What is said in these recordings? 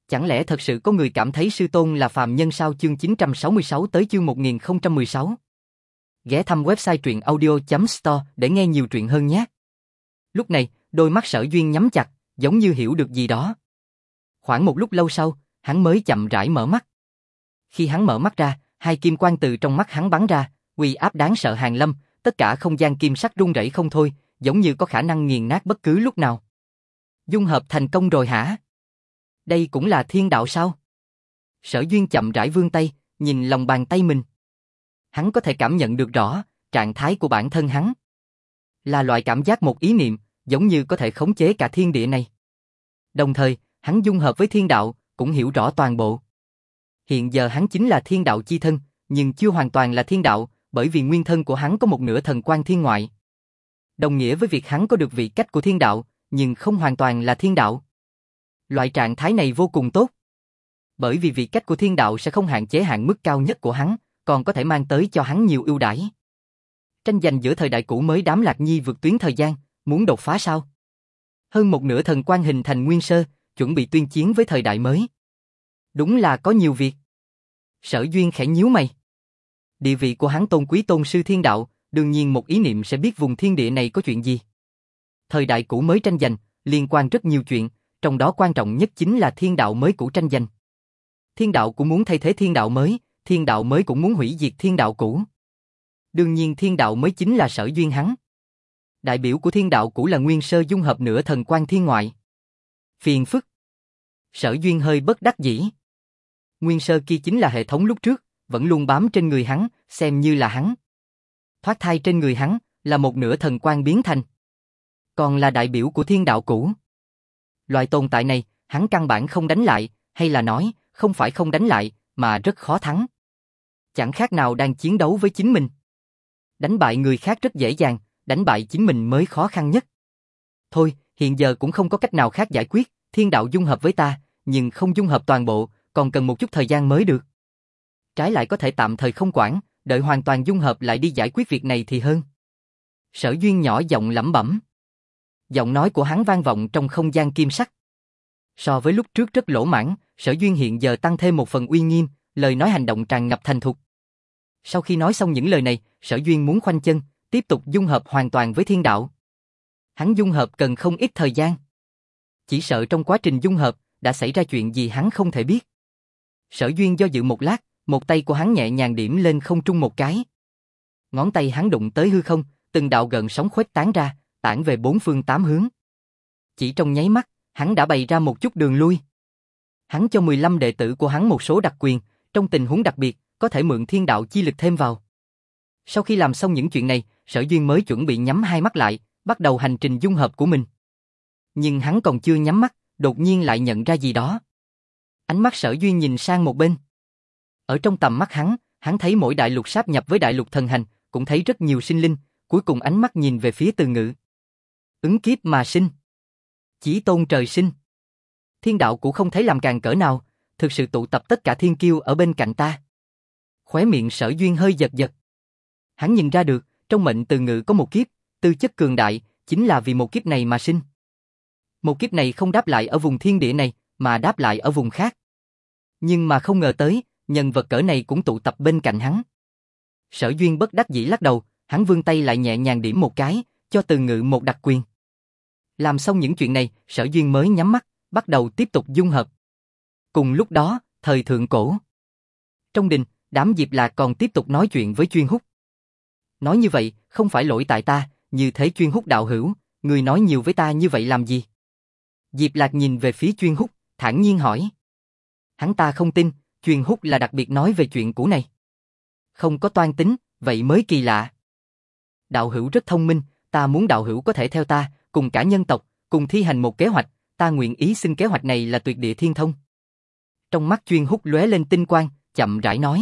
Chẳng lẽ thật sự có người cảm thấy sư tôn là phàm nhân sao? Chương 966 tới chương 1016. Ghé thăm website truyện audio.store để nghe nhiều truyện hơn nhé. Lúc này, đôi mắt Sở Duyên nhắm chặt, giống như hiểu được gì đó. Khoảng một lúc lâu sau, hắn mới chậm rãi mở mắt. Khi hắn mở mắt ra, hai kim quang từ trong mắt hắn bắn ra, uy áp đáng sợ hàn lâm, tất cả không gian kim sắc rung rẩy không thôi, giống như có khả năng nghiền nát bất cứ lúc nào. Dung hợp thành công rồi hả? Đây cũng là thiên đạo sao? Sở Duyên chậm rãi vươn tay, nhìn lòng bàn tay mình. Hắn có thể cảm nhận được rõ, trạng thái của bản thân hắn. Là loại cảm giác một ý niệm, giống như có thể khống chế cả thiên địa này. Đồng thời, hắn dung hợp với thiên đạo, cũng hiểu rõ toàn bộ. Hiện giờ hắn chính là thiên đạo chi thân, nhưng chưa hoàn toàn là thiên đạo, bởi vì nguyên thân của hắn có một nửa thần quang thiên ngoại. Đồng nghĩa với việc hắn có được vị cách của thiên đạo, nhưng không hoàn toàn là thiên đạo. Loại trạng thái này vô cùng tốt. Bởi vì vị cách của thiên đạo sẽ không hạn chế hạn mức cao nhất của hắn, còn có thể mang tới cho hắn nhiều ưu đãi. Tranh giành giữa thời đại cũ mới đám Lạc Nhi vượt tuyến thời gian, muốn đột phá sao? Hơn một nửa thần quang hình thành nguyên sơ, chuẩn bị tuyên chiến với thời đại mới. Đúng là có nhiều việc. Sở Duyên khẽ nhíu mày. Địa vị của hắn tôn quý tôn sư thiên đạo, đương nhiên một ý niệm sẽ biết vùng thiên địa này có chuyện gì. Thời đại cũ mới tranh giành, liên quan rất nhiều chuyện, trong đó quan trọng nhất chính là thiên đạo mới cũ tranh giành. Thiên đạo cũng muốn thay thế thiên đạo mới cũng muốn hủy diệt thiên đạo cũ. Đương nhiên thiên đạo mới chính là Sở Duyên hắn. Đại biểu của thiên đạo cũ là nguyên sơ dung hợp nửa thần quang thiên ngoại. Phiền phức. Sở Duyên hơi bất đắc dĩ. Nguyên sơ kia chính là hệ thống lúc trước, vẫn luôn bám trên người hắn, xem như là hắn. Thoát thai trên người hắn, là một nửa thần quang biến thành. Còn là đại biểu của thiên đạo cũ. Loại tồn tại này, hắn căn bản không đánh lại, hay là nói, không phải không đánh lại, mà rất khó thắng. Chẳng khác nào đang chiến đấu với chính mình. Đánh bại người khác rất dễ dàng, đánh bại chính mình mới khó khăn nhất. Thôi, hiện giờ cũng không có cách nào khác giải quyết, thiên đạo dung hợp với ta, nhưng không dung hợp toàn bộ, còn cần một chút thời gian mới được. Trái lại có thể tạm thời không quản, đợi hoàn toàn dung hợp lại đi giải quyết việc này thì hơn. Sở Duyên nhỏ giọng lẩm bẩm. Giọng nói của hắn vang vọng trong không gian kim sắc. So với lúc trước rất lỗ mãng, Sở Duyên hiện giờ tăng thêm một phần uy nghiêm, lời nói hành động tràn ngập thành thục. Sau khi nói xong những lời này, Sở Duyên muốn khoanh chân, tiếp tục dung hợp hoàn toàn với thiên đạo. Hắn dung hợp cần không ít thời gian. Chỉ sợ trong quá trình dung hợp, đã xảy ra chuyện gì hắn không thể biết. Sở Duyên do dự một lát, một tay của hắn nhẹ nhàng điểm lên không trung một cái. Ngón tay hắn đụng tới hư không, từng đạo gợn sóng khuếch tán ra, tản về bốn phương tám hướng. Chỉ trong nháy mắt, hắn đã bày ra một chút đường lui. Hắn cho 15 đệ tử của hắn một số đặc quyền, trong tình huống đặc biệt, có thể mượn thiên đạo chi lực thêm vào. Sau khi làm xong những chuyện này, Sở Duyên mới chuẩn bị nhắm hai mắt lại, bắt đầu hành trình dung hợp của mình. Nhưng hắn còn chưa nhắm mắt, đột nhiên lại nhận ra gì đó. Ánh mắt Sở Duyên nhìn sang một bên. Ở trong tầm mắt hắn thấy mỗi đại lục sáp nhập với đại lục thần hành, cũng thấy rất nhiều sinh linh, cuối cùng ánh mắt nhìn về phía Từ Ngự. Ứng kiếp mà sinh. Chí tôn trời sinh. Thiên đạo cũng không thấy làm càng cỡ nào, thực sự tụ tập tất cả thiên kiêu ở bên cạnh ta. Khóe miệng Sở Duyên hơi giật giật. Hắn nhìn ra được, trong mệnh Từ Ngự có một kiếp, tư chất cường đại, chính là vì một kiếp này mà sinh. Một kiếp này không đáp lại ở vùng thiên địa này, mà đáp lại ở vùng khác. Nhưng mà không ngờ tới, nhân vật cỡ này cũng tụ tập bên cạnh hắn. Sở Duyên bất đắc dĩ lắc đầu, hắn vươn tay lại nhẹ nhàng điểm một cái, cho Từ Ngự một đặc quyền. Làm xong những chuyện này, Sở Duyên mới nhắm mắt, bắt đầu tiếp tục dung hợp. Cùng lúc đó, thời thượng cổ. Trong đình, đám Diệp Lạc còn tiếp tục nói chuyện với Chuyên Húc. Nói như vậy, không phải lỗi tại ta, như thế Chuyên Húc đạo hữu, người nói nhiều với ta như vậy làm gì? Diệp Lạc nhìn về phía Chuyên Húc, thản nhiên hỏi. Hắn ta không tin, Chuyên Húc là đặc biệt nói về chuyện cũ này. Không có toan tính, vậy mới kỳ lạ. Đạo hữu rất thông minh, ta muốn đạo hữu có thể theo ta, cùng cả nhân tộc, cùng thi hành một kế hoạch, ta nguyện ý xin kế hoạch này là tuyệt địa thiên thông. Trong mắt Chuyên Húc lóe lên tinh quang, chậm rãi nói.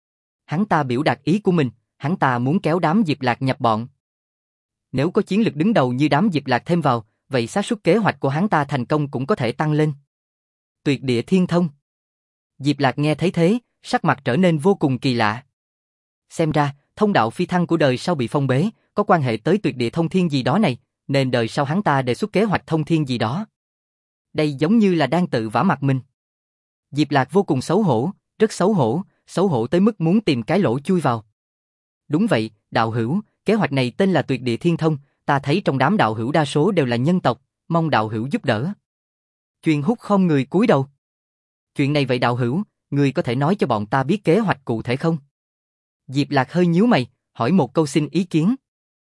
Hắn ta biểu đạt ý của mình, hắn ta muốn kéo đám Diệp Lạc nhập bọn. Nếu có chiến lực đứng đầu như đám Diệp Lạc thêm vào, vậy xác suất kế hoạch của hắn ta thành công cũng có thể tăng lên. Tuyệt địa thiên thông. Diệp Lạc nghe thấy thế, sắc mặt trở nên vô cùng kỳ lạ. Xem ra, thông đạo phi thăng của đời sau bị phong bế, có quan hệ tới tuyệt địa thông thiên gì đó này, nên đời sau hắn ta đề xuất kế hoạch thông thiên gì đó. Đây giống như là đang tự vả mặt mình. Diệp Lạc vô cùng xấu hổ, rất xấu hổ tới mức muốn tìm cái lỗ chui vào. Đúng vậy, đạo hữu, kế hoạch này tên là Tuyệt Địa Thiên Thông, ta thấy trong đám đạo hữu đa số đều là nhân tộc, mong đạo hữu giúp đỡ. Chuyên Húc khom người cúi đầu. Chuyện này vậy đạo hữu, người có thể nói cho bọn ta biết kế hoạch cụ thể không? Diệp Lạc hơi nhíu mày, hỏi một câu xin ý kiến.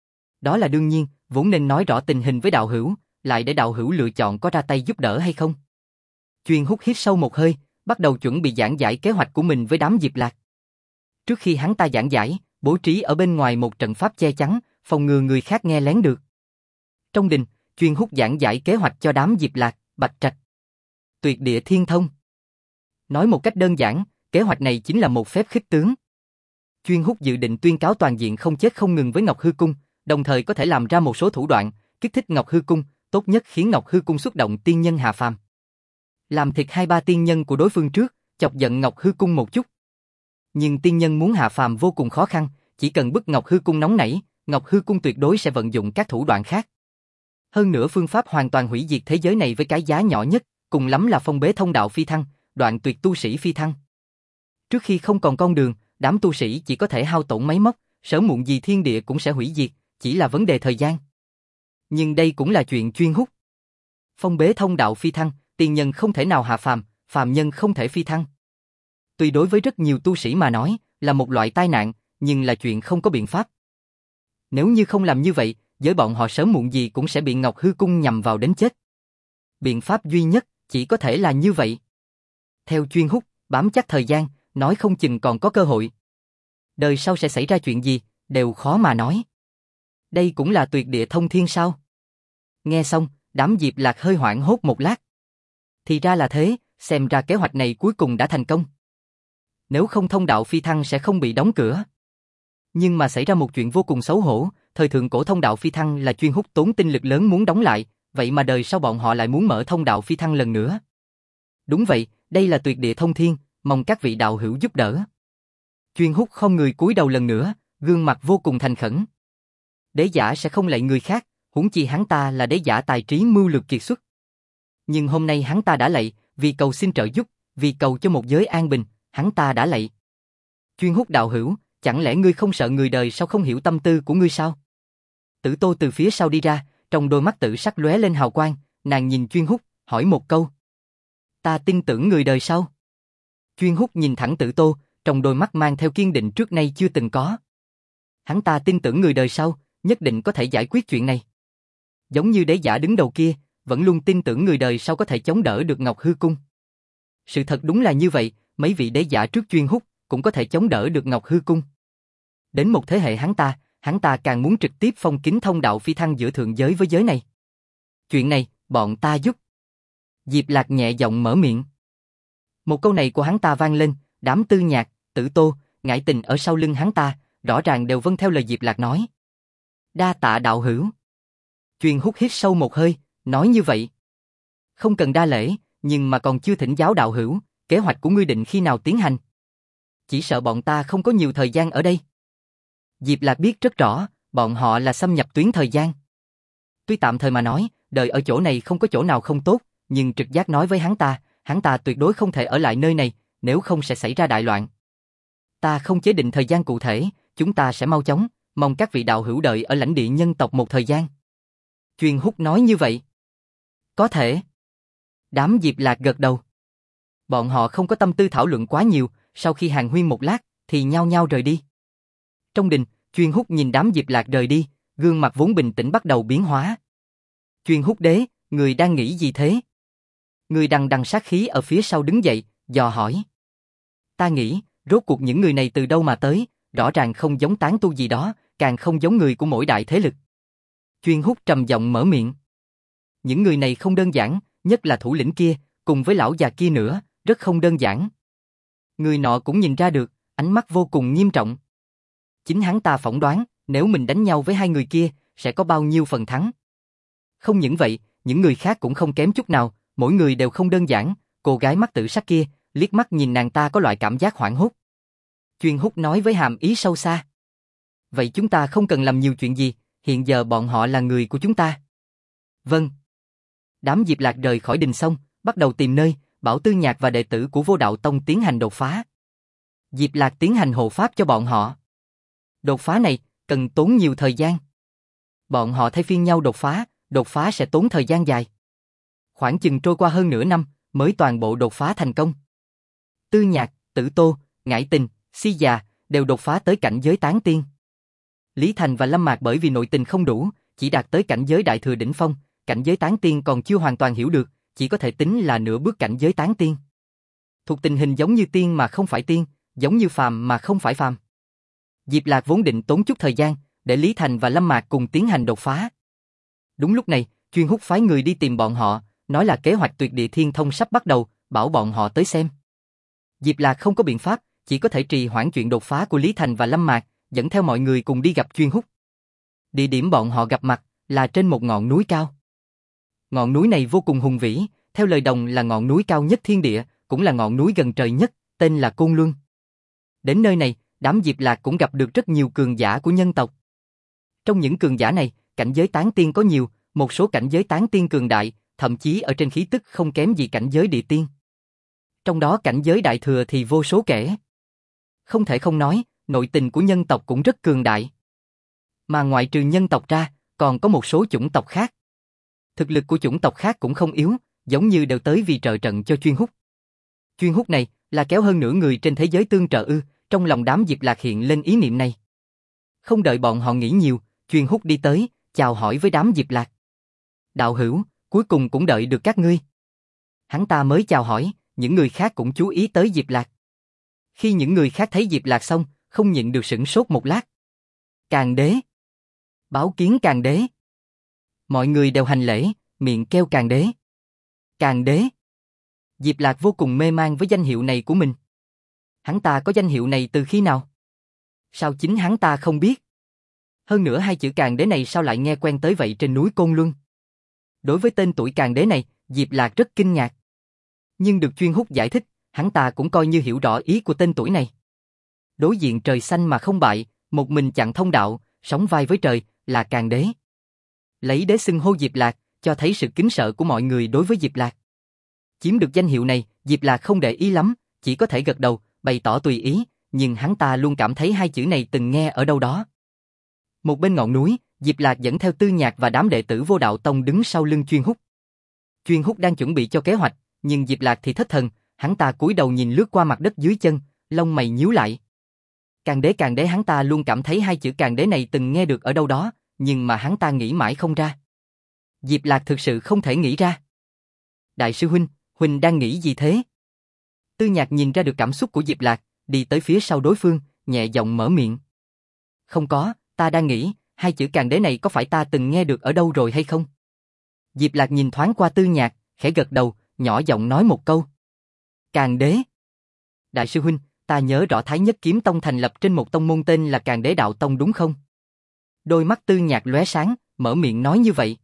Đó là đương nhiên, vốn nên nói rõ tình hình với đạo hữu, lại để đạo hữu lựa chọn có ra tay giúp đỡ hay không. Chuyên Húc hít sâu một hơi, bắt đầu chuẩn bị giảng giải kế hoạch của mình với đám Diệp Lạc. Trước khi hắn ta giảng giải, bố trí ở bên ngoài một trận pháp che chắn, phòng ngừa người khác nghe lén được. Trong đình, Chuyên Húc giảng giải kế hoạch cho đám Diệp Lạc, Bạch Trạch. Tuyệt Địa Thiên Thông. Nói một cách đơn giản, kế hoạch này chính là một phép khích tướng. Chuyên Húc dự định tuyên cáo toàn diện không chết không ngừng với Ngọc Hư Cung, đồng thời có thể làm ra một số thủ đoạn, kích thích Ngọc Hư Cung, tốt nhất khiến Ngọc Hư Cung xuất động tiên nhân hạ phàm. Làm thịt 2-3 tiên nhân của đối phương trước, chọc giận Ngọc Hư Cung một chút. Nhưng tiên nhân muốn hạ phàm vô cùng khó khăn, chỉ cần bức Ngọc Hư Cung nóng nảy, Ngọc Hư Cung tuyệt đối sẽ vận dụng các thủ đoạn khác. Hơn nữa phương pháp hoàn toàn hủy diệt thế giới này với cái giá nhỏ nhất, cùng lắm là phong bế thông đạo phi thăng, đoạn tuyệt tu sĩ phi thăng. Trước khi không còn con đường, đám tu sĩ chỉ có thể hao tổn máy móc, sớm muộn gì thiên địa cũng sẽ hủy diệt, chỉ là vấn đề thời gian. Nhưng đây cũng là chuyện Chuyên Húc. Phong bế thông đạo phi thăng, tiên nhân không thể nào hạ phàm, phàm nhân không thể phi thăng. Tuy đối với rất nhiều tu sĩ mà nói, là một loại tai nạn, nhưng là chuyện không có biện pháp. Nếu như không làm như vậy, với bọn họ sớm muộn gì cũng sẽ bị Ngọc Hư Cung nhằm vào đến chết. Biện pháp duy nhất, chỉ có thể là như vậy. Theo Chuyên Húc, bám chắc thời gian, nói không chừng còn có cơ hội. Đời sau sẽ xảy ra chuyện gì, đều khó mà nói. Đây cũng là Tuyệt Địa Thông Thiên sao? Nghe xong, đám Diệp Lạc hơi hoảng hốt một lát. Thì ra là thế, xem ra kế hoạch này cuối cùng đã thành công. Nếu không thông đạo phi thăng sẽ không bị đóng cửa. Nhưng mà xảy ra một chuyện vô cùng xấu hổ, thời thượng cổ thông đạo phi thăng là Chuyên Húc tốn tinh lực lớn muốn đóng lại, vậy mà đời sau bọn họ lại muốn mở thông đạo phi thăng lần nữa. Đúng vậy, đây là Tuyệt Địa Thông Thiên, mong các vị đạo hữu giúp đỡ. Chuyên Húc không người cúi đầu lần nữa, gương mặt vô cùng thành khẩn. Đế giả sẽ không lạy người khác, huống chi hắn ta là đế giả tài trí mưu lược kiệt xuất. Nhưng hôm nay hắn ta đã lạy, vì cầu xin trợ giúp, vì cầu cho một giới an bình, hắn ta đã lạy. Chuyên Húc đạo hữu, chẳng lẽ ngươi không sợ người đời sau không hiểu tâm tư của ngươi sao? Tử Tô từ phía sau đi ra, trong đôi mắt tử sắc lóe lên hào quang, nàng nhìn Chuyên Húc, hỏi một câu. Ta tin tưởng người đời sau. Chuyên Húc nhìn thẳng Tử Tô, trong đôi mắt mang theo kiên định trước nay chưa từng có. Hắn ta tin tưởng người đời sau, nhất định có thể giải quyết chuyện này. Giống như đế giả đứng đầu kia, vẫn luôn tin tưởng người đời sau có thể chống đỡ được Ngọc Hư Cung. Sự thật đúng là như vậy, mấy vị đế giả trước Chuyên Húc cũng có thể chống đỡ được Ngọc Hư Cung. Đến một thế hệ hắn ta càng muốn trực tiếp phong kín thông đạo phi thăng giữa thượng giới với giới này. Chuyện này, bọn ta giúp. Diệp Lạc nhẹ giọng mở miệng. Một câu này của hắn ta vang lên, đám Tư Nhạc, Tử Tô, Ngải Tình ở sau lưng hắn ta, rõ ràng đều vâng theo lời Diệp Lạc nói. Đa tạ đạo hữu. Chuyên Húc hít sâu một hơi, nói như vậy. Không cần đa lễ, nhưng mà còn chưa thỉnh giáo đạo hữu, kế hoạch của ngươi định khi nào tiến hành? Chỉ sợ bọn ta không có nhiều thời gian ở đây. Diệp Lạc biết rất rõ, bọn họ là xâm nhập tuyến thời gian. Tuy tạm thời mà nói, đời ở chỗ này không có chỗ nào không tốt, nhưng trực giác nói với hắn ta tuyệt đối không thể ở lại nơi này, nếu không sẽ xảy ra đại loạn. Ta không chế định thời gian cụ thể, chúng ta sẽ mau chóng, mong các vị đạo hữu đợi ở lãnh địa nhân tộc một thời gian. Chuyên Húc nói như vậy. Có thể. Đám Diệp Lạc gật đầu. Bọn họ không có tâm tư thảo luận quá nhiều, sau khi hàn huyên một lát, thì nhao nhao rời đi. Trong đình, Chuyên Húc nhìn đám Diệp Lạc rời đi, gương mặt vốn bình tĩnh bắt đầu biến hóa. Chuyên Húc đế, người đang nghĩ gì thế? Người đằng đằng sát khí ở phía sau đứng dậy, dò hỏi. Ta nghĩ, rốt cuộc những người này từ đâu mà tới, rõ ràng không giống tán tu gì đó, càng không giống người của mỗi đại thế lực. Chuyên Húc trầm giọng mở miệng. Những người này không đơn giản, nhất là thủ lĩnh kia, cùng với lão già kia nữa, rất không đơn giản. Người nọ cũng nhìn ra được, ánh mắt vô cùng nghiêm trọng. Chính hắn ta phỏng đoán, nếu mình đánh nhau với hai người kia, sẽ có bao nhiêu phần thắng. Không những vậy, những người khác cũng không kém chút nào, mỗi người đều không đơn giản, cô gái mắt tử sắc kia, liếc mắt nhìn nàng ta có loại cảm giác hoảng hốt. Chuyên Húc nói với hàm ý sâu xa. Vậy chúng ta không cần làm nhiều chuyện gì, hiện giờ bọn họ là người của chúng ta. Vâng. Đám Diệp Lạc rời khỏi đình xong, bắt đầu tìm nơi, bảo Tư Nhạc và đệ tử của Vô Đạo Tông tiến hành đột phá. Diệp Lạc tiến hành hộ pháp cho bọn họ. Đột phá này cần tốn nhiều thời gian. Bọn họ thay phiên nhau đột phá sẽ tốn thời gian dài. Khoảng chừng trôi qua hơn nửa năm mới toàn bộ đột phá thành công. Tư Nhạc, Tử Tô, Ngải Tình, Si Già đều đột phá tới cảnh giới tán tiên. Lý Thành và Lâm Mạc bởi vì nội tình không đủ, chỉ đạt tới cảnh giới đại thừa đỉnh phong, cảnh giới tán tiên còn chưa hoàn toàn hiểu được, chỉ có thể tính là nửa bước cảnh giới tán tiên. Thuộc tình hình giống như tiên mà không phải tiên, giống như phàm mà không phải phàm. Diệp Lạc vốn định tốn chút thời gian để Lý Thành và Lâm Mạc cùng tiến hành đột phá. Đúng lúc này, Chuyên Húc phái người đi tìm bọn họ, nói là kế hoạch Tuyệt Địa Thiên Thông sắp bắt đầu, bảo bọn họ tới xem. Diệp Lạc không có biện pháp, chỉ có thể trì hoãn chuyện đột phá của Lý Thành và Lâm Mạc, dẫn theo mọi người cùng đi gặp Chuyên Húc. Địa điểm bọn họ gặp mặt là trên một ngọn núi cao. Ngọn núi này vô cùng hùng vĩ, theo lời đồn là ngọn núi cao nhất thiên địa, cũng là ngọn núi gần trời nhất, tên là Côn Luân. Đến nơi này, đám Diệp Lạc cũng gặp được rất nhiều cường giả của nhân tộc. Trong những cường giả này, cảnh giới tán tiên có nhiều, một số cảnh giới tán tiên cường đại, thậm chí ở trên khí tức không kém gì cảnh giới địa tiên. Trong đó cảnh giới đại thừa thì vô số kể. Không thể không nói, nội tình của nhân tộc cũng rất cường đại. Mà ngoại trừ nhân tộc ra, còn có một số chủng tộc khác. Thực lực của chủng tộc khác cũng không yếu, giống như đều tới vì trợ trận cho Chuyên Húc. Chuyên Húc này là kéo hơn nửa người trên thế giới tương trợ ư, trong lòng đám Diệp Lạc hiện lên ý niệm này. Không đợi bọn họ nghĩ nhiều, Chuyên Húc đi tới, chào hỏi với đám Diệp Lạc. Đạo hữu, cuối cùng cũng đợi được các ngươi. Hắn ta mới chào hỏi, những người khác cũng chú ý tới Diệp Lạc. Khi những người khác thấy Diệp Lạc xong, không nhịn được sửng sốt một lát. Càn đế. Bái kiến Càn đế. Mọi người đều hành lễ, miệng kêu Càn đế. Càn đế. Diệp Lạc vô cùng mê man với danh hiệu này của mình. Hắn ta có danh hiệu này từ khi nào? Sao chính hắn ta không biết? Hơn nữa hai chữ Càn đế này sao lại nghe quen tới vậy trên núi Côn Luân? Đối với tên tuổi Càn đế này, Diệp Lạc rất kinh ngạc. Nhưng được Chuyên Húc giải thích, hắn ta cũng coi như hiểu rõ ý của tên tuổi này. Đối diện trời xanh mà không bại, một mình chặn thông đạo, sóng vai với trời, là Càn đế. Lấy đế xưng hô Diệp Lạc, cho thấy sự kính sợ của mọi người đối với Diệp Lạc. Chiếm được danh hiệu này, Diệp Lạc không để ý lắm, chỉ có thể gật đầu, bày tỏ tùy ý, nhưng hắn ta luôn cảm thấy hai chữ này từng nghe ở đâu đó. Một bên ngọn núi, Diệp Lạc dẫn theo Tư Nhạc và đám đệ tử Vô Đạo Tông đứng sau lưng Chuyên Húc. Chuyên Húc đang chuẩn bị cho kế hoạch, nhưng Diệp Lạc thì thất thần, hắn ta cúi đầu nhìn lướt qua mặt đất dưới chân, lông mày nhíu lại. Càn đế hắn ta luôn cảm thấy hai chữ Càn đế này từng nghe được ở đâu đó, nhưng mà hắn ta nghĩ mãi không ra. Diệp Lạc thực sự không thể nghĩ ra. Đại sư huynh đang nghĩ gì thế? Tư Nhạc nhìn ra được cảm xúc của Diệp Lạc, đi tới phía sau đối phương, nhẹ giọng mở miệng. Không có, ta đang nghĩ, hai chữ Càn đế này có phải ta từng nghe được ở đâu rồi hay không? Diệp Lạc nhìn thoáng qua Tư Nhạc, khẽ gật đầu, nhỏ giọng nói một câu. Càn đế. Đại sư huynh, ta nhớ rõ Thái Nhất Kiếm Tông thành lập trên một tông môn tên là Càn Đế Đạo Tông đúng không? Đôi mắt Tư Nhạc lóe sáng, mở miệng nói như vậy.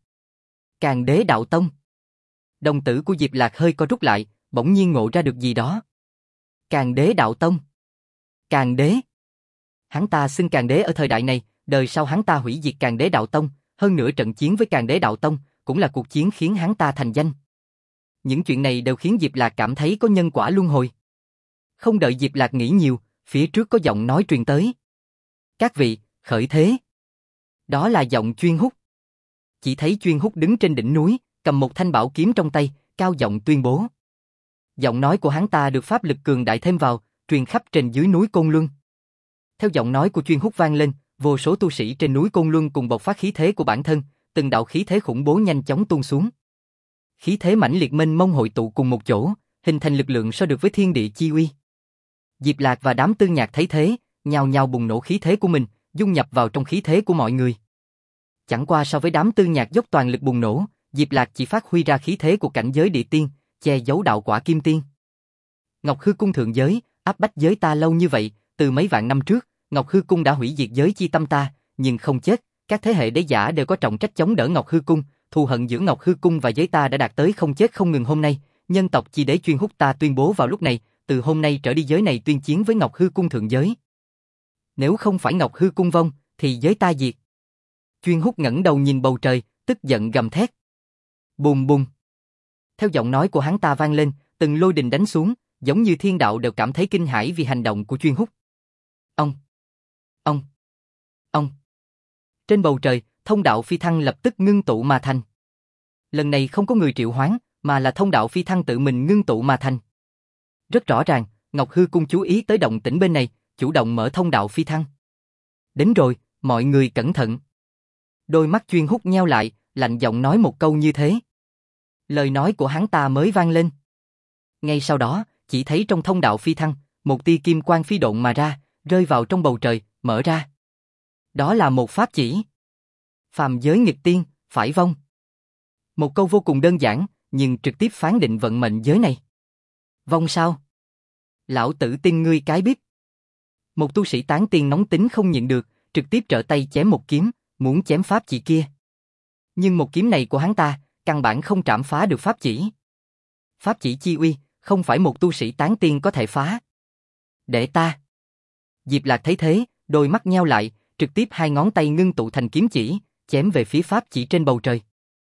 Càn Đế Đạo Tông. Đồng tử của Diệp Lạc hơi co rút lại, bỗng nhiên ngộ ra được gì đó. Càn Đế Đạo Tông. Càn Đế. Hắn ta xưng Càn Đế ở thời đại này, đời sau hắn ta hủy diệt Càn Đế Đạo Tông, hơn nữa trận chiến với Càn Đế Đạo Tông, cũng là cuộc chiến khiến hắn ta thành danh. Những chuyện này đều khiến Diệp Lạc cảm thấy có nhân quả luân hồi. Không đợi Diệp Lạc nghĩ nhiều, phía trước có giọng nói truyền tới. Các vị, khởi thế. Đó là giọng Chuyên Húc. Chỉ thấy Chuyên Húc đứng trên đỉnh núi, cầm một thanh bảo kiếm trong tay, cao giọng tuyên bố. Giọng nói của hắn ta được pháp lực cường đại thêm vào, truyền khắp trên dưới núi Côn Luân. Theo giọng nói của Chuyên Húc vang lên, vô số tu sĩ trên núi Côn Luân cùng bộc phát khí thế của bản thân, từng đạo khí thế khủng bố nhanh chóng tuôn xuống. Khí thế mãnh liệt mênh mông hội tụ cùng một chỗ, hình thành lực lượng so được với thiên địa chi uy. Diệp Lạc và đám Tư Nhạc thấy thế, nhao nhao bùng nổ khí thế của mình, dung nhập vào trong khí thế của mọi người. Chẳng qua so với đám Tư Nhạc dốc toàn lực bùng nổ, Diệp Lạc chỉ phát huy ra khí thế của cảnh giới địa tiên, che giấu đạo quả kim tiên. Ngọc Hư Cung thượng giới, áp bách giới ta lâu như vậy, từ mấy vạn năm trước, Ngọc Hư Cung đã hủy diệt giới chi tâm ta, nhưng không chết, các thế hệ đế giả đều có trọng trách chống đỡ Ngọc Hư Cung, thù hận giữa Ngọc Hư Cung và giới ta đã đạt tới không chết không ngừng hôm nay, nhân tộc chi đế Chuyên Húc ta tuyên bố vào lúc này, từ hôm nay trở đi giới này tuyên chiến với Ngọc Hư Cung thượng giới. Nếu không phải Ngọc Hư Cung vong, thì giới ta diệt. Chuyên Húc ngẩng đầu nhìn bầu trời, tức giận gầm thét. Bùm bùm. Theo giọng nói của hắn ta vang lên, từng lôi đình đánh xuống, giống như thiên đạo đều cảm thấy kinh hãi vì hành động của Chuyên Húc. Ông, ông, ông. Trên bầu trời, thông đạo phi thăng lập tức ngưng tụ mà thành. Lần này không có người triệu hoán, mà là thông đạo phi thăng tự mình ngưng tụ mà thành. Rất rõ ràng, Ngọc Hư Cung chú ý tới động tĩnh bên này, chủ động mở thông đạo phi thăng. Đến rồi, mọi người cẩn thận. Đôi mắt Chuyên Húc nheo lại, lạnh giọng nói một câu như thế. Lời nói của hắn ta mới vang lên. Ngay sau đó, chỉ thấy trong thông đạo phi thăng, một tia kim quang phi độn mà ra, rơi vào trong bầu trời, mở ra. Đó là một pháp chỉ. Phàm giới nghịch tiên, phải vong. Một câu vô cùng đơn giản, nhưng trực tiếp phán định vận mệnh giới này. Vong sao? Lão tử tin ngươi cái biết. Một tu sĩ tán tiên nóng tính không nhịn được, trực tiếp trợ tay chém một kiếm, muốn chém pháp chỉ kia. Nhưng một kiếm này của hắn ta, căn bản không trảm phá được pháp chỉ. Pháp chỉ chi uy, không phải một tu sĩ tán tiên có thể phá. Để ta. Diệp Lạc thấy thế, đôi mắt nheo lại, trực tiếp hai ngón tay ngưng tụ thành kiếm chỉ, chém về phía pháp chỉ trên bầu trời.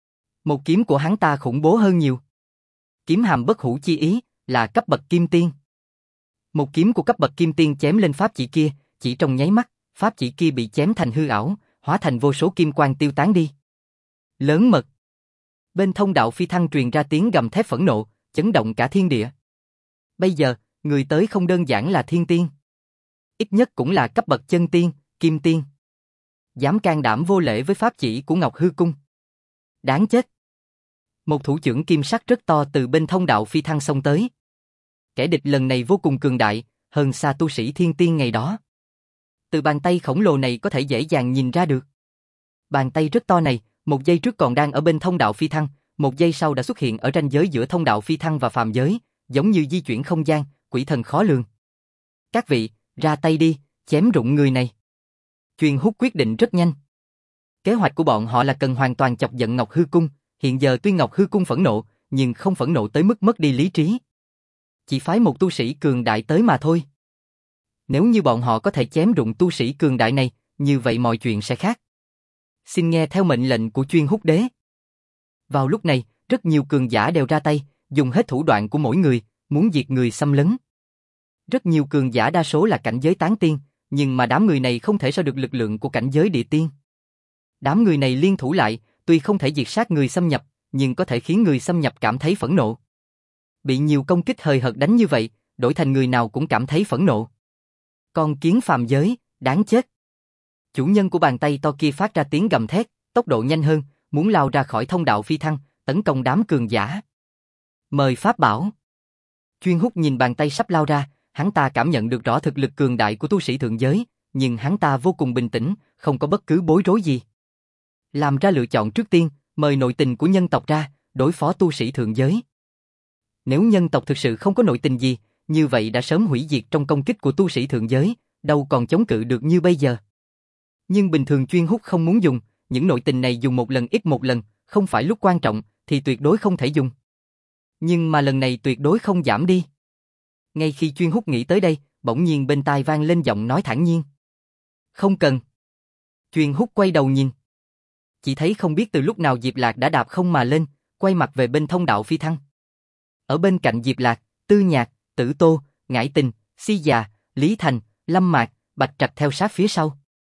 Một kiếm của hắn ta khủng bố hơn nhiều. Kiếm hàm bất hủ chi ý, là cấp bậc kim tiên. Một kiếm của cấp bậc kim tiên chém lên pháp chỉ kia, chỉ trong nháy mắt, pháp chỉ kia bị chém thành hư ảo, hóa thành vô số kim quang tiêu tán đi. Lớn mật. Bên thông đạo phi thăng truyền ra tiếng gầm thét phẫn nộ, chấn động cả thiên địa. Bây giờ, người tới không đơn giản là thiên tiên. Ít nhất cũng là cấp bậc chân tiên, kim tiên. Dám can đảm vô lễ với pháp chỉ của Ngọc Hư Cung. Đáng chết. Một thủ trưởng kim sắc rất to từ bên thông đạo phi thăng xông tới. Kẻ địch lần này vô cùng cường đại, hơn xa tu sĩ thiên tiên ngày đó. Từ bàn tay khổng lồ này có thể dễ dàng nhìn ra được. Bàn tay rất to này, một giây trước còn đang ở bên thông đạo phi thăng, một giây sau đã xuất hiện ở ranh giới giữa thông đạo phi thăng và phàm giới, giống như di chuyển không gian, quỷ thần khó lường. Các vị, ra tay đi, chém rụng người này. Chuyên Húc quyết định rất nhanh. Kế hoạch của bọn họ là cần hoàn toàn chọc giận Ngọc Hư Cung, hiện giờ tuy Ngọc Hư Cung phẫn nộ, nhưng không phẫn nộ tới mức mất đi lý trí. Chỉ phái một tu sĩ cường đại tới mà thôi. Nếu như bọn họ có thể chém rụng tu sĩ cường đại này, như vậy mọi chuyện sẽ khác. Xin nghe theo mệnh lệnh của Chuyên Húc Đế. Vào lúc này, rất nhiều cường giả đều ra tay, dùng hết thủ đoạn của mỗi người, muốn diệt người xâm lấn. Rất nhiều cường giả đa số là cảnh giới tán tiên, nhưng mà đám người này không thể so được lực lượng của cảnh giới địa tiên. Đám người này liên thủ lại, tuy không thể diệt sát người xâm nhập, nhưng có thể khiến người xâm nhập cảm thấy phẫn nộ. Bị nhiều công kích hời hợt đánh như vậy, đổi thành người nào cũng cảm thấy phẫn nộ. Con kiến phàm giới, đáng chết. Chủ nhân của bàn tay to kia phát ra tiếng gầm thét, tốc độ nhanh hơn, muốn lao ra khỏi thông đạo phi thăng, tấn công đám cường giả. Mời pháp bảo. Chuyên Húc nhìn bàn tay sắp lao ra, hắn ta cảm nhận được rõ thực lực cường đại của tu sĩ thượng giới, nhưng hắn ta vô cùng bình tĩnh, không có bất cứ bối rối gì. Làm ra lựa chọn trước tiên, mời nội tình của nhân tộc ra, đối phó tu sĩ thượng giới. Nếu nhân tộc thực sự không có nội tình gì, như vậy đã sớm hủy diệt trong công kích của tu sĩ thượng giới, đâu còn chống cự được như bây giờ. Nhưng bình thường Chuyên Húc không muốn dùng, những nội tình này dùng một lần ít một lần, không phải lúc quan trọng, thì tuyệt đối không thể dùng. Nhưng mà lần này tuyệt đối không giảm đi. Ngay khi Chuyên Húc nghĩ tới đây, bỗng nhiên bên tai vang lên giọng nói thản nhiên. Không cần. Chuyên Húc quay đầu nhìn. Chỉ thấy không biết từ lúc nào Diệp Lạc đã đạp không mà lên, quay mặt về bên thông đạo phi thăng. Ở bên cạnh Diệp Lạc, Tư Nhạc, Tử Tô, Ngải Tình, Si Già, Lý Thành, Lâm Mạc, Bạch Trạch theo sát phía sau.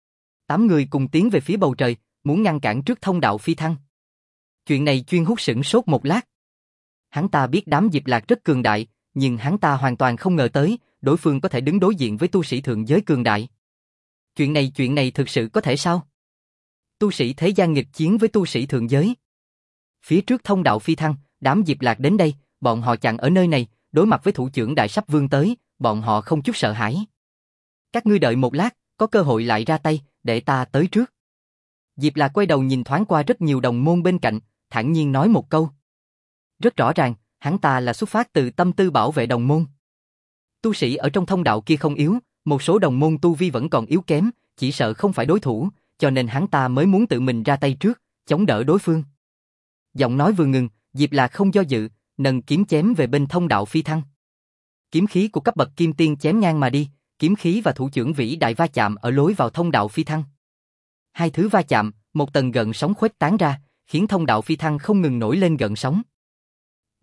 8 người cùng tiến về phía bầu trời, muốn ngăn cản trước thông đạo phi thăng. Chuyện này Chuyên Húc sửng sốt một lát. Hắn ta biết đám Diệp Lạc rất cường đại, nhưng hắn ta hoàn toàn không ngờ tới, đối phương có thể đứng đối diện với tu sĩ thượng giới cường đại. Chuyện này thực sự có thể sao? Tu sĩ thế gian nghịch chiến với tu sĩ thượng giới. Phía trước thông đạo phi thăng, đám Diệp Lạc đến đây, bọn họ chặn ở nơi này, đối mặt với thủ trưởng Đại Sắp Vương tới, bọn họ không chút sợ hãi. Các ngươi đợi một lát, có cơ hội lại ra tay, để ta tới trước. Diệp Lạc quay đầu nhìn thoáng qua rất nhiều đồng môn bên cạnh, thản nhiên nói một câu. Rất rõ ràng, hắn ta là xuất phát từ tâm tư bảo vệ đồng môn. Tu sĩ ở trong thông đạo kia không yếu, một số đồng môn tu vi vẫn còn yếu kém, chỉ sợ không phải đối thủ, cho nên hắn ta mới muốn tự mình ra tay trước, chống đỡ đối phương. Giọng nói vừa ngừng, Diệp Lạc không do dự, nâng kiếm chém về bên thông đạo phi thăng. Kiếm khí của cấp bậc kim tiên chém ngang mà đi, kiếm khí và thủ trưởng vĩ đại va chạm ở lối vào thông đạo phi thăng. Hai thứ va chạm, một tầng gợn sóng khuếch tán ra, khiến thông đạo phi thăng không ngừng nổi lên gợn sóng.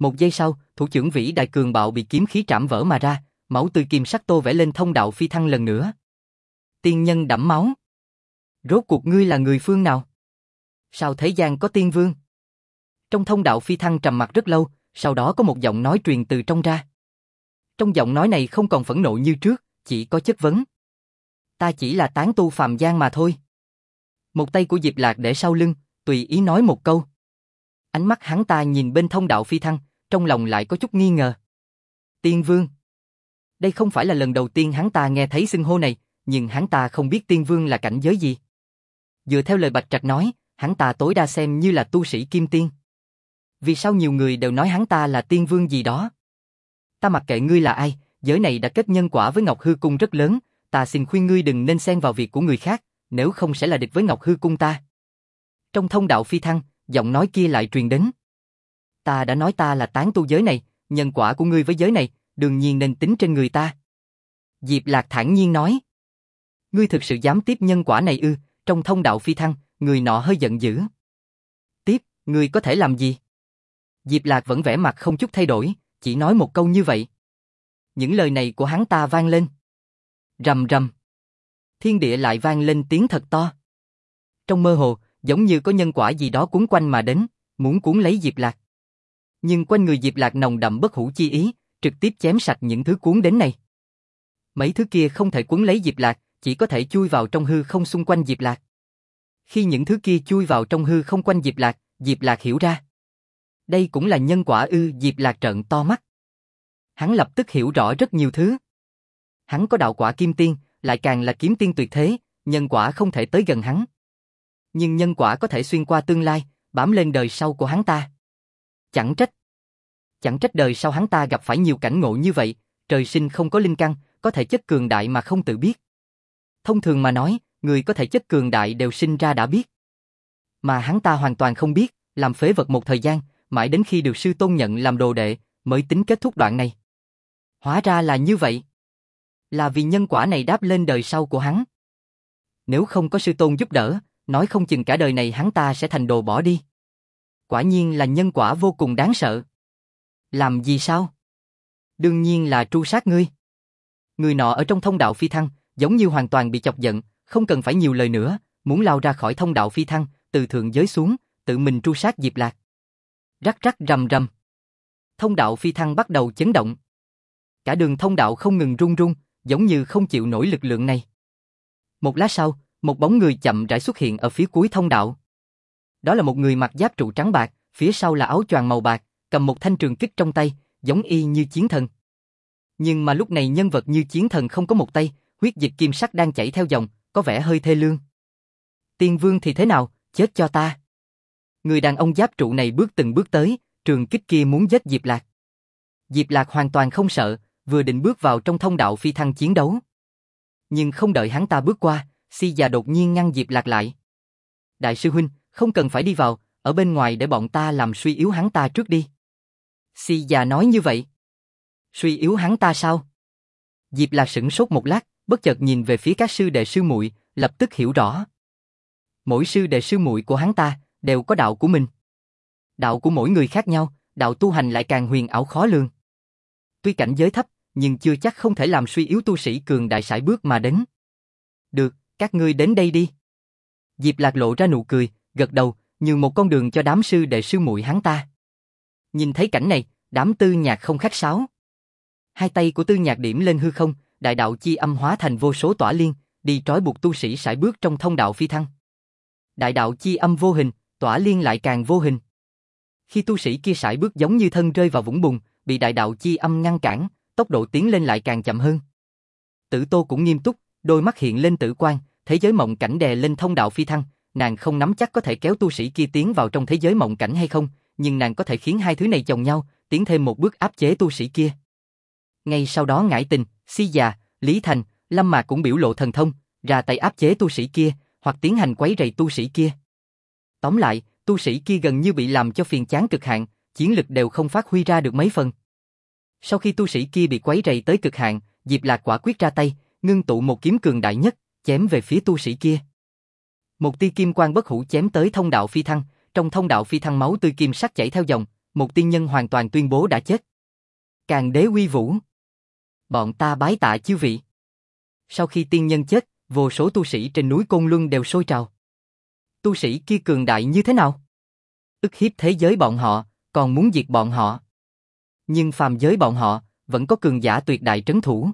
Một giây sau, thủ trưởng vĩ đại cường bạo bị kiếm khí trảm vỡ mà ra, máu tươi kim sắc tô vẽ lên thông đạo phi thăng lần nữa. Tiên nhân đẫm máu. Rốt cuộc ngươi là người phương nào? Sao thế gian có tiên vương? Trong thông đạo phi thăng trầm mặc rất lâu, sau đó có một giọng nói truyền từ trong ra. Trong giọng nói này không còn phẫn nộ như trước, chỉ có chất vấn. Ta chỉ là tán tu phàm gian mà thôi. Một tay của Diệp Lạc để sau lưng, tùy ý nói một câu. Ánh mắt hắn ta nhìn bên thông đạo phi thăng, trong lòng lại có chút nghi ngờ. Tiên vương. Đây không phải là lần đầu tiên hắn ta nghe thấy xưng hô này, nhưng hắn ta không biết tiên vương là cảnh giới gì. Dựa theo lời Bạch Trạch nói, hắn ta tối đa xem như là tu sĩ kim tiên. Vì sao nhiều người đều nói hắn ta là tiên vương gì đó? Ta mặc kệ ngươi là ai, giới này đã kết nhân quả với Ngọc Hư Cung rất lớn, ta xin khuyên ngươi đừng nên xen vào việc của người khác, nếu không sẽ là địch với Ngọc Hư Cung ta. Trong thông đạo phi thăng, giọng nói kia lại truyền đến. Ta đã nói ta là tán tu giới này, nhân quả của ngươi với giới này, đương nhiên nên tính trên người ta. Diệp Lạc thản nhiên nói. Ngươi thực sự dám tiếp nhân quả này ư? Trong thông đạo phi thăng, người nọ hơi giận dữ. Tiếp, ngươi có thể làm gì? Diệp Lạc vẫn vẻ mặt không chút thay đổi, chỉ nói một câu như vậy. Những lời này của hắn ta vang lên. Rầm rầm. Thiên địa lại vang lên tiếng thật to. Trong mơ hồ, giống như có nhân quả gì đó cuốn quanh mà đến, muốn cuốn lấy Diệp Lạc. Nhưng quanh người Diệp Lạc nồng đậm bất hủ chi ý, trực tiếp chém sạch những thứ cuốn đến này. Mấy thứ kia không thể cuốn lấy Diệp Lạc, chỉ có thể chui vào trong hư không xung quanh Diệp Lạc. Khi những thứ kia chui vào trong hư không quanh Diệp Lạc hiểu ra. Đây cũng là nhân quả ư? Diệp Lạc trợn to mắt. Hắn lập tức hiểu rõ rất nhiều thứ. Hắn có đạo quả kim tiên, lại càng là kiếm tiên tuyệt thế, nhân quả không thể tới gần hắn. Nhưng nhân quả có thể xuyên qua tương lai, bám lên đời sau của hắn ta. Chẳng trách đời sau hắn ta gặp phải nhiều cảnh ngộ như vậy, trời sinh không có linh căn, có thể chất cường đại mà không tự biết. Thông thường mà nói, người có thể chất cường đại đều sinh ra đã biết. Mà hắn ta hoàn toàn không biết, làm phế vật một thời gian, mãi đến khi được sư tôn nhận làm đồ đệ, mới tính kết thúc đoạn này. Hóa ra là như vậy. Là vì nhân quả này đáp lên đời sau của hắn. Nếu không có sư tôn giúp đỡ, nói không chừng cả đời này hắn ta sẽ thành đồ bỏ đi. Quả nhiên là nhân quả vô cùng đáng sợ. Làm gì sao? Đương nhiên là tru sát ngươi. Người nọ ở trong thông đạo phi thăng, giống như hoàn toàn bị chọc giận, không cần phải nhiều lời nữa, muốn lao ra khỏi thông đạo phi thăng, từ thượng giới xuống, tự mình tru sát Diệp Lạc. Rắc rắc rầm rầm. Thông đạo phi thăng bắt đầu chấn động. Cả đường thông đạo không ngừng rung rung, giống như không chịu nổi lực lượng này. Một lát sau, một bóng người chậm rãi xuất hiện ở phía cuối thông đạo. Đó là một người mặc giáp trụ trắng bạc, phía sau là áo choàng màu bạc, cầm một thanh trường kích trong tay, giống y như chiến thần. Nhưng mà lúc này nhân vật như chiến thần không có một tay, huyết dịch kim sắc đang chảy theo dòng, có vẻ hơi thê lương. Tiên vương thì thế nào, chết cho ta. Người đàn ông giáp trụ này bước từng bước tới, trường kích kia muốn giết Diệp Lạc. Diệp Lạc hoàn toàn không sợ, vừa định bước vào trong thông đạo phi thăng chiến đấu. Nhưng không đợi hắn ta bước qua, Si già đột nhiên ngăn Diệp Lạc lại. Đại sư huynh, không cần phải đi vào, ở bên ngoài để bọn ta làm suy yếu hắn ta trước đi. Si già nói như vậy. Suy yếu hắn ta sao? Diệp Lạc sửng sốt một lát, bất chợt nhìn về phía các sư đệ sư muội, lập tức hiểu rõ. Mỗi sư đệ sư muội của hắn ta đều có đạo của mình. Đạo của mỗi người khác nhau, đạo tu hành lại càng huyền ảo khó lường. Tuy cảnh giới thấp, nhưng chưa chắc không thể làm suy yếu tu sĩ cường đại sải bước mà đến. Được, các ngươi đến đây đi. Diệp Lạc lộ ra nụ cười, gật đầu, nhường một con đường cho đám sư đệ sư muội hắn ta. Nhìn thấy cảnh này, đám Tư Nhạc không khách sáo. Hai tay của Tư Nhạc điểm lên hư không, đại đạo chi âm hóa thành vô số tỏa liên, đi trói buộc tu sĩ sải bước trong thông đạo phi thăng. Đại đạo chi âm vô hình, tỏa liên lại càng vô hình. Khi tu sĩ kia sải bước giống như thân rơi vào vũng bùn, bị đại đạo chi âm ngăn cản, tốc độ tiến lên lại càng chậm hơn. Tử Tô cũng nghiêm túc, đôi mắt hiện lên tử quang, thế giới mộng cảnh đè lên thông đạo phi thăng, nàng không nắm chắc có thể kéo tu sĩ kia tiến vào trong thế giới mộng cảnh hay không, nhưng nàng có thể khiến hai thứ này chồng nhau, tiến thêm một bước áp chế tu sĩ kia. Ngay sau đó Ngải Tình, Si già, Lý Thành, Lâm Mạc cũng biểu lộ thần thông, ra tay áp chế tu sĩ kia, hoặc tiến hành quấy rầy tu sĩ kia. Tóm lại, tu sĩ kia gần như bị làm cho phiền chán cực hạn, chiến lực đều không phát huy ra được mấy phần. Sau khi tu sĩ kia bị quấy rầy tới cực hạn, Diệp Lạc quả quyết ra tay, ngưng tụ một kiếm cường đại nhất, chém về phía tu sĩ kia. Một tia kim quang bất hủ chém tới thông đạo phi thăng, trong thông đạo phi thăng máu tươi kim sắc chảy theo dòng, một tiên nhân hoàn toàn tuyên bố đã chết. Càng đế uy vũ. Bọn ta bái tạ chư vị. Sau khi tiên nhân chết, vô số tu sĩ trên núi Côn Luân đều sôi trào. Tu sĩ kia cường đại như thế nào? Ức hiếp thế giới bọn họ, còn muốn diệt bọn họ. Nhưng phàm giới bọn họ, vẫn có cường giả tuyệt đại trấn thủ.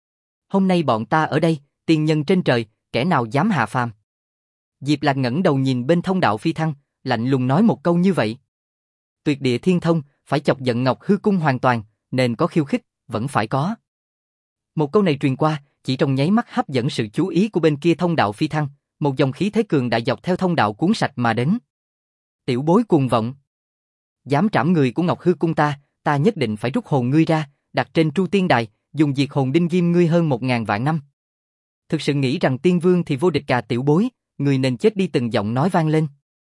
Hôm nay bọn ta ở đây, tiên nhân trên trời, kẻ nào dám hạ phàm? Diệp Lạc ngẩng đầu nhìn bên thông đạo phi thăng, lạnh lùng nói một câu như vậy. Tuyệt địa thiên thông, phải chọc giận Ngọc Hư Cung hoàn toàn, nên có khiêu khích, vẫn phải có. Một câu này truyền qua, chỉ trong nháy mắt hấp dẫn sự chú ý của bên kia thông đạo phi thăng, một dòng khí thế cường đại dọc theo thông đạo cuốn sạch mà đến. Tiểu bối cuồng vọng. Dám trảm người của Ngọc Hư Cung ta nhất định phải rút hồn ngươi ra, đặt trên Tru Tiên Đài, dùng diệt hồn đinh ghim ngươi hơn 1000 vạn năm. Thực sự nghĩ rằng tiên vương thì vô địch cả tiểu bối, người nên chết đi, từng giọng nói vang lên.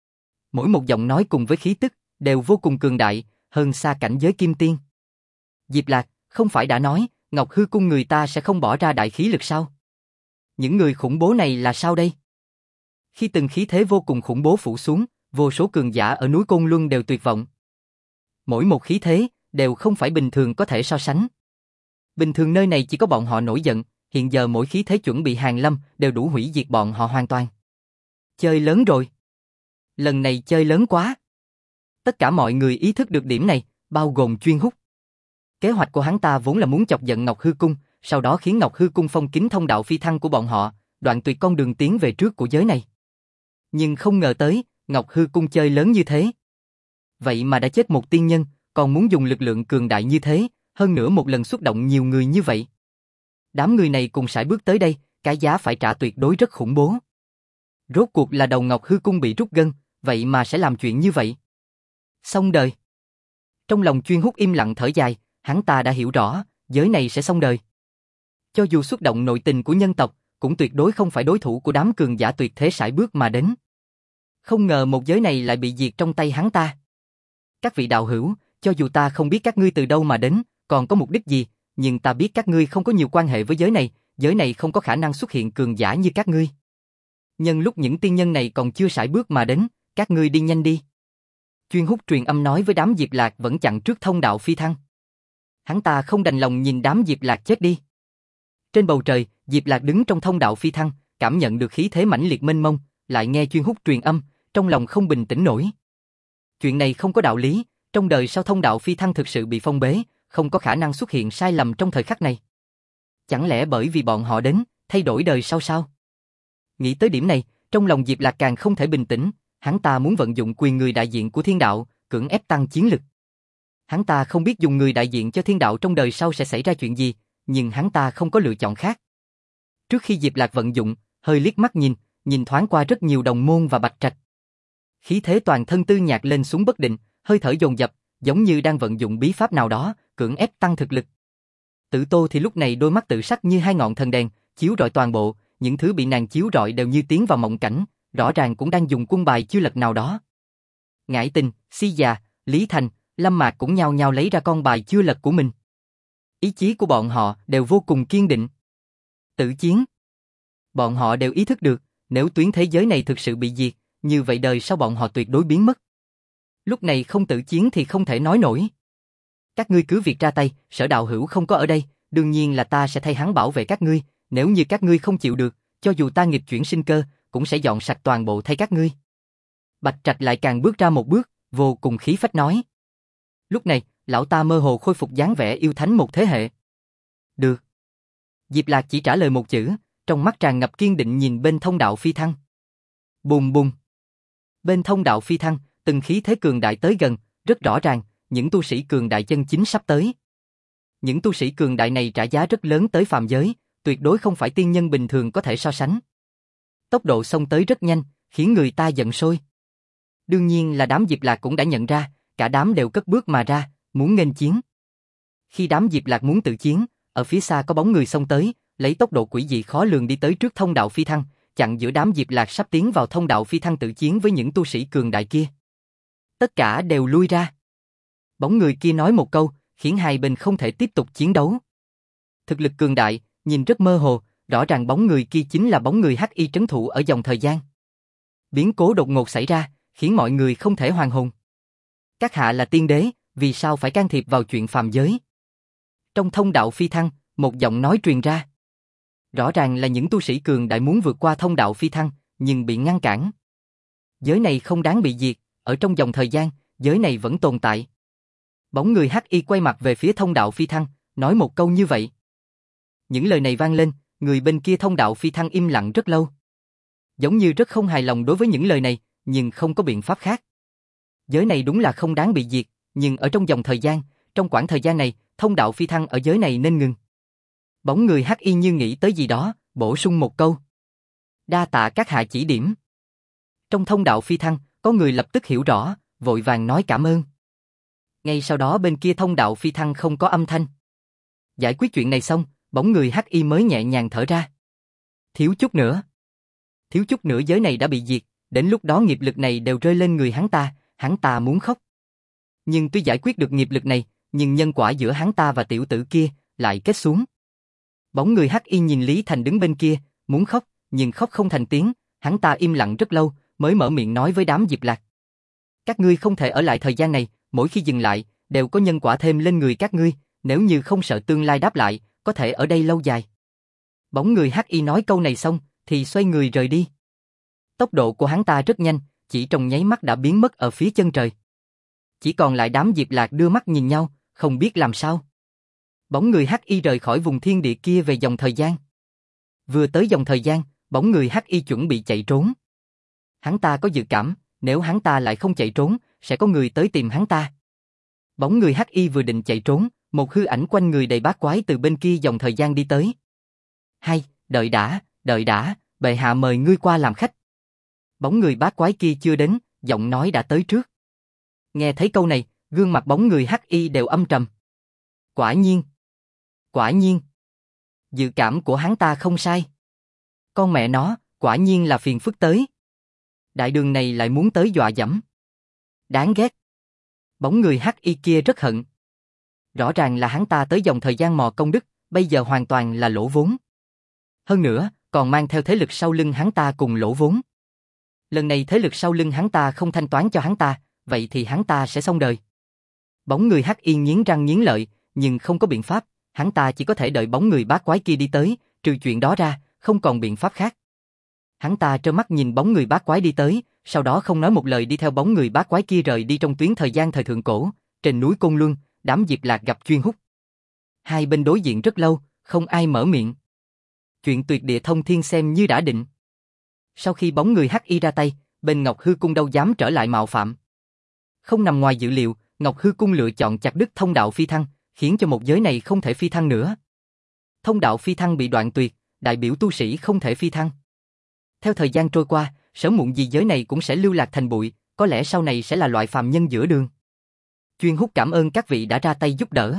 Mỗi một giọng nói cùng với khí tức, đều vô cùng cường đại, hơn xa cảnh giới kim tiên. Diệp Lạc, không phải đã nói, Ngọc Hư Cung người ta sẽ không bỏ ra đại khí lực sao? Những người khủng bố này là sao đây? Khi từng khí thế vô cùng khủng bố phủ xuống, vô số cường giả ở núi Côn Luân đều tuyệt vọng. Mỗi một khí thế, đều không phải bình thường có thể so sánh. Bình thường nơi này chỉ có bọn họ nổi giận, hiện giờ mỗi khí thế chuẩn bị hàng lâm, đều đủ hủy diệt bọn họ hoàn toàn. Chơi lớn rồi. Lần này chơi lớn quá. Tất cả mọi người ý thức được điểm này, bao gồm Chuyên Húc. Kế hoạch của hắn ta vốn là muốn chọc giận Ngọc Hư Cung, sau đó khiến Ngọc Hư Cung phong kín thông đạo phi thăng của bọn họ, đoạn tuyệt con đường tiến về trước của giới này. Nhưng không ngờ tới, Ngọc Hư Cung chơi lớn như thế. Vậy mà đã chết một tiên nhân, còn muốn dùng lực lượng cường đại như thế, hơn nữa một lần xuất động nhiều người như vậy. Đám người này cùng sải bước tới đây, cái giá phải trả tuyệt đối rất khủng bố. Rốt cuộc là đầu Ngọc Hư Cung bị rút gân, vậy mà sẽ làm chuyện như vậy. Xong đời. Trong lòng Chuyên Húc im lặng thở dài, hắn ta đã hiểu rõ, giới này sẽ xong đời. Cho dù xuất động nội tình của nhân tộc, cũng tuyệt đối không phải đối thủ của đám cường giả tuyệt thế sải bước mà đến. Không ngờ một giới này lại bị diệt trong tay hắn ta. Các vị đạo hữu, cho dù ta không biết các ngươi từ đâu mà đến, còn có mục đích gì, nhưng ta biết các ngươi không có nhiều quan hệ với giới này không có khả năng xuất hiện cường giả như các ngươi. Nhân lúc những tiên nhân này còn chưa sải bước mà đến, các ngươi đi nhanh đi. Chuyên Húc truyền âm nói với đám Diệp Lạc vẫn chặn trước thông đạo phi thăng. Hắn ta không đành lòng nhìn đám Diệp Lạc chết đi. Trên bầu trời, Diệp Lạc đứng trong thông đạo phi thăng, cảm nhận được khí thế mãnh liệt mênh mông, lại nghe Chuyên Húc truyền âm, trong lòng không bình tĩnh nổi. Chuyện này không có đạo lý, trong đời sau thông đạo phi thăng thực sự bị phong bế, không có khả năng xuất hiện sai lầm trong thời khắc này. Chẳng lẽ bởi vì bọn họ đến, thay đổi đời sau sao? Nghĩ tới điểm này, trong lòng Diệp Lạc càng không thể bình tĩnh, hắn ta muốn vận dụng quyền người đại diện của thiên đạo, cưỡng ép tăng chiến lực. Hắn ta không biết dùng người đại diện cho thiên đạo trong đời sau sẽ xảy ra chuyện gì, nhưng hắn ta không có lựa chọn khác. Trước khi Diệp Lạc vận dụng, hơi liếc mắt nhìn thoáng qua rất nhiều đồng môn và Bạch Trạch. Khí thế toàn thân Tư Nhạc lên xuống bất định, hơi thở dồn dập, giống như đang vận dụng bí pháp nào đó, cưỡng ép tăng thực lực. Tử Tô thì lúc này đôi mắt tự sắc như hai ngọn thần đèn, chiếu rọi toàn bộ, những thứ bị nàng chiếu rọi đều như tiến vào mộng cảnh, rõ ràng cũng đang dùng quân bài chiêu lật nào đó. Ngải Tình, Si Già, Lý Thành, Lâm Mạc cũng nhao nhao lấy ra con bài chưa lật của mình. Ý chí của bọn họ đều vô cùng kiên định. Tử chiến. Bọn họ đều ý thức được, nếu tuyến thế giới này thực sự bị diệt, như vậy đời sau bọn họ tuyệt đối biến mất. Lúc này không tử chiến thì không thể nói nổi. Các ngươi cứ việc ra tay, Sở đạo hữu không có ở đây, đương nhiên là ta sẽ thay hắn bảo vệ các ngươi, nếu như các ngươi không chịu được, cho dù ta nghịch chuyển sinh cơ, cũng sẽ dọn sạch toàn bộ thay các ngươi. Bạch Trạch lại càng bước ra một bước, vô cùng khí phách nói. Lúc này, lão ta mơ hồ khôi phục dáng vẻ yêu thánh một thế hệ. Được. Diệp Lạc chỉ trả lời một chữ, trong mắt tràn ngập kiên định nhìn bên thông đạo phi thăng. Bùng bùng. Bên thông đạo phi thăng, từng khí thế cường đại tới gần, rất rõ ràng, những tu sĩ cường đại chân chính sắp tới. Những tu sĩ cường đại này trả giá rất lớn tới phàm giới, tuyệt đối không phải tiên nhân bình thường có thể so sánh. Tốc độ xông tới rất nhanh, khiến người ta giận sôi. Đương nhiên là đám Diệp Lạc cũng đã nhận ra, cả đám đều cất bước mà ra, muốn nghênh chiến. Khi đám Diệp Lạc muốn tự chiến, ở phía xa có bóng người xông tới, lấy tốc độ quỷ dị khó lường đi tới trước thông đạo phi thăng, chặn giữa đám Diệp Lạc sắp tiến vào thông đạo phi thăng tự chiến với những tu sĩ cường đại kia. Tất cả đều lui ra. Bóng người kia nói một câu, khiến hai bên không thể tiếp tục chiến đấu. Thực lực cường đại, nhìn rất mơ hồ, rõ ràng bóng người kia chính là bóng người Hắc Y trấn thủ ở dòng thời gian. Biến cố đột ngột xảy ra, khiến mọi người không thể hoàn hồn. Các hạ là tiên đế, vì sao phải can thiệp vào chuyện phàm giới? Trong thông đạo phi thăng, một giọng nói truyền ra. Rõ ràng là những tu sĩ cường đại muốn vượt qua thông đạo phi thăng, nhưng bị ngăn cản. Giới này không đáng bị diệt, ở trong dòng thời gian, giới này vẫn tồn tại. Bóng người hắc y quay mặt về phía thông đạo phi thăng, nói một câu như vậy. Những lời này vang lên, người bên kia thông đạo phi thăng im lặng rất lâu. Giống như rất không hài lòng đối với những lời này, nhưng không có biện pháp khác. Giới này đúng là không đáng bị diệt, nhưng ở trong dòng thời gian, trong quãng thời gian này, thông đạo phi thăng ở giới này nên ngừng. Bóng người hắc y như nghĩ tới gì đó, bổ sung một câu. Đa tạ các hạ chỉ điểm. Trong thông đạo phi thăng, có người lập tức hiểu rõ, vội vàng nói cảm ơn. Ngay sau đó bên kia thông đạo phi thăng không có âm thanh. Giải quyết chuyện này xong, bóng người hắc y mới nhẹ nhàng thở ra. Thiếu chút nữa giới này đã bị diệt, đến lúc đó nghiệp lực này đều rơi lên người hắn ta muốn khóc. Nhưng tuy giải quyết được nghiệp lực này, nhưng nhân quả giữa hắn ta và tiểu tử kia lại kết xuống. Bóng người hắc y nhìn Lý Thành đứng bên kia, muốn khóc, nhưng khóc không thành tiếng, hắn ta im lặng rất lâu, mới mở miệng nói với đám Diệp Lạc. Các ngươi không thể ở lại thời gian này, mỗi khi dừng lại, đều có nhân quả thêm lên người các ngươi, nếu như không sợ tương lai đáp lại, có thể ở đây lâu dài. Bóng người hắc y nói câu này xong, thì xoay người rời đi. Tốc độ của hắn ta rất nhanh, chỉ trong nháy mắt đã biến mất ở phía chân trời. Chỉ còn lại đám Diệp Lạc đưa mắt nhìn nhau, không biết làm sao. Bóng người hắc y rời khỏi vùng thiên địa kia về dòng thời gian. Vừa tới dòng thời gian, bóng người hắc y chuẩn bị chạy trốn. Hắn ta có dự cảm, nếu hắn ta lại không chạy trốn, sẽ có người tới tìm hắn ta. Bóng người hắc y vừa định chạy trốn, một hư ảnh quanh người đầy bát quái từ bên kia dòng thời gian đi tới. Hay, đợi đã, bệ hạ mời ngươi qua làm khách. Bóng người bát quái kia chưa đến, giọng nói đã tới trước. Nghe thấy câu này, gương mặt bóng người hắc y đều âm trầm. Quả nhiên. Dự cảm của hắn ta không sai. Con mẹ nó, quả nhiên là phiền phức tới. Đại đường này lại muốn tới dọa dẫm. Đáng ghét. Bóng người hắc y kia rất hận. Rõ ràng là hắn ta tới dòng thời gian mò công đức, bây giờ hoàn toàn là lỗ vốn. Hơn nữa, còn mang theo thế lực sau lưng hắn ta cùng lỗ vốn. Lần này thế lực sau lưng hắn ta không thanh toán cho hắn ta, vậy thì hắn ta sẽ xong đời. Bóng người hắc y nghiến răng nghiến lợi, nhưng không có biện pháp, hắn ta chỉ có thể đợi bóng người bát quái kia đi tới, trừ chuyện đó ra, không còn biện pháp khác. Hắn ta trơ mắt nhìn bóng người bát quái đi tới, sau đó không nói một lời đi theo bóng người bát quái kia rời đi trong tuyến thời gian thời thượng cổ, trên núi Côn Luân, đám Diệp Lạc gặp Chuyên Húc. Hai bên đối diện rất lâu, không ai mở miệng. Chuyện tuyệt địa thông thiên xem như đã định. Sau khi bóng người hắc y ra tay, bên Ngọc Hư Cung đâu dám trở lại mạo phạm. Không nằm ngoài dự liệu, Ngọc Hư Cung lựa chọn chặt đứt thông đạo phi thăng, khiến cho một giới này không thể phi thăng nữa. Thông đạo phi thăng bị đoạn tuyệt, đại biểu tu sĩ không thể phi thăng. Theo thời gian trôi qua, sớm muộn gì giới này cũng sẽ lưu lạc thành bụi, có lẽ sau này sẽ là loại phàm nhân giữa đường. Chuyên Húc cảm ơn các vị đã ra tay giúp đỡ.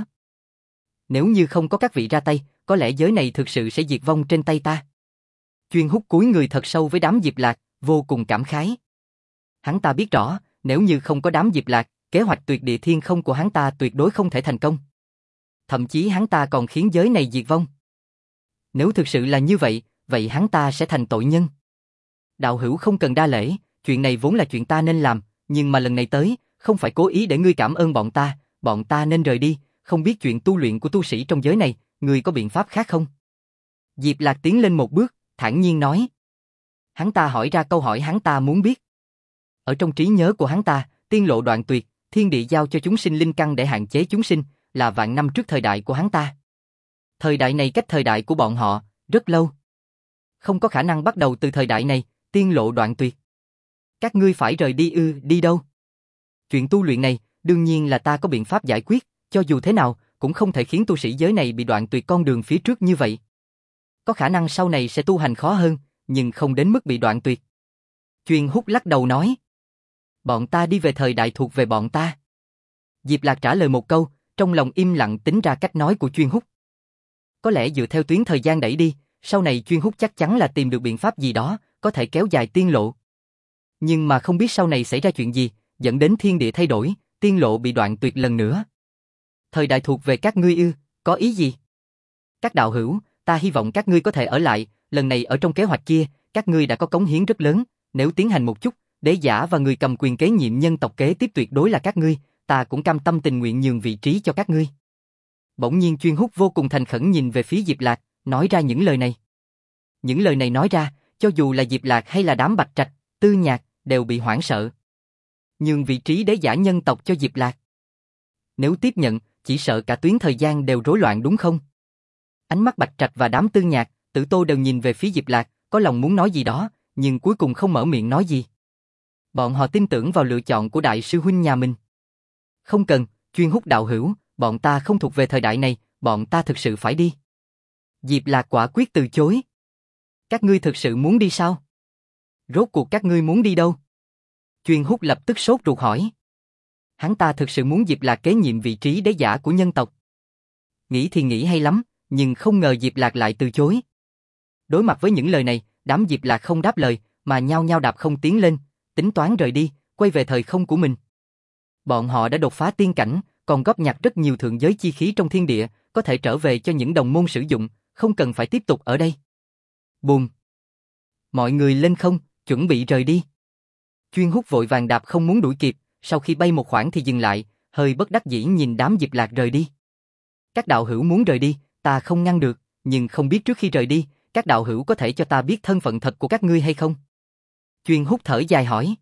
Nếu như không có các vị ra tay, có lẽ giới này thực sự sẽ diệt vong trên tay ta. Chuyên Húc cúi người thật sâu với đám Diệp Lạc, vô cùng cảm khái. Hắn ta biết rõ, nếu như không có đám Diệp Lạc, kế hoạch tuyệt địa thiên không của hắn ta tuyệt đối không thể thành công. Thậm chí hắn ta còn khiến giới này diệt vong. Nếu thực sự là như vậy, vậy hắn ta sẽ thành tội nhân. Đạo hữu không cần đa lễ, chuyện này vốn là chuyện ta nên làm, nhưng mà lần này tới, không phải cố ý để ngươi cảm ơn bọn ta nên rời đi, không biết chuyện tu luyện của tu sĩ trong giới này, ngươi có biện pháp khác không? Diệp Lạc tiến lên một bước, thản nhiên nói. Hắn ta hỏi ra câu hỏi hắn ta muốn biết. Ở trong trí nhớ của hắn ta, tiên lộ đoạn tuyệt, thiên địa giao cho chúng sinh linh căn để hạn chế chúng sinh, là vạn năm trước thời đại của hắn ta. Thời đại này cách thời đại của bọn họ, rất lâu. Không có khả năng bắt đầu từ thời đại này, tiên lộ đoạn tuyệt. Các ngươi phải rời đi đi đâu? Chuyện tu luyện này, đương nhiên là ta có biện pháp giải quyết, cho dù thế nào, cũng không thể khiến tu sĩ giới này bị đoạn tuyệt con đường phía trước như vậy. Có khả năng sau này sẽ tu hành khó hơn, nhưng không đến mức bị đoạn tuyệt. Chuyên Húc lắc đầu nói. Bọn ta đi về thời đại thuộc về bọn ta. Diệp Lạc trả lời một câu, trong lòng im lặng tính ra cách nói của Chuyên Húc. Có lẽ dựa theo tuyến thời gian đẩy đi, sau này Chuyên Húc chắc chắn là tìm được biện pháp gì đó, có thể kéo dài tiên lộ. Nhưng mà không biết sau này xảy ra chuyện gì, dẫn đến thiên địa thay đổi, tiên lộ bị đoạn tuyệt lần nữa. Thời đại thuộc về các ngươi có ý gì? Các đạo hữu, ta hy vọng các ngươi có thể ở lại, lần này ở trong kế hoạch kia, các ngươi đã có cống hiến rất lớn, nếu tiến hành một chút, đế giả và người cầm quyền kế nhiệm nhân tộc kế tiếp tuyệt đối là các ngươi, ta cũng cam tâm tình nguyện nhường vị trí cho các ngươi. Bỗng nhiên Chuyên Húc vô cùng thành khẩn nhìn về phía Diệp Lạc, nói ra những lời này. Những lời này nói ra, cho dù là Diệp Lạc hay là đám Bạch Trạch, Tư Nhạc, đều bị hoảng sợ. Nhường vị trí đế giả nhân tộc cho Diệp Lạc. Nếu tiếp nhận, chỉ sợ cả tuyến thời gian đều rối loạn đúng không? Ánh mắt Bạch Trạch và đám Tư Nhạc, Tử Tô đều nhìn về phía Diệp Lạc, có lòng muốn nói gì đó, nhưng cuối cùng không mở miệng nói gì. Bọn họ tin tưởng vào lựa chọn của đại sư huynh nhà mình. Không cần, Chuyên Húc đạo hữu, bọn ta không thuộc về thời đại này, bọn ta thực sự phải đi. Diệp Lạc quả quyết từ chối. Các ngươi thực sự muốn đi sao? Rốt cuộc các ngươi muốn đi đâu? Chuyên Húc lập tức sốt ruột hỏi. Hắn ta thực sự muốn Diệp Lạc kế nhiệm vị trí đế giả của nhân tộc. Nghĩ thì nghĩ hay lắm, nhưng không ngờ Diệp Lạc lại từ chối. Đối mặt với những lời này, đám Diệp Lạc không đáp lời, mà nhao nhao đạp không tiến lên, tính toán rời đi, quay về thời không của mình. Bọn họ đã đột phá tiên cảnh, còn góp nhặt rất nhiều thượng giới chi khí trong thiên địa, có thể trở về cho những đồng môn sử dụng, không cần phải tiếp tục ở đây. Bùm! Mọi người lên không, chuẩn bị rời đi. Chuyên Húc vội vàng đạp không muốn đuổi kịp, sau khi bay một khoảng thì dừng lại, hơi bất đắc dĩ nhìn đám Diệp Lạc rời đi. Các đạo hữu muốn rời đi, ta không ngăn được, nhưng không biết trước khi rời đi, các đạo hữu có thể cho ta biết thân phận thật của các ngươi hay không? Chuyên Húc thở dài hỏi.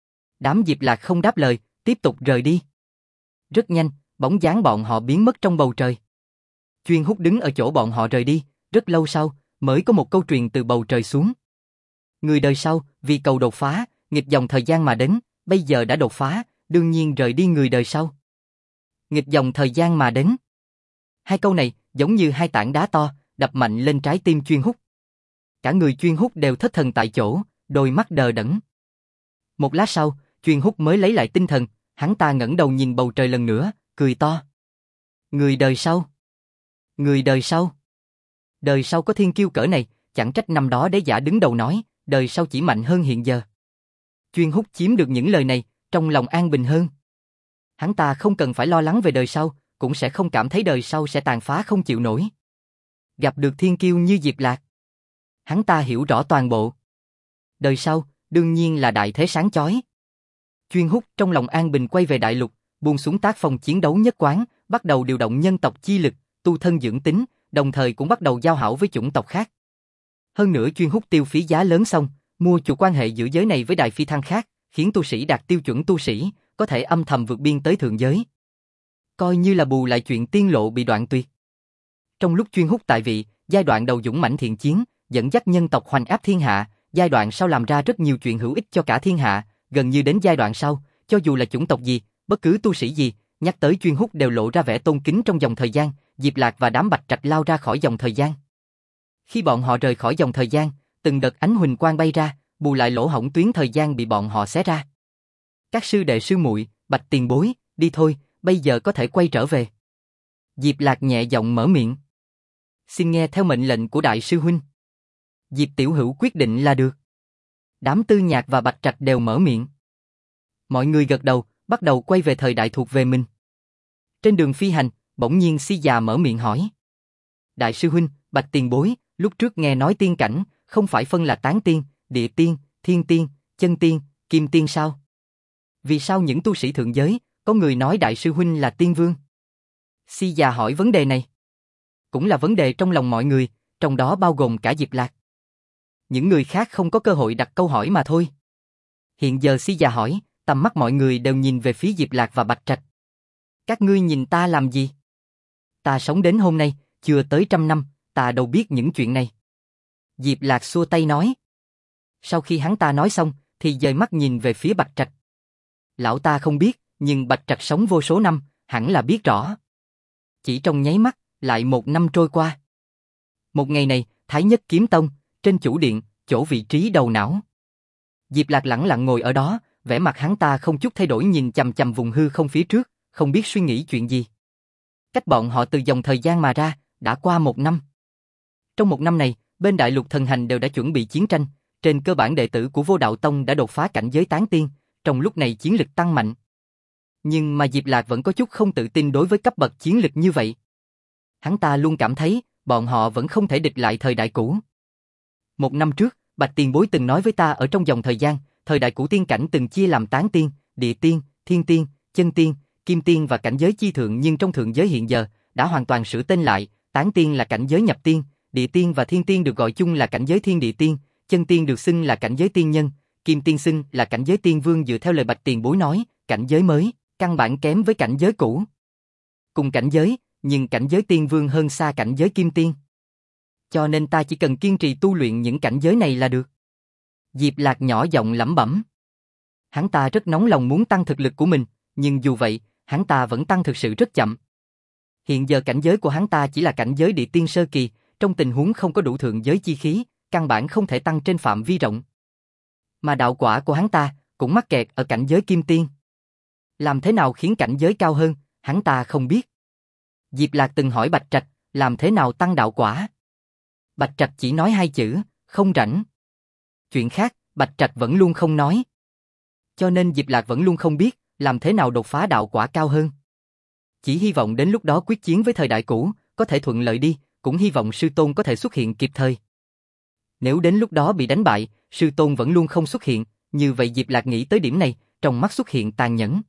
Đám Diệp Lạc không đáp lời, tiếp tục rời đi. Rất nhanh, bóng dáng bọn họ biến mất trong bầu trời. Chuyên Húc đứng ở chỗ bọn họ rời đi, rất lâu sau, mới có một câu truyền từ bầu trời xuống. Người đời sau, vì cầu đột phá, nghịch dòng thời gian mà đến, bây giờ đã đột phá, đương nhiên rời đi người đời sau. Nghịch dòng thời gian mà đến. Hai câu này, giống như hai tảng đá to, đập mạnh lên trái tim Chuyên Húc. Cả người Chuyên Húc đều thất thần tại chỗ, đôi mắt đờ đẫn. Một lát sau, Chuyên Húc mới lấy lại tinh thần, hắn ta ngẩng đầu nhìn bầu trời lần nữa, cười to. Người đời sau. Người đời sau. Đời sau có thiên kiêu cỡ này, chẳng trách năm đó đế giả đứng đầu nói, đời sau chỉ mạnh hơn hiện giờ. Chuyên Húc chiếm được những lời này, trong lòng an bình hơn. Hắn ta không cần phải lo lắng về đời sau, cũng sẽ không cảm thấy đời sau sẽ tàn phá không chịu nổi. Gặp được thiên kiêu như Diệp Lạc, hắn ta hiểu rõ toàn bộ. Đời sau, đương nhiên là đại thế sáng chói. Chuyên Húc trong lòng an bình quay về đại lục, buông xuống tác phong chiến đấu nhất quán, bắt đầu điều động nhân tộc chi lực, tu thân dưỡng tính, đồng thời cũng bắt đầu giao hảo với chủng tộc khác. Hơn nữa Chuyên Húc tiêu phí giá lớn xong, mua chuộc quan hệ giữa giới này với đại phi thăng khác, khiến tu sĩ đạt tiêu chuẩn tu sĩ, có thể âm thầm vượt biên tới thượng giới. Coi như là bù lại chuyện tiên lộ bị đoạn tuyệt. Trong lúc Chuyên Húc tại vị, giai đoạn đầu dũng mãnh thiện chiến, dẫn dắt nhân tộc hoành áp thiên hạ, giai đoạn sau làm ra rất nhiều chuyện hữu ích cho cả thiên hạ, gần như đến giai đoạn sau, cho dù là chủng tộc gì, bất cứ tu sĩ gì, nhắc tới Chuyên Húc đều lộ ra vẻ tôn kính trong dòng thời gian. Diệp Lạc và đám Bạch Trạch lao ra khỏi dòng thời gian. Khi bọn họ rời khỏi dòng thời gian, từng đợt ánh huỳnh quang bay ra, bù lại lỗ hổng tuyến thời gian bị bọn họ xé ra. Các sư đệ sư muội, Bạch tiền bối, đi thôi, bây giờ có thể quay trở về. Diệp Lạc nhẹ giọng mở miệng. Xin nghe theo mệnh lệnh của đại sư huynh. Diệp tiểu hữu quyết định là được. Đám Tư Nhạc và Bạch Trạch đều mở miệng. Mọi người gật đầu, bắt đầu quay về thời đại thuộc về mình. Trên đường phi hành, bỗng nhiên Si già mở miệng hỏi. Đại sư huynh, Bạch tiền bối, lúc trước nghe nói tiên cảnh, không phải phân là tán tiên, địa tiên, thiên tiên, chân tiên, kim tiên sao? Vì sao những tu sĩ thượng giới, có người nói đại sư huynh là tiên vương? Si già hỏi vấn đề này. Cũng là vấn đề trong lòng mọi người, trong đó bao gồm cả Diệp Lạc. Những người khác không có cơ hội đặt câu hỏi mà thôi. Hiện giờ Si già hỏi, tầm mắt mọi người đều nhìn về phía Diệp Lạc và Bạch Trạch. Các ngươi nhìn ta làm gì? Ta sống đến hôm nay, chưa tới 100 năm, ta đâu biết những chuyện này. Diệp Lạc xua tay nói. Sau khi hắn ta nói xong, thì dời mắt nhìn về phía Bạch Trạch. Lão ta không biết, nhưng Bạch Trạch sống vô số năm, hẳn là biết rõ. Chỉ trong nháy mắt, lại 1 năm trôi qua. Một ngày này, Thái Nhất Kiếm Tông, trên chủ điện, chỗ vị trí đầu não. Diệp Lạc lẳng lặng ngồi ở đó, vẻ mặt hắn ta không chút thay đổi nhìn chằm chằm vùng hư không phía trước, không biết suy nghĩ chuyện gì. Cách bọn họ từ dòng thời gian mà ra, đã qua 1 năm. Trong 1 năm này, bên Đại Lục Thần Hành đều đã chuẩn bị chiến tranh, trên cơ bản đệ tử của Vô Đạo Tông đã đột phá cảnh giới tán tiên, trong lúc này chiến lực tăng mạnh. Nhưng mà Diệp Lạc vẫn có chút không tự tin đối với cấp bậc chiến lực như vậy. Hắn ta luôn cảm thấy, bọn họ vẫn không thể địch lại thời đại cũ. 1 năm trước, Bạch tiền bối từng nói với ta ở trong dòng thời gian, thời đại cũ tiên cảnh từng chia làm tán tiên, địa tiên, thiên tiên, chân tiên, kim tiên và cảnh giới chi thượng, nhưng trong thượng giới hiện giờ đã hoàn toàn sửa tên lại, tán tiên là cảnh giới nhập tiên, địa tiên và thiên tiên được gọi chung là cảnh giới thiên địa tiên, chân tiên được xưng là cảnh giới tiên nhân, kim tiên xưng là cảnh giới tiên vương. Dựa theo lời Bạch tiền bối nói, cảnh giới mới căn bản kém với cảnh giới cũ. Cùng cảnh giới, nhưng cảnh giới tiên vương hơn xa cảnh giới kim tiên. Cho nên ta chỉ cần kiên trì tu luyện những cảnh giới này là được. Diệp Lạc nhỏ giọng lẩm bẩm. Hắn ta rất nóng lòng muốn tăng thực lực của mình, nhưng dù vậy, hắn ta vẫn tăng thực sự rất chậm. Hiện giờ cảnh giới của hắn ta chỉ là cảnh giới địa tiên sơ kỳ, trong tình huống không có đủ thượng giới chi khí, căn bản không thể tăng trên phạm vi rộng. Mà đạo quả của hắn ta cũng mắc kẹt ở cảnh giới kim tiên. Làm thế nào khiến cảnh giới cao hơn, hắn ta không biết. Diệp Lạc từng hỏi Bạch Trạch, làm thế nào tăng đạo quả? Bạch Trạch chỉ nói hai chữ, không rảnh. Chuyện khác, Bạch Trạch vẫn luôn không nói. Cho nên Diệp Lạc vẫn luôn không biết, làm thế nào đột phá đạo quả cao hơn. Chỉ hy vọng đến lúc đó quyết chiến với thời đại cũ, có thể thuận lợi đi, cũng hy vọng sư tôn có thể xuất hiện kịp thời. Nếu đến lúc đó bị đánh bại, sư tôn vẫn luôn không xuất hiện, như vậy Diệp Lạc nghĩ tới điểm này, trong mắt xuất hiện tàn nhẫn.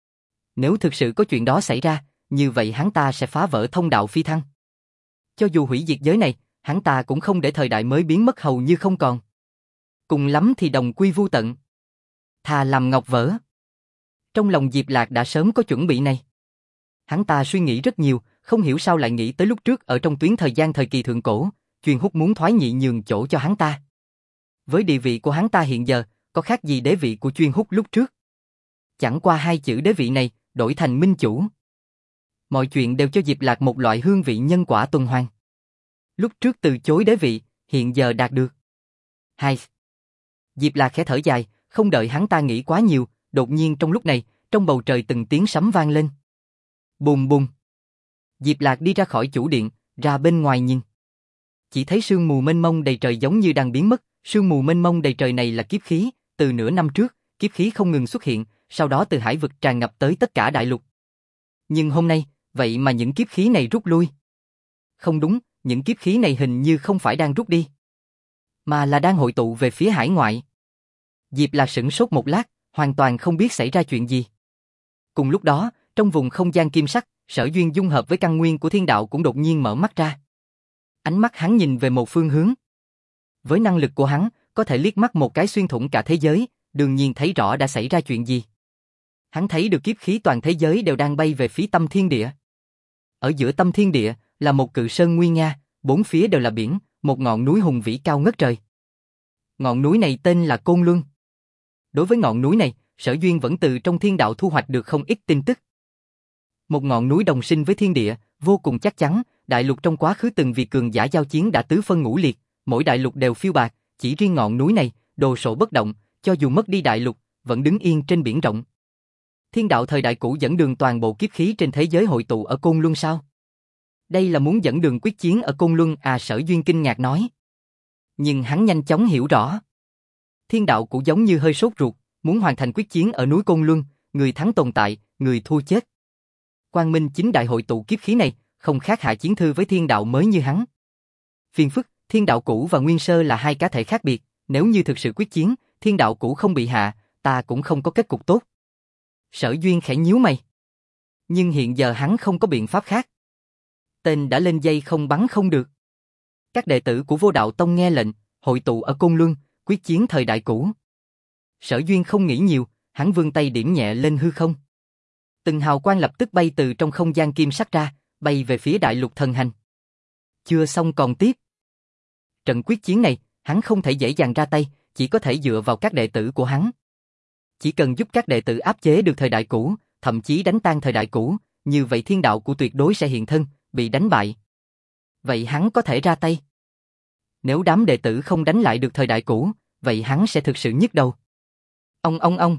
Nếu thực sự có chuyện đó xảy ra, như vậy hắn ta sẽ phá vỡ thông đạo phi thăng. Cho dù hủy diệt giới này, hắn ta cũng không để thời đại mới biến mất hầu như không còn. Cùng lắm thì đồng quy vu tận. Thà làm ngọc vỡ. Trong lòng Diệp Lạc đã sớm có chuẩn bị này. Hắn ta suy nghĩ rất nhiều, không hiểu sao lại nghĩ tới lúc trước ở trong tuyến thời gian thời kỳ thượng cổ, Chuyên Húc muốn thoái nhị nhường chỗ cho hắn ta. Với địa vị của hắn ta hiện giờ, có khác gì đế vị của Chuyên Húc lúc trước. Chẳng qua hai chữ đế vị này, đổi thành minh chủ. Mọi chuyện đều cho Diệp Lạc một loại hương vị nhân quả tuần hoàn. Lúc trước từ chối đế vị, hiện giờ đạt được. Hai. Diệp Lạc khẽ thở dài, không đợi hắn ta nghĩ quá nhiều, đột nhiên trong lúc này, trong bầu trời từng tiếng sấm vang lên. Bùm bùm. Diệp Lạc đi ra khỏi chủ điện, ra bên ngoài nhìn. Chỉ thấy sương mù mênh mông đầy trời giống như đang biến mất, sương mù mênh mông đầy trời này là kiếp khí, từ nửa năm trước, kiếp khí không ngừng xuất hiện, sau đó từ hải vực tràn ngập tới tất cả đại lục. Nhưng hôm nay, vậy mà những kiếp khí này rút lui. Không đúng, những kiếp khí này hình như không phải đang rút đi, mà là đang hội tụ về phía hải ngoại. Diệp Lạc sửng sốt một lát, hoàn toàn không biết xảy ra chuyện gì. Cùng lúc đó, trong vùng không gian kim sắc, Sở Duyên dung hợp với căn nguyên của thiên đạo cũng đột nhiên mở mắt ra. Ánh mắt hắn nhìn về một phương hướng. Với năng lực của hắn, có thể liếc mắt một cái xuyên thủng cả thế giới, đương nhiên thấy rõ đã xảy ra chuyện gì. Hắn thấy được kiếp khí toàn thế giới đều đang bay về phía tâm thiên địa. Ở giữa tâm thiên địa là một cự sơn nguy nga, bốn phía đều là biển, một ngọn núi hùng vĩ cao ngất trời. Ngọn núi này tên là Côn Luân. Đối với ngọn núi này, Sở Duyên vẫn từ trong thiên đạo thu hoạch được không ít tin tức. Một ngọn núi đồng sinh với thiên địa, vô cùng chắc chắn, đại lục trong quá khứ từng vì cường giả giao chiến đã tứ phân ngũ liệt, mỗi đại lục đều phiêu bạt, chỉ riêng ngọn núi này, đồ sộ bất động, cho dù mất đi đại lục, vẫn đứng yên trên biển rộng. Thiên đạo thời đại cũ dẫn đường toàn bộ kiếp khí trên thế giới hội tụ ở Côn Luân sao? Đây là muốn dẫn đường quyết chiến ở Côn Luân à? Sở Duyên kinh ngạc nói. Nhưng hắn nhanh chóng hiểu rõ. Thiên đạo cũ giống như hơi sốt ruột, muốn hoàn thành quyết chiến ở núi Côn Luân, người thắng tồn tại, người thua chết. Quang Minh chính đại hội tụ kiếp khí này, không khác Hạ Chiến Thư với thiên đạo mới như hắn. Phiền phức, thiên đạo cũ và nguyên sơ là hai cá thể khác biệt, nếu như thực sự quyết chiến, thiên đạo cũ không bị hạ, ta cũng không có kết cục tốt. Sở Duyên khẽ nhíu mày. Nhưng hiện giờ hắn không có biện pháp khác. Tên đã lên dây không bắn không được. Các đệ tử của Vô Đạo Tông nghe lệnh, hội tụ ở Côn Luân, quyết chiến thời đại cũ. Sở Duyên không nghĩ nhiều, hắn vươn tay điểm nhẹ lên hư không. Từng hào quang lập tức bay từ trong không gian kim sắc ra, bay về phía đại lục thần hành. Chưa xong còn tiếp. Trận quyết chiến này, hắn không thể dễ dàng ra tay, chỉ có thể dựa vào các đệ tử của hắn. Chỉ cần giúp các đệ tử áp chế được thời đại cũ, thậm chí đánh tan thời đại cũ, như vậy thiên đạo của tuyệt đối sẽ hiện thân, bị đánh bại. Vậy hắn có thể ra tay. Nếu đám đệ tử không đánh lại được thời đại cũ, vậy hắn sẽ thực sự nhức đầu. Ông.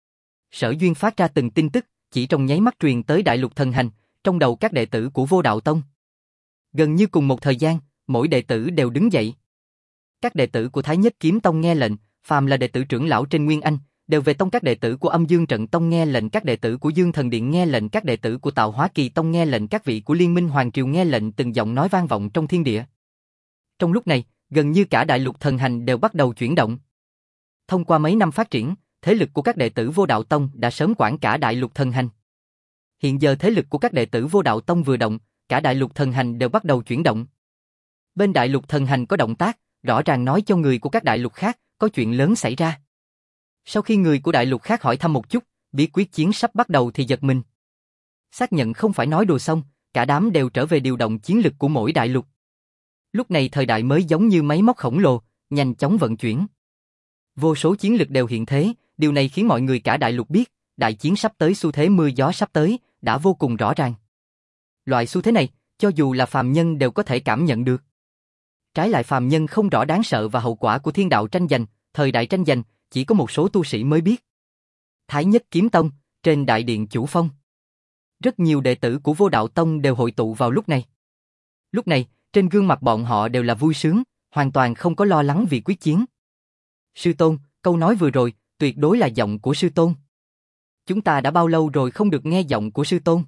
Sở Duyên phát ra từng tin tức, chỉ trong nháy mắt truyền tới đại lục thần hành, trong đầu các đệ tử của Vô Đạo Tông. Gần như cùng một thời gian, mỗi đệ tử đều đứng dậy. Các đệ tử của Thái Nhất Kiếm Tông nghe lệnh, phàm là đệ tử trưởng lão trên Nguyên Anh, đều về tông. Các đệ tử của Âm Dương Trận Tông nghe lệnh, các đệ tử của Dương Thần Điện nghe lệnh, các đệ tử của Tạo Hóa Kỳ Tông nghe lệnh, các vị của Liên Minh Hoàng Triều nghe lệnh, từng giọng nói vang vọng trong thiên địa. Trong lúc này, gần như cả đại lục thần hành đều bắt đầu chuyển động. Thông qua mấy năm phát triển, thế lực của các đệ tử Vô Đạo Tông đã sớm quản cả đại lục thần hành. Hiện giờ thế lực của các đệ tử Vô Đạo Tông vừa động, cả Đại Lục Thần Hành đều bắt đầu chuyển động. Bên Đại Lục Thần Hành có động tác, rõ ràng nói cho người của các đại lục khác, có chuyện lớn xảy ra. Sau khi người của đại lục khác hỏi thăm một chút, biết quyết chiến sắp bắt đầu thì giật mình. Xác nhận không phải nói đùa xong, cả đám đều trở về điều động chiến lực của mỗi đại lục. Lúc này thời đại mới giống như máy móc khổng lồ, nhanh chóng vận chuyển. Vô số chiến lực đều hiện thế, điều này khiến mọi người cả đại lục biết, đại chiến sắp tới, xu thế mưa gió sắp tới, đã vô cùng rõ ràng. Loại xu thế này, cho dù là phàm nhân đều có thể cảm nhận được. Trái lại phàm nhân không rõ đáng sợ và hậu quả của thiên đạo tranh giành, thời đại tranh giành, chỉ có một số tu sĩ mới biết. Thái Nhất Kiếm Tông, trên đại điện chủ phong. Rất nhiều đệ tử của Vô Đạo Tông đều hội tụ vào lúc này. Lúc này, trên gương mặt bọn họ đều là vui sướng, hoàn toàn không có lo lắng vì quyết chiến. Sư Tôn, câu nói vừa rồi, tuyệt đối là giọng của Sư Tôn. Chúng ta đã bao lâu rồi không được nghe giọng của Sư Tôn?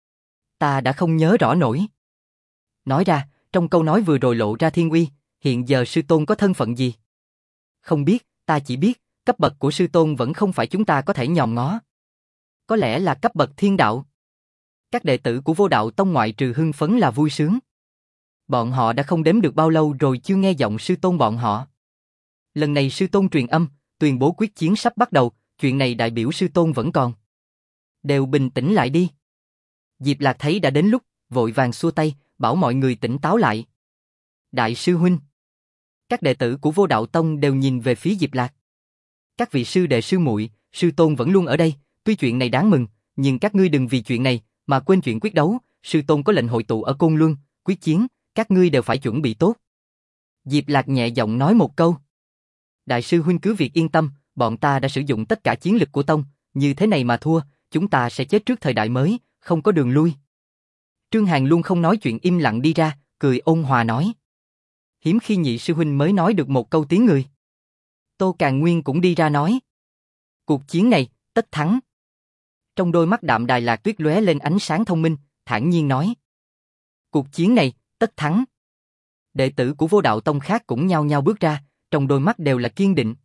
Ta đã không nhớ rõ nổi. Nói ra, trong câu nói vừa rồi lộ ra thiên uy, hiện giờ Sư Tôn có thân phận gì? Không biết, ta chỉ biết, cấp bậc của Sư Tôn vẫn không phải chúng ta có thể nhòm ngó. Có lẽ là cấp bậc thiên đạo. Các đệ tử của Vô Đạo Tông ngoại trừ hưng phấn là vui sướng. Bọn họ đã không đếm được bao lâu rồi chưa nghe giọng Sư Tôn bọn họ. Lần này Sư Tôn truyền âm, tuyên bố quyết chiến sắp bắt đầu, chuyện này đại biểu Sư Tôn vẫn còn. Đều bình tĩnh lại đi. Diệp Lạc thấy đã đến lúc, vội vàng xua tay, bảo mọi người tỉnh táo lại. Đại sư huynh. Các đệ tử của Vô Đạo Tông đều nhìn về phía Diệp Lạc. Các vị sư đệ sư muội, Sư Tôn vẫn luôn ở đây, tuy chuyện này đáng mừng, nhưng các ngươi đừng vì chuyện này mà quên chuyện quyết đấu, Sư Tôn có lệnh hội tụ ở Côn Luân, quyết chiến, các ngươi đều phải chuẩn bị tốt. Diệp Lạc nhẹ giọng nói một câu. Đại sư huynh cứ việc yên tâm, bọn ta đã sử dụng tất cả chiến lực của Tông, như thế này mà thua, chúng ta sẽ chết trước thời đại mới, không có đường lui. Trương Hàn luôn không nói chuyện im lặng đi ra, cười ôn hòa nói. Hiếm khi nhị sư huynh mới nói được một câu tiếng người. Tô Càn Nguyên cũng đi ra nói. Cuộc chiến này, tất thắng. Trong đôi mắt Đạm Đài Lạc Tuyết lóe lên ánh sáng thông minh, thản nhiên nói. Cuộc chiến này, tất thắng. Đệ tử của Vô Đạo Tông khác cũng nhao nhao bước ra, trong đôi mắt đều là kiên định.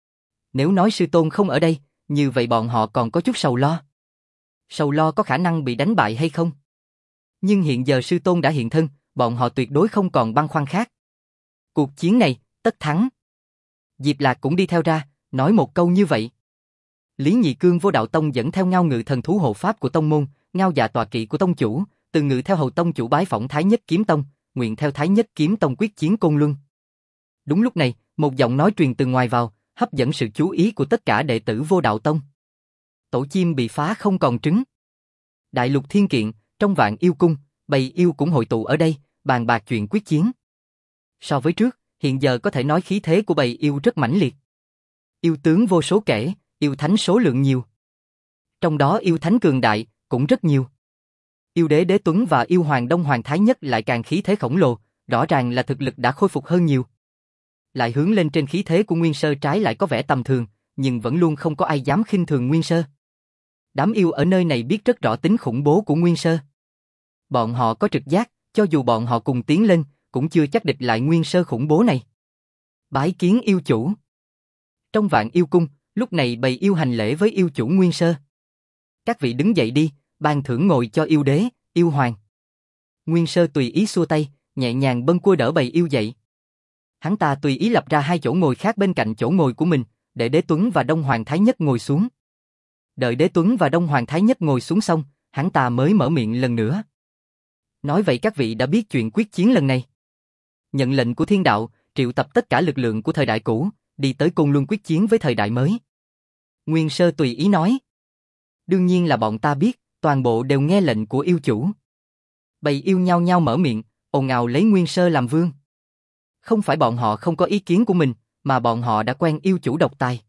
Nếu nói Sư Tôn không ở đây, như vậy bọn họ còn có chút sầu lo. Sầu lo có khả năng bị đánh bại hay không? Nhưng hiện giờ Sư Tôn đã hiện thân, bọn họ tuyệt đối không còn băn khoăn khác. Cuộc chiến này, tất thắng. Diệp Lạc cũng đi theo ra, nói một câu như vậy. Lý Nhị Cương Vô Đạo Tông dẫn theo Ngao Ngự thần thú hộ pháp của tông môn, Ngao Dạ tọa kỵ của tông chủ, Từ Ngự theo hầu tông chủ bái phỏng Thái Nhất Kiếm Tông, nguyện theo Thái Nhất Kiếm Tông quyết chiến Côn Luân. Đúng lúc này, một giọng nói truyền từ ngoài vào, hấp dẫn sự chú ý của tất cả đệ tử Vô Đạo Tông. Tổ chim bị phá không còn trứng. Đại Lục Thiên Kiện, trong Vạn Yêu Cung, bầy yêu cũng hội tụ ở đây, bàn bạc chuyện quyết chiến. So với trước, hiện giờ có thể nói khí thế của bầy yêu rất mãnh liệt. Yêu tướng vô số kể, yêu thánh số lượng nhiều. Trong đó yêu thánh cường đại, cũng rất nhiều. Yêu đế Đế Tuấn và yêu hoàng Đông Hoàng Thái Nhất lại càng khí thế khổng lồ, rõ ràng là thực lực đã khôi phục hơn nhiều. Lại hướng lên trên khí thế của Nguyên Sơ trái lại có vẻ tầm thường, nhưng vẫn luôn không có ai dám khinh thường Nguyên Sơ. Đám yêu ở nơi này biết rất rõ tính khủng bố của Nguyên Sơ. Bọn họ có trực giác, cho dù bọn họ cùng tiến lên, cũng chưa chắc địch lại Nguyên Sơ khủng bố này. Bái kiến yêu chủ. Trong Vạn Yêu Cung, lúc này bầy yêu hành lễ với yêu chủ Nguyên Sơ. Các vị đứng dậy đi, ban thưởng ngồi cho yêu đế, yêu hoàng. Nguyên Sơ tùy ý xua tay, nhẹ nhàng bâng cua đỡ bầy yêu dậy. Hắn ta tùy ý lập ra hai chỗ ngồi khác bên cạnh chỗ ngồi của mình, để Đế Tuấn và Đông Hoàng Thái Nhất ngồi xuống. Đợi Đế Tuấn và Đông Hoàng Thái Nhất ngồi xuống xong, hắn ta mới mở miệng lần nữa. Nói vậy các vị đã biết chuyện quyết chiến lần này. Nhận lệnh của thiên đạo, triệu tập tất cả lực lượng của thời đại cũ, đi tới Côn Luân quyết chiến với thời đại mới. Nguyên Sơ tùy ý nói. Đương nhiên là bọn ta biết, toàn bộ đều nghe lệnh của yêu chủ. Bầy yêu nhao nhao mở miệng, ồn ào lấy Nguyên Sơ làm vương. Không phải bọn họ không có ý kiến của mình, mà bọn họ đã quen yêu chủ độc tài.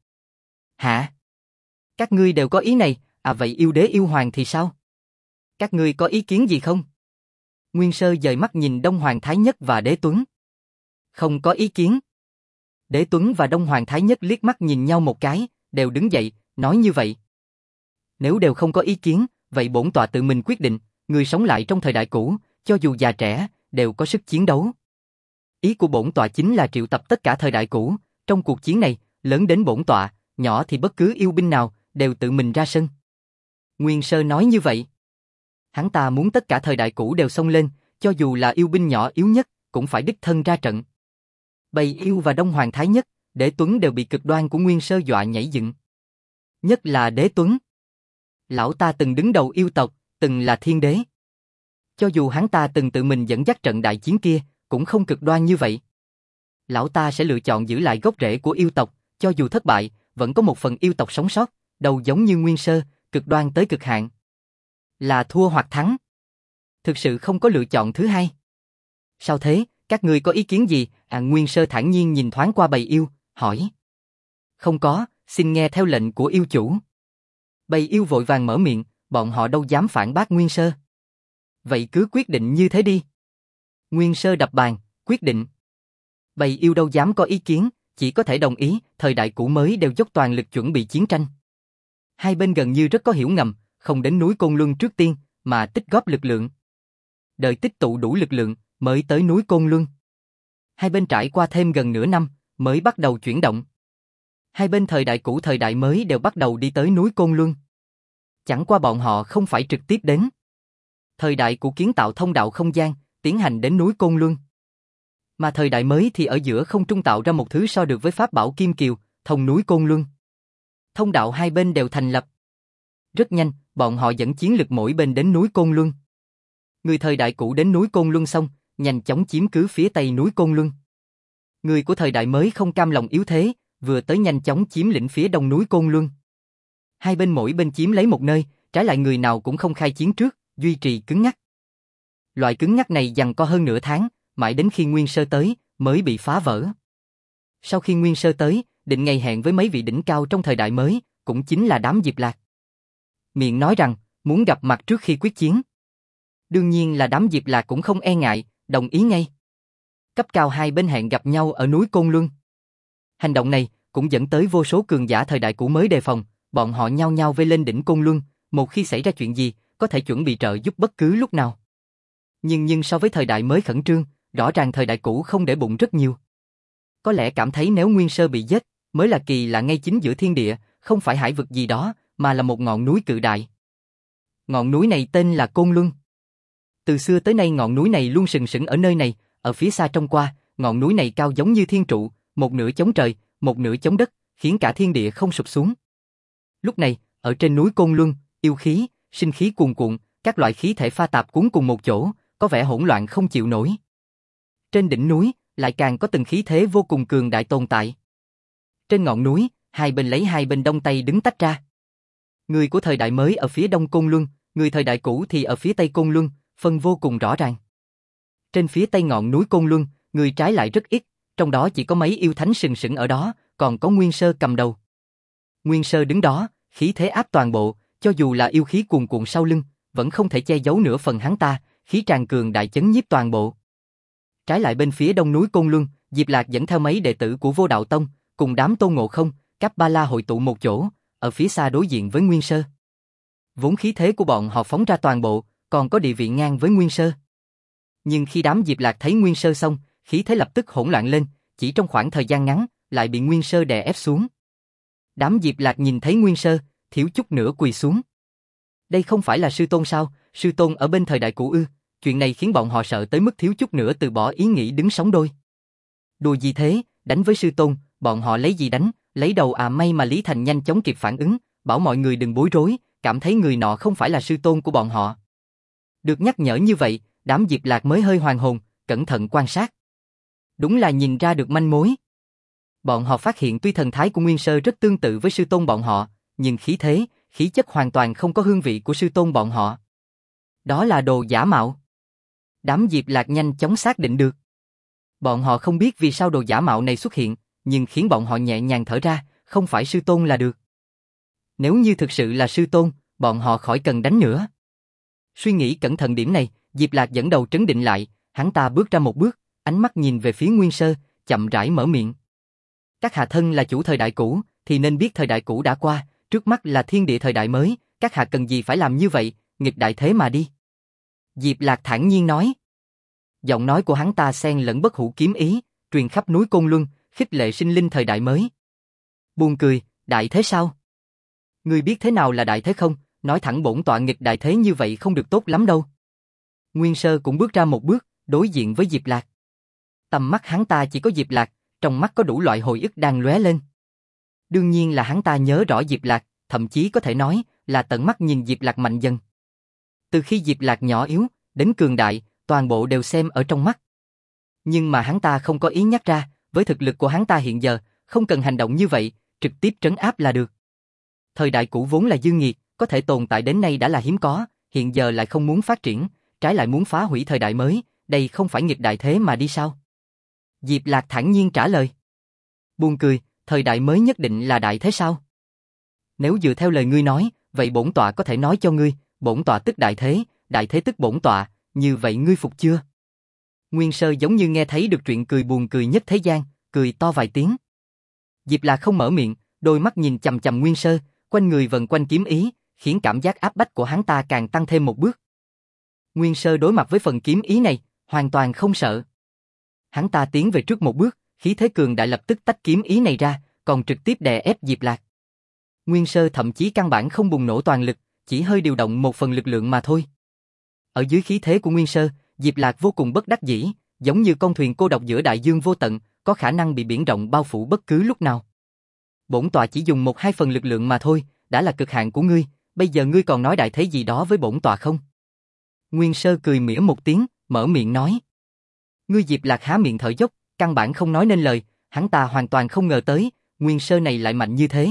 Hả? Các ngươi đều có ý này, à vậy yêu đế yêu hoàng thì sao? Các ngươi có ý kiến gì không? Nguyên Sơ dời mắt nhìn Đông Hoàng Thái Nhất và Đế Tuấn. Không có ý kiến. Đế Tuấn và Đông Hoàng Thái Nhất liếc mắt nhìn nhau một cái, đều đứng dậy, nói như vậy. Nếu đều không có ý kiến, vậy bổn tọa tự mình quyết định, người sống lại trong thời đại cũ, cho dù già trẻ, đều có sức chiến đấu. Ý của bổn tọa chính là triệu tập tất cả thời đại cũ, trong cuộc chiến này, lớn đến bổn tọa, nhỏ thì bất cứ yêu binh nào, đều tự mình ra sân. Nguyên Sơ nói như vậy. Hắn ta muốn tất cả thời đại cũ đều xông lên, cho dù là yêu binh nhỏ yếu nhất, cũng phải đích thân ra trận. Bầy yêu và Đông Hoàng Thái Nhất, Đế Tuấn đều bị cực đoan của Nguyên Sơ dọa nhảy dựng. Nhất là Đế Tuấn. Lão ta từng đứng đầu yêu tộc, từng là thiên đế. Cho dù hắn ta từng tự mình dẫn dắt trận đại chiến kia, cũng không cực đoan như vậy. Lão ta sẽ lựa chọn giữ lại gốc rễ của yêu tộc, cho dù thất bại, vẫn có một phần yêu tộc sống sót, đầu giống như Nguyên Sơ, cực đoan tới cực hạn. Là thua hoặc thắng. Thực sự không có lựa chọn thứ hai. Sao thế, các ngươi có ý kiến gì? Nguyên Sơ thản nhiên nhìn thoáng qua bầy yêu, hỏi. Không có, xin nghe theo lệnh của yêu chủ. Bầy yêu vội vàng mở miệng, bọn họ đâu dám phản bác Nguyên Sơ. Vậy cứ quyết định như thế đi. Nguyên Sơ đập bàn, quyết định. Bầy yêu đâu dám có ý kiến, chỉ có thể đồng ý, thời đại cũ mới đều dốc toàn lực chuẩn bị chiến tranh. Hai bên gần như rất có hiểu ngầm, không đến núi Côn Luân trước tiên, mà tích góp lực lượng. Đợi tích tụ đủ lực lượng, mới tới núi Côn Luân. Hai bên trải qua thêm gần nửa năm, mới bắt đầu chuyển động. Hai bên thời đại cũ thời đại mới đều bắt đầu đi tới núi Côn Luân. Chẳng qua bọn họ không phải trực tiếp đến. Thời đại cũ kiến tạo thông đạo không gian, tiến hành đến núi Côn Luân. Mà thời đại mới thì ở giữa không trung tạo ra một thứ so được với pháp bảo Kim Kiều, thông núi Côn Luân. Thông đạo hai bên đều thành lập. Rất nhanh, bọn họ dẫn chiến lực mỗi bên đến núi Côn Luân. Người thời đại cũ đến núi Côn Luân xong, nhanh chóng chiếm cứ phía tây núi Côn Luân. Người của thời đại mới không cam lòng yếu thế, vừa tới nhanh chóng chiếm lĩnh phía đông núi Côn Luân. Hai bên mỗi bên chiếm lấy một nơi, trái lại người nào cũng không khai chiến trước, duy trì cứng ngắc. Loại cứng ngắc này giằng co hơn nửa tháng, mãi đến khi Nguyên Sơ tới, mới bị phá vỡ. Sau khi Nguyên Sơ tới, định ngày hẹn với mấy vị đỉnh cao trong thời đại mới, cũng chính là đám Diệp Lạc. Miệng nói rằng, muốn gặp mặt trước khi quyết chiến. Đương nhiên là đám Diệp Lạc cũng không e ngại, đồng ý ngay. Cấp cao hai bên hẹn gặp nhau ở núi Côn Luân. Hành động này cũng dẫn tới vô số cường giả thời đại cũ mới đề phòng, bọn họ nhao nhao vây lên đỉnh Côn Luân, một khi xảy ra chuyện gì, có thể chuẩn bị trợ giúp bất cứ lúc nào. Nhưng so với thời đại mới khẩn trương, rõ ràng thời đại cũ không để bụng rất nhiều. Có lẽ cảm thấy nếu Nguyên Sơ bị giết, mới là kỳ lạ ngay chính giữa thiên địa, không phải hải vực gì đó, mà là một ngọn núi cự đại. Ngọn núi này tên là Côn Luân. Từ xưa tới nay ngọn núi này luôn sừng sững ở nơi này, ở phía xa trông qua, ngọn núi này cao giống như thiên trụ, một nửa chống trời, một nửa chống đất, khiến cả thiên địa không sụp xuống. Lúc này, ở trên núi Côn Luân, yêu khí, sinh khí cuồn cuộn, các loại khí thể pha tạp cuốn cùng một chỗ, có vẻ hỗn loạn không chịu nổi. Trên đỉnh núi, lại càng có từng khí thế vô cùng cường đại tồn tại. Trên ngọn núi, hai bên lấy hai bên đông tây đứng tách ra. Người của thời đại mới ở phía đông Côn Luân, người thời đại cũ thì ở phía tây Côn Luân, phân vô cùng rõ ràng. Trên phía tây ngọn núi Côn Luân, người trái lại rất ít, trong đó chỉ có mấy yêu thánh sừng sững ở đó, còn có Nguyên Sơ cầm đầu. Nguyên Sơ đứng đó, khí thế áp toàn bộ, cho dù là yêu khí cuồn cuộn sau lưng, vẫn không thể che giấu nửa phần hắn ta, khí tràn cường đại chấn nhiếp toàn bộ. Trái lại bên phía đông núi Côn Luân, Diệp Lạc dẫn theo mấy đệ tử của Vô Đạo Tông, cùng đám Tôn Ngộ Không, Cáp Ba La hội tụ một chỗ, ở phía xa đối diện với Nguyên Sơ. Vốn khí thế của bọn họ phóng ra toàn bộ, còn có địa vị ngang với Nguyên Sơ. Nhưng khi đám Diệp Lạc thấy Nguyên Sơ xong, khí thế lập tức hỗn loạn lên, chỉ trong khoảng thời gian ngắn, lại bị Nguyên Sơ đè ép xuống. Đám Diệp Lạc nhìn thấy Nguyên Sơ, thiếu chút nữa quỳ xuống. Đây không phải là sư tôn sao? Sư tôn ở bên thời đại cũ ư? Chuyện này khiến bọn họ sợ tới mức thiếu chút nữa từ bỏ ý nghĩ đứng sóng đôi. Đùa gì thế, đánh với sư tôn, bọn họ lấy gì đánh, lấy đầu à? May mà Lý Thành nhanh chóng kịp phản ứng, bảo mọi người đừng bối rối, cảm thấy người nọ không phải là sư tôn của bọn họ. Được nhắc nhở như vậy, đám Diệp Lạc mới hơi hoàn hồn, cẩn thận quan sát. Đúng là nhìn ra được manh mối. Bọn họ phát hiện tuy thần thái của Nguyên Sơ rất tương tự với sư tôn bọn họ, nhưng khí thế, khí chất hoàn toàn không có hương vị của sư tôn bọn họ. Đó là đồ giả mạo. Đám Diệp Lạc nhanh chóng xác định được. Bọn họ không biết vì sao đồ giả mạo này xuất hiện, nhưng khiến bọn họ nhẹ nhàng thở ra, không phải sư tôn là được. Nếu như thực sự là sư tôn, bọn họ khỏi cần đánh nữa. Suy nghĩ cẩn thận điểm này, Diệp Lạc dẫn đầu trấn định lại, hắn ta bước ra một bước, ánh mắt nhìn về phía Nguyên Sơ, chậm rãi mở miệng. Các hạ thân là chủ thời đại cũ, thì nên biết thời đại cũ đã qua, trước mắt là thiên địa thời đại mới, các hạ cần gì phải làm như vậy, nghịch đại thế mà đi. Diệp Lạc thản nhiên nói. Giọng nói của hắn ta xen lẫn bất hủ kiếm ý, truyền khắp núi Côn Luân, khích lệ sinh linh thời đại mới. Buồn cười, đại thế sao? Ngươi biết thế nào là đại thế không? nói thẳng bổn tọa nghịch đại thế như vậy không được tốt lắm đâu. Nguyên Sơ cũng bước ra một bước, đối diện với Diệp Lạc. Tầm mắt hắn ta chỉ có Diệp Lạc, trong mắt có đủ loại hồi ức đang lóe lên. Đương nhiên là hắn ta nhớ rõ Diệp Lạc, thậm chí có thể nói là tận mắt nhìn Diệp Lạc mạnh dần. Từ khi Diệp Lạc nhỏ yếu, đến cường đại, toàn bộ đều xem ở trong mắt. Nhưng mà hắn ta không có ý nhắc ra, với thực lực của hắn ta hiện giờ, không cần hành động như vậy, trực tiếp trấn áp là được. Thời đại cũ vốn là dương nghiệt, có thể tồn tại đến nay đã là hiếm có, hiện giờ lại không muốn phát triển, trái lại muốn phá hủy thời đại mới, đây không phải nghịch đại thế mà đi sao? Diệp Lạc thản nhiên trả lời. Buồn cười, thời đại mới nhất định là đại thế sao? Nếu dựa theo lời ngươi nói, vậy bổn tọa có thể nói cho ngươi, bổn tọa tức đại thế tức bổn tọa, như vậy ngươi phục chưa? Nguyên Sơ giống như nghe thấy được chuyện cười buồn cười nhất thế gian, cười to vài tiếng. Diệp Lạc không mở miệng, đôi mắt nhìn chằm chằm Nguyên Sơ, quanh người vần quanh kiếm ý, khiến cảm giác áp bách của hắn ta càng tăng thêm một bước. Nguyên Sơ đối mặt với phần kiếm ý này, hoàn toàn không sợ. Hắn ta tiến về trước một bước, khí thế cường đại lập tức tách kiếm ý này ra, còn trực tiếp đè ép Diệp Lạc. Nguyên Sơ thậm chí căn bản không bùng nổ toàn lực, chỉ hơi điều động một phần lực lượng mà thôi. Ở dưới khí thế của Nguyên Sơ, Diệp Lạc vô cùng bất đắc dĩ, giống như con thuyền cô độc giữa đại dương vô tận, có khả năng bị biển rộng bao phủ bất cứ lúc nào. Bổn tọa chỉ dùng 1-2 phần lực lượng mà thôi, đã là cực hạn của ngươi, bây giờ ngươi còn nói đại thế gì đó với bổn tọa không? Nguyên Sơ cười mỉa một tiếng, mở miệng nói. Ngươi Diệp Lạc há miệng thở dốc, căn bản không nói nên lời, hắn ta hoàn toàn không ngờ tới, Nguyên Sơ này lại mạnh như thế.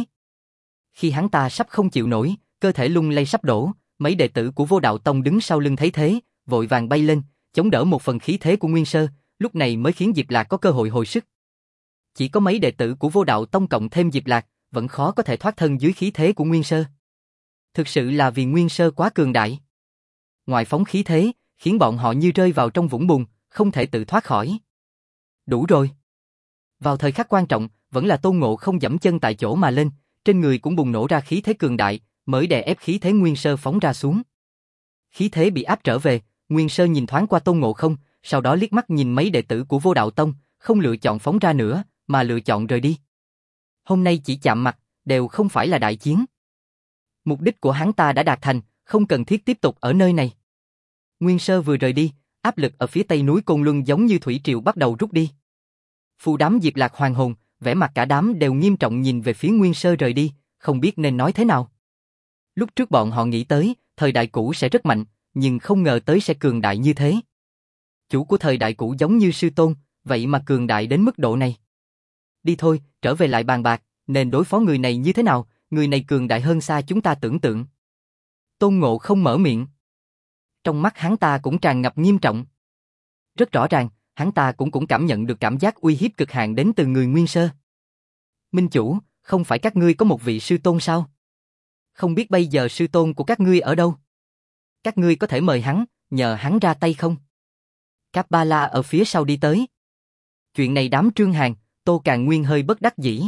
Khi hắn ta sắp không chịu nổi, cơ thể lung lay sắp đổ, mấy đệ tử của Vô Đạo Tông đứng sau lưng thấy thế, vội vàng bay lên, chống đỡ một phần khí thế của Nguyên Sơ, lúc này mới khiến Diệp Lạc có cơ hội hồi sức. Chỉ có mấy đệ tử của Vô Đạo Tông cộng thêm Diệp Lạc, vẫn khó có thể thoát thân dưới khí thế của Nguyên Sơ. Thực sự là vì Nguyên Sơ quá cường đại. Ngoài phóng khí thế, khiến bọn họ như rơi vào trong vũng bùn, không thể tự thoát khỏi. Đủ rồi. Vào thời khắc quan trọng, vẫn là Tôn Ngộ không giẫm chân tại chỗ mà lên, trên người cũng bùng nổ ra khí thế cường đại, mới đè ép khí thế Nguyên Sơ phóng ra xuống. Khí thế bị áp trở về, Nguyên Sơ nhìn thoáng qua Tôn Ngộ không, sau đó liếc mắt nhìn mấy đệ tử của Vô Đạo Tông, không lựa chọn phóng ra nữa, mà lựa chọn rời đi. Hôm nay chỉ chạm mặt, đều không phải là đại chiến. Mục đích của hắn ta đã đạt thành, không cần thiết tiếp tục ở nơi này. Nguyên Sơ vừa rời đi, áp lực ở phía tây núi Côn Luân giống như thủy triều bắt đầu rút đi. Phù đám Diệp Lạc hoàng hồn, vẻ mặt cả đám đều nghiêm trọng nhìn về phía Nguyên Sơ rời đi, không biết nên nói thế nào. Lúc trước bọn họ nghĩ tới, thời đại cũ sẽ rất mạnh, nhưng không ngờ tới sẽ cường đại như thế. Chủ của thời đại cũ giống như sư tôn, vậy mà cường đại đến mức độ này. Đi thôi, trở về lại bàn bạc, nên đối phó người này như thế nào, người này cường đại hơn xa chúng ta tưởng tượng. Tôn Ngộ không mở miệng. Trong mắt hắn ta cũng tràn ngập nghiêm trọng. Rất rõ ràng, hắn ta cũng cảm nhận được cảm giác uy hiếp cực hạn đến từ người Nguyên Sơ. Minh chủ, không phải các ngươi có một vị sư tôn sao? Không biết bây giờ sư tôn của các ngươi ở đâu? Các ngươi có thể mời hắn, nhờ hắn ra tay không? Cáp Ba La ở phía sau đi tới. Chuyện này đám Trương Hàn, Tô Càn Nguyên hơi bất đắc dĩ.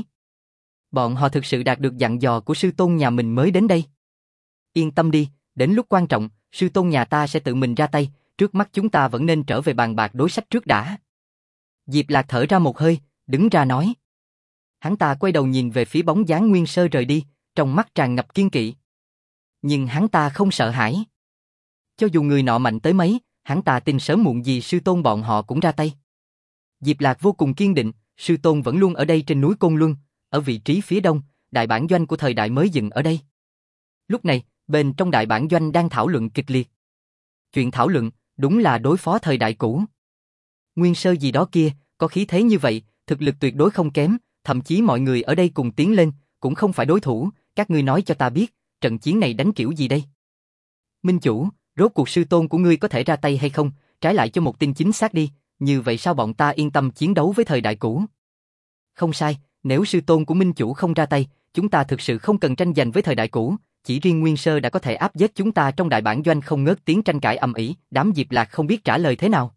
Bọn họ thực sự đạt được dặn dò của sư tôn nhà mình mới đến đây. Yên tâm đi, đến lúc quan trọng, sư tôn nhà ta sẽ tự mình ra tay, trước mắt chúng ta vẫn nên trở về bàn bạc đối sách trước đã. Diệp Lạc thở ra một hơi, đứng ra nói. Hắn ta quay đầu nhìn về phía bóng dáng Nguyên Sơ rời đi, trong mắt tràn ngập kiên kỵ. Nhưng hắn ta không sợ hãi. Cho dù người nọ mạnh tới mấy, hắn ta tin sớm muộn gì sư tôn bọn họ cũng ra tay. Diệp Lạc vô cùng kiên định, sư tôn vẫn luôn ở đây trên núi Côn Luân, ở vị trí phía đông, đại bản doanh của thời đại mới dựng ở đây. Lúc này, bên trong đại bản doanh đang thảo luận kịch liệt. Chuyện thảo luận, đúng là đối phó thời đại cũ. Nguyên Sơ gì đó kia, có khí thế như vậy, thực lực tuyệt đối không kém, thậm chí mọi người ở đây cùng tiến lên, cũng không phải đối thủ, các ngươi nói cho ta biết, trận chiến này đánh kiểu gì đây? Minh chủ, rốt cuộc sư tôn của ngươi có thể ra tay hay không, trái lại cho một tin chính xác đi, như vậy sao bọn ta yên tâm chiến đấu với thời đại cũ? Không sai, nếu sư tôn của Minh chủ không ra tay, chúng ta thực sự không cần tranh giành với thời đại cũ, chỉ riêng Nguyên Sơ đã có thể áp giết chúng ta trong đại bản doanh không ngớt tiếng tranh cãi ầm ĩ, đám Diệp Lạc không biết trả lời thế nào.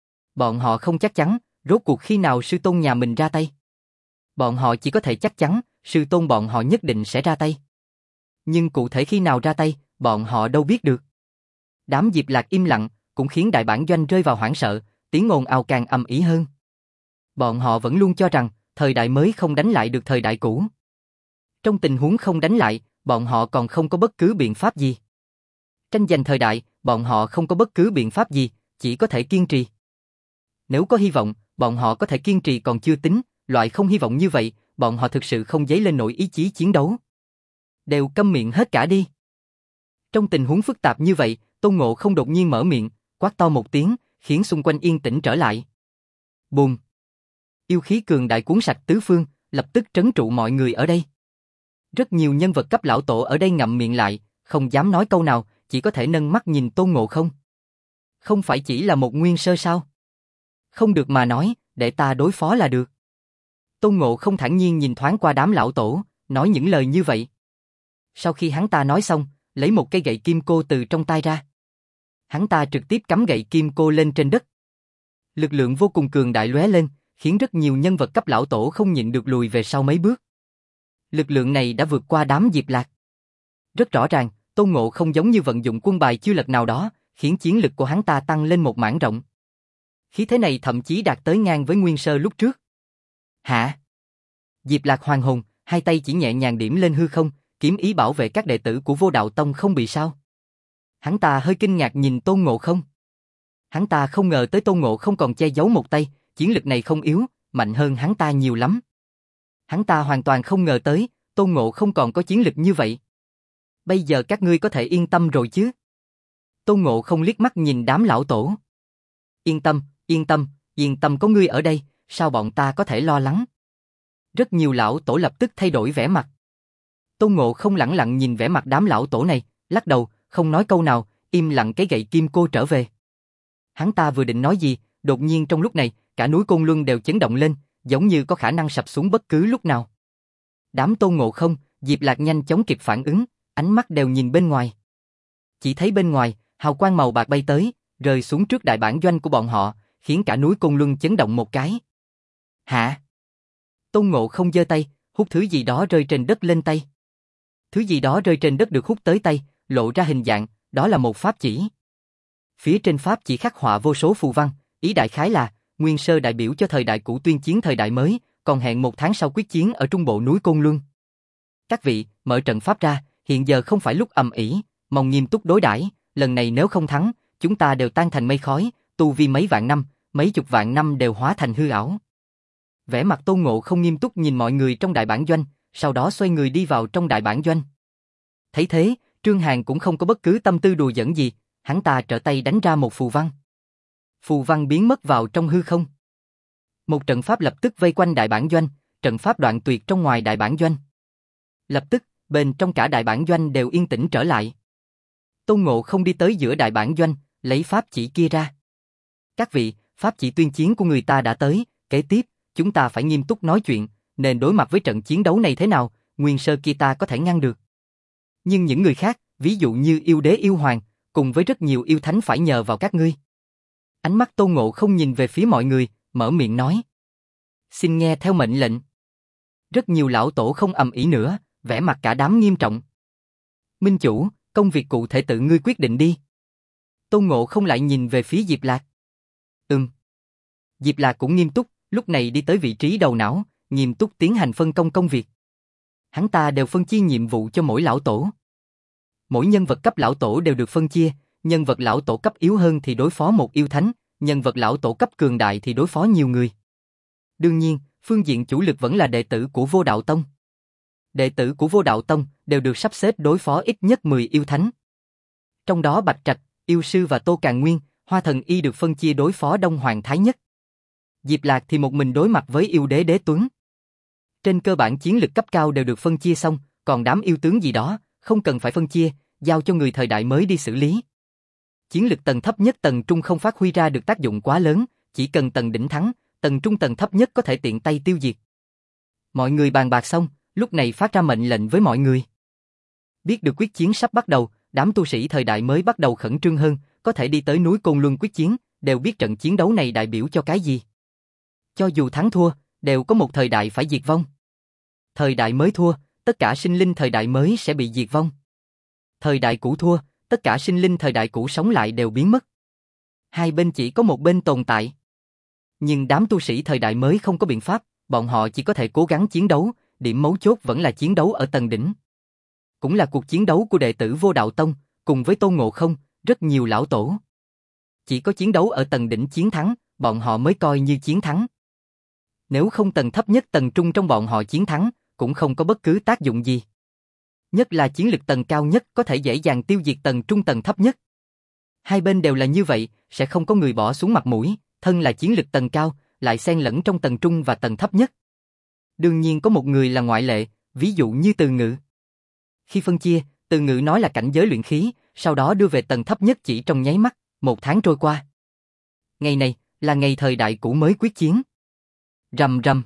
Bọn họ không chắc chắn, rốt cuộc khi nào sư tôn nhà mình ra tay. Bọn họ chỉ có thể chắc chắn, sư tôn bọn họ nhất định sẽ ra tay. Nhưng cụ thể khi nào ra tay, bọn họ đâu biết được. Đám Diệp Lạc im lặng, cũng khiến đại bản doanh rơi vào hoảng sợ, tiếng ồn ào càng ầm ĩ hơn. Bọn họ vẫn luôn cho rằng, thời đại mới không đánh lại được thời đại cũ. Trong tình huống không đánh lại, bọn họ còn không có bất cứ biện pháp gì. Tranh giành thời đại, bọn họ không có bất cứ biện pháp gì, chỉ có thể kiên trì. Nếu có hy vọng, bọn họ có thể kiên trì còn chưa tính, loại không hy vọng như vậy, bọn họ thực sự không dấy lên nổi ý chí chiến đấu. Đều câm miệng hết cả đi. Trong tình huống phức tạp như vậy, Tôn Ngộ không đột nhiên mở miệng, quát to một tiếng, khiến xung quanh yên tĩnh trở lại. Bùm! Yêu khí cường đại cuốn sạch tứ phương, lập tức trấn trụ mọi người ở đây. Rất nhiều nhân vật cấp lão tổ ở đây ngậm miệng lại, không dám nói câu nào, chỉ có thể nâng mắt nhìn Tôn Ngộ không. Không phải chỉ là một nguyên sơ sao? Không được mà nói, để ta đối phó là được. Tôn Ngộ không thản nhiên nhìn thoáng qua đám lão tổ, nói những lời như vậy. Sau khi hắn ta nói xong, lấy một cây gậy kim cô từ trong tay ra. Hắn ta trực tiếp cắm gậy kim cô lên trên đất. Lực lượng vô cùng cường đại lóe lên, khiến rất nhiều nhân vật cấp lão tổ không nhịn được lùi về sau mấy bước. Lực lượng này đã vượt qua đám Diệp Lạc. Rất rõ ràng, Tôn Ngộ không giống như vận dụng quân bài chiêu lật nào đó, khiến chiến lực của hắn ta tăng lên một mảng rộng. Khí thế này thậm chí đạt tới ngang với nguyên sơ lúc trước. Hả? Diệp Lạc hoàn hồn, hai tay chỉ nhẹ nhàng điểm lên hư không, kiếm ý bảo vệ các đệ tử của Vô Đạo Tông không bị sao. Hắn ta hơi kinh ngạc nhìn Tôn Ngộ không. Hắn ta không ngờ tới Tôn Ngộ không còn che giấu một tay, chiến lực này không yếu, mạnh hơn hắn ta nhiều lắm. Hắn ta hoàn toàn không ngờ tới, Tôn Ngộ không còn có chiến lực như vậy. Bây giờ các ngươi có thể yên tâm rồi chứ? Tôn Ngộ không liếc mắt nhìn đám lão tổ. Yên tâm, yên tâm, yên tâm có ngươi ở đây, sao bọn ta có thể lo lắng? Rất nhiều lão tổ lập tức thay đổi vẻ mặt. Tôn Ngộ không lẳng lặng nhìn vẻ mặt đám lão tổ này, lắc đầu, không nói câu nào, im lặng cái gậy kim cô trở về. Hắn ta vừa định nói gì, đột nhiên trong lúc này, cả núi Côn Luân đều chấn động lên, giống như có khả năng sập xuống bất cứ lúc nào. Đám Tôn Ngộ không, Diệp Lạc nhanh chóng kịp phản ứng, ánh mắt đều nhìn bên ngoài. Chỉ thấy bên ngoài, hào quang màu bạc bay tới, rơi xuống trước đại bản doanh của bọn họ, khiến cả núi Côn Luân chấn động một cái. Hả? Tôn Ngộ không giơ tay, hút thứ gì đó rơi trên đất lên tay. Thứ gì đó rơi trên đất được hút tới tay, lộ ra hình dạng, đó là một pháp chỉ. Phía trên pháp chỉ khắc họa vô số phù văn, ý đại khái là nguyên sơ đại biểu cho thời đại cũ tuyên chiến thời đại mới, còn hẹn 1 tháng sau quyết chiến ở trung bộ núi Côn Luân. Các vị, mở trận pháp ra, hiện giờ không phải lúc ầm ĩ, mong nghiêm túc đối đãi, lần này nếu không thắng, chúng ta đều tan thành mây khói, tu vi mấy vạn năm, mấy chục vạn năm đều hóa thành hư ảo. Vẻ mặt Tôn Ngộ không nghiêm túc nhìn mọi người trong đại bản doanh, sau đó xoay người đi vào trong đại bản doanh. Thấy thế, Trương Hàn cũng không có bất cứ tâm tư đùa giỡn gì, hắn ta trở tay đánh ra một phù văn. Phù văn biến mất vào trong hư không. Một trận pháp lập tức vây quanh đại bản doanh, trận pháp đoạn tuyệt trong ngoài đại bản doanh. Lập tức, bên trong cả đại bản doanh đều yên tĩnh trở lại. Tôn Ngộ không đi tới giữa đại bản doanh, lấy pháp chỉ kia ra. Các vị, pháp chỉ tuyên chiến của người ta đã tới, kế tiếp, chúng ta phải nghiêm túc nói chuyện, nên đối mặt với trận chiến đấu này thế nào, nguyên sơ kia ta có thể ngăn được. Nhưng những người khác, ví dụ như yêu đế yêu hoàng, cùng với rất nhiều yêu thánh phải nhờ vào các ngươi. Ánh mắt Tôn Ngộ không nhìn về phía mọi người, mở miệng nói. Xin nghe theo mệnh lệnh. Rất nhiều lão tổ không ầm ĩ nữa, vẻ mặt cả đám nghiêm trọng. Minh chủ, công việc cụ thể tự ngươi quyết định đi. Tôn Ngộ không lại nhìn về phía Diệp Lạc. Diệp Lạc cũng nghiêm túc, lúc này đi tới vị trí đầu não, nghiêm túc tiến hành phân công công việc. Hắn ta đều phân chia nhiệm vụ cho mỗi lão tổ. Mỗi nhân vật cấp lão tổ đều được phân chia, nhân vật lão tổ cấp yếu hơn thì đối phó một yêu thánh, nhân vật lão tổ cấp cường đại thì đối phó nhiều người. Đương nhiên, phương diện chủ lực vẫn là đệ tử của Vô Đạo Tông. Đệ tử của Vô Đạo Tông đều được sắp xếp đối phó ít nhất 10 yêu thánh. Trong đó Bạch Trạch, Yêu Sư và Tô Càn Nguyên, Hoa Thần Y được phân chia đối phó Đông Hoàng Thái Nhất. Diệp Lạc thì một mình đối mặt với yêu đế Đế Tuấn. Trên cơ bản chiến lực cấp cao đều được phân chia xong, còn đám yêu tướng gì đó, không cần phải phân chia, giao cho người thời đại mới đi xử lý. Chiến lực tầng thấp nhất tầng trung không phát huy ra được tác dụng quá lớn, chỉ cần tầng đỉnh thắng, tầng trung tầng thấp nhất có thể tiện tay tiêu diệt. Mọi người bàn bạc xong, lúc này phát ra mệnh lệnh với mọi người. Biết được quyết chiến sắp bắt đầu, đám tu sĩ thời đại mới bắt đầu khẩn trương hơn, có thể đi tới núi Côn Luân quyết chiến, đều biết trận chiến đấu này đại biểu cho cái gì. Cho dù thắng thua, đều có một thời đại phải diệt vong. Thời đại mới thua, tất cả sinh linh thời đại mới sẽ bị diệt vong. Thời đại cũ thua, tất cả sinh linh thời đại cũ sống lại đều biến mất. Hai bên chỉ có một bên tồn tại. Nhưng đám tu sĩ thời đại mới không có biện pháp, bọn họ chỉ có thể cố gắng chiến đấu, điểm mấu chốt vẫn là chiến đấu ở tầng đỉnh. Cũng là cuộc chiến đấu của đệ tử Vô Đạo Tông, cùng với Tôn Ngộ Không, rất nhiều lão tổ. Chỉ có chiến đấu ở tầng đỉnh chiến thắng, bọn họ mới coi như chiến thắng. Nếu không tầng thấp nhất tầng trung trong bọn họ chiến thắng, cũng không có bất cứ tác dụng gì. Nhất là chiến lực tầng cao nhất có thể dễ dàng tiêu diệt tầng trung tầng thấp nhất. Hai bên đều là như vậy, sẽ không có người bỏ xuống mặt mũi, thân là chiến lực tầng cao, lại xen lẫn trong tầng trung và tầng thấp nhất. Đương nhiên có một người là ngoại lệ, ví dụ như Từ Ngự. Khi phân chia, Từ Ngự nói là cảnh giới luyện khí, sau đó đưa về tầng thấp nhất chỉ trong nháy mắt, 1 tháng trôi qua. Ngày này, là ngày thời đại cũ mới quyết chiến. Rầm rầm.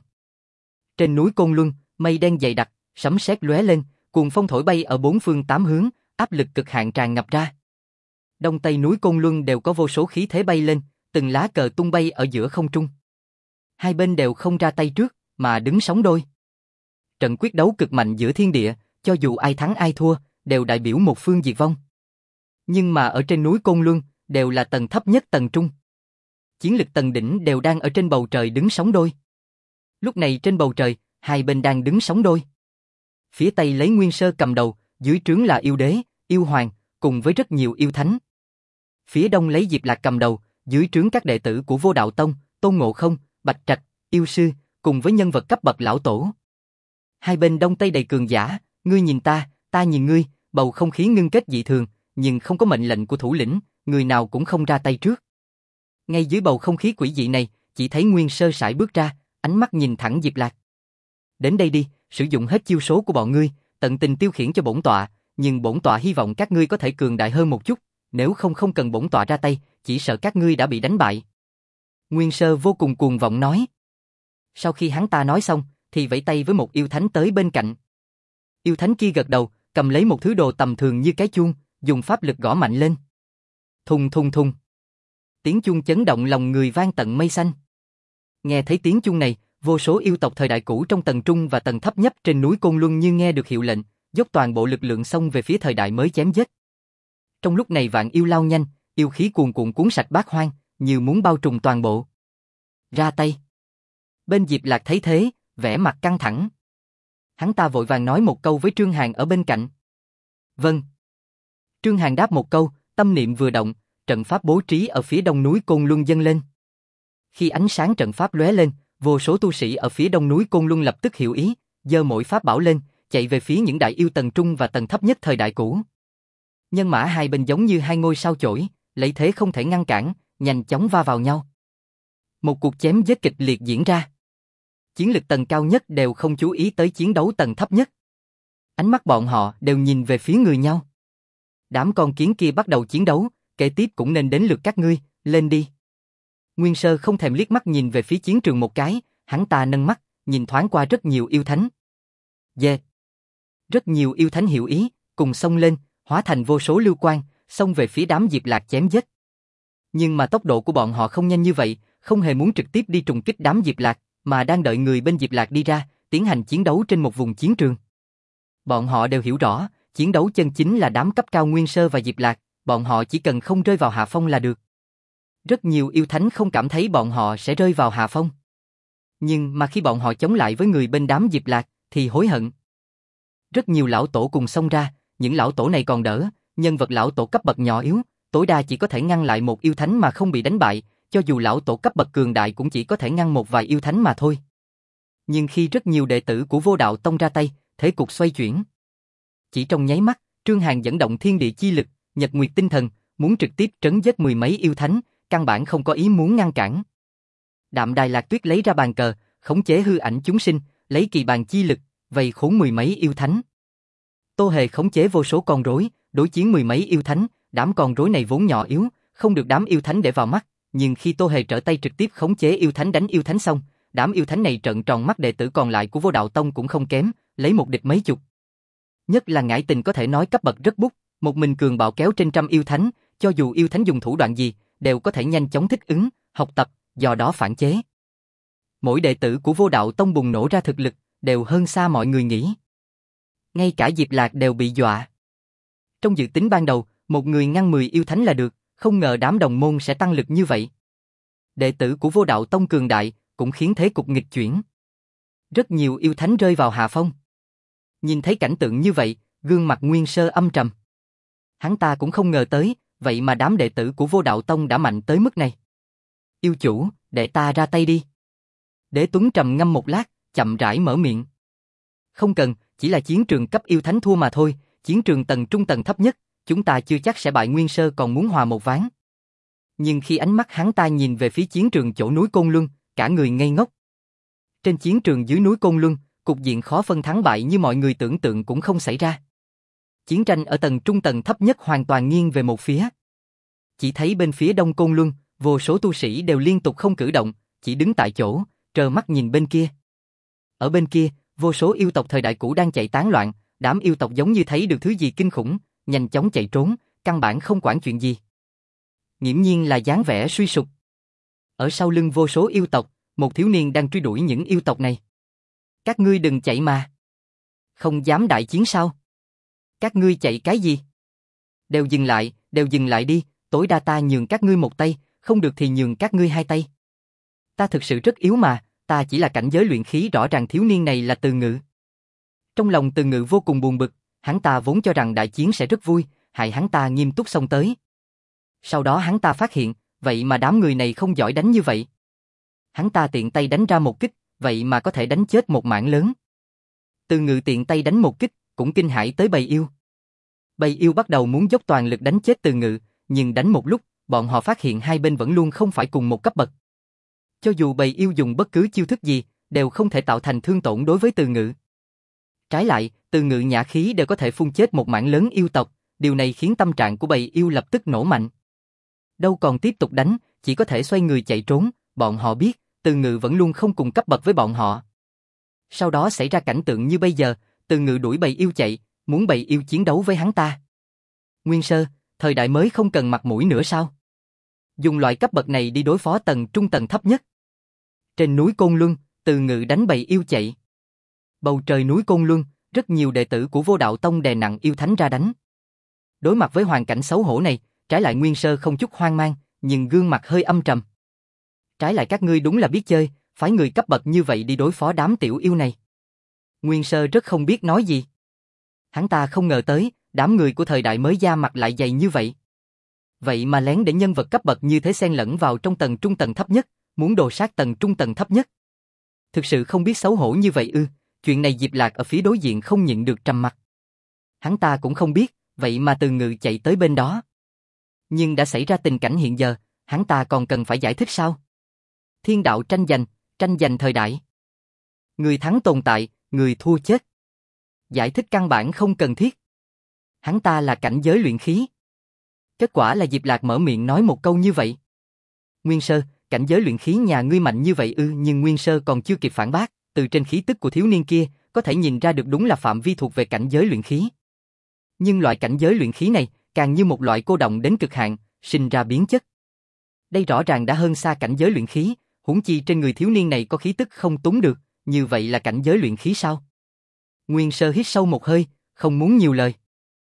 Trên núi Côn Luân, mây đen dày đặc, sấm sét lóe lên, cuồng phong thổi bay ở 4 phương 8 hướng, áp lực cực hạn tràn ngập ra. Đông tây núi Côn Luân đều có vô số khí thế bay lên, từng lá cờ tung bay ở giữa không trung. Hai bên đều không ra tay trước, mà đứng sóng đôi. Trận quyết đấu cực mạnh giữa thiên địa, cho dù ai thắng ai thua, đều đại biểu một phương diệt vong. Nhưng mà ở trên núi Côn Luân, đều là tầng thấp nhất tầng trung. Chiến lực tầng đỉnh đều đang ở trên bầu trời đứng sóng đôi. Lúc này trên bầu trời, hai bên đang đứng sóng đôi. Phía Tây lấy Nguyên Sơ cầm đầu, dưới trướng là yêu đế, yêu hoàng, cùng với rất nhiều yêu thánh. Phía Đông lấy Diệp Lạc cầm đầu, dưới trướng các đệ tử của Vô Đạo Tông, Tôn Ngộ Không, Bạch Trạch, yêu sư, cùng với nhân vật cấp bậc lão tổ. Hai bên Đông Tây đầy cường giả, ngươi nhìn ta nhìn ngươi, bầu không khí ngưng kết dị thường, nhưng không có mệnh lệnh của thủ lĩnh, người nào cũng không ra tay trước. Ngay dưới bầu không khí quỷ dị này, chỉ thấy Nguyên Sơ sải bước ra, ánh mắt nhìn thẳng Diệp Lạc. Đến đây đi, sử dụng hết chiêu số của bọn ngươi, tận tình tiêu khiển cho bổn tọa, nhưng bổn tọa hy vọng các ngươi có thể cường đại hơn một chút, nếu không cần bổn tọa ra tay, chỉ sợ các ngươi đã bị đánh bại. Nguyên Sơ vô cùng cuồng vọng nói. Sau khi hắn ta nói xong, thì vẫy tay với một yêu thánh tới bên cạnh. Yêu thánh kia gật đầu, cầm lấy một thứ đồ tầm thường như cái chuông, dùng pháp lực gõ mạnh lên. Thùng thùng thùng. Tiếng chuông chấn động lòng người vang tận mây xanh. Nghe thấy tiếng chuông này, vô số yêu tộc thời đại cũ trong tầng trung và tầng thấp nhất trên núi Côn Luân như nghe được hiệu lệnh, dốc toàn bộ lực lượng xông về phía thời đại mới chém giết. Trong lúc này vạn yêu lao nhanh, yêu khí cuồn cuộn cuốn sạch bát hoang, như muốn bao trùm toàn bộ. Ra tay. Bên Diệp Lạc thấy thế, vẻ mặt căng thẳng. Hắn ta vội vàng nói một câu với Trương Hàn ở bên cạnh. Vâng. Trương Hàn đáp một câu, tâm niệm vừa động, trận pháp bố trí ở phía đông núi Côn Luân dâng lên. Khi ánh sáng trận pháp lóe lên, vô số tu sĩ ở phía đông núi Côn Luân lập tức hiểu ý, giơ mỗi pháp bảo lên, chạy về phía những đại yêu tầng trung và tầng thấp nhất thời đại cũ. Nhân mã hai bên giống như hai ngôi sao chổi, lấy thế không thể ngăn cản, nhanh chóng va vào nhau. Một cuộc chém giết kịch liệt diễn ra. Chiến lực tầng cao nhất đều không chú ý tới chiến đấu tầng thấp nhất. Ánh mắt bọn họ đều nhìn về phía người nhau. Đám con kiến kia bắt đầu chiến đấu, kế tiếp cũng nên đến lượt các ngươi, lên đi. Nguyên Sơ không thèm liếc mắt nhìn về phía chiến trường một cái, hắn ta nâng mắt, nhìn thoáng qua rất nhiều yêu thánh. Rất nhiều yêu thánh hiểu ý, cùng xông lên, hóa thành vô số lưu quang, xông về phía đám Diệp Lạc chém giết. Nhưng mà tốc độ của bọn họ không nhanh như vậy, không hề muốn trực tiếp đi trùng kích đám Diệp Lạc, mà đang đợi người bên Diệp Lạc đi ra, tiến hành chiến đấu trên một vùng chiến trường. Bọn họ đều hiểu rõ, chiến đấu chân chính là đám cấp cao Nguyên Sơ và Diệp Lạc, bọn họ chỉ cần không rơi vào hạ phong là được. Rất nhiều yêu thánh không cảm thấy bọn họ sẽ rơi vào hạ phong. Nhưng mà khi bọn họ chống lại với người bên đám Diệp Lạc, thì hối hận. Rất nhiều lão tổ cùng xông ra, những lão tổ này còn đỡ, nhân vật lão tổ cấp bậc nhỏ yếu, tối đa chỉ có thể ngăn lại một yêu thánh mà không bị đánh bại, cho dù lão tổ cấp bậc cường đại cũng chỉ có thể ngăn một vài yêu thánh mà thôi. Nhưng khi rất nhiều đệ tử của Vô Đạo Tông ra tay, thế cục xoay chuyển. Chỉ trong nháy mắt, Trương Hàn dẫn động thiên địa chi lực, nhật nguyệt tinh thần, muốn trực tiếp trấn giết mười mấy yêu thánh, căn bản không có ý muốn ngăn cản. Đạm Đài Lạc Tuyết lấy ra bàn cờ, khống chế hư ảnh chúng sinh, lấy kỳ bàn chi lực, vây khốn mười mấy yêu thánh. Tô Hề khống chế vô số con rối, đối chiến mười mấy yêu thánh, đám con rối này vốn nhỏ yếu, không được đám yêu thánh để vào mắt, nhưng khi Tô Hề trở tay trực tiếp khống chế yêu thánh đánh yêu thánh xong, đám yêu thánh này trợn tròn mắt, đệ tử còn lại của Vô Đạo Tông cũng không kém, lấy một địch mấy chục. Nhất là Ngải Tình có thể nói cấp bậc rất bút, một mình cường bạo kéo trên trăm yêu thánh, cho dù yêu thánh dùng thủ đoạn gì, đều có thể nhanh chóng thích ứng, học tập, do đó phản chế. Mỗi đệ tử của Vô Đạo Tông bùng nổ ra thực lực, đều hơn xa mọi người nghĩ. Ngay cả Diệp Lạc đều bị dọa. Trong dự tính ban đầu, một người ngăn 10 yêu thánh là được, không ngờ đám đồng môn sẽ tăng lực như vậy. Đệ tử của Vô Đạo Tông cường đại, cũng khiến thế cục nghịch chuyển. Rất nhiều yêu thánh rơi vào hạ phong. Nhìn thấy cảnh tượng như vậy, Gương mặt Nguyên Sơ âm trầm. Hắn ta cũng không ngờ tới, vậy mà đám đệ tử của Vô Đạo Tông đã mạnh tới mức này. Yêu chủ, để ta ra tay đi. Đế Tuấn trầm ngâm một lát, chậm rãi mở miệng. Không cần, chỉ là chiến trường cấp yêu thánh thua mà thôi, chiến trường tầng trung tầng thấp nhất, chúng ta chưa chắc sẽ bại Nguyên Sơ còn muốn hòa một ván. Nhưng khi ánh mắt hắn ta nhìn về phía chiến trường chỗ núi Côn Luân, cả người ngây ngốc. Trên chiến trường dưới núi Côn Luân, cục diện khó phân thắng bại như mọi người tưởng tượng cũng không xảy ra. Chiến tranh ở tầng trung tầng thấp nhất hoàn toàn nghiêng về một phía. Chỉ thấy bên phía đông Côn Luân, vô số tu sĩ đều liên tục không cử động, chỉ đứng tại chỗ, trơ mắt nhìn bên kia. Ở bên kia, vô số yêu tộc thời đại cũ đang chạy tán loạn, đám yêu tộc giống như thấy được thứ gì kinh khủng, nhanh chóng chạy trốn, căn bản không quản chuyện gì. Nghiễm nhiên là dáng vẻ suy sụp. Ở sau lưng vô số yêu tộc, một thiếu niên đang truy đuổi những yêu tộc này. Các ngươi đừng chạy mà. Không dám đại chiến sao? Các ngươi chạy cái gì? Đều dừng lại đi, tối đa ta nhường các ngươi một tay, không được thì nhường các ngươi hai tay. Ta thực sự rất yếu mà, ta chỉ là cảnh giới luyện khí, rõ ràng thiếu niên này là Từ Ngự. Trong lòng Từ Ngự vô cùng buồn bực, hắn ta vốn cho rằng đại chiến sẽ rất vui, hại hắn ta nghiêm túc xông tới. Sau đó hắn ta phát hiện, vậy mà đám người này không giỏi đánh như vậy. Hắn ta tiện tay đánh ra một kích, vậy mà có thể đánh chết một mảng lớn. Từ Ngự tiện tay đánh một kích, cũng kinh hãi tới bầy yêu. Bầy yêu bắt đầu muốn dốc toàn lực đánh chết Từ Ngự, nhưng đánh một lúc, bọn họ phát hiện hai bên vẫn luôn không phải cùng một cấp bậc. Cho dù bầy yêu dùng bất cứ chiêu thức gì, đều không thể tạo thành thương tổn đối với Từ Ngự. Trái lại, Từ Ngự nhã khí đều có thể phun chết một mảng lớn yêu tộc, điều này khiến tâm trạng của bầy yêu lập tức nổ mạnh. Đâu còn tiếp tục đánh, chỉ có thể xoay người chạy trốn, bọn họ biết, Từ Ngự vẫn luôn không cùng cấp bậc với bọn họ. Sau đó xảy ra cảnh tượng như bây giờ, Từ Ngự đuổi bầy yêu chạy, muốn bầy yêu chiến đấu với hắn ta. Nguyên Sơ, thời đại mới không cần mặt mũi nữa sao? Dùng loại cấp bậc này đi đối phó tầng trung tầng thấp nhất. Trên núi Côn Luân, Từ Ngự đánh bầy yêu chạy. Bầu trời núi Côn Luân, rất nhiều đệ tử của Vô Đạo Tông đè nặng yêu thánh ra đánh. Đối mặt với hoàn cảnh xấu hổ này, trái lại Nguyên Sơ không chút hoang mang, nhưng gương mặt hơi âm trầm. Trái lại các ngươi đúng là biết chơi, phái người cấp bậc như vậy đi đối phó đám tiểu yêu này. Nguyên Sơ rất không biết nói gì. Hắn ta không ngờ tới, đám người của thời đại mới da mặt lại dày như vậy. Vậy mà lén để nhân vật cấp bậc như thế xen lẫn vào trong tầng trung tầng thấp nhất, muốn đồ sát tầng trung tầng thấp nhất. Thực sự không biết xấu hổ như vậy ư? Chuyện này Diệp Lạc ở phía đối diện không nhịn được trầm mặt. Hắn ta cũng không biết, vậy mà Từ Ngự chạy tới bên đó. Nhưng đã xảy ra tình cảnh hiện giờ, hắn ta còn cần phải giải thích sao? Thiên đạo tranh giành thời đại. Người thắng tồn tại, người thua chết. Giải thích căn bản không cần thiết. Hắn ta là cảnh giới luyện khí. Kết quả là Diệp Lạc mở miệng nói một câu như vậy. Nguyên Sơ, cảnh giới luyện khí nhà ngươi mạnh như vậy ư? Nhưng Nguyên Sơ còn chưa kịp phản bác, từ trên khí tức của thiếu niên kia, có thể nhìn ra được đúng là phạm vi thuộc về cảnh giới luyện khí. Nhưng loại cảnh giới luyện khí này, càng như một loại cô động đến cực hạn, sinh ra biến chất. Đây rõ ràng đã hơn xa cảnh giới luyện khí, huống chi trên người thiếu niên này có khí tức không túng được, như vậy là cảnh giới luyện khí sao? Nguyên Sơ hít sâu một hơi, không muốn nhiều lời.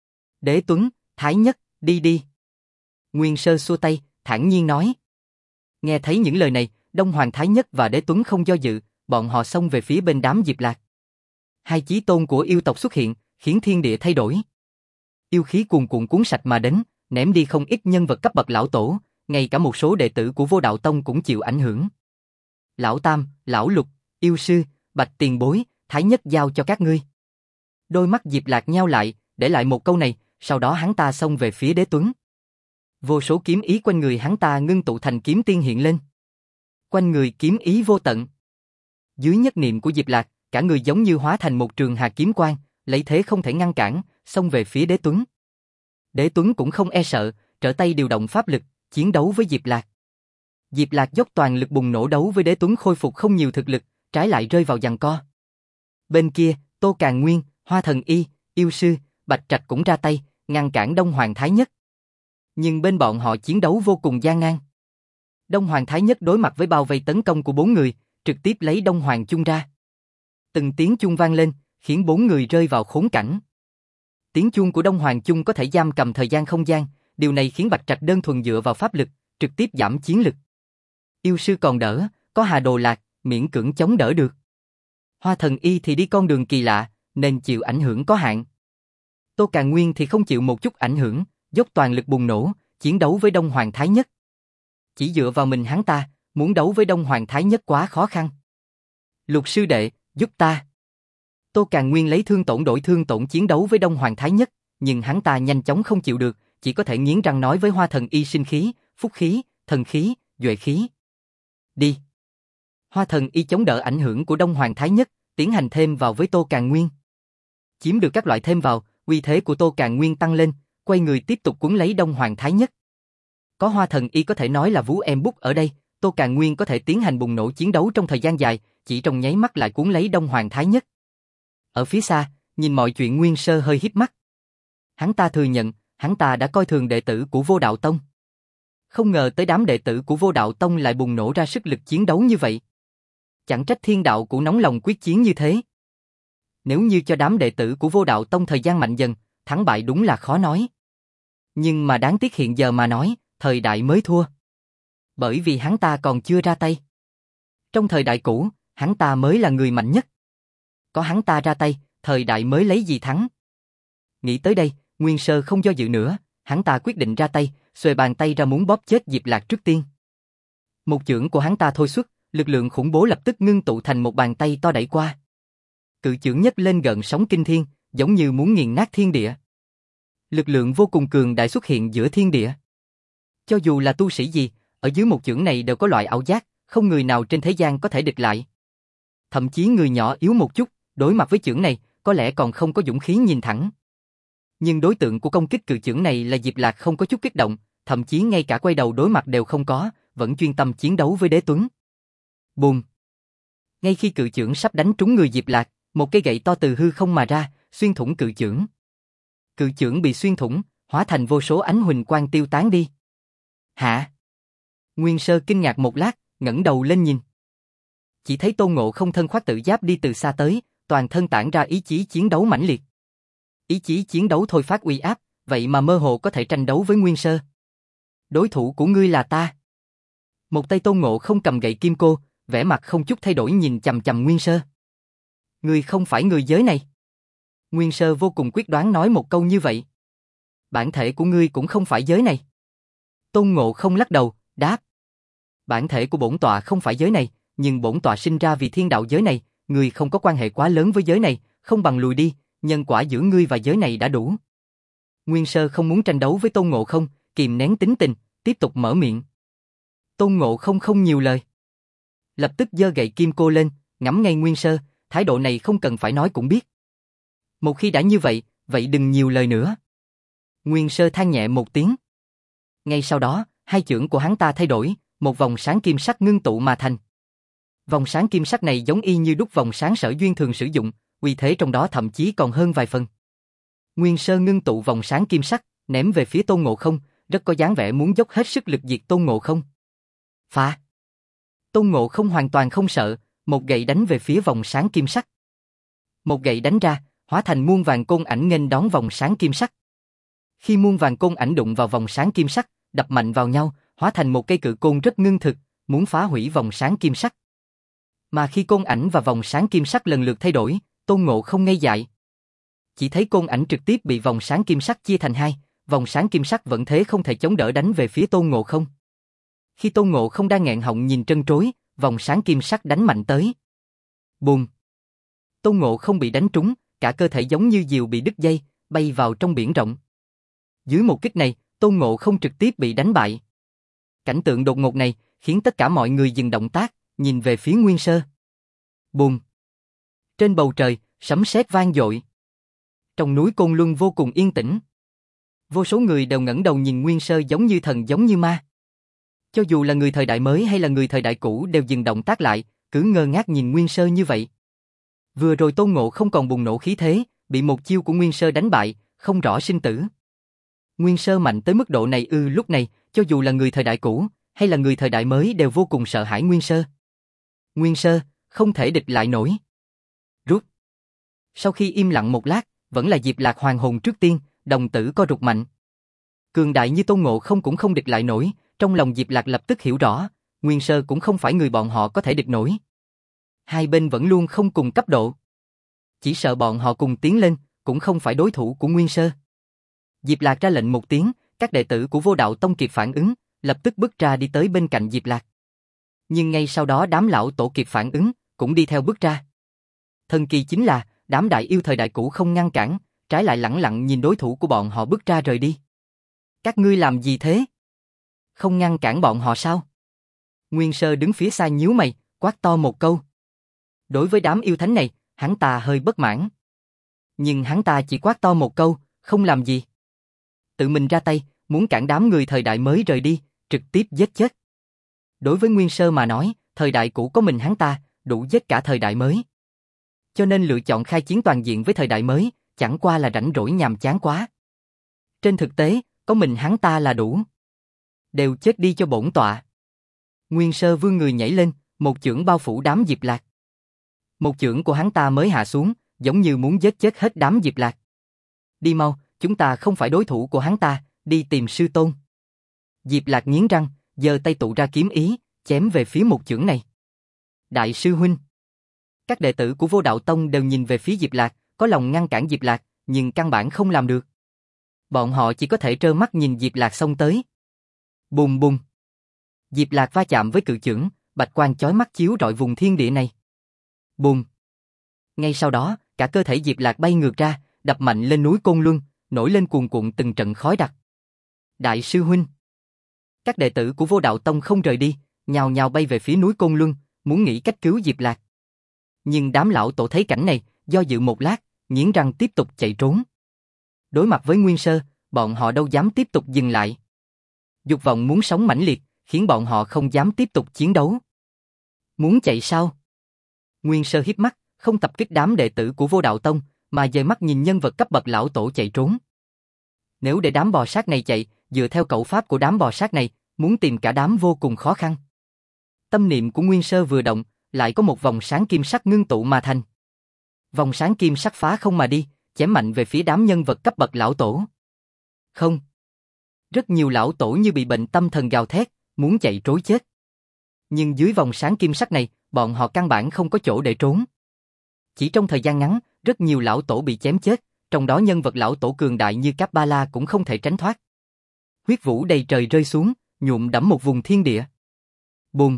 Đế Tuấn, Thái Nhất, đi đi. Nguyên Sơ xua tay, thản nhiên nói. Nghe thấy những lời này, Đông Hoàng Thái Nhất và Đế Tuấn không do dự, bọn họ xông về phía bên đám Diệp Lạc. Hai chí tôn của yêu tộc xuất hiện, khiến thiên địa thay đổi. Yêu khí cuồn cuộn cuốn sạch mà đến, ném đi không ít nhân vật cấp bậc lão tổ, ngay cả một số đệ tử của Vô Đạo Tông cũng chịu ảnh hưởng. Lão Tam, Lão Lục, Yêu Sư, Bạch Tiền Bối, Thái Nhất giao cho các ngươi. Đôi mắt Diệp Lạc nheo lại, để lại một câu này, sau đó hắn ta xông về phía Đế Tuấn. Vô số kiếm ý quanh người hắn ta ngưng tụ thành kiếm tiên hiện lên. Quanh người kiếm ý vô tận. Dưới nhất niệm của Diệp Lạc, cả người giống như hóa thành một trường hà kiếm quang, lấy thế không thể ngăn cản, xông về phía Đế Tuấn. Đế Tuấn cũng không e sợ, trở tay điều động pháp lực, chiến đấu với Diệp Lạc. Diệp Lạc dốc toàn lực bùng nổ đấu với Đế Tuấn, khôi phục không nhiều thực lực, trái lại rơi vào giằng co. Bên kia, Tô Càn Nguyên, Hoa Thần Y, Yêu Sư, Bạch Trạch cũng ra tay, ngăn cản Đông Hoàng Thái Nhất. Nhưng bên bọn họ chiến đấu vô cùng gian nan. Đông Hoàng Thái Nhất đối mặt với bao vây tấn công của 4 người, trực tiếp lấy Đông Hoàng Chung ra. Từng tiếng chuông vang lên, khiến 4 người rơi vào khốn cảnh. Tiếng chuông của Đông Hoàng Chung có thể giam cầm thời gian không gian, điều này khiến Bạch Trạch đơn thuần dựa vào pháp lực, trực tiếp giảm chiến lực. Yêu Sư còn đỡ, có Hà Đồ Lạc, miễn cưỡng chống đỡ được. Hoa Thần Y thì đi con đường kỳ lạ, nên chịu ảnh hưởng có hạn. Tô Càn Nguyên thì không chịu một chút ảnh hưởng, dốc toàn lực bùng nổ, chiến đấu với Đông Hoàng Thái Nhất. Chỉ dựa vào mình hắn ta, muốn đấu với Đông Hoàng Thái Nhất quá khó khăn. Lục sư đệ, giúp ta. Tô Càn Nguyên lấy thương tổn đổi thương tổn chiến đấu với Đông Hoàng Thái Nhất, nhưng hắn ta nhanh chóng không chịu được, chỉ có thể nghiến răng nói với Hoa Thần Y sinh khí, phúc khí, thần khí, duệ khí. Đi. Hoa Thần Y chống đỡ ảnh hưởng của Đông Hoàng Thái Nhất, tiến hành thêm vào với Tô Càn Nguyên. Chiếm được các loại thêm vào, uy thế của Tô Càn Nguyên tăng lên, quay người tiếp tục cuốn lấy Đông Hoàng Thái Nhất. Có Hoa Thần Y có thể nói là vú em bút ở đây, Tô Càn Nguyên có thể tiến hành bùng nổ chiến đấu trong thời gian dài, chỉ trong nháy mắt lại cuốn lấy Đông Hoàng Thái Nhất. Ở phía xa, nhìn mọi chuyện Nguyên Sơ hơi híp mắt. Hắn ta thừa nhận, hắn ta đã coi thường đệ tử của Vô Đạo Tông. Không ngờ tới đám đệ tử của Vô Đạo Tông lại bùng nổ ra sức lực chiến đấu như vậy. Chẳng trách Thiên Đạo của nóng lòng quyết chiến như thế. Nếu như cho đám đệ tử của Vô Đạo Tông thời gian mạnh dần, thắng bại đúng là khó nói. Nhưng mà đáng tiếc hiện giờ mà nói, thời đại mới thua. Bởi vì hắn ta còn chưa ra tay. Trong thời đại cũ, hắn ta mới là người mạnh nhất. Có hắn ta ra tay, thời đại mới lấy gì thắng. Nghĩ tới đây, Nguyên Sơ không do dự nữa, hắn ta quyết định ra tay, xuề bàn tay ra muốn bóp chết Diệp Lạc trước tiên. Một chưởng của hắn ta thôi xuất, lực lượng khủng bố lập tức ngưng tụ thành một bàn tay to đẩy qua. Cự chưởng nhấc lên gợn sóng kinh thiên, giống như muốn nghiền nát thiên địa. Lực lượng vô cùng cường đại xuất hiện giữa thiên địa. Cho dù là tu sĩ gì, ở dưới một chưởng này đều có loại ảo giác, không người nào trên thế gian có thể địch lại. Thậm chí người nhỏ yếu một chút, đối mặt với chưởng này, có lẽ còn không có dũng khí nhìn thẳng. Nhưng đối tượng của công kích cự chưởng này là Diệp Lạc không có chút kích động, thậm chí ngay cả quay đầu đối mặt đều không có, vẫn chuyên tâm chiến đấu với Đế Tuấn. Bùm! Ngay khi cự chưởng sắp đánh trúng người Diệp Lạc, một cây gậy to từ hư không mà ra, xuyên thủng cự chưởng. Cự chưởng bị xuyên thủng, hóa thành vô số ánh huỳnh quang tiêu tán đi. Hả? Nguyên Sơ kinh ngạc một lát, ngẩng đầu lên nhìn. Chỉ thấy Tôn Ngộ Không thân khoác tự giáp đi từ xa tới, toàn thân tản ra ý chí chiến đấu mãnh liệt. Ý chí chiến đấu thôi phát uy áp, vậy mà mơ hồ có thể tranh đấu với Nguyên Sơ. Đối thủ của ngươi là ta. Một tay Tôn Ngộ Không cầm gậy kim cô, vẻ mặt không chút thay đổi nhìn chằm chằm Nguyên Sơ. Ngươi không phải người giới này. Nguyên Sơ vô cùng quyết đoán nói một câu như vậy. Bản thể của ngươi cũng không phải giới này. Tôn Ngộ Không lắc đầu, đáp. Bản thể của bổn tọa không phải giới này, nhưng bổn tọa sinh ra vì thiên đạo giới này, ngươi không có quan hệ quá lớn với giới này, không bằng lùi đi, nhân quả giữa ngươi và giới này đã đủ. Nguyên Sơ không muốn tranh đấu với Tôn Ngộ Không, kìm nén tính tình, tiếp tục mở miệng. Tôn Ngộ Không không nhiều lời. Lập tức giơ gậy kim cô lên, ngắm ngay Nguyên Sơ, thái độ này không cần phải nói cũng biết. Một khi đã như vậy, vậy đừng nhiều lời nữa. Nguyên Sơ than nhẹ một tiếng. Ngay sau đó, hai chưởng của hắn ta thay đổi, một vòng sáng kim sắc ngưng tụ mà thành. Vòng sáng kim sắc này giống y như đúc vòng sáng Sở Duyên thường sử dụng, uy thế trong đó thậm chí còn hơn vài phần. Nguyên Sơ ngưng tụ vòng sáng kim sắc, ném về phía Tôn Ngộ Không, rất có dáng vẻ muốn dốc hết sức lực diệt Tôn Ngộ Không. Phá! Tôn Ngộ Không hoàn toàn không sợ, một gậy đánh về phía vòng sáng kim sắc. Một gậy đánh ra, hóa thành muôn vàng côn ảnh nghênh đón vòng sáng kim sắc. Khi muôn vàng côn ảnh đụng vào vòng sáng kim sắc, đập mạnh vào nhau, hóa thành một cây cự côn rất ngưng thực, muốn phá hủy vòng sáng kim sắc. Mà khi côn ảnh và vòng sáng kim sắc lần lượt thay đổi, Tôn Ngộ Không ngây dại. Chỉ thấy côn ảnh trực tiếp bị vòng sáng kim sắc chia thành hai, vòng sáng kim sắc vẫn thế không thể chống đỡ đánh về phía Tôn Ngộ Không. Khi Tôn Ngộ Không đang nghẹn họng nhìn trân trối, vòng sáng kim sắc đánh mạnh tới. Bùm! Tôn Ngộ Không bị đánh trúng, cả cơ thể giống như diều bị đứt dây, bay vào trong biển rộng. Dưới một kích này, Tôn Ngộ Không trực tiếp bị đánh bại. Cảnh tượng đột ngột này khiến tất cả mọi người dừng động tác, nhìn về phía Nguyên Sơ. Bùm! Trên bầu trời, sấm sét vang dội. Trong núi Côn Luân vô cùng yên tĩnh. Vô số người đều ngẩng đầu nhìn Nguyên Sơ giống như thần giống như ma. Cho dù là người thời đại mới hay là người thời đại cũ đều dừng động tác lại, cứ ngơ ngác nhìn Nguyên Sơ như vậy. Vừa rồi Tôn Ngộ không còn bùng nổ khí thế, bị một chiêu của Nguyên Sơ đánh bại, không rõ sinh tử. Nguyên Sơ mạnh tới mức độ này lúc này, cho dù là người thời đại cũ, hay là người thời đại mới đều vô cùng sợ hãi Nguyên Sơ. Nguyên Sơ, không thể địch lại nổi. Rút. Sau khi im lặng một lát, vẫn là Diệp Lạc hoàn hồn trước tiên, đồng tử co rụt mạnh. Cường đại như Tôn Ngộ không cũng không địch lại nổi, trong lòng Diệp Lạc lập tức hiểu rõ, Nguyên Sơ cũng không phải người bọn họ có thể địch nổi. Hai bên vẫn luôn không cùng cấp độ. Chỉ sợ bọn họ cùng tiến lên, cũng không phải đối thủ của Nguyên Sơ. Diệp Lạc ra lệnh một tiếng, các đệ tử của Vô Đạo Tông kịp phản ứng, lập tức bước ra đi tới bên cạnh Diệp Lạc. Nhưng ngay sau đó đám lão tổ kịp phản ứng, cũng đi theo bước ra. Thần kỳ chính là, đám đại yêu thời đại cũ không ngăn cản, trái lại lẳng lặng nhìn đối thủ của bọn họ bước ra rời đi. Các ngươi làm gì thế? Không ngăn cản bọn họ sao? Nguyên Sơ đứng phía xa nhíu mày, quát to một câu. Đối với đám yêu thánh này, hắn ta hơi bất mãn. Nhưng hắn ta chỉ quát to một câu, không làm gì. Tự mình ra tay, muốn cản đám người thời đại mới rời đi, trực tiếp giết chết. Đối với Nguyên Sơ mà nói, thời đại cũ có mình hắn ta, đủ giết cả thời đại mới. Cho nên lựa chọn khai chiến toàn diện với thời đại mới, chẳng qua là rảnh rỗi nhàm chán quá. Trên thực tế, có mình hắn ta là đủ. Đều chết đi cho bổn tọa. Nguyên Sơ vươn người nhảy lên, một chưởng bao phủ đám Diệp Lạc. Một chưởng của hắn ta mới hạ xuống, giống như muốn giết chết hết đám Diệp Lạc. Đi mau, chúng ta không phải đối thủ của hắn ta, đi tìm sư tôn. Diệp Lạc nghiến răng, giơ tay tụ ra kiếm ý, chém về phía một chưởng này. Đại sư huynh. Các đệ tử của Vô Đạo Tông đều nhìn về phía Diệp Lạc, có lòng ngăn cản Diệp Lạc, nhưng căn bản không làm được. Bọn họ chỉ có thể trơ mắt nhìn Diệp Lạc xông tới. Bùng bùng. Diệp Lạc va chạm với cự chưởng, bạch quang chói mắt chiếu rọi vùng thiên địa này. Bùng. Ngay sau đó, cả cơ thể Diệp Lạc bay ngược ra, đập mạnh lên núi Côn Luân, nổi lên cuồn cuộn từng trận khói đặc. Đại sư huynh. Các đệ tử của Vô Đạo Tông không rời đi, nhào nhào bay về phía núi Côn Luân, muốn nghĩ cách cứu Diệp Lạc. Nhưng đám lão tổ thấy cảnh này, do dự một lát, nghiến răng tiếp tục chạy trốn. Đối mặt với Nguyên Sơ, bọn họ đâu dám tiếp tục dừng lại. Dục vọng muốn sống mãnh liệt, khiến bọn họ không dám tiếp tục chiến đấu. Muốn chạy sao? Nguyên Sơ híp mắt, không tập kích đám đệ tử của Vô Đạo Tông, mà dời mắt nhìn nhân vật cấp bậc lão tổ chạy trốn. Nếu để đám bò sát này chạy, dựa theo cẩu pháp của đám bò sát này, muốn tìm cả đám vô cùng khó khăn. Tâm niệm của Nguyên Sơ vừa động, lại có một vòng sáng kim sắc ngưng tụ mà thành. Vòng sáng kim sắc phá không mà đi, chém mạnh về phía đám nhân vật cấp bậc lão tổ. Không. Rất nhiều lão tổ như bị bệnh tâm thần gào thét, muốn chạy trối chết. Nhưng dưới vòng sáng kim sắc này, bọn họ căn bản không có chỗ để trốn. Chỉ trong thời gian ngắn, rất nhiều lão tổ bị chém chết, trong đó nhân vật lão tổ cường đại như Cáp Ba La cũng không thể tránh thoát. Huyết vũ đầy trời rơi xuống, nhuộm đẫm một vùng thiên địa. Bùm!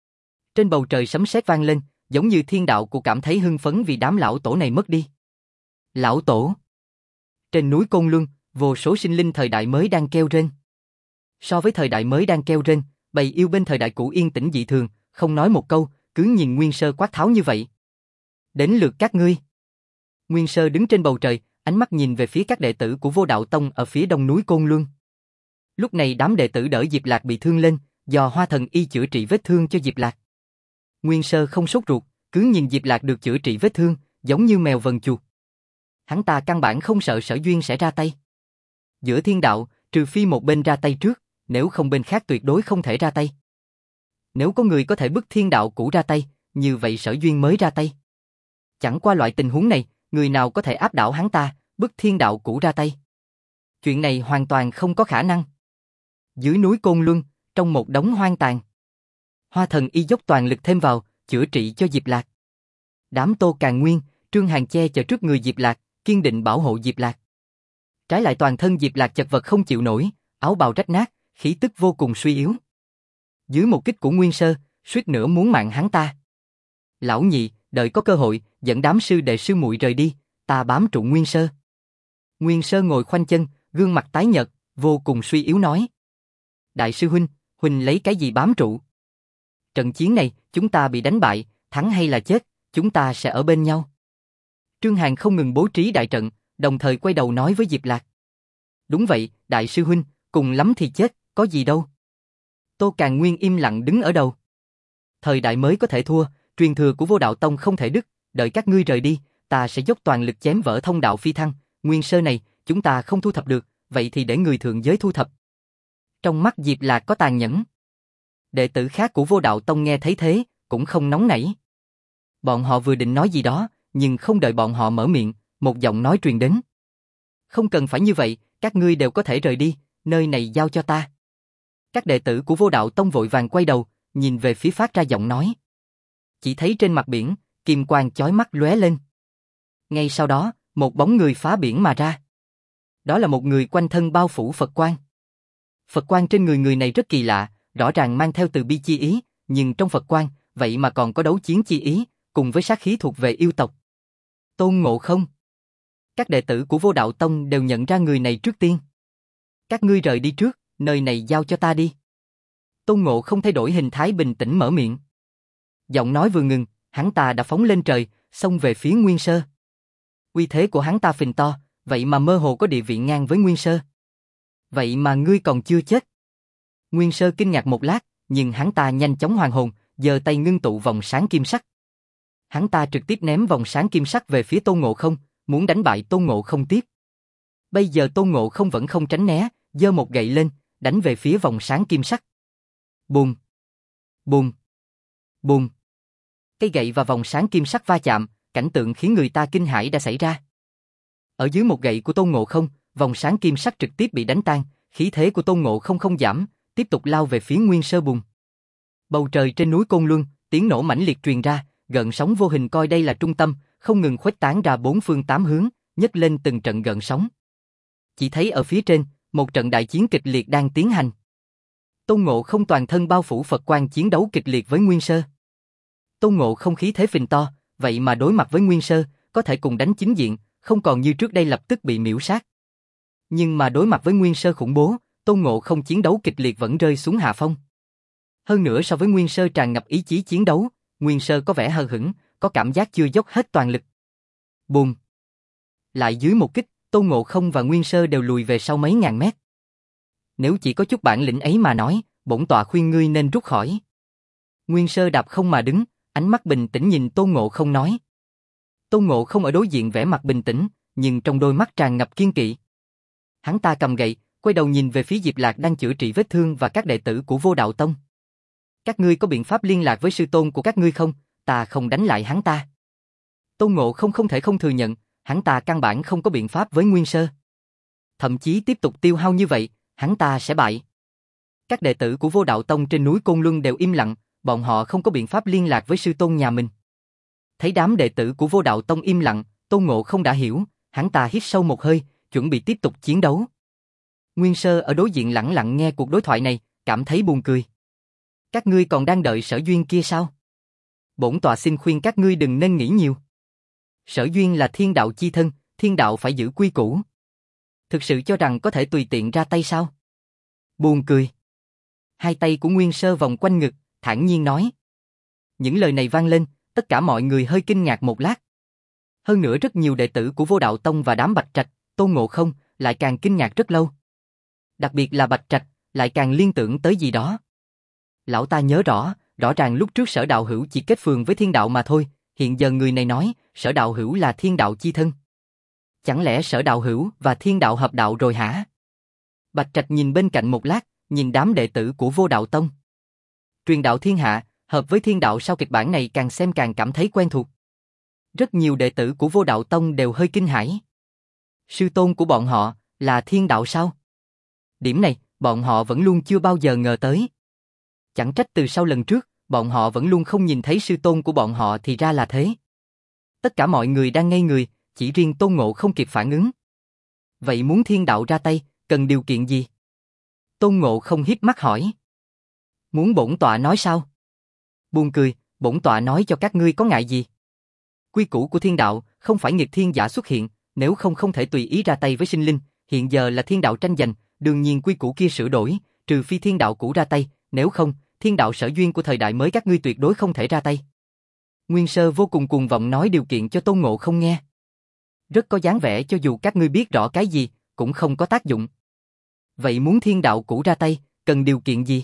Trên bầu trời sấm sét vang lên, giống như thiên đạo cũng cảm thấy hưng phấn vì đám lão tổ này mất đi. Lão tổ! Trên núi Côn Luân, vô số sinh linh thời đại mới đang kêu rên. So với thời đại mới đang kêu rên, bầy yêu bên thời đại cũ yên tĩnh dị thường, không nói một câu, cứ nhìn Nguyên Sơ quát tháo như vậy. Đến lượt các ngươi. Nguyên Sơ đứng trên bầu trời, ánh mắt nhìn về phía các đệ tử của Vô Đạo Tông ở phía đông núi Côn Luân. Lúc này đám đệ tử đỡ Diệp Lạc bị thương lên, do Hoa Thần Y chữa trị vết thương cho Diệp Lạc. Nguyên Sơ không sốt ruột, cứ nhìn Diệp Lạc được chữa trị vết thương, giống như mèo vần chuột. Hắn ta căn bản không sợ Sở Duyên sẽ ra tay. Giữa thiên đạo, trừ phi một bên ra tay trước, nếu không bên khác tuyệt đối không thể ra tay. Nếu có người có thể bức thiên đạo cũ ra tay, như vậy Sở Duyên mới ra tay. Chẳng qua loại tình huống này, người nào có thể áp đảo hắn ta, bức thiên đạo cũ ra tay. Chuyện này hoàn toàn không có khả năng. Dưới núi Côn Luân, trong một đống hoang tàn, Hoa Thần Y dốc toàn lực thêm vào, chữa trị cho Diệp Lạc. Đám Tô Càn Nguyên, Trương Hàn che chở trước người Diệp Lạc, kiên định bảo hộ Diệp Lạc. Trái lại toàn thân Diệp Lạc chật vật không chịu nổi, áo bào rách nát, khí tức vô cùng suy yếu. Dưới một kích của Nguyên Sơ, suýt nữa muốn mạng hắn ta. Lão nhị, đợi có cơ hội, dẫn đám sư đệ sư muội rời đi, ta bám trụ Nguyên Sơ. Nguyên Sơ ngồi khoanh chân, gương mặt tái nhợt, vô cùng suy yếu nói. Đại sư huynh, huynh lấy cái gì bám trụ? Trận chiến này, chúng ta bị đánh bại, thắng hay là chết, chúng ta sẽ ở bên nhau. Trương Hàn không ngừng bố trí đại trận, đồng thời quay đầu nói với Diệp Lạc. Đúng vậy, đại sư huynh, cùng lắm thì chết, có gì đâu. Tô Càn Nguyên im lặng đứng ở đầu. Thời đại mới có thể thua, truyền thừa của Vô Đạo Tông không thể đứt, đợi các ngươi rời đi, ta sẽ dốc toàn lực chém vỡ thông đạo phi thăng, Nguyên Sơ này, chúng ta không thu thập được, vậy thì để người thượng giới thu thập. Trong mắt Diệp Lạc có tàn nhẫn. Đệ tử khác của Vô Đạo Tông nghe thấy thế, cũng không nóng nảy. Bọn họ vừa định nói gì đó, nhưng không đợi bọn họ mở miệng, một giọng nói truyền đến. Không cần phải như vậy, các ngươi đều có thể rời đi, nơi này giao cho ta. Các đệ tử của Vô Đạo Tông vội vàng quay đầu, nhìn về phía phát ra giọng nói. Chỉ thấy trên mặt biển, kim quang chói mắt lóe lên. Ngay sau đó, Một bóng người phá biển mà ra. Đó là một người quanh thân bao phủ Phật quang. Phật quang trên người người này rất kỳ lạ, rõ ràng mang theo từ bi chi ý, nhưng trong Phật quang, vậy mà còn có đấu chiến chi ý, cùng với sát khí thuộc về yêu tộc. Tôn Ngộ Không. Các đệ tử của Vô Đạo Tông đều nhận ra người này trước tiên. Các ngươi rời đi trước, nơi này giao cho ta đi. Tôn Ngộ Không thay đổi hình thái bình tĩnh mở miệng. Giọng nói vừa ngừng, hắn ta đã phóng lên trời, xông về phía Nguyên Sơ. Uy thế của hắn ta phình to, vậy mà mơ hồ có địa vị ngang với Nguyên Sơ. Vậy mà ngươi còn chưa chết. Nguyên Sơ kinh ngạc một lát, nhưng hắn ta nhanh chóng hoàn hồn, giơ tay ngưng tụ vòng sáng kim sắc. Hắn ta trực tiếp ném vòng sáng kim sắc về phía Tôn Ngộ Không, muốn đánh bại Tôn Ngộ Không tiếp. Bây giờ Tôn Ngộ Không vẫn không tránh né, giơ một gậy lên, đánh về phía vòng sáng kim sắc. Bùm, bùm, bùm. Cây gậy và vòng sáng kim sắc va chạm, cảnh tượng khiến người ta kinh hãi đã xảy ra. Ở dưới một gậy của Tôn Ngộ Không, vòng sáng kim sắc trực tiếp bị đánh tan, khí thế của Tôn Ngộ Không không giảm, tiếp tục lao về phía Nguyên Sơ bùng. Bầu trời trên núi Côn Luân, tiếng nổ mãnh liệt truyền ra, gợn sóng vô hình coi đây là trung tâm, không ngừng khuếch tán ra bốn phương tám hướng, nhấc lên từng trận gợn sóng. Chỉ thấy ở phía trên, một trận đại chiến kịch liệt đang tiến hành. Tôn Ngộ Không toàn thân bao phủ Phật quang chiến đấu kịch liệt với Nguyên Sơ. Tôn Ngộ Không khí thế phình to, vậy mà đối mặt với Nguyên Sơ, có thể cùng đánh chính diện, không còn như trước đây lập tức bị miễu sát. Nhưng mà đối mặt với Nguyên Sơ khủng bố, Tôn Ngộ Không chiến đấu kịch liệt vẫn rơi xuống hạ phong. Hơn nữa so với Nguyên Sơ tràn ngập ý chí chiến đấu, Nguyên Sơ có vẻ hờ hững, có cảm giác chưa dốc hết toàn lực. Bùm! Lại dưới một kích, Tôn Ngộ Không và Nguyên Sơ đều lùi về sau mấy ngàn mét. Nếu chỉ có chút bản lĩnh ấy mà nói, bổn tọa khuyên ngươi nên rút khỏi. Nguyên Sơ đạp không mà đứng, ánh mắt bình tĩnh nhìn Tôn Ngộ Không nói. Tôn Ngộ Không ở đối diện vẻ mặt bình tĩnh, nhưng trong đôi mắt tràn ngập kiên kỵ. Hắn ta cầm gậy, quay đầu nhìn về phía Diệp Lạc đang chữa trị vết thương và các đệ tử của Vô Đạo Tông. Các ngươi có biện pháp liên lạc với sư tôn của các ngươi không? Ta không đánh lại hắn ta. Tôn Ngộ Không không thể không thừa nhận, hắn ta căn bản không có biện pháp với Nguyên Sơ. Thậm chí tiếp tục tiêu hao như vậy, hắn ta sẽ bại. Các đệ tử của Vô Đạo Tông trên núi Côn Luân đều im lặng, bọn họ không có biện pháp liên lạc với sư tôn nhà mình. Thấy đám đệ tử của Vô Đạo Tông im lặng, Tôn Ngộ Không đã hiểu, hắn ta hít sâu một hơi, chuẩn bị tiếp tục chiến đấu. Nguyên Sơ ở đối diện lẳng lặng nghe cuộc đối thoại này, cảm thấy buồn cười. Các ngươi còn đang đợi Sở Duyên kia sao? Bổn tọa xin khuyên các ngươi đừng nên nghĩ nhiều. Sở Duyên là thiên đạo chi thân, thiên đạo phải giữ quy củ. Thực sự cho rằng có thể tùy tiện ra tay sao? Buồn cười. Hai tay của Nguyên Sơ vòng quanh ngực, thản nhiên nói. Những lời này vang lên, tất cả mọi người hơi kinh ngạc một lát. Hơn nữa rất nhiều đệ tử của Vô Đạo Tông và đám Bạch Trạch, Tôn Ngộ Không lại càng kinh ngạc rất lâu. Đặc biệt là Bạch Trạch, lại càng liên tưởng tới gì đó. Lão ta nhớ rõ ràng lúc trước Sở Đạo Hữu chỉ kết phường với thiên đạo mà thôi, hiện giờ người này nói Sở Đạo Hữu là thiên đạo chi thân. Chẳng lẽ Sở Đạo Hữu và thiên đạo hợp đạo rồi hả? Bạch Trạch nhìn bên cạnh một lát, nhìn đám đệ tử của Vô Đạo Tông. Truyền đạo thiên hạ, hợp với thiên đạo, sau kịch bản này càng xem càng cảm thấy quen thuộc. Rất nhiều đệ tử của Vô Đạo Tông đều hơi kinh hãi. Sư tôn của bọn họ là thiên đạo sao? Điểm này, bọn họ vẫn luôn chưa bao giờ ngờ tới. Chẳng trách từ sau lần trước, bọn họ vẫn luôn không nhìn thấy sư tôn của bọn họ thì ra là thế. Tất cả mọi người đang ngây người, chỉ riêng Tôn Ngộ không kịp phản ứng. Vậy muốn thiên đạo ra tay, cần điều kiện gì? Tôn Ngộ không híp mắt hỏi. Muốn bổn tọa nói sao? Buồn cười, bổn tọa nói cho các ngươi có ngại gì? Quy củ của thiên đạo, không phải nghịch thiên giả xuất hiện, nếu không không thể tùy ý ra tay với sinh linh, hiện giờ là thiên đạo tranh giành, đương nhiên quy củ kia sửa đổi, trừ phi thiên đạo cũ ra tay, nếu không, thiên đạo Sở Duyên của thời đại mới các ngươi tuyệt đối không thể ra tay. Nguyên Sơ vô cùng cuồng vọng nói điều kiện cho Tôn Ngộ không nghe. Rất có dáng vẻ cho dù các ngươi biết rõ cái gì, cũng không có tác dụng. Vậy muốn thiên đạo cũ ra tay, cần điều kiện gì?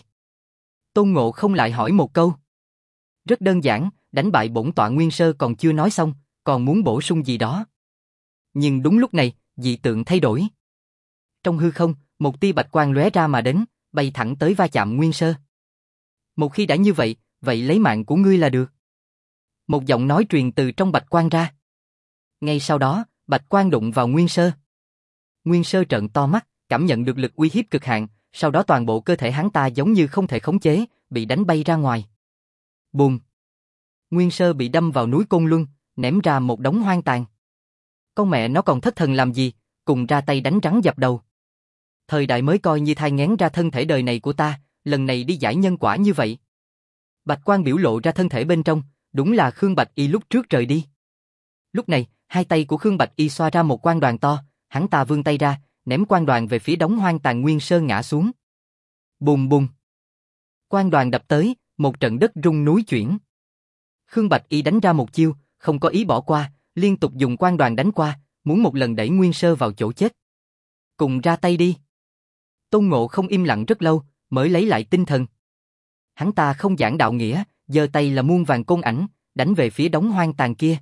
Tôn Ngộ không lại hỏi một câu. Rất đơn giản, đánh bại bổn tọa. Nguyên Sơ còn chưa nói xong, còn muốn bổ sung gì đó. Nhưng đúng lúc này, dị tượng thay đổi. Trong hư không, một tia bạch quang lóe ra mà đến, bay thẳng tới va chạm Nguyên Sơ. Một khi đã như vậy, vậy lấy mạng của ngươi là được. Một giọng nói truyền từ trong bạch quang ra. Ngay sau đó, bạch quang đụng vào Nguyên Sơ. Nguyên Sơ trợn to mắt, cảm nhận được lực uy hiếp cực hạn, sau đó toàn bộ cơ thể hắn ta giống như không thể khống chế, bị đánh bay ra ngoài. Bùm! Nguyên Sơ bị đâm vào núi Côn Luân, ném ra một đống hoang tàn. Con mẹ nó còn thất thần làm gì, cùng ra tay đánh rắn dập đầu. Thời đại mới coi như thai nghén ra thân thể đời này của ta, lần này đi giải nhân quả như vậy. Bạch Quang biểu lộ ra thân thể bên trong, đúng là Khương Bạch Y lúc trước rời đi. Lúc này, hai tay của Khương Bạch Y xoa ra một quang đoàn to, hắn ta vươn tay ra, ném quang đoàn về phía đống hoang tàn nguyên sơ ngã xuống. Bùm bùm. Quang đoàn đập tới, một trận đất rung núi chuyển. Khương Bạch Y đánh ra một chiêu, không có ý bỏ qua, liên tục dùng quang đoàn đánh qua, muốn một lần đẩy nguyên sơ vào chỗ chết. Cùng ra tay đi. Tôn Ngộ không im lặng rất lâu, mới lấy lại tinh thần. Hắn ta không giảng đạo nghĩa, giơ tay là muôn vàng côn ảnh, đánh về phía đống hoang tàn kia.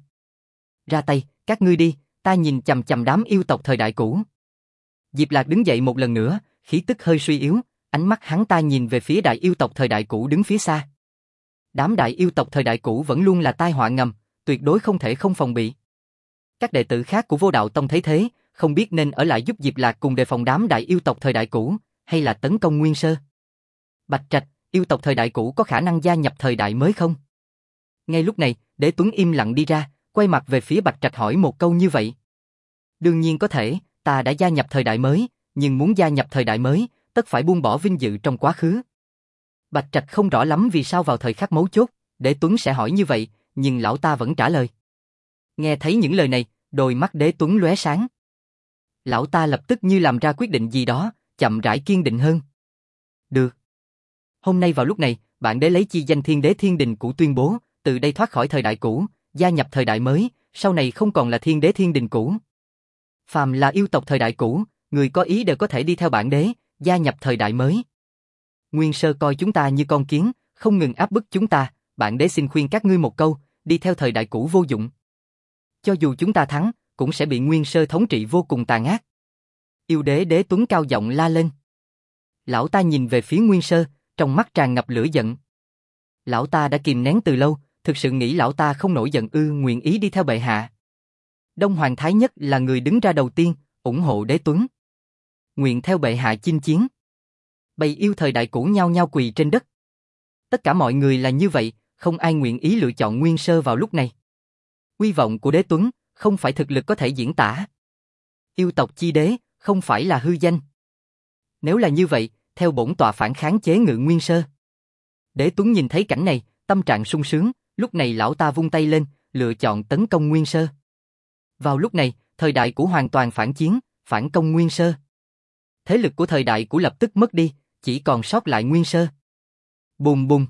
Ra tay, các ngươi đi, ta nhìn chằm chằm đám yêu tộc thời đại cũ. Diệp Lạc đứng dậy một lần nữa, khí tức hơi suy yếu, ánh mắt hắn ta nhìn về phía đại yêu tộc thời đại cũ đứng phía xa. Đám đại yêu tộc thời đại cũ vẫn luôn là tai họa ngầm, tuyệt đối không thể không phòng bị. Các đệ tử khác của Vô Đạo Tông thấy thế, không biết nên ở lại giúp Diệp Lạc cùng đề phòng đám đại yêu tộc thời đại cũ, hay là tấn công Nguyên Sơ. Bạch Trạch, yêu tộc thời đại cũ có khả năng gia nhập thời đại mới không? Ngay lúc này, Đế Tuấn im lặng đi ra, quay mặt về phía Bạch Trạch hỏi một câu như vậy. Đương nhiên có thể, ta đã gia nhập thời đại mới, nhưng muốn gia nhập thời đại mới, tất phải buông bỏ vinh dự trong quá khứ. Bạch Trạch không rõ lắm vì sao vào thời khắc mấu chốt, Đế Tuấn sẽ hỏi như vậy, nhưng lão ta vẫn trả lời. Nghe thấy những lời này, đôi mắt Đế Tuấn lóe sáng. Lão ta lập tức như làm ra quyết định gì đó, chậm rãi kiên định hơn. Được. Hôm nay vào lúc này, bản đế lấy chi danh Thiên Đế Thiên Đình Cũ tuyên bố, từ đây thoát khỏi thời đại cũ, gia nhập thời đại mới, sau này không còn là Thiên Đế Thiên Đình Cũ. Phàm là yêu tộc thời đại cũ, người có ý đều có thể đi theo bản đế, gia nhập thời đại mới. Nguyên Sơ coi chúng ta như con kiến, không ngừng áp bức chúng ta, bản đế xin khuyên các ngươi một câu, đi theo thời đại cũ vô dụng. Cho dù chúng ta thắng, cũng sẽ bị Nguyên Sơ thống trị vô cùng tàn ác. Yêu đế Đế Tuấn cao giọng la lên. Lão ta nhìn về phía Nguyên Sơ, trong mắt tràn ngập lửa giận. Lão ta đã kìm nén từ lâu, thực sự nghĩ lão ta không nổi giận nguyện ý đi theo bệ hạ. Đông Hoàng Thái Nhất là người đứng ra đầu tiên, ủng hộ Đế Tuấn. Nguyện theo bệ hạ chinh chiến. Bầy yêu thời đại cũ nhao nhao quỳ trên đất. Tất cả mọi người là như vậy, không ai nguyện ý lựa chọn Nguyên Sơ vào lúc này. Uy vọng của Đế Tuấn, không phải thực lực có thể diễn tả. Yêu tộc chi đế, không phải là hư danh. Nếu là như vậy, theo bổn tọa phản kháng chế ngự Nguyên Sơ. Đế Tuấn nhìn thấy cảnh này, tâm trạng sung sướng, lúc này lão ta vung tay lên, lựa chọn tấn công Nguyên Sơ. Vào lúc này, thời đại cũ hoàn toàn phản chiến, phản công Nguyên Sơ. Thế lực của thời đại cũ lập tức mất đi, chỉ còn sót lại Nguyên Sơ. Bùm bùm.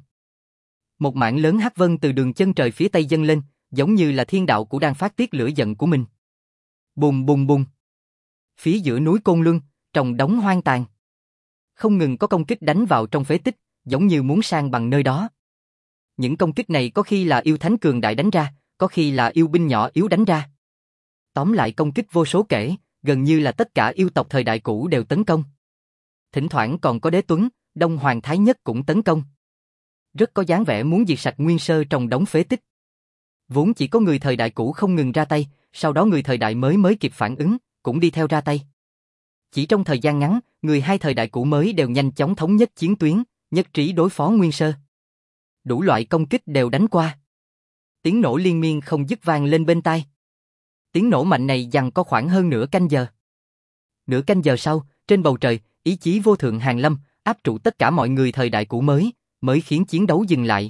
Một mảng lớn hắc vân từ đường chân trời phía tây dâng lên, giống như là thiên đạo cũ đang phát tiết lửa giận của mình. Bùm bùm bùm. Phía giữa núi Côn Luân, trồng đống hoang tàn. Không ngừng có công kích đánh vào trong phế tích, giống như muốn san bằng nơi đó. Những công kích này có khi là yêu thánh cường đại đánh ra, có khi là yêu binh nhỏ yếu đánh ra. Tóm lại công kích vô số kể, gần như là tất cả yêu tộc thời đại cũ đều tấn công. Thỉnh thoảng còn có Đế Tuấn, Đông Hoàng Thái Nhất cũng tấn công. Rất có dáng vẻ muốn diệt sạch Nguyên Sơ trong đống phế tích. Vốn chỉ có người thời đại cũ không ngừng ra tay, sau đó người thời đại mới kịp phản ứng, cũng đi theo ra tay. Chỉ trong thời gian ngắn, người hai thời đại cũ mới đều nhanh chóng thống nhất chiến tuyến, nhất trí đối phó Nguyên Sơ. Đủ loại công kích đều đánh qua. Tiếng nổ liên miên không dứt vang lên bên tai. Tiếng nổ mạnh này giằng có khoảng hơn nửa canh giờ. Nửa canh giờ sau, trên bầu trời, ý chí vô thượng hàng lâm, áp trụ tất cả mọi người thời đại cũ mới khiến chiến đấu dừng lại.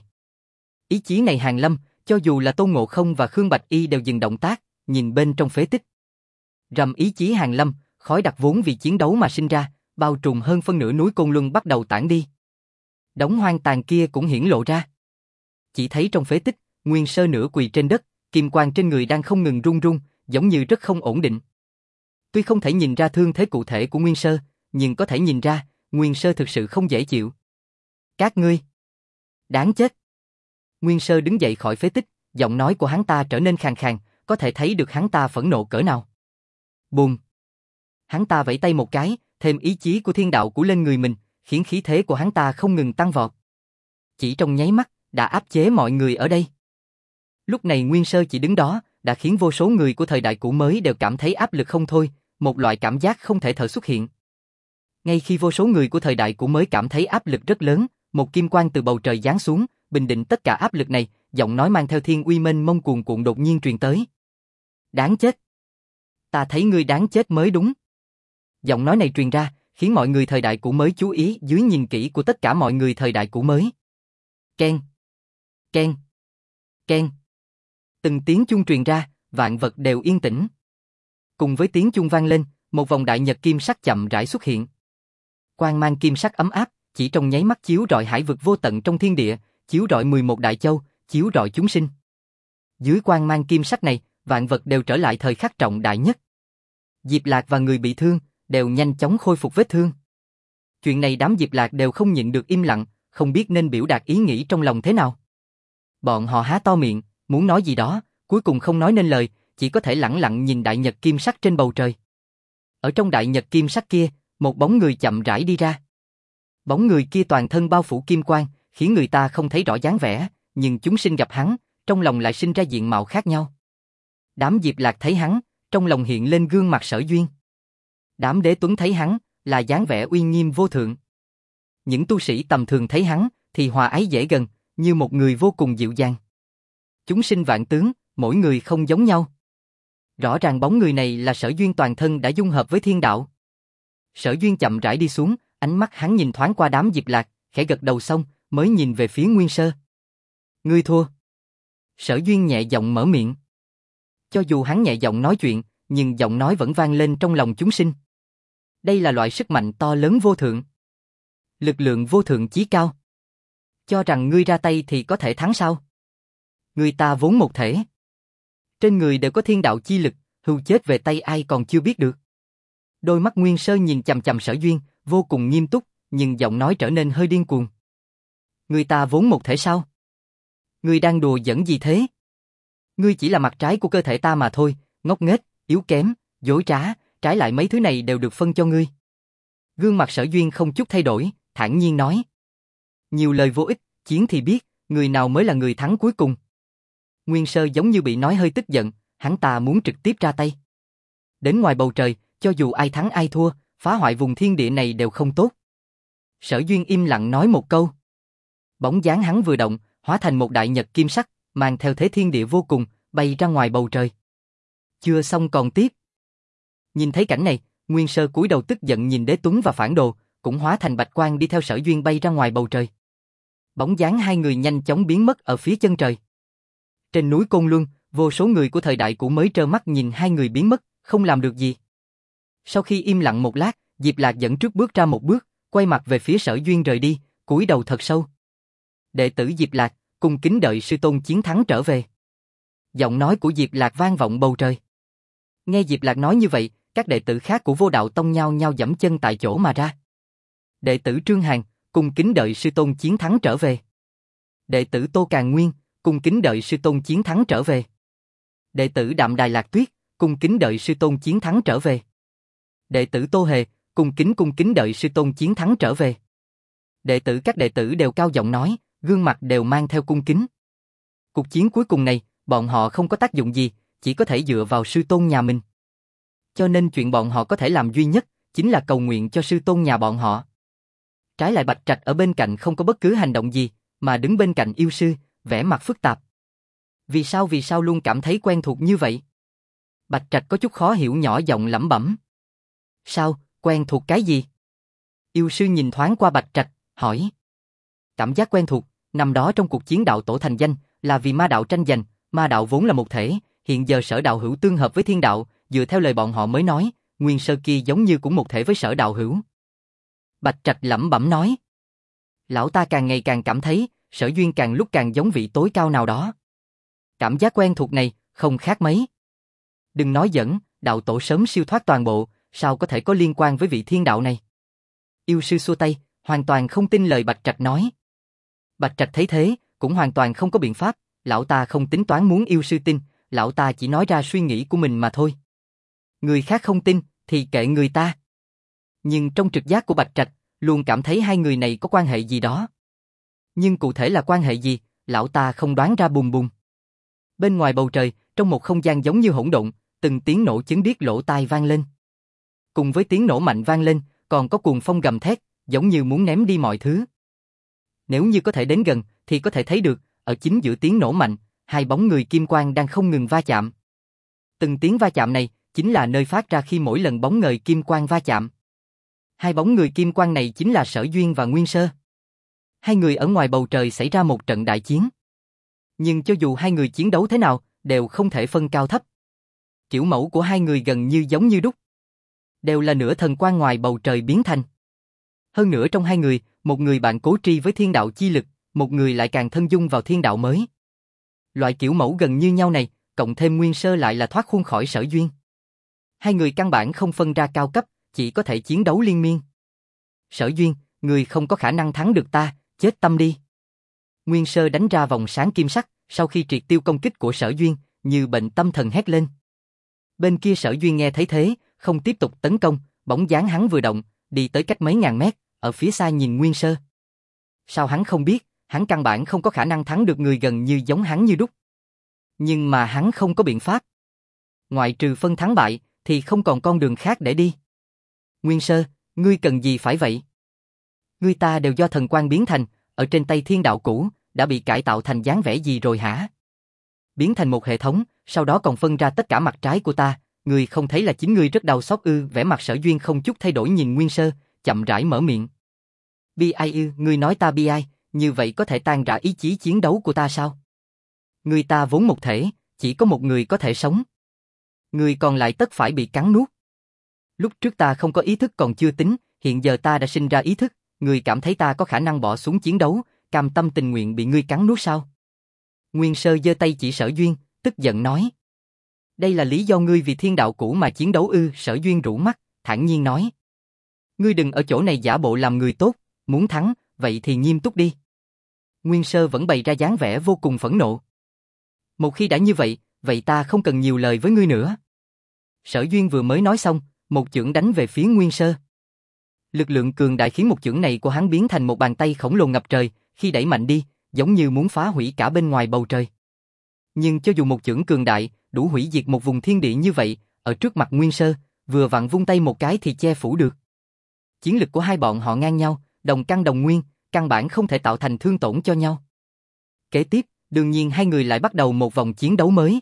Ý chí này hàng lâm, cho dù là Tôn Ngộ Không và Khương Bạch Y đều dừng động tác, nhìn bên trong phế tích. Rầm ý chí hàng lâm, khói đặc vốn vì chiến đấu mà sinh ra, bao trùm hơn phân nửa núi Côn Luân bắt đầu tản đi. Đống hoang tàn kia cũng hiển lộ ra. Chỉ thấy trong phế tích, Nguyên Sơ nửa quỳ trên đất, kim quang trên người đang không ngừng rung rung, giống như rất không ổn định. Tuy không thể nhìn ra thương thế cụ thể của Nguyên Sơ, nhưng có thể nhìn ra, Nguyên Sơ thực sự không dễ chịu. Các ngươi! Đáng chết! Nguyên Sơ đứng dậy khỏi phế tích, giọng nói của hắn ta trở nên khàn khàn, có thể thấy được hắn ta phẫn nộ cỡ nào. Bùm! Hắn ta vẫy tay một cái, thêm ý chí của thiên đạo của lên người mình, khiến khí thế của hắn ta không ngừng tăng vọt. Chỉ trong nháy mắt, đã áp chế mọi người ở đây. Lúc này Nguyên Sơ chỉ đứng đó, đã khiến vô số người của thời đại cũ mới đều cảm thấy áp lực không thôi, một loại cảm giác không thể thở xuất hiện. Ngay khi vô số người của thời đại cũ mới cảm thấy áp lực rất lớn, một kim quang từ bầu trời giáng xuống, bình định tất cả áp lực này, giọng nói mang theo thiên uy mênh mông cuồn cuộn đột nhiên truyền tới. Đáng chết! Ta thấy ngươi đáng chết mới đúng. Giọng nói này truyền ra, khiến mọi người thời đại cũ mới chú ý dưới nhìn kỹ của tất cả mọi người thời đại cũ mới. Ken, ken, ken. Từng tiếng chuông truyền ra, vạn vật đều yên tĩnh. Cùng với tiếng chuông vang lên, một vòng đại nhật kim sắc chậm rãi xuất hiện. Quang mang kim sắc ấm áp, chỉ trong nháy mắt chiếu rọi hải vực vô tận trong thiên địa, chiếu rọi 11 đại châu, chiếu rọi chúng sinh. Dưới quang mang kim sắc này, vạn vật đều trở lại thời khắc trọng đại nhất. Diệp Lạc và người bị thương đều nhanh chóng khôi phục vết thương. Chuyện này đám Diệp Lạc đều không nhịn được im lặng, không biết nên biểu đạt ý nghĩ trong lòng thế nào. Bọn họ há to miệng, muốn nói gì đó, cuối cùng không nói nên lời, chỉ có thể lẳng lặng nhìn đại nhật kim sắc trên bầu trời. Ở trong đại nhật kim sắc kia, một bóng người chậm rãi đi ra. Bóng người kia toàn thân bao phủ kim quang, khiến người ta không thấy rõ dáng vẻ, nhưng chúng sinh gặp hắn, trong lòng lại sinh ra diện mạo khác nhau. Đám Diệp Lạc thấy hắn, trong lòng hiện lên gương mặt Sở Duyên. Đám Đế Tuấn thấy hắn, là dáng vẻ uy nghiêm vô thượng. Những tu sĩ tầm thường thấy hắn, thì hòa ái dễ gần, như một người vô cùng dịu dàng. Chúng sinh vạn tướng, mỗi người không giống nhau. Rõ ràng bóng người này là Sở Duyên toàn thân đã dung hợp với thiên đạo. Sở Duyên chậm rãi đi xuống, ánh mắt hắn nhìn thoáng qua đám Diệp Lạc, khẽ gật đầu xong, mới nhìn về phía Nguyên Sơ. Ngươi thua. Sở Duyên nhẹ giọng mở miệng. Cho dù hắn nhẹ giọng nói chuyện, nhưng giọng nói vẫn vang lên trong lòng chúng sinh. Đây là loại sức mạnh to lớn vô thượng. Lực lượng vô thượng chí cao. Cho rằng ngươi ra tay thì có thể thắng sao? Người ta vốn một thể. Trên người đều có thiên đạo chi lực, hưu chết về tay ai còn chưa biết được. Đôi mắt Nguyên Sơ nhìn chằm chằm Sở Duyên, vô cùng nghiêm túc, nhưng giọng nói trở nên hơi điên cuồng. Người ta vốn một thể sao? Ngươi đang đùa giỡn gì thế? Ngươi chỉ là mặt trái của cơ thể ta mà thôi, ngốc nghếch, yếu kém, dối trá, trái lại mấy thứ này đều được phân cho ngươi. Gương mặt Sở Duyên không chút thay đổi, thản nhiên nói. Nhiều lời vô ích, chiến thì biết, người nào mới là người thắng cuối cùng. Nguyên Sơ giống như bị nói hơi tức giận, hắn ta muốn trực tiếp ra tay. Đến ngoài bầu trời, cho dù ai thắng ai thua, phá hoại vùng thiên địa này đều không tốt. Sở Duyên im lặng nói một câu. Bóng dáng hắn vừa động, hóa thành một đại nhật kim sắc, mang theo thế thiên địa vô cùng, bay ra ngoài bầu trời. Chưa xong còn tiếp. Nhìn thấy cảnh này, Nguyên Sơ cúi đầu tức giận nhìn Đế Tuấn và Phản Đồ, cũng hóa thành bạch quang đi theo Sở Duyên bay ra ngoài bầu trời. Bóng dáng hai người nhanh chóng biến mất ở phía chân trời. Trên núi Côn Luân, vô số người của thời đại cũ mới trơ mắt nhìn hai người biến mất, không làm được gì. Sau khi im lặng một lát, Diệp Lạc dẫn trước bước ra một bước, quay mặt về phía Sở Duyên rời đi, cúi đầu thật sâu. Đệ tử Diệp Lạc, cung kính đợi sư tôn chiến thắng trở về. Giọng nói của Diệp Lạc vang vọng bầu trời. Nghe Diệp Lạc nói như vậy, các đệ tử khác của Vô Đạo Tông nhao nhao giẫm chân tại chỗ mà ra. Đệ tử Trương Hàn, cung kính đợi sư tôn chiến thắng trở về. Đệ tử Tô Càn Nguyên, cung kính đợi sư tôn chiến thắng trở về. Đệ tử Đạm Đài Lạc Tuyết, cung kính đợi sư tôn chiến thắng trở về. Đệ tử Tô Hề, cung kính đợi sư tôn chiến thắng trở về. Các đệ tử đều cao giọng nói, gương mặt đều mang theo cung kính. Cuộc chiến cuối cùng này, bọn họ không có tác dụng gì, chỉ có thể dựa vào sư tôn nhà mình. Cho nên chuyện bọn họ có thể làm duy nhất, chính là cầu nguyện cho sư tôn nhà bọn họ. Trái lại Bạch Trạch ở bên cạnh không có bất cứ hành động gì, mà đứng bên cạnh yêu sư, vẻ mặt phức tạp. Vì sao luôn cảm thấy quen thuộc như vậy? Bạch Trạch có chút khó hiểu nhỏ giọng lẩm bẩm. Sao, quen thuộc cái gì? Yêu sư nhìn thoáng qua Bạch Trạch, hỏi. Cảm giác quen thuộc, năm đó trong cuộc chiến đạo tổ thành danh, là vì ma đạo tranh giành, ma đạo vốn là một thể, hiện giờ Sở Đạo Hữu tương hợp với thiên đạo, dựa theo lời bọn họ mới nói, Nguyên Sơ kia giống như cũng một thể với Sở Đạo Hữu. Bạch Trạch lẩm bẩm nói. Lão ta càng ngày càng cảm thấy, Sở Duyên càng lúc càng giống vị tối cao nào đó. Cảm giác quen thuộc này, không khác mấy. Đừng nói giỡn, đạo tổ sớm siêu thoát toàn bộ, sao có thể có liên quan với vị thiên đạo này? Yêu sư xua tay, hoàn toàn không tin lời Bạch Trạch nói. Bạch Trạch thấy thế, cũng hoàn toàn không có biện pháp, lão ta không tính toán muốn yêu sư tin, lão ta chỉ nói ra suy nghĩ của mình mà thôi. Người khác không tin, thì kệ người ta. Nhưng trong trực giác của Bạch Trạch, luôn cảm thấy hai người này có quan hệ gì đó. Nhưng cụ thể là quan hệ gì, lão ta không đoán ra bùm bùm. Bên ngoài bầu trời, trong một không gian giống như hỗn độn, từng tiếng nổ chứng điếc lỗ tai vang lên. Cùng với tiếng nổ mạnh vang lên, còn có cuồng phong gầm thét, giống như muốn ném đi mọi thứ. Nếu như có thể đến gần, thì có thể thấy được, ở chính giữa tiếng nổ mạnh, hai bóng người kim quang đang không ngừng va chạm. Từng tiếng va chạm này, chính là nơi phát ra khi mỗi lần bóng ngời kim quang va chạm. Hai bóng người kim quang này chính là Sở Duyên và Nguyên Sơ. Hai người ở ngoài bầu trời xảy ra một trận đại chiến. Nhưng cho dù hai người chiến đấu thế nào, đều không thể phân cao thấp. Kiểu mẫu của hai người gần như giống như đúc. Đều là nửa thần quang ngoài bầu trời biến thành. Hơn nữa trong hai người, một người bạn cố tri với thiên đạo chi lực, một người lại càng thân dung vào thiên đạo mới. Loại kiểu mẫu gần như nhau này, cộng thêm Nguyên Sơ lại là thoát khuôn khỏi Sở Duyên. Hai người căn bản không phân ra cao cấp, chỉ có thể chiến đấu liên miên. Sở Duyên, người không có khả năng thắng được ta, chết tâm đi. Nguyên Sơ đánh ra vòng sáng kim sắc, sau khi triệt tiêu công kích của Sở Duyên, như bệnh tâm thần hét lên. Bên kia Sở Duyên nghe thấy thế, không tiếp tục tấn công, bóng dáng hắn vừa động, đi tới cách mấy ngàn mét, ở phía xa nhìn Nguyên Sơ. Sao hắn không biết, hắn căn bản không có khả năng thắng được người gần như giống hắn như đúc. Nhưng mà hắn không có biện pháp. Ngoại trừ phân thắng bại, thì không còn con đường khác để đi. Nguyên Sơ, ngươi cần gì phải vậy? Ngươi ta đều do thần quang biến thành, ở trên tay thiên đạo cũ, đã bị cải tạo thành dáng vẻ gì rồi hả? Biến thành một hệ thống, sau đó còn phân ra tất cả mặt trái của ta, ngươi không thấy là chính ngươi rất đau xót ư? Vẻ mặt Sở Duyên không chút thay đổi nhìn Nguyên Sơ, chậm rãi mở miệng. Bi ai ư? Ngươi nói ta bi ai, như vậy có thể tan rã ý chí chiến đấu của ta sao? Ngươi ta vốn một thể, chỉ có một người có thể sống. Người còn lại tất phải bị cắn nuốt. Lúc trước ta không có ý thức còn chưa tính, hiện giờ ta đã sinh ra ý thức, người cảm thấy ta có khả năng bỏ xuống chiến đấu, cam tâm tình nguyện bị ngươi cắn nuốt sao? Nguyên Sơ giơ tay chỉ Sở Duyên, tức giận nói. Đây là lý do ngươi vì thiên đạo cũ mà chiến đấu ư? Sở Duyên rũ mắt, thản nhiên nói. Ngươi đừng ở chỗ này giả bộ làm người tốt, muốn thắng, vậy thì nghiêm túc đi. Nguyên Sơ vẫn bày ra dáng vẻ vô cùng phẫn nộ. Một khi đã như vậy, vậy ta không cần nhiều lời với ngươi nữa. Sở Duyên vừa mới nói xong, một chưởng đánh về phía Nguyên Sơ. Lực lượng cường đại khiến một chưởng này của hắn biến thành một bàn tay khổng lồ ngập trời, khi đẩy mạnh đi, giống như muốn phá hủy cả bên ngoài bầu trời. Nhưng cho dù một chưởng cường đại, đủ hủy diệt một vùng thiên địa như vậy, ở trước mặt Nguyên Sơ, vừa vặn vung tay một cái thì che phủ được. Chiến lực của hai bọn họ ngang nhau, đồng căn đồng nguyên, căn bản không thể tạo thành thương tổn cho nhau. Kế tiếp, đương nhiên hai người lại bắt đầu một vòng chiến đấu mới.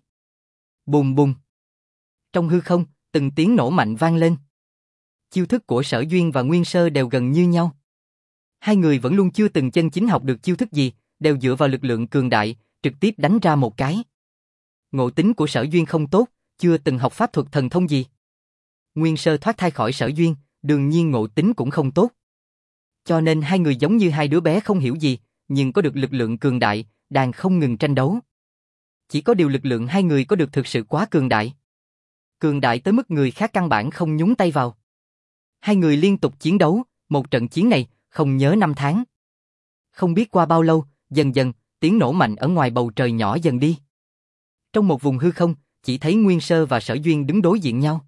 Bùm bùm. Trong hư không, từng tiếng nổ mạnh vang lên. Chiêu thức của Sở Duyên và Nguyên Sơ đều gần như nhau. Hai người vẫn luôn chưa từng chân chính học được chiêu thức gì, đều dựa vào lực lượng cường đại, trực tiếp đánh ra một cái. Ngộ tính của Sở Duyên không tốt, chưa từng học pháp thuật thần thông gì. Nguyên Sơ thoát thai khỏi Sở Duyên, đương nhiên ngộ tính cũng không tốt. Cho nên hai người giống như hai đứa bé không hiểu gì, nhưng có được lực lượng cường đại, đang không ngừng tranh đấu. Chỉ có điều lực lượng hai người có được thực sự quá cường đại. Cường đại tới mức người khác căn bản không nhúng tay vào. Hai người liên tục chiến đấu, một trận chiến này, không nhớ năm tháng. Không biết qua bao lâu, dần dần, tiếng nổ mạnh ở ngoài bầu trời nhỏ dần đi. Trong một vùng hư không, chỉ thấy Nguyên Sơ và Sở Duyên đứng đối diện nhau.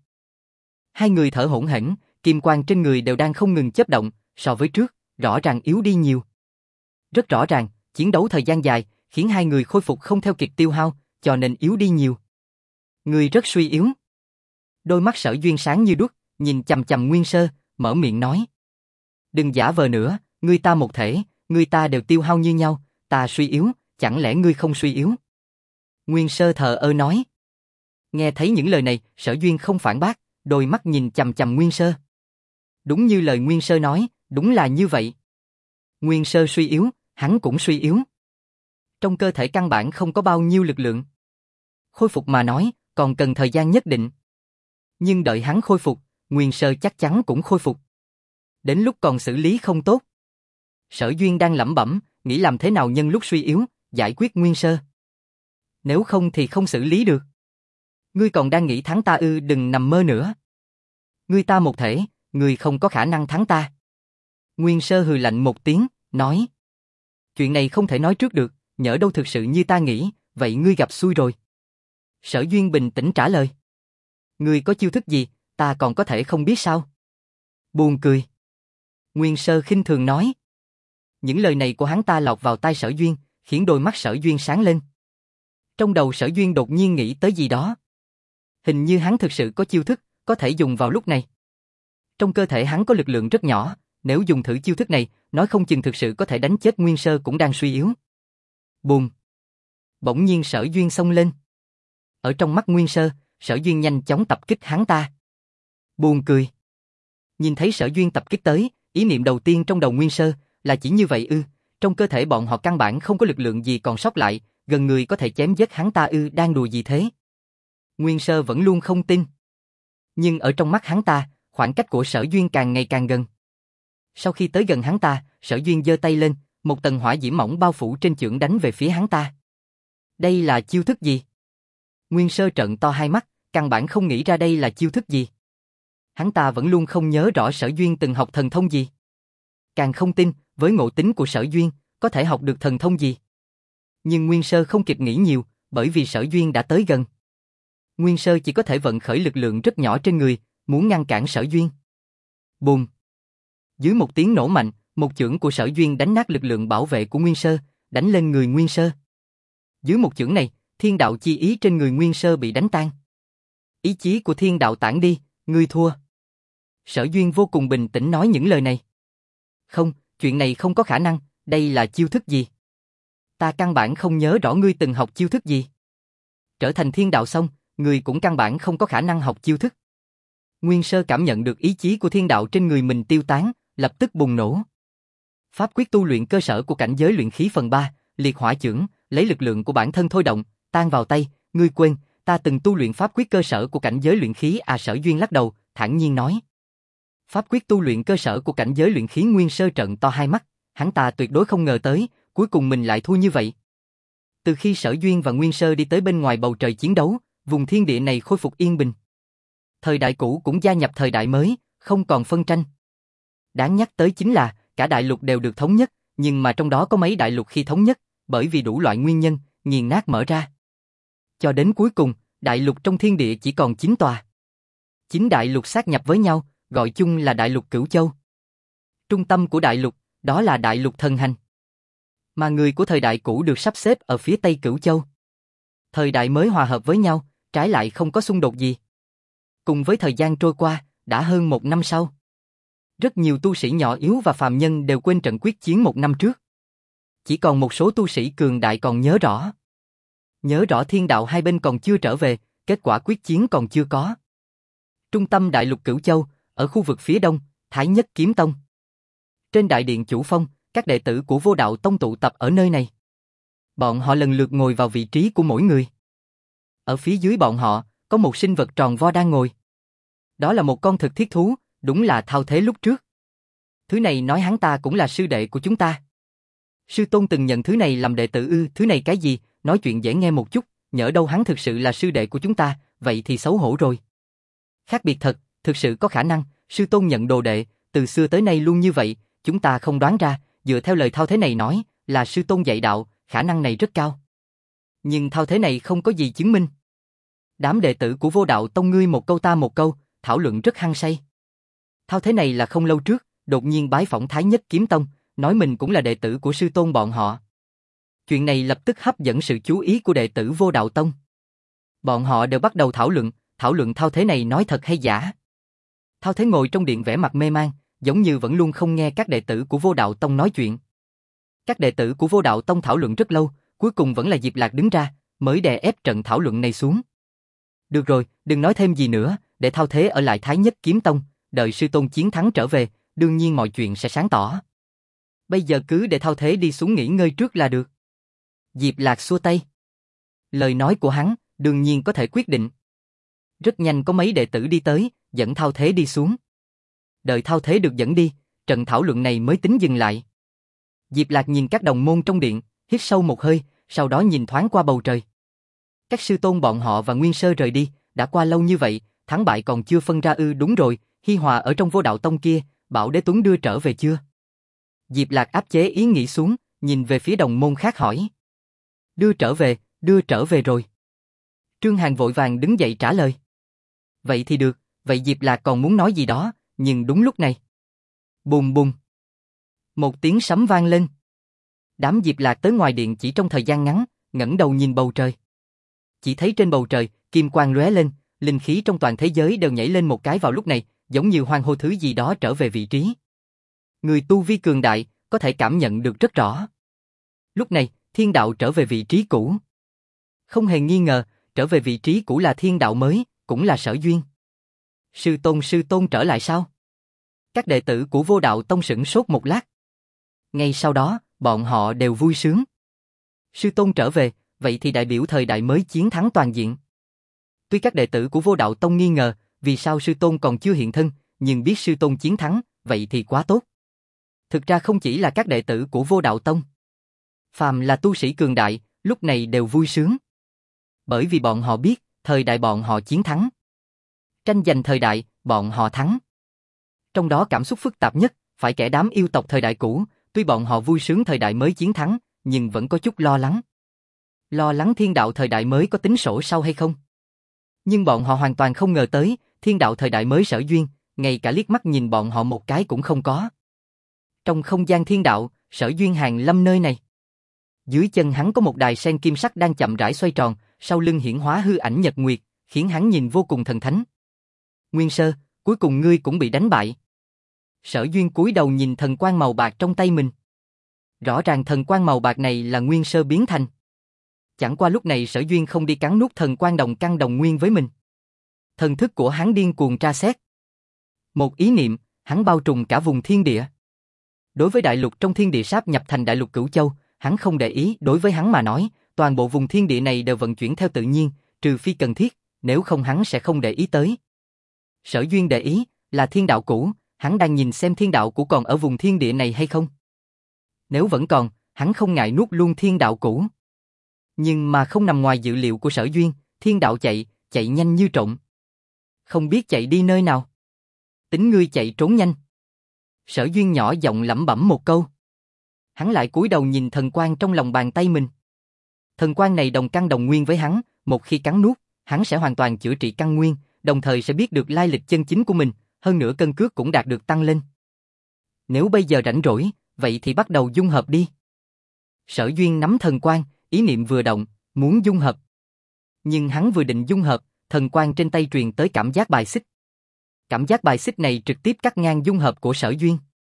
Hai người thở hổn hển, kim quang trên người đều đang không ngừng chớp động, so với trước, rõ ràng yếu đi nhiều. Rất rõ ràng, chiến đấu thời gian dài, khiến hai người khôi phục không theo kịp tiêu hao, cho nên yếu đi nhiều. Người rất suy yếu. Đôi mắt Sở Duyên sáng như đuốc, nhìn chằm chằm Nguyên Sơ, mở miệng nói. Đừng giả vờ nữa, ngươi ta một thể, ngươi ta đều tiêu hao như nhau, ta suy yếu, chẳng lẽ ngươi không suy yếu? Nguyên Sơ thờ ơ nói. Nghe thấy những lời này, Sở Duyên không phản bác, đôi mắt nhìn chằm chằm Nguyên Sơ. Đúng như lời Nguyên Sơ nói, đúng là như vậy. Nguyên Sơ suy yếu, hắn cũng suy yếu. Trong cơ thể căn bản không có bao nhiêu lực lượng. Khôi phục mà nói, còn cần thời gian nhất định. Nhưng đợi hắn khôi phục, Nguyên Sơ chắc chắn cũng khôi phục. Đến lúc còn xử lý không tốt. Sở Duyên đang lẩm bẩm, nghĩ làm thế nào nhân lúc suy yếu, giải quyết Nguyên Sơ. Nếu không thì không xử lý được. Ngươi còn đang nghĩ thắng ta ư? Đừng nằm mơ nữa. Ngươi ta một thể, ngươi không có khả năng thắng ta. Nguyên Sơ hừ lạnh một tiếng, nói. Chuyện này không thể nói trước được, nhỡ đâu thực sự như ta nghĩ, vậy ngươi gặp xui rồi. Sở Duyên bình tĩnh trả lời. Ngươi có chiêu thức gì, ta còn có thể không biết sao? Buồn cười. Nguyên Sơ khinh thường nói. Những lời này của hắn ta lọt vào tai Sở Duyên, khiến đôi mắt Sở Duyên sáng lên. Trong đầu Sở Duyên đột nhiên nghĩ tới gì đó. Hình như hắn thực sự có chiêu thức, có thể dùng vào lúc này. Trong cơ thể hắn có lực lượng rất nhỏ, nếu dùng thử chiêu thức này, nói không chừng thực sự có thể đánh chết Nguyên Sơ cũng đang suy yếu. Bùm. Bỗng nhiên Sở Duyên xông lên. Ở trong mắt Nguyên Sơ, Sở Duyên nhanh chóng tập kích hắn ta. Buồn cười. Nhìn thấy Sở Duyên tập kích tới, ý niệm đầu tiên trong đầu Nguyên Sơ là chỉ như vậy ư? Trong cơ thể bọn họ căn bản không có lực lượng gì còn sót lại, gần người có thể chém giết hắn ta ư? Đang đùa gì thế? Nguyên Sơ vẫn luôn không tin. Nhưng ở trong mắt hắn ta, khoảng cách của Sở Duyên càng ngày càng gần. Sau khi tới gần hắn ta, Sở Duyên giơ tay lên, một tầng hỏa diễm mỏng bao phủ trên chưởng đánh về phía hắn ta. Đây là chiêu thức gì? Nguyên Sơ trợn to hai mắt, căn bản không nghĩ ra đây là chiêu thức gì. Hắn ta vẫn luôn không nhớ rõ Sở Duyên từng học thần thông gì. Càng không tin, với ngộ tính của Sở Duyên, có thể học được thần thông gì. Nhưng Nguyên Sơ không kịp nghĩ nhiều, bởi vì Sở Duyên đã tới gần. Nguyên Sơ chỉ có thể vận khởi lực lượng rất nhỏ trên người, muốn ngăn cản Sở Duyên. Bùm! Dưới một tiếng nổ mạnh, một chưởng của Sở Duyên đánh nát lực lượng bảo vệ của Nguyên Sơ, đánh lên người Nguyên Sơ. Dưới một chưởng này, thiên đạo chi ý trên người Nguyên Sơ bị đánh tan. Ý chí của thiên đạo tản đi, ngươi thua. Sở Duyên vô cùng bình tĩnh nói những lời này. Không, chuyện này không có khả năng, đây là chiêu thức gì? Ta căn bản không nhớ rõ ngươi từng học chiêu thức gì. Trở thành thiên đạo xong, ngươi cũng căn bản không có khả năng học chiêu thức. Nguyên Sơ cảm nhận được ý chí của thiên đạo trên người mình tiêu tán, lập tức bùng nổ. Pháp quyết tu luyện cơ sở của cảnh giới luyện khí phần 3, liệt hỏa chưởng, lấy lực lượng của bản thân thôi động, tan vào tay, ngươi quên, ta từng tu luyện pháp quyết cơ sở của cảnh giới luyện khí à? Sở Duyên lắc đầu, thản nhiên nói. Pháp quyết tu luyện cơ sở của cảnh giới luyện khí? Nguyên Sơ trợn to hai mắt, hắn ta tuyệt đối không ngờ tới, cuối cùng mình lại thua như vậy. Từ khi Sở Duyên và Nguyên Sơ đi tới bên ngoài bầu trời chiến đấu, vùng thiên địa này khôi phục yên bình. Thời đại cũ cũng gia nhập thời đại mới, không còn phân tranh. Đáng nhắc tới chính là, cả đại lục đều được thống nhất, nhưng mà trong đó có mấy đại lục khi thống nhất, bởi vì đủ loại nguyên nhân, nghiền nát mở ra. Cho đến cuối cùng, đại lục trong thiên địa chỉ còn 9 tòa. 9 đại lục sát nhập với nhau, gọi chung là đại lục Cửu Châu. Trung tâm của đại lục, đó là đại lục Thần Hành. Mà người của thời đại cũ được sắp xếp ở phía tây Cửu Châu. Thời đại mới hòa hợp với nhau, trái lại không có xung đột gì. Cùng với thời gian trôi qua, đã hơn 1 năm sau. Rất nhiều tu sĩ nhỏ yếu và phàm nhân đều quên trận quyết chiến 1 năm trước. Chỉ còn một số tu sĩ cường đại còn nhớ rõ. Nhớ rõ thiên đạo hai bên còn chưa trở về, kết quả quyết chiến còn chưa có. Trung tâm đại lục Cửu Châu, ở khu vực phía đông, Thái Nhất Kiếm Tông. Trên đại điện chủ phong, các đệ tử của Vô Đạo Tông tụ tập ở nơi này. Bọn họ lần lượt ngồi vào vị trí của mỗi người. Ở phía dưới bọn họ, có một sinh vật tròn vo đang ngồi. Đó là một con thực thiết thú, đúng là Thao Thế lúc trước. Thứ này nói hắn ta cũng là sư đệ của chúng ta. Sư tôn từng nhận thứ này làm đệ tử ư? Thứ này cái gì, nói chuyện dễ nghe một chút, nhỡ đâu hắn thực sự là sư đệ của chúng ta, vậy thì xấu hổ rồi. Khác biệt thật, thực sự có khả năng, sư tôn nhận đồ đệ, từ xưa tới nay luôn như vậy, chúng ta không đoán ra, dựa theo lời Thao Thế này nói, là sư tôn dạy đạo, khả năng này rất cao. Nhưng Thao Thế này không có gì chứng minh. Đám đệ tử của Vô Đạo Tông ngươi một câu ta một câu, thảo luận rất hăng say. Thao Thế này là không lâu trước, đột nhiên bái phỏng Thái Nhất Kiếm Tông, nói mình cũng là đệ tử của sư tôn bọn họ. Chuyện này lập tức hấp dẫn sự chú ý của đệ tử Vô Đạo Tông. Bọn họ đều bắt đầu thảo luận Thao Thế này nói thật hay giả. Thao Thế ngồi trong điện vẻ mặt mê man, giống như vẫn luôn không nghe các đệ tử của Vô Đạo Tông nói chuyện. Các đệ tử của Vô Đạo Tông thảo luận rất lâu, cuối cùng vẫn là Diệp Lạc đứng ra, mới đè ép trận thảo luận này xuống. Được rồi, đừng nói thêm gì nữa, để Thao Thế ở lại Thái Nhất Kiếm Tông, đợi sư tôn chiến thắng trở về, đương nhiên mọi chuyện sẽ sáng tỏ. Bây giờ cứ để Thao Thế đi xuống nghỉ ngơi trước là được. Diệp Lạc xua tay. Lời nói của hắn, đương nhiên có thể quyết định. Rất nhanh có mấy đệ tử đi tới, dẫn Thao Thế đi xuống. Đợi Thao Thế được dẫn đi, trận thảo luận này mới tính dừng lại. Diệp Lạc nhìn các đồng môn trong điện, hít sâu một hơi, sau đó nhìn thoáng qua bầu trời. Các sư tôn bọn họ và Nguyên Sơ rời đi, đã qua lâu như vậy, thắng bại còn chưa phân ra ư? Đúng rồi, Hi Hòa ở trong Vô Đạo Tông kia, bảo Đế Tuấn đưa trở về chưa? Diệp Lạc áp chế ý nghĩ xuống, nhìn về phía đồng môn khác hỏi. Đưa trở về rồi. Trương Hàn vội vàng đứng dậy trả lời. Vậy thì được, vậy Diệp Lạc còn muốn nói gì đó, nhưng đúng lúc này. Bùm bùm. Một tiếng sấm vang lên. Đám Diệp Lạc tới ngoài điện chỉ trong thời gian ngắn, ngẩng đầu nhìn bầu trời. Chỉ thấy trên bầu trời, kim quang lóe lên, linh khí trong toàn thế giới đều nhảy lên một cái vào lúc này, giống như hoan hô thứ gì đó trở về vị trí. Người tu vi cường đại, có thể cảm nhận được rất rõ. Lúc này, thiên đạo trở về vị trí cũ. Không hề nghi ngờ, trở về vị trí cũ là thiên đạo mới, cũng là Sở Duyên. Sư Tôn trở lại sao? Các đệ tử của Vô Đạo Tông sửng sốt một lát. Ngay sau đó, bọn họ đều vui sướng. Sư Tôn trở về, vậy thì đại biểu thời đại mới chiến thắng toàn diện. Tuy các đệ tử của Vô Đạo Tông nghi ngờ, vì sao Sư Tôn còn chưa hiện thân, nhưng biết Sư Tôn chiến thắng, vậy thì quá tốt. Thực ra không chỉ là các đệ tử của Vô Đạo Tông. Phàm là tu sĩ cường đại, lúc này đều vui sướng. Bởi vì bọn họ biết, thời đại bọn họ chiến thắng. Tranh giành thời đại, bọn họ thắng. Trong đó cảm xúc phức tạp nhất, phải kể đám yêu tộc thời đại cũ, tuy bọn họ vui sướng thời đại mới chiến thắng, nhưng vẫn có chút lo lắng. Lo lắng thiên đạo thời đại mới có tính sổ sau hay không? Nhưng bọn họ hoàn toàn không ngờ tới, thiên đạo thời đại mới Sở Duyên, ngay cả liếc mắt nhìn bọn họ một cái cũng không có. Trong không gian thiên đạo, Sở Duyên hàng lâm nơi này. Dưới chân hắn có một đài sen kim sắc đang chậm rãi xoay tròn, sau lưng hiển hóa hư ảnh nhật nguyệt, khiến hắn nhìn vô cùng thần thánh. Nguyên Sơ, cuối cùng ngươi cũng bị đánh bại. Sở Duyên cúi đầu nhìn thần quang màu bạc trong tay mình. Rõ ràng thần quang màu bạc này là Nguyên Sơ biến thành. Chẳng qua lúc này Sở Duyên không đi cắn nuốt thần quang đồng căn đồng nguyên với mình. Thần thức của hắn điên cuồng tra xét. Một ý niệm, hắn bao trùm cả vùng thiên địa. Đối với đại lục trong thiên địa sáp nhập thành đại lục Cửu Châu, hắn không để ý, đối với hắn mà nói, toàn bộ vùng thiên địa này đều vận chuyển theo tự nhiên, trừ phi cần thiết, nếu không hắn sẽ không để ý tới. Sở Duyên để ý, là thiên đạo cũ, hắn đang nhìn xem thiên đạo cũ còn ở vùng thiên địa này hay không. Nếu vẫn còn, hắn không ngại nuốt luôn thiên đạo cũ. Nhưng mà không nằm ngoài dự liệu của Sở Duyên, thiên đạo chạy nhanh như trộm. Không biết chạy đi nơi nào. Tính ngươi chạy trốn nhanh. Sở Duyên nhỏ giọng lẩm bẩm một câu. Hắn lại cúi đầu nhìn thần quang trong lòng bàn tay mình. Thần quang này đồng căn đồng nguyên với hắn, một khi cắn nuốt, hắn sẽ hoàn toàn chữa trị căn nguyên, đồng thời sẽ biết được lai lịch chân chính của mình, hơn nữa cân cước cũng đạt được tăng lên. Nếu bây giờ rảnh rỗi, vậy thì bắt đầu dung hợp đi. Sở Duyên nắm thần quang, ý niệm vừa động, muốn dung hợp. Nhưng hắn vừa định dung hợp, thần quang trên tay truyền tới cảm giác bài xích. Cảm giác bài xích này trực tiếp cắt ngang dung hợp của Sở Duyên.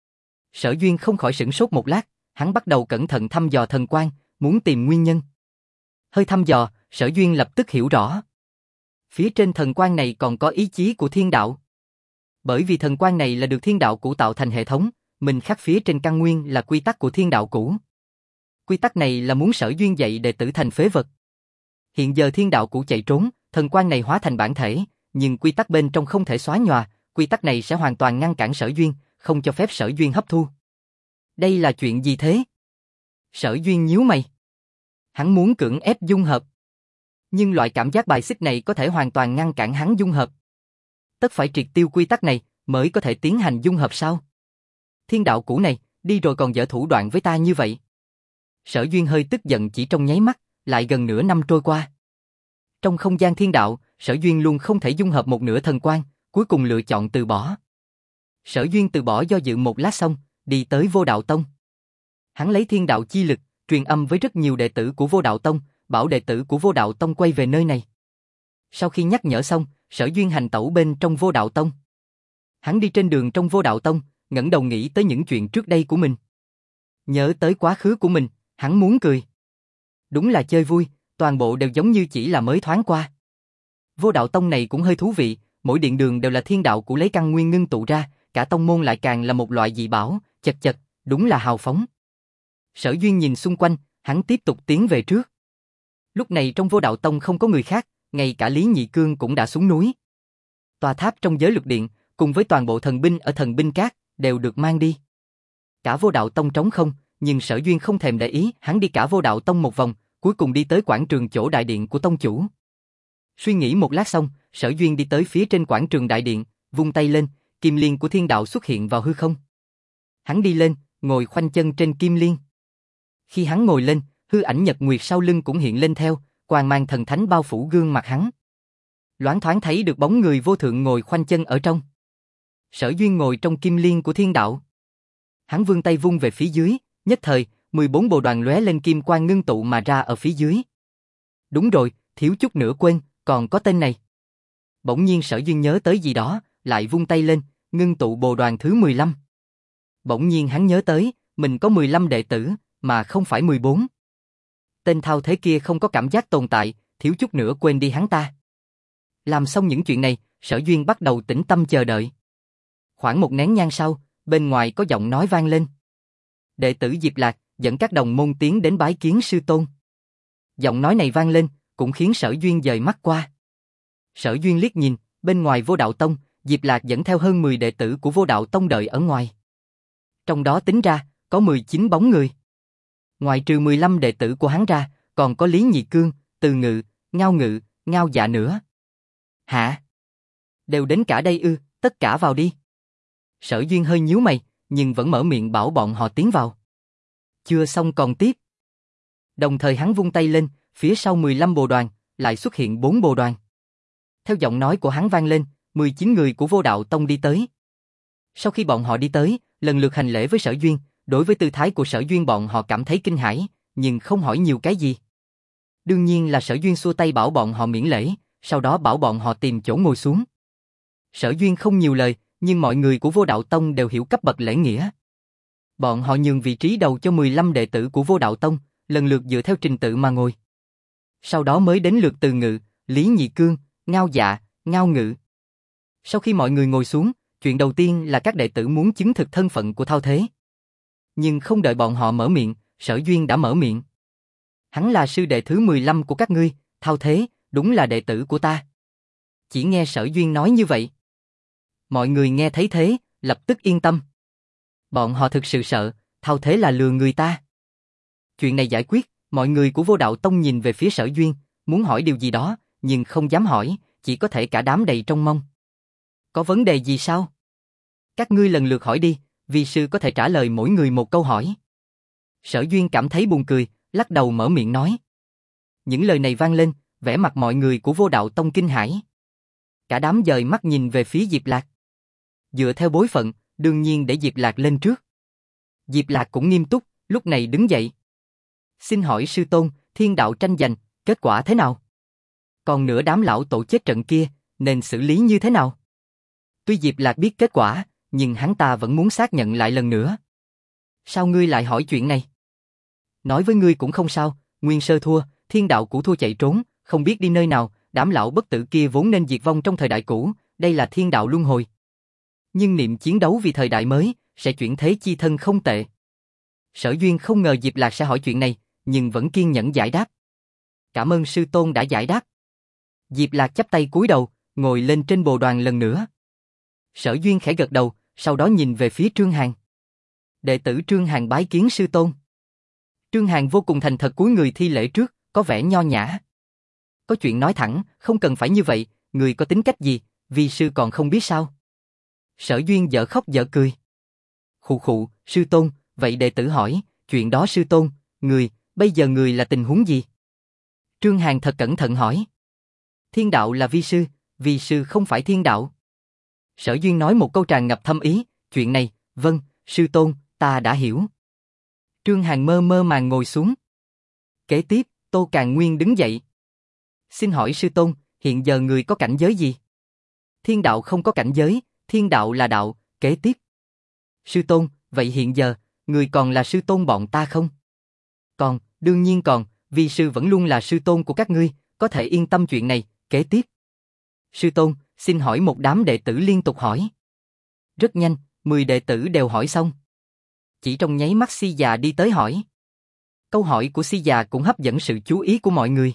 Sở Duyên không khỏi sửng sốt một lát, hắn bắt đầu cẩn thận thăm dò thần quang, muốn tìm nguyên nhân. Hơi thăm dò, Sở Duyên lập tức hiểu rõ. Phía trên thần quang này còn có ý chí của thiên đạo. Bởi vì thần quang này là được thiên đạo cũ tạo thành hệ thống, mình khắc phía trên căn nguyên là quy tắc của thiên đạo cũ. Quy tắc này là muốn Sở Duyên dạy đệ tử thành phế vật. Hiện giờ thiên đạo cũ chạy trốn, thần quang này hóa thành bản thể, nhưng quy tắc bên trong không thể xóa nhòa, quy tắc này sẽ hoàn toàn ngăn cản Sở Duyên, không cho phép Sở Duyên hấp thu. Đây là chuyện gì thế? Sở Duyên nhíu mày. Hắn muốn cưỡng ép dung hợp. Nhưng loại cảm giác bài xích này có thể hoàn toàn ngăn cản hắn dung hợp. Tất phải triệt tiêu quy tắc này mới có thể tiến hành dung hợp sao? Thiên đạo cũ này, đi rồi còn dở thủ đoạn với ta như vậy. Sở Duyên hơi tức giận chỉ trong nháy mắt, lại gần nửa năm trôi qua. Trong không gian thiên đạo, Sở Duyên luôn không thể dung hợp một nửa thần quang, cuối cùng lựa chọn từ bỏ. Sở Duyên từ bỏ do dự một lát xong, đi tới Vô Đạo Tông. Hắn lấy thiên đạo chi lực, truyền âm với rất nhiều đệ tử của Vô Đạo Tông, bảo đệ tử của Vô Đạo Tông quay về nơi này. Sau khi nhắc nhở xong, Sở Duyên hành tẩu bên trong Vô Đạo Tông. Hắn đi trên đường trong Vô Đạo Tông, ngẩng đầu nghĩ tới những chuyện trước đây của mình. Nhớ tới quá khứ của mình, hắn muốn cười. Đúng là chơi vui, toàn bộ đều giống như chỉ là mới thoáng qua. Vô Đạo Tông này cũng hơi thú vị, mỗi điện đường đều là thiên đạo của lấy căn nguyên ngưng tụ ra, cả tông môn lại càng là một loại dị bảo, chật chật, đúng là hào phóng. Sở Duyên nhìn xung quanh, hắn tiếp tục tiến về trước. Lúc này trong Vô Đạo Tông không có người khác, ngay cả Lý Nhị Cương cũng đã xuống núi. Tòa tháp trong giới luật điện, cùng với toàn bộ thần binh ở thần binh cát, đều được mang đi. Cả Vô Đạo Tông trống không, nhưng Sở Duyên không thèm để ý, hắn đi cả Vô Đạo Tông một vòng, cuối cùng đi tới quảng trường chỗ đại điện của tông chủ. Suy nghĩ một lát xong, Sở Duyên đi tới phía trên quảng trường đại điện, vung tay lên, kim liên của thiên đạo xuất hiện vào hư không. Hắn đi lên, ngồi khoanh chân trên kim liên. Khi hắn ngồi lên, hư ảnh nhật nguyệt sau lưng cũng hiện lên theo, quang mang thần thánh bao phủ gương mặt hắn. Loáng thoáng thấy được bóng người vô thượng ngồi khoanh chân ở trong. Sở Duyên ngồi trong kim liên của thiên đạo. Hắn vươn tay vung về phía dưới, nhất thời, 14 bồ đoàn lóe lên kim quang ngưng tụ mà ra ở phía dưới. Đúng rồi, thiếu chút nữa quên, còn có tên này. Bỗng nhiên Sở Duyên nhớ tới gì đó, lại vung tay lên, ngưng tụ bồ đoàn thứ 15. Bỗng nhiên hắn nhớ tới, mình có 15 đệ tử, mà không phải 14. Tên thao thế kia không có cảm giác tồn tại, thiếu chút nữa quên đi hắn ta. Làm xong những chuyện này, Sở Duyên bắt đầu tĩnh tâm chờ đợi. Khoảng một nén nhang sau, bên ngoài có giọng nói vang lên. Đệ tử Diệp Lạc dẫn các đồng môn tiến đến bái kiến sư tôn. Giọng nói này vang lên, cũng khiến Sở Duyên dời mắt qua. Sở Duyên liếc nhìn, bên ngoài Vô Đạo Tông, Diệp Lạc dẫn theo hơn 10 đệ tử của Vô Đạo Tông đợi ở ngoài. Trong đó tính ra, có 19 bóng người. Ngoài trừ 15 đệ tử của hắn ra, còn có Lý Nhị Cương, Từ Ngự, Ngao Ngao Dạ nữa. Hả? Đều đến cả đây ư, tất cả vào đi. Sở Duyên hơi nhíu mày, nhưng vẫn mở miệng bảo bọn họ tiến vào. Chưa xong còn tiếp. Đồng thời hắn vung tay lên, phía sau 15 bồ đoàn, lại xuất hiện 4 bồ đoàn. Theo giọng nói của hắn vang lên, 19 người của Vô Đạo Tông đi tới. Sau khi bọn họ đi tới, lần lượt hành lễ với Sở Duyên, đối với tư thái của Sở Duyên bọn họ cảm thấy kinh hãi, nhưng không hỏi nhiều cái gì. Đương nhiên là Sở Duyên xua tay bảo bọn họ miễn lễ, sau đó bảo bọn họ tìm chỗ ngồi xuống. Sở Duyên không nhiều lời, nhưng mọi người của Vô Đạo Tông đều hiểu cấp bậc lễ nghĩa. Bọn họ nhường vị trí đầu cho 15 đệ tử của Vô Đạo Tông, lần lượt dựa theo trình tự mà ngồi. Sau đó mới đến lượt Từ Ngự, Lý Nhị Cương, Ngao Dạ, Ngao Ngự. Sau khi mọi người ngồi xuống, chuyện đầu tiên là các đệ tử muốn chứng thực thân phận của Thao Thế. Nhưng không đợi bọn họ mở miệng, Sở Duyên đã mở miệng. Hắn là sư đệ thứ 15 của các ngươi, Thao Thế, đúng là đệ tử của ta. Chỉ nghe Sở Duyên nói như vậy. Mọi người nghe thấy thế, lập tức yên tâm. Bọn họ thực sự sợ, Thao Thế là lừa người ta. Chuyện này giải quyết, mọi người của Vô Đạo Tông nhìn về phía Sở Duyên, muốn hỏi điều gì đó, nhưng không dám hỏi, chỉ có thể cả đám đầy trông mong. Có vấn đề gì sao? Các ngươi lần lượt hỏi đi, vi sư có thể trả lời mỗi người một câu hỏi. Sở Duyên cảm thấy buồn cười, lắc đầu mở miệng nói. Những lời này vang lên, vẻ mặt mọi người của Vô Đạo Tông kinh hãi. Cả đám dời mắt nhìn về phía Diệp Lạc. Dựa theo bối phận, đương nhiên để Diệp Lạc lên trước. Diệp Lạc cũng nghiêm túc, lúc này đứng dậy. Xin hỏi sư tôn, thiên đạo tranh giành, kết quả thế nào? Còn nữa đám lão tổ chết trận kia, nên xử lý như thế nào? Tuy Diệp Lạc biết kết quả, nhưng hắn ta vẫn muốn xác nhận lại lần nữa. Sao ngươi lại hỏi chuyện này? Nói với ngươi cũng không sao, Nguyên Sơ thua, thiên đạo cũ thua chạy trốn, không biết đi nơi nào, đám lão bất tử kia vốn nên diệt vong trong thời đại cũ, đây là thiên đạo luân hồi. Nhưng niệm chiến đấu vì thời đại mới, sẽ chuyển thế chi thân không tệ. Sở Duyên không ngờ Diệp Lạc sẽ hỏi chuyện này, nhưng vẫn kiên nhẫn giải đáp. Cảm ơn sư tôn đã giải đáp. Diệp Lạc chắp tay cúi đầu, ngồi lên trên bồ đoàn lần nữa. Sở Duyên khẽ gật đầu, sau đó nhìn về phía Trương Hàn. Đệ tử Trương Hàn bái kiến sư tôn. Trương Hàn vô cùng thành thật cúi người thi lễ trước, có vẻ nho nhã. Có chuyện nói thẳng, không cần phải như vậy, người có tính cách gì, vi sư còn không biết sao. Sở Duyên dở khóc dở cười. Khụ khụ, sư tôn, vậy đệ tử hỏi, chuyện đó sư tôn, bây giờ người là tình huống gì? Trương Hàn thật cẩn thận hỏi. Thiên đạo là vi sư không phải thiên đạo. Sở Duyên nói một câu tràn ngập thâm ý, chuyện này, vâng, sư tôn, ta đã hiểu. Trương Hàn mơ mơ màng ngồi xuống. Kế tiếp, Tô Càn Nguyên đứng dậy. Xin hỏi sư tôn, hiện giờ người có cảnh giới gì? Thiên đạo không có cảnh giới, thiên đạo là đạo, kế tiếp. Sư tôn, vậy hiện giờ, người còn là sư tôn bọn ta không? Còn, đương nhiên còn, vi sư vẫn luôn là sư tôn của các ngươi, có thể yên tâm chuyện này, kế tiếp. Sư tôn, xin hỏi một đám đệ tử liên tục hỏi. Rất nhanh, 10 đệ tử đều hỏi xong. Chỉ trong nháy mắt Si già đi tới hỏi. Câu hỏi của Si già cũng hấp dẫn sự chú ý của mọi người.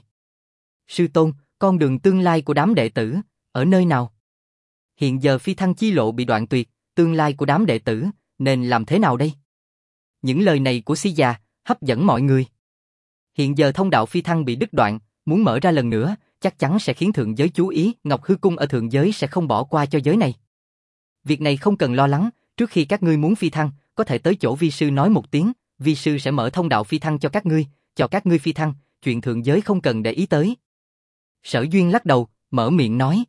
Sư tôn, con đường tương lai của đám đệ tử, ở nơi nào? Hiện giờ phi thăng chi lộ bị đoạn tuyệt, tương lai của đám đệ tử, nên làm thế nào đây? Những lời này của Si già, hấp dẫn mọi người. Hiện giờ thông đạo phi thăng bị đứt đoạn, muốn mở ra lần nữa, chắc chắn sẽ khiến thượng giới chú ý, Ngọc Hư Cung ở thượng giới sẽ không bỏ qua cho giới này. Việc này không cần lo lắng, trước khi các ngươi muốn phi thăng, có thể tới chỗ vi sư nói một tiếng, vi sư sẽ mở thông đạo phi thăng cho các ngươi phi thăng, chuyện thượng giới không cần để ý tới. Sở Duyên lắc đầu, mở miệng nói.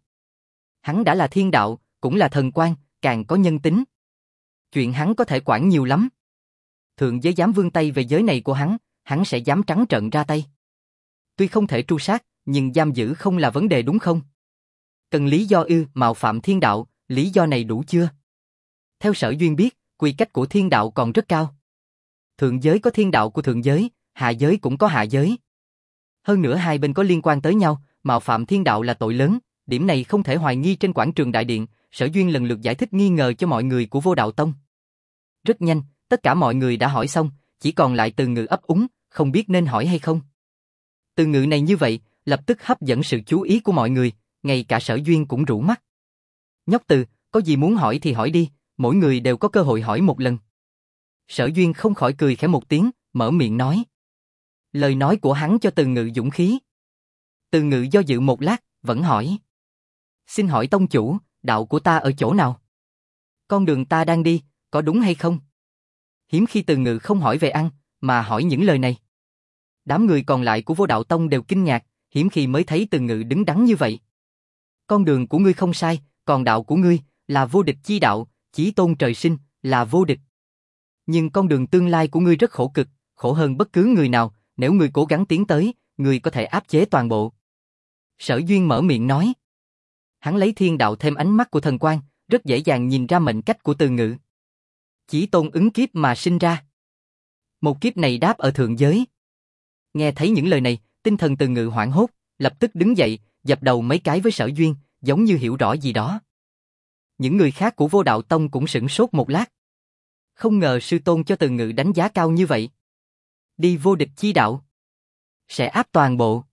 Hắn đã là thiên đạo, cũng là thần quan, càng có nhân tính. Chuyện hắn có thể quản nhiều lắm. Thượng giới dám vươn tay về giới này của hắn sẽ dám trắng trợn ra tay. Tuy không thể tru sát, nhưng giam giữ không là vấn đề đúng không? Cần lý do mạo phạm thiên đạo, lý do này đủ chưa? Theo Sở Duyên biết, quy cách của thiên đạo còn rất cao. Thượng giới có thiên đạo của thượng giới, hạ giới cũng có hạ giới. Hơn nữa hai bên có liên quan tới nhau, mạo phạm thiên đạo là tội lớn, Điểm này không thể hoài nghi. Trên quảng trường đại điện, Sở Duyên lần lượt giải thích nghi ngờ cho mọi người của Vô Đạo Tông. Rất nhanh, tất cả mọi người đã hỏi xong, chỉ còn lại Từ Ngự ấp úng, không biết nên hỏi hay không. Từ Ngự này như vậy, lập tức hấp dẫn sự chú ý của mọi người, ngay cả Sở Duyên cũng rũ mắt. Nhóc Từ, có gì muốn hỏi thì hỏi đi, mỗi người đều có cơ hội hỏi một lần. Sở Duyên không khỏi cười khẽ một tiếng, mở miệng nói. Lời nói của hắn cho Từ Ngự dũng khí. Từ Ngự do dự một lát, vẫn hỏi. Xin hỏi tông chủ, đạo của ta ở chỗ nào? Con đường ta đang đi, có đúng hay không? Hiếm khi Từ Ngự không hỏi về ăn, mà hỏi những lời này. Đám người còn lại của Vô Đạo Tông đều kinh ngạc, hiếm khi mới thấy Từ Ngự đứng đắn như vậy. Con đường của ngươi không sai, còn đạo của ngươi là vô địch chi đạo, chí tôn trời sinh, là vô địch. Nhưng con đường tương lai của ngươi rất khổ cực, khổ hơn bất cứ người nào, nếu ngươi cố gắng tiến tới, ngươi có thể áp chế toàn bộ. Sở Duyên mở miệng nói. Hắn lấy thiên đạo thêm ánh mắt của thần quang, rất dễ dàng nhìn ra mệnh cách của Từ Ngự. Chí tôn ứng kiếp mà sinh ra. Một kiếp này đáp ở thượng giới. Nghe thấy những lời này, tinh thần Từ Ngự hoảng hốt, lập tức đứng dậy, dập đầu mấy cái với Sở Duyên, giống như hiểu rõ gì đó. Những người khác của Vô Đạo Tông cũng sửng sốt một lát. Không ngờ sư tôn cho Từ Ngự đánh giá cao như vậy. Đi vô địch chi đạo. Sẽ áp toàn bộ.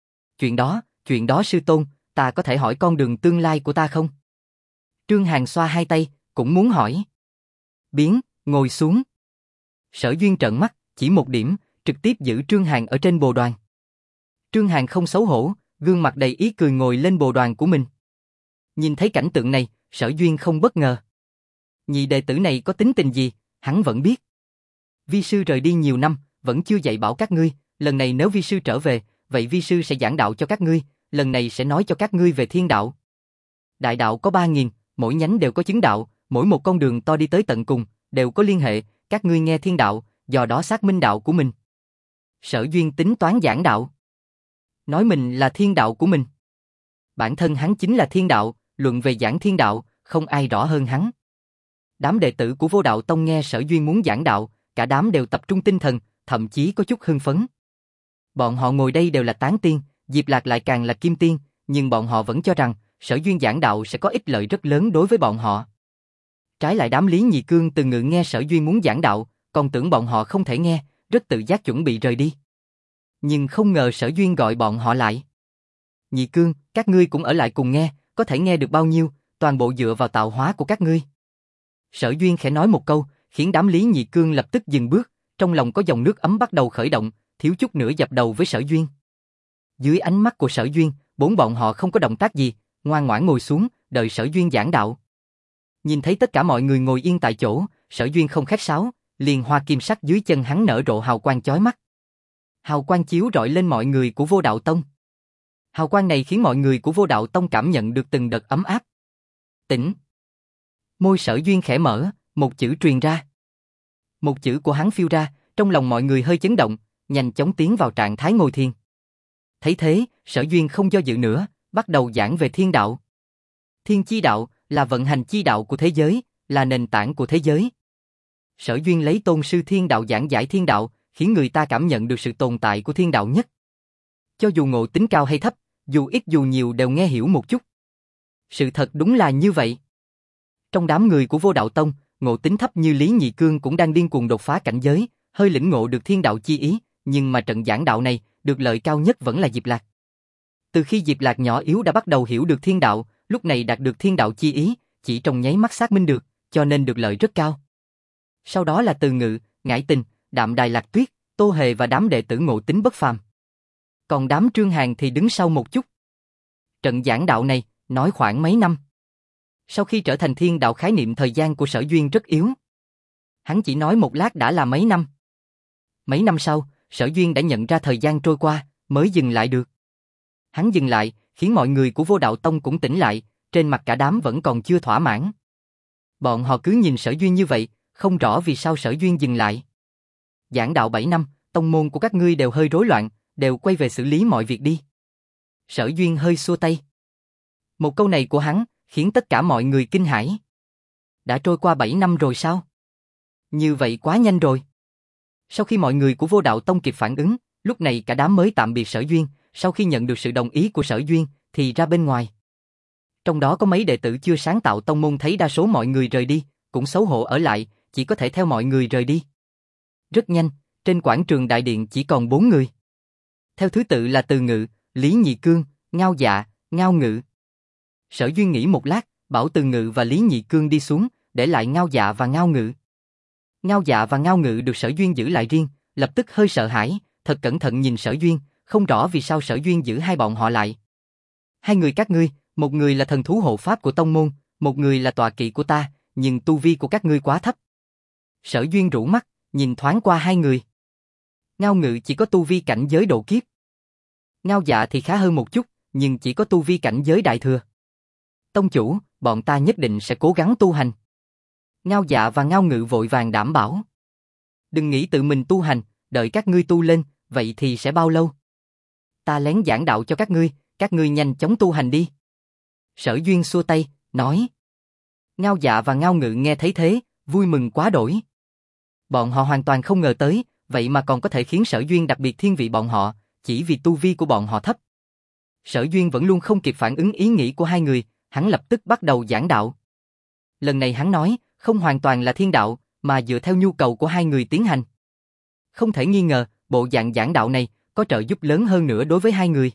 Chuyện đó sư tôn, ta có thể hỏi con đường tương lai của ta không? Trương Hàn xoa hai tay, cũng muốn hỏi. Biến, ngồi xuống. Sở Duyên trợn mắt, chỉ một điểm, trực tiếp giữ Trương Hàn ở trên bồ đoàn. Trương Hàn không xấu hổ, gương mặt đầy ý cười ngồi lên bồ đoàn của mình. Nhìn thấy cảnh tượng này, Sở Duyên không bất ngờ. Nhị đệ tử này có tính tình gì, hắn vẫn biết. Vi sư rời đi nhiều năm, vẫn chưa dạy bảo các ngươi, lần này nếu vi sư trở về, vậy vi sư sẽ giảng đạo cho các ngươi, lần này sẽ nói cho các ngươi về thiên đạo. Đại đạo có 3.000, mỗi nhánh đều có chứng đạo, mỗi một con đường to đi tới tận cùng, đều có liên hệ, các ngươi nghe thiên đạo, do đó xác minh đạo của mình. Sở Duyên tính toán giảng đạo. Nói mình là thiên đạo của mình. Bản thân hắn chính là thiên đạo, luận về giảng thiên đạo, không ai rõ hơn hắn. Đám đệ tử của Vô Đạo Tông nghe Sở Duyên muốn giảng đạo, cả đám đều tập trung tinh thần, thậm chí có chút hưng phấn. Bọn họ ngồi đây đều là tán tiên, Diệp Lạc lại càng là kim tiên, nhưng bọn họ vẫn cho rằng Sở Duyên giảng đạo sẽ có ích lợi rất lớn đối với bọn họ. Trái lại đám Lý Nhị Cương Từ Ngự nghe Sở Duyên muốn giảng đạo, còn tưởng bọn họ không thể nghe, rất tự giác chuẩn bị rời đi. Nhưng không ngờ Sở Duyên gọi bọn họ lại. Nhị Cương, các ngươi cũng ở lại cùng nghe, có thể nghe được bao nhiêu, toàn bộ dựa vào tạo hóa của các ngươi. Sở Duyên khẽ nói một câu, khiến đám Lý Nhị Cương lập tức dừng bước, trong lòng có dòng nước ấm bắt đầu khởi động, thiếu chút nữa dập đầu với Sở Duyên. Dưới ánh mắt của Sở Duyên, bốn bọn họ không có động tác gì, ngoan ngoãn ngồi xuống, đợi Sở Duyên giảng đạo. Nhìn thấy tất cả mọi người ngồi yên tại chỗ, Sở Duyên không khách sáo, liền hoa kim sắc dưới chân hắn nở rộ hào quang chói mắt. Hào quang chiếu rọi lên mọi người của Vô Đạo Tông. Hào quang này khiến mọi người của Vô Đạo Tông cảm nhận được từng đợt ấm áp. Tỉnh. Môi Sở Duyên khẽ mở, một chữ truyền ra. Một chữ của hắn phiêu ra, trong lòng mọi người hơi chấn động, nhanh chóng tiến vào trạng thái ngồi thiền. Thấy thế, Sở Duyên không do dự nữa, bắt đầu giảng về thiên đạo. Thiên chi đạo là vận hành chi đạo của thế giới, là nền tảng của thế giới. Sở Duyên lấy tôn sư thiên đạo giảng giải thiên đạo, khiến người ta cảm nhận được sự tồn tại của thiên đạo nhất. Cho dù ngộ tính cao hay thấp, dù ít dù nhiều đều nghe hiểu một chút. Sự thật đúng là như vậy. Trong đám người của Vô Đạo Tông, ngộ tính thấp như Lý Nhị Cương cũng đang điên cuồng đột phá cảnh giới, hơi lĩnh ngộ được thiên đạo chi ý, nhưng mà trận giảng đạo này, được lợi cao nhất vẫn là Diệp Lạc. Từ khi Diệp Lạc nhỏ yếu đã bắt đầu hiểu được thiên đạo, lúc này đạt được thiên đạo chi ý, chỉ trong nháy mắt xác minh được, cho nên được lợi rất cao. Sau đó là Từ Ngự, Ngải Tình, Đạm Đài Lạc Tuyết, Tô Hề và đám đệ tử ngộ tính bất phàm. Còn đám Trương Hàn thì đứng sau một chút. Trận giảng đạo này, nói khoảng mấy năm. Sau khi trở thành thiên đạo, khái niệm thời gian của Sở Duyên rất yếu. Hắn chỉ nói một lát đã là mấy năm. Mấy năm sau, Sở Duyên đã nhận ra thời gian trôi qua, mới dừng lại được. Hắn dừng lại, khiến mọi người của Vô Đạo Tông cũng tỉnh lại, trên mặt cả đám vẫn còn chưa thỏa mãn. Bọn họ cứ nhìn Sở Duyên như vậy, không rõ vì sao Sở Duyên dừng lại. Giảng đạo 7 năm, tông môn của các ngươi đều hơi rối loạn, đều quay về xử lý mọi việc đi. Sở Duyên hơi xua tay. Một câu này của hắn, khiến tất cả mọi người kinh hãi. Đã trôi qua 7 năm rồi sao? Như vậy quá nhanh rồi. Sau khi mọi người của Vô Đạo Tông kịp phản ứng, lúc này cả đám mới tạm biệt Sở Duyên, sau khi nhận được sự đồng ý của Sở Duyên, thì ra bên ngoài. Trong đó có mấy đệ tử chưa sáng tạo tông môn thấy đa số mọi người rời đi, cũng xấu hổ ở lại, chỉ có thể theo mọi người rời đi. Rất nhanh, trên quảng trường đại điện chỉ còn 4 người. Theo thứ tự là Từ Ngự, Lý Nhị Cương, Ngao Dạ, Ngao Ngự. Sở Duyên nghĩ một lát, bảo Từ Ngự và Lý Nhị Cương đi xuống, để lại Ngao Dạ và Ngao Ngự. Ngao Dạ và Ngao Ngự được Sở Duyên giữ lại riêng, lập tức hơi sợ hãi, thật cẩn thận nhìn Sở Duyên, không rõ vì sao Sở Duyên giữ hai bọn họ lại. Hai người các ngươi, một người là thần thú hộ pháp của tông môn, một người là tọa kỵ của ta, nhưng tu vi của các ngươi quá thấp. Sở Duyên rũ mắt, nhìn thoáng qua hai người. Ngao Ngự chỉ có tu vi cảnh giới độ kiếp. Ngao Dạ thì khá hơn một chút, nhưng chỉ có tu vi cảnh giới đại thừa. Tông chủ, bọn ta nhất định sẽ cố gắng tu hành. Ngao Dạ và Ngao Ngự vội vàng đảm bảo. Đừng nghĩ tự mình tu hành, đợi các ngươi tu lên, vậy thì sẽ bao lâu? Ta lén giảng đạo cho các ngươi nhanh chóng tu hành đi. Sở Duyên xua tay, nói. Ngao Dạ và Ngao Ngự nghe thấy thế, vui mừng quá đổi. Bọn họ hoàn toàn không ngờ tới, vậy mà còn có thể khiến Sở Duyên đặc biệt thiên vị bọn họ, chỉ vì tu vi của bọn họ thấp. Sở Duyên vẫn luôn không kịp phản ứng ý nghĩ của hai người, hắn lập tức bắt đầu giảng đạo. Lần này hắn nói, không hoàn toàn là thiên đạo, mà dựa theo nhu cầu của hai người tiến hành. Không thể nghi ngờ, bộ dạng giảng đạo này có trợ giúp lớn hơn nữa đối với hai người.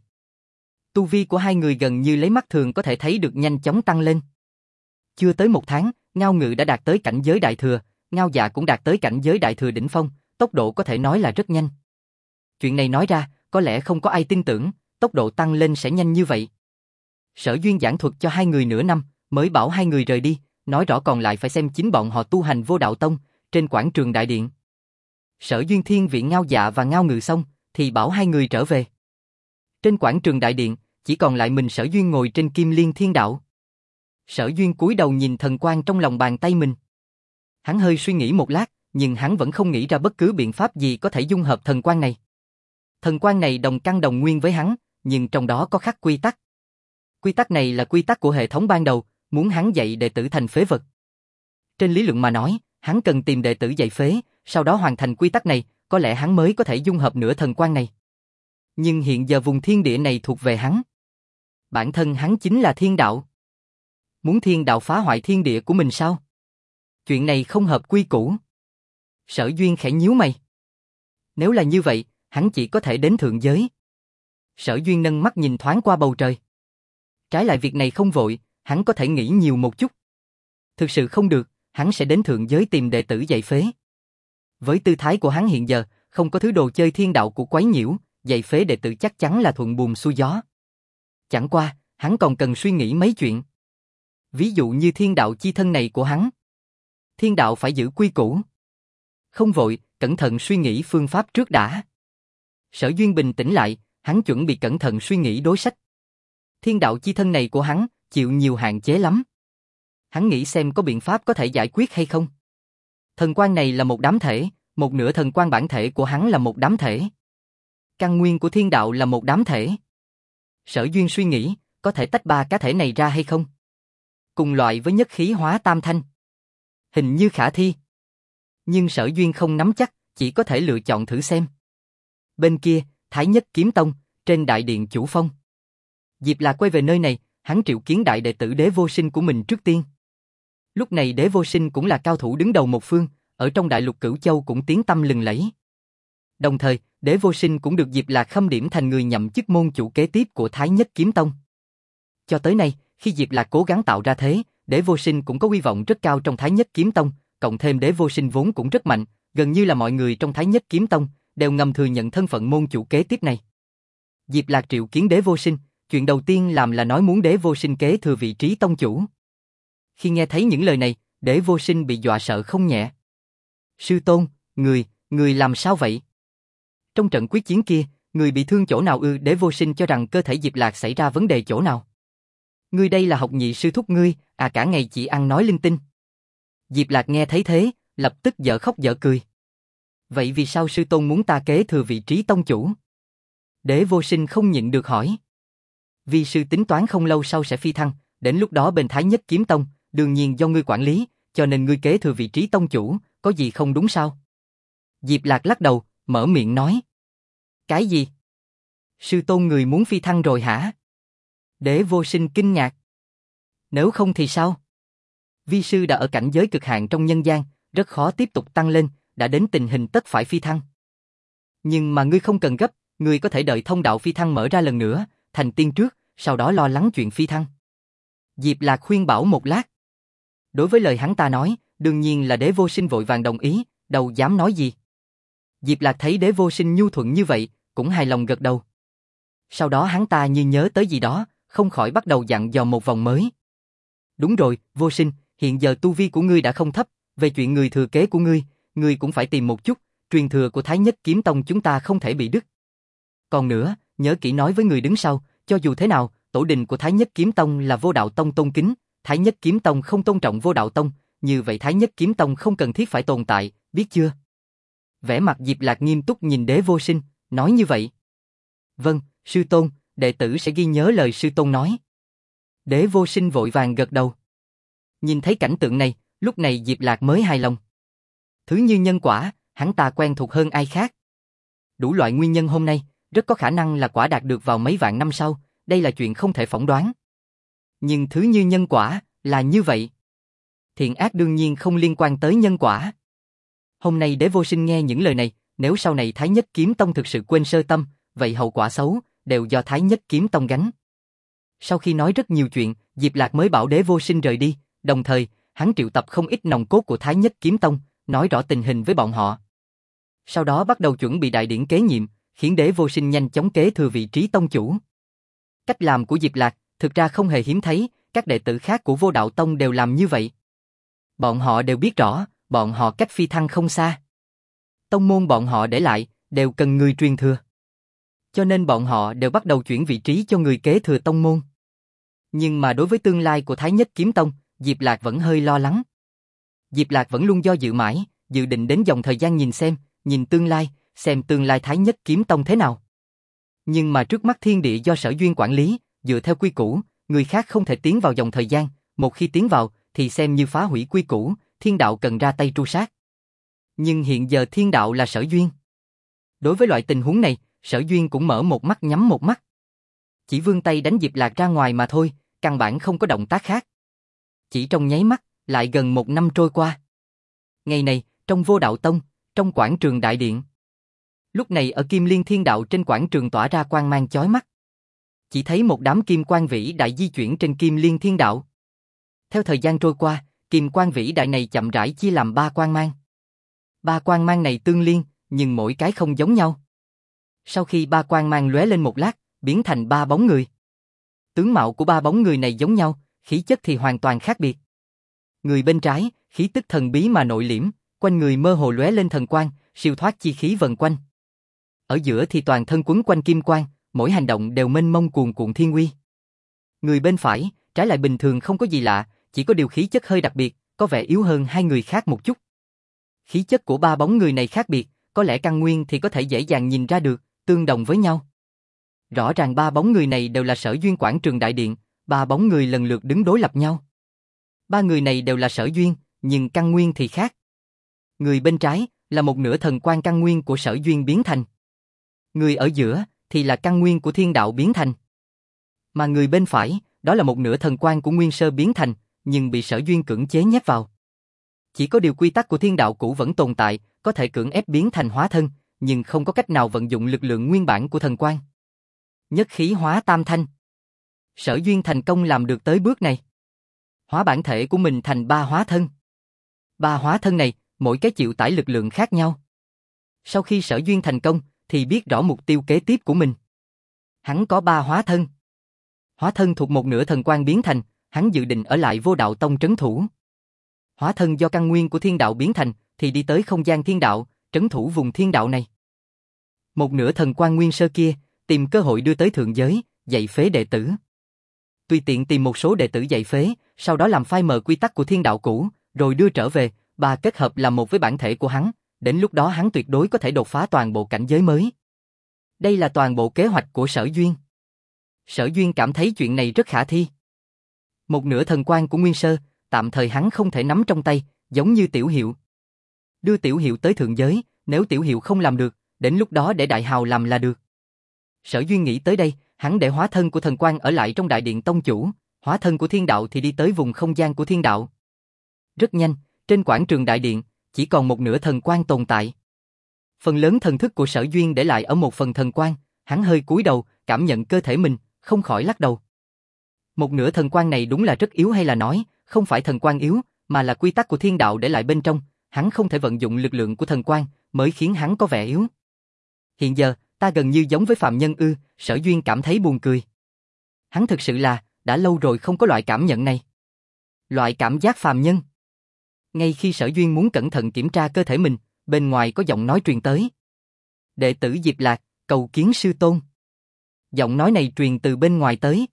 Tu vi của hai người gần như lấy mắt thường có thể thấy được nhanh chóng tăng lên. Chưa tới một tháng, Ngao Ngự đã đạt tới cảnh giới đại thừa, Ngao Dạ cũng đạt tới cảnh giới đại thừa đỉnh phong, tốc độ có thể nói là rất nhanh. Chuyện này nói ra, có lẽ không có ai tin tưởng, tốc độ tăng lên sẽ nhanh như vậy. Sở Duyên giảng thuật cho hai người nửa năm, mới bảo hai người rời đi, nói rõ còn lại phải xem chính bọn họ tu hành Vô Đạo Tông, trên quảng trường đại điện. Sở Duyên thiên viện Ngao Dạ và Ngao Ngự xong, thì bảo hai người trở về. Trên quảng trường đại điện, chỉ còn lại mình Sở Duyên ngồi trên Kim Liên Thiên Đạo. Sở Duyên cúi đầu nhìn thần quang trong lòng bàn tay mình. Hắn hơi suy nghĩ một lát, nhưng hắn vẫn không nghĩ ra bất cứ biện pháp gì có thể dung hợp thần quang này. Thần quang này đồng căn đồng nguyên với hắn, nhưng trong đó có khắc quy tắc. Quy tắc này là quy tắc của hệ thống ban đầu, muốn hắn dạy đệ tử thành phế vật. Trên lý luận mà nói, hắn cần tìm đệ tử dạy phế, sau đó hoàn thành quy tắc này, có lẽ hắn mới có thể dung hợp nửa thần quang này. Nhưng hiện giờ vùng thiên địa này thuộc về hắn. Bản thân hắn chính là thiên đạo. Muốn thiên đạo phá hoại thiên địa của mình sao? Chuyện này không hợp quy củ. Sở Duyên khẽ nhíu mày. Nếu là như vậy, hắn chỉ có thể đến thượng giới. Sở Duyên nâng mắt nhìn thoáng qua bầu trời. Trái lại việc này không vội, hắn có thể nghĩ nhiều một chút. Thực sự không được, hắn sẽ đến thượng giới tìm đệ tử dạy phế. Với tư thái của hắn hiện giờ, không có thứ đồ chơi thiên đạo của quấy nhiễu, dạy phế đệ tử chắc chắn là thuận buồm xuôi gió. Chẳng qua, hắn còn cần suy nghĩ mấy chuyện. Ví dụ như thiên đạo chi thân này của hắn. Thiên đạo phải giữ quy củ. Không vội, cẩn thận suy nghĩ phương pháp trước đã. Sở Duyên bình tĩnh lại, hắn chuẩn bị cẩn thận suy nghĩ đối sách. Thiên đạo chi thân này của hắn, chịu nhiều hạn chế lắm. Hắn nghĩ xem có biện pháp có thể giải quyết hay không. Thần quang này là một đám thể, một nửa thần quang bản thể của hắn là một đám thể. Căn nguyên của thiên đạo là một đám thể. Sở Duyên suy nghĩ, có thể tách ba cá thể này ra hay không? Cùng loại với nhất khí hóa tam thanh. Hình như khả thi. Nhưng Sở Duyên không nắm chắc, chỉ có thể lựa chọn thử xem. Bên kia, Thái Nhất Kiếm Tông, trên đại điện chủ phong. Diệp Lạc quay về nơi này, hắn triệu kiến đại đệ tử Đế Vô Sinh của mình trước tiên. Lúc này Đế Vô Sinh cũng là cao thủ đứng đầu một phương, ở trong đại lục Cửu Châu cũng tiếng tăm lừng lẫy. Đồng thời, Đế Vô Sinh cũng được Diệp Lạc khâm điểm thành người nhậm chức môn chủ kế tiếp của Thái Nhất Kiếm Tông. Cho tới nay, khi Diệp Lạc cố gắng tạo ra thế, Đế Vô Sinh cũng có uy vọng rất cao trong Thái Nhất Kiếm Tông, cộng thêm Đế Vô Sinh vốn cũng rất mạnh, gần như là mọi người trong Thái Nhất Kiếm Tông đều ngầm thừa nhận thân phận môn chủ kế tiếp này. Diệp Lạc triệu kiến Đế Vô Sinh, chuyện đầu tiên làm là nói muốn Đế Vô Sinh kế thừa vị trí tông chủ. Khi nghe thấy những lời này, Đế Vô Sinh bị dọa sợ không nhẹ. Sư tôn, người làm sao vậy? Trong trận quyết chiến kia, người bị thương chỗ nào ư? Đế Vô Sinh cho rằng cơ thể Diệp Lạc xảy ra vấn đề chỗ nào. Ngươi đây là học nhị sư thúc ngươi, cả ngày chỉ ăn nói linh tinh. Diệp Lạc nghe thấy thế, lập tức dở khóc dở cười. Vậy vì sao sư tôn muốn ta kế thừa vị trí tông chủ? Đế Vô Sinh không nhịn được hỏi. Vì sư tính toán không lâu sau sẽ phi thăng, đến lúc đó bên Thái Nhất Kiếm Tông, đương nhiên do ngươi quản lý, cho nên ngươi kế thừa vị trí tông chủ, có gì không đúng sao? Diệp Lạc lắc đầu, mở miệng nói. Cái gì? Sư tôn người muốn phi thăng rồi hả? Đế Vô Sinh kinh ngạc. Nếu không thì sao? Vi sư đã ở cảnh giới cực hạn trong nhân gian, rất khó tiếp tục tăng lên, đã đến tình hình tất phải phi thăng. Nhưng mà ngươi không cần gấp, ngươi có thể đợi thông đạo phi thăng mở ra lần nữa, thành tiên trước, sau đó lo lắng chuyện phi thăng. Diệp Lạc khuyên bảo một lát. Đối với lời hắn ta nói, đương nhiên là Đế Vô Sinh vội vàng đồng ý, đâu dám nói gì. Diệp Lạc thấy Đế Vô Sinh nhu thuận như vậy, cũng hài lòng gật đầu. Sau đó hắn ta như nhớ tới gì đó, không khỏi bắt đầu dặn dò một vòng mới. Đúng rồi, Vô Sinh, hiện giờ tu vi của ngươi đã không thấp, về chuyện người thừa kế của ngươi cũng phải tìm một chút, truyền thừa của Thái Nhất Kiếm Tông chúng ta không thể bị đứt. Còn nữa, nhớ kỹ nói với người đứng sau, cho dù thế nào, tổ đình của Thái Nhất Kiếm Tông là Vô Đạo Tông tôn kính, Thái Nhất Kiếm Tông không tôn trọng Vô Đạo Tông, như vậy Thái Nhất Kiếm Tông không cần thiết phải tồn tại, biết chưa? Vẻ mặt Diệp Lạc nghiêm túc nhìn Đế Vô Sinh, nói như vậy. Vâng, sư tôn, đệ tử sẽ ghi nhớ lời sư tôn nói. Đế Vô Sinh vội vàng gật đầu. Nhìn thấy cảnh tượng này, lúc này Diệp Lạc mới hài lòng. Thứ như nhân quả, hắn ta quen thuộc hơn ai khác. Đủ loại nguyên nhân hôm nay, rất có khả năng là quả đạt được vào mấy vạn năm sau, đây là chuyện không thể phỏng đoán. Nhưng thứ như nhân quả, là như vậy. Thiện ác đương nhiên không liên quan tới nhân quả. Hôm nay Đế Vô Sinh nghe những lời này, nếu sau này Thái Nhất Kiếm Tông thực sự quên sơ tâm, vậy hậu quả xấu, đều do Thái Nhất Kiếm Tông gánh. Sau khi nói rất nhiều chuyện, Diệp Lạc mới bảo Đế Vô Sinh rời đi, đồng thời, hắn triệu tập không ít nòng cốt của Thái Nhất Kiếm Tông, nói rõ tình hình với bọn họ. Sau đó bắt đầu chuẩn bị đại điển kế nhiệm, khiến Đế Vô Sinh nhanh chóng kế thừa vị trí tông chủ. Cách làm của Diệp Lạc, thực ra không hề hiếm thấy, các đệ tử khác của Vô Đạo Tông đều làm như vậy. Bọn họ đều biết rõ, bọn họ cách phi thăng không xa. Tông môn bọn họ để lại, đều cần người truyền thừa. Cho nên bọn họ đều bắt đầu chuyển vị trí cho người kế thừa tông môn. Nhưng mà đối với tương lai của Thái Nhất Kiếm Tông, Diệp Lạc vẫn hơi lo lắng. Diệp Lạc vẫn luôn do dự mãi, dự định đến dòng thời gian nhìn tương lai, xem tương lai Thái Nhất Kiếm Tông thế nào. Nhưng mà trước mắt thiên địa do Sở Duyên quản lý, dựa theo quy củ, người khác không thể tiến vào dòng thời gian, một khi tiến vào thì xem như phá hủy quy củ, thiên đạo cần ra tay tru sát. Nhưng hiện giờ thiên đạo là Sở Duyên. Đối với loại tình huống này, Sở Duyên cũng mở một mắt nhắm một mắt. Chỉ vươn tay đánh Diệp Lạc ra ngoài mà thôi, căn bản không có động tác khác. Chỉ trong nháy mắt, lại gần 1 năm trôi qua. Ngày này, trong Vô Đạo Tông, trong quảng trường đại điện. Lúc này ở Kim Liên Thiên Đạo trên quảng trường tỏa ra quang mang chói mắt. Chỉ thấy một đám kim quang vĩ đại di chuyển trên Kim Liên Thiên Đạo. Theo thời gian trôi qua, kim quang vĩ đại này chậm rãi chia làm 3 quang mang. 3 quang mang này tương liên, nhưng mỗi cái không giống nhau. Sau khi 3 quang mang lóe lên một lát, biến thành 3 bóng người. Tướng mạo của 3 bóng người này giống nhau, khí chất thì hoàn toàn khác biệt. Người bên trái, khí tức thần bí mà nội liễm, quanh người mơ hồ lóe lên thần quang, siêu thoát chi khí vần quanh. Ở giữa thì toàn thân quấn quanh kim quang, mỗi hành động đều mênh mông cuồn cuộn thiên uy. Người bên phải, trái lại bình thường không có gì lạ, chỉ có điều khí chất hơi đặc biệt, có vẻ yếu hơn hai người khác một chút. Khí chất của 3 bóng người này khác biệt, có lẽ căn nguyên thì có thể dễ dàng nhìn ra được, tương đồng với nhau. Rõ ràng 3 bóng người này đều là Sở Duyên quảng trường đại điện, 3 bóng người lần lượt đứng đối lập nhau. 3 người này đều là Sở Duyên, nhưng căn nguyên thì khác. Người bên trái là một nửa thần quang căn nguyên của Sở Duyên biến thành. Người ở giữa thì là căn nguyên của thiên đạo biến thành. Mà người bên phải, đó là một nửa thần quang của nguyên sơ biến thành, nhưng bị Sở Duyên cưỡng chế nhét vào. Chỉ có điều quy tắc của thiên đạo cũ vẫn tồn tại, có thể cưỡng ép biến thành hóa thân, nhưng không có cách nào vận dụng lực lượng nguyên bản của thần quang. Nhất khí hóa tam thanh. Sở Duyên thành công làm được tới bước này. Hóa bản thể của mình thành 3 hóa thân. 3 hóa thân này, mỗi cái chịu tải lực lượng khác nhau. Sau khi Sở Duyên thành công, thì biết rõ mục tiêu kế tiếp của mình. Hắn có 3 hóa thân. Hóa thân thuộc một nửa thần quang biến thành, hắn dự định ở lại Vô Đạo Tông trấn thủ. Hóa thân do căn nguyên của thiên đạo biến thành, thì đi tới không gian thiên đạo, trấn thủ vùng thiên đạo này. Một nửa thần quang nguyên sơ kia, tìm cơ hội đưa tới thượng giới, dạy phế đệ tử. Tùy tiện tìm một số đệ tử dạy phế, sau đó làm phai mờ quy tắc của thiên đạo cũ, rồi đưa trở về, ba kết hợp làm một với bản thể của hắn, đến lúc đó hắn tuyệt đối có thể đột phá toàn bộ cảnh giới mới. Đây là toàn bộ kế hoạch của Sở Duyên. Sở Duyên cảm thấy chuyện này rất khả thi. Một nửa thần quang của nguyên sơ, tạm thời hắn không thể nắm trong tay, giống như Tiểu Hiệu. Đưa Tiểu Hiệu tới thượng giới, nếu Tiểu Hiệu không làm được, đến lúc đó để Đại Hào làm là được. Sở Duyên nghĩ tới đây, hắn để hóa thân của thần quang ở lại trong đại điện tông chủ, hóa thân của thiên đạo thì đi tới vùng không gian của thiên đạo. Rất nhanh, trên quảng trường đại điện, chỉ còn một nửa thần quang tồn tại. Phần lớn thần thức của Sở Duyên để lại ở một phần thần quang, hắn hơi cúi đầu, cảm nhận cơ thể mình, không khỏi lắc đầu. Một nửa thần quang này đúng là rất yếu, hay là nói, không phải thần quang yếu, mà là quy tắc của thiên đạo để lại bên trong, hắn không thể vận dụng lực lượng của thần quang, mới khiến hắn có vẻ yếu. Hiện giờ, ta gần như giống với phàm nhân ư? Sở Duyên cảm thấy buồn cười. Hắn thực sự là, đã lâu rồi không có loại cảm nhận này. Loại cảm giác phàm nhân. Ngay khi Sở Duyên muốn cẩn thận kiểm tra cơ thể mình, bên ngoài có giọng nói truyền tới. Đệ tử Diệp Lạc, cầu kiến sư tôn. Giọng nói này truyền từ bên ngoài tới.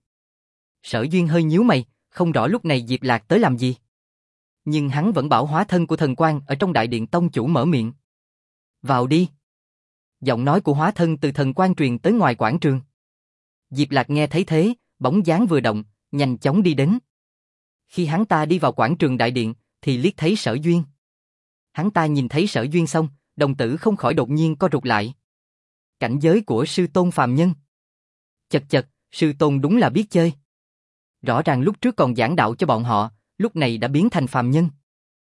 Sở Duyên hơi nhíu mày, không rõ lúc này Diệp Lạc tới làm gì. Nhưng hắn vẫn bảo hóa thân của thần quang ở trong đại điện tông chủ mở miệng. Vào đi. Giọng nói của hóa thân từ thần quang truyền tới ngoài quảng trường. Diệp Lạc nghe thấy thế, bóng dáng vừa động, nhanh chóng đi đến. Khi hắn ta đi vào quảng trường đại điện, thì liếc thấy Sở Duyên. Hắn ta nhìn thấy Sở Duyên xong, đồng tử không khỏi đột nhiên co rụt lại. Cảnh giới của sư tôn phàm nhân. Chật chật, sư tôn đúng là biết chơi. Rõ ràng lúc trước còn giảng đạo cho bọn họ, lúc này đã biến thành phàm nhân.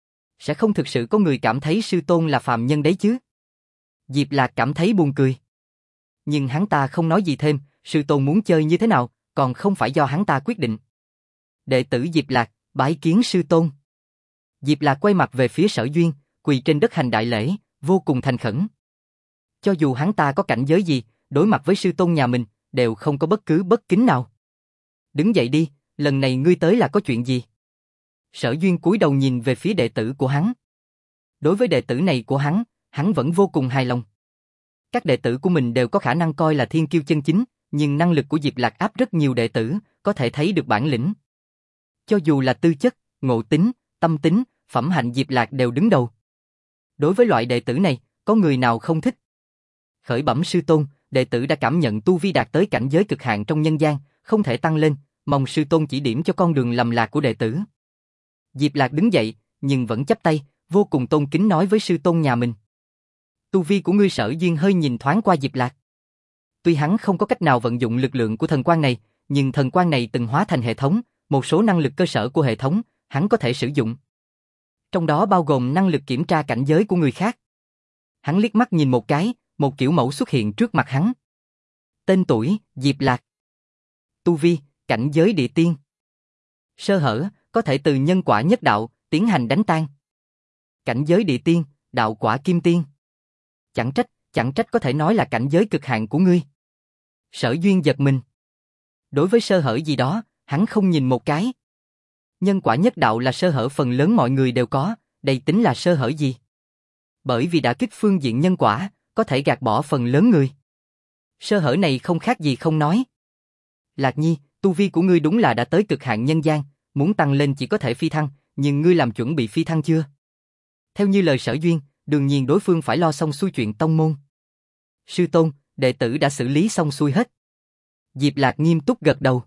Sẽ không thực sự có người cảm thấy sư tôn là phàm nhân đấy chứ? Diệp Lạc cảm thấy buồn cười. Nhưng hắn ta không nói gì thêm, sư tôn muốn chơi như thế nào, còn không phải do hắn ta quyết định. Đệ tử Diệp Lạc, bái kiến sư tôn. Diệp Lạc quay mặt về phía Sở Duyên, quỳ trên đất hành đại lễ, vô cùng thành khẩn. Cho dù hắn ta có cảnh giới gì, đối mặt với sư tôn nhà mình, đều không có bất cứ bất kính nào. Đứng dậy đi, lần này ngươi tới là có chuyện gì? Sở Duyên cúi đầu nhìn về phía đệ tử của hắn. Đối với đệ tử này của hắn vẫn vô cùng hài lòng. Các đệ tử của mình đều có khả năng coi là thiên kiêu chân chính, nhưng năng lực của Diệp Lạc áp rất nhiều đệ tử, có thể thấy được bản lĩnh. Cho dù là tư chất, ngộ tính, tâm tính, phẩm hạnh Diệp Lạc đều đứng đầu. Đối với loại đệ tử này, có người nào không thích? Khởi bẩm sư tôn, đệ tử đã cảm nhận tu vi đạt tới cảnh giới cực hạn trong nhân gian, không thể tăng lên, mong sư tôn chỉ điểm cho con đường lầm lạc của đệ tử. Diệp Lạc đứng dậy, nhưng vẫn chắp tay, vô cùng tôn kính nói với sư tôn nhà mình. Tu vi của ngươi Sở Duyên hơi nhìn thoáng qua Diệp Lạc. Tuy hắn không có cách nào vận dụng lực lượng của thần quang này, nhưng thần quang này từng hóa thành hệ thống, một số năng lực cơ sở của hệ thống, hắn có thể sử dụng. Trong đó bao gồm năng lực kiểm tra cảnh giới của người khác. Hắn liếc mắt nhìn một cái, một kiểu mẫu xuất hiện trước mặt hắn. Tên tuổi, Diệp Lạc. Tu vi, cảnh giới địa tiên. Sơ hở, có thể từ nhân quả nhất đạo, tiến hành đánh tan. Cảnh giới địa tiên, đạo quả kim tiên. Chẳng trách có thể nói là cảnh giới cực hạn của ngươi. Sở Duyên giật mình. Đối với sơ hở gì đó, hắn không nhìn một cái. Nhân quả nhất đạo là sơ hở phần lớn mọi người đều có, đây tính là sơ hở gì? Bởi vì đã kích phương diện nhân quả, có thể gạt bỏ phần lớn người. Sơ hở này không khác gì không nói. Lạc Nhi, tu vi của ngươi đúng là đã tới cực hạn nhân gian, muốn tăng lên chỉ có thể phi thăng, nhưng ngươi làm chuẩn bị phi thăng chưa? Theo như lời Sở Duyên, đương nhiên đối phương phải lo xong xuôi chuyện tông môn. Sư tôn, đệ tử đã xử lý xong xuôi hết. Diệp Lạc nghiêm túc gật đầu.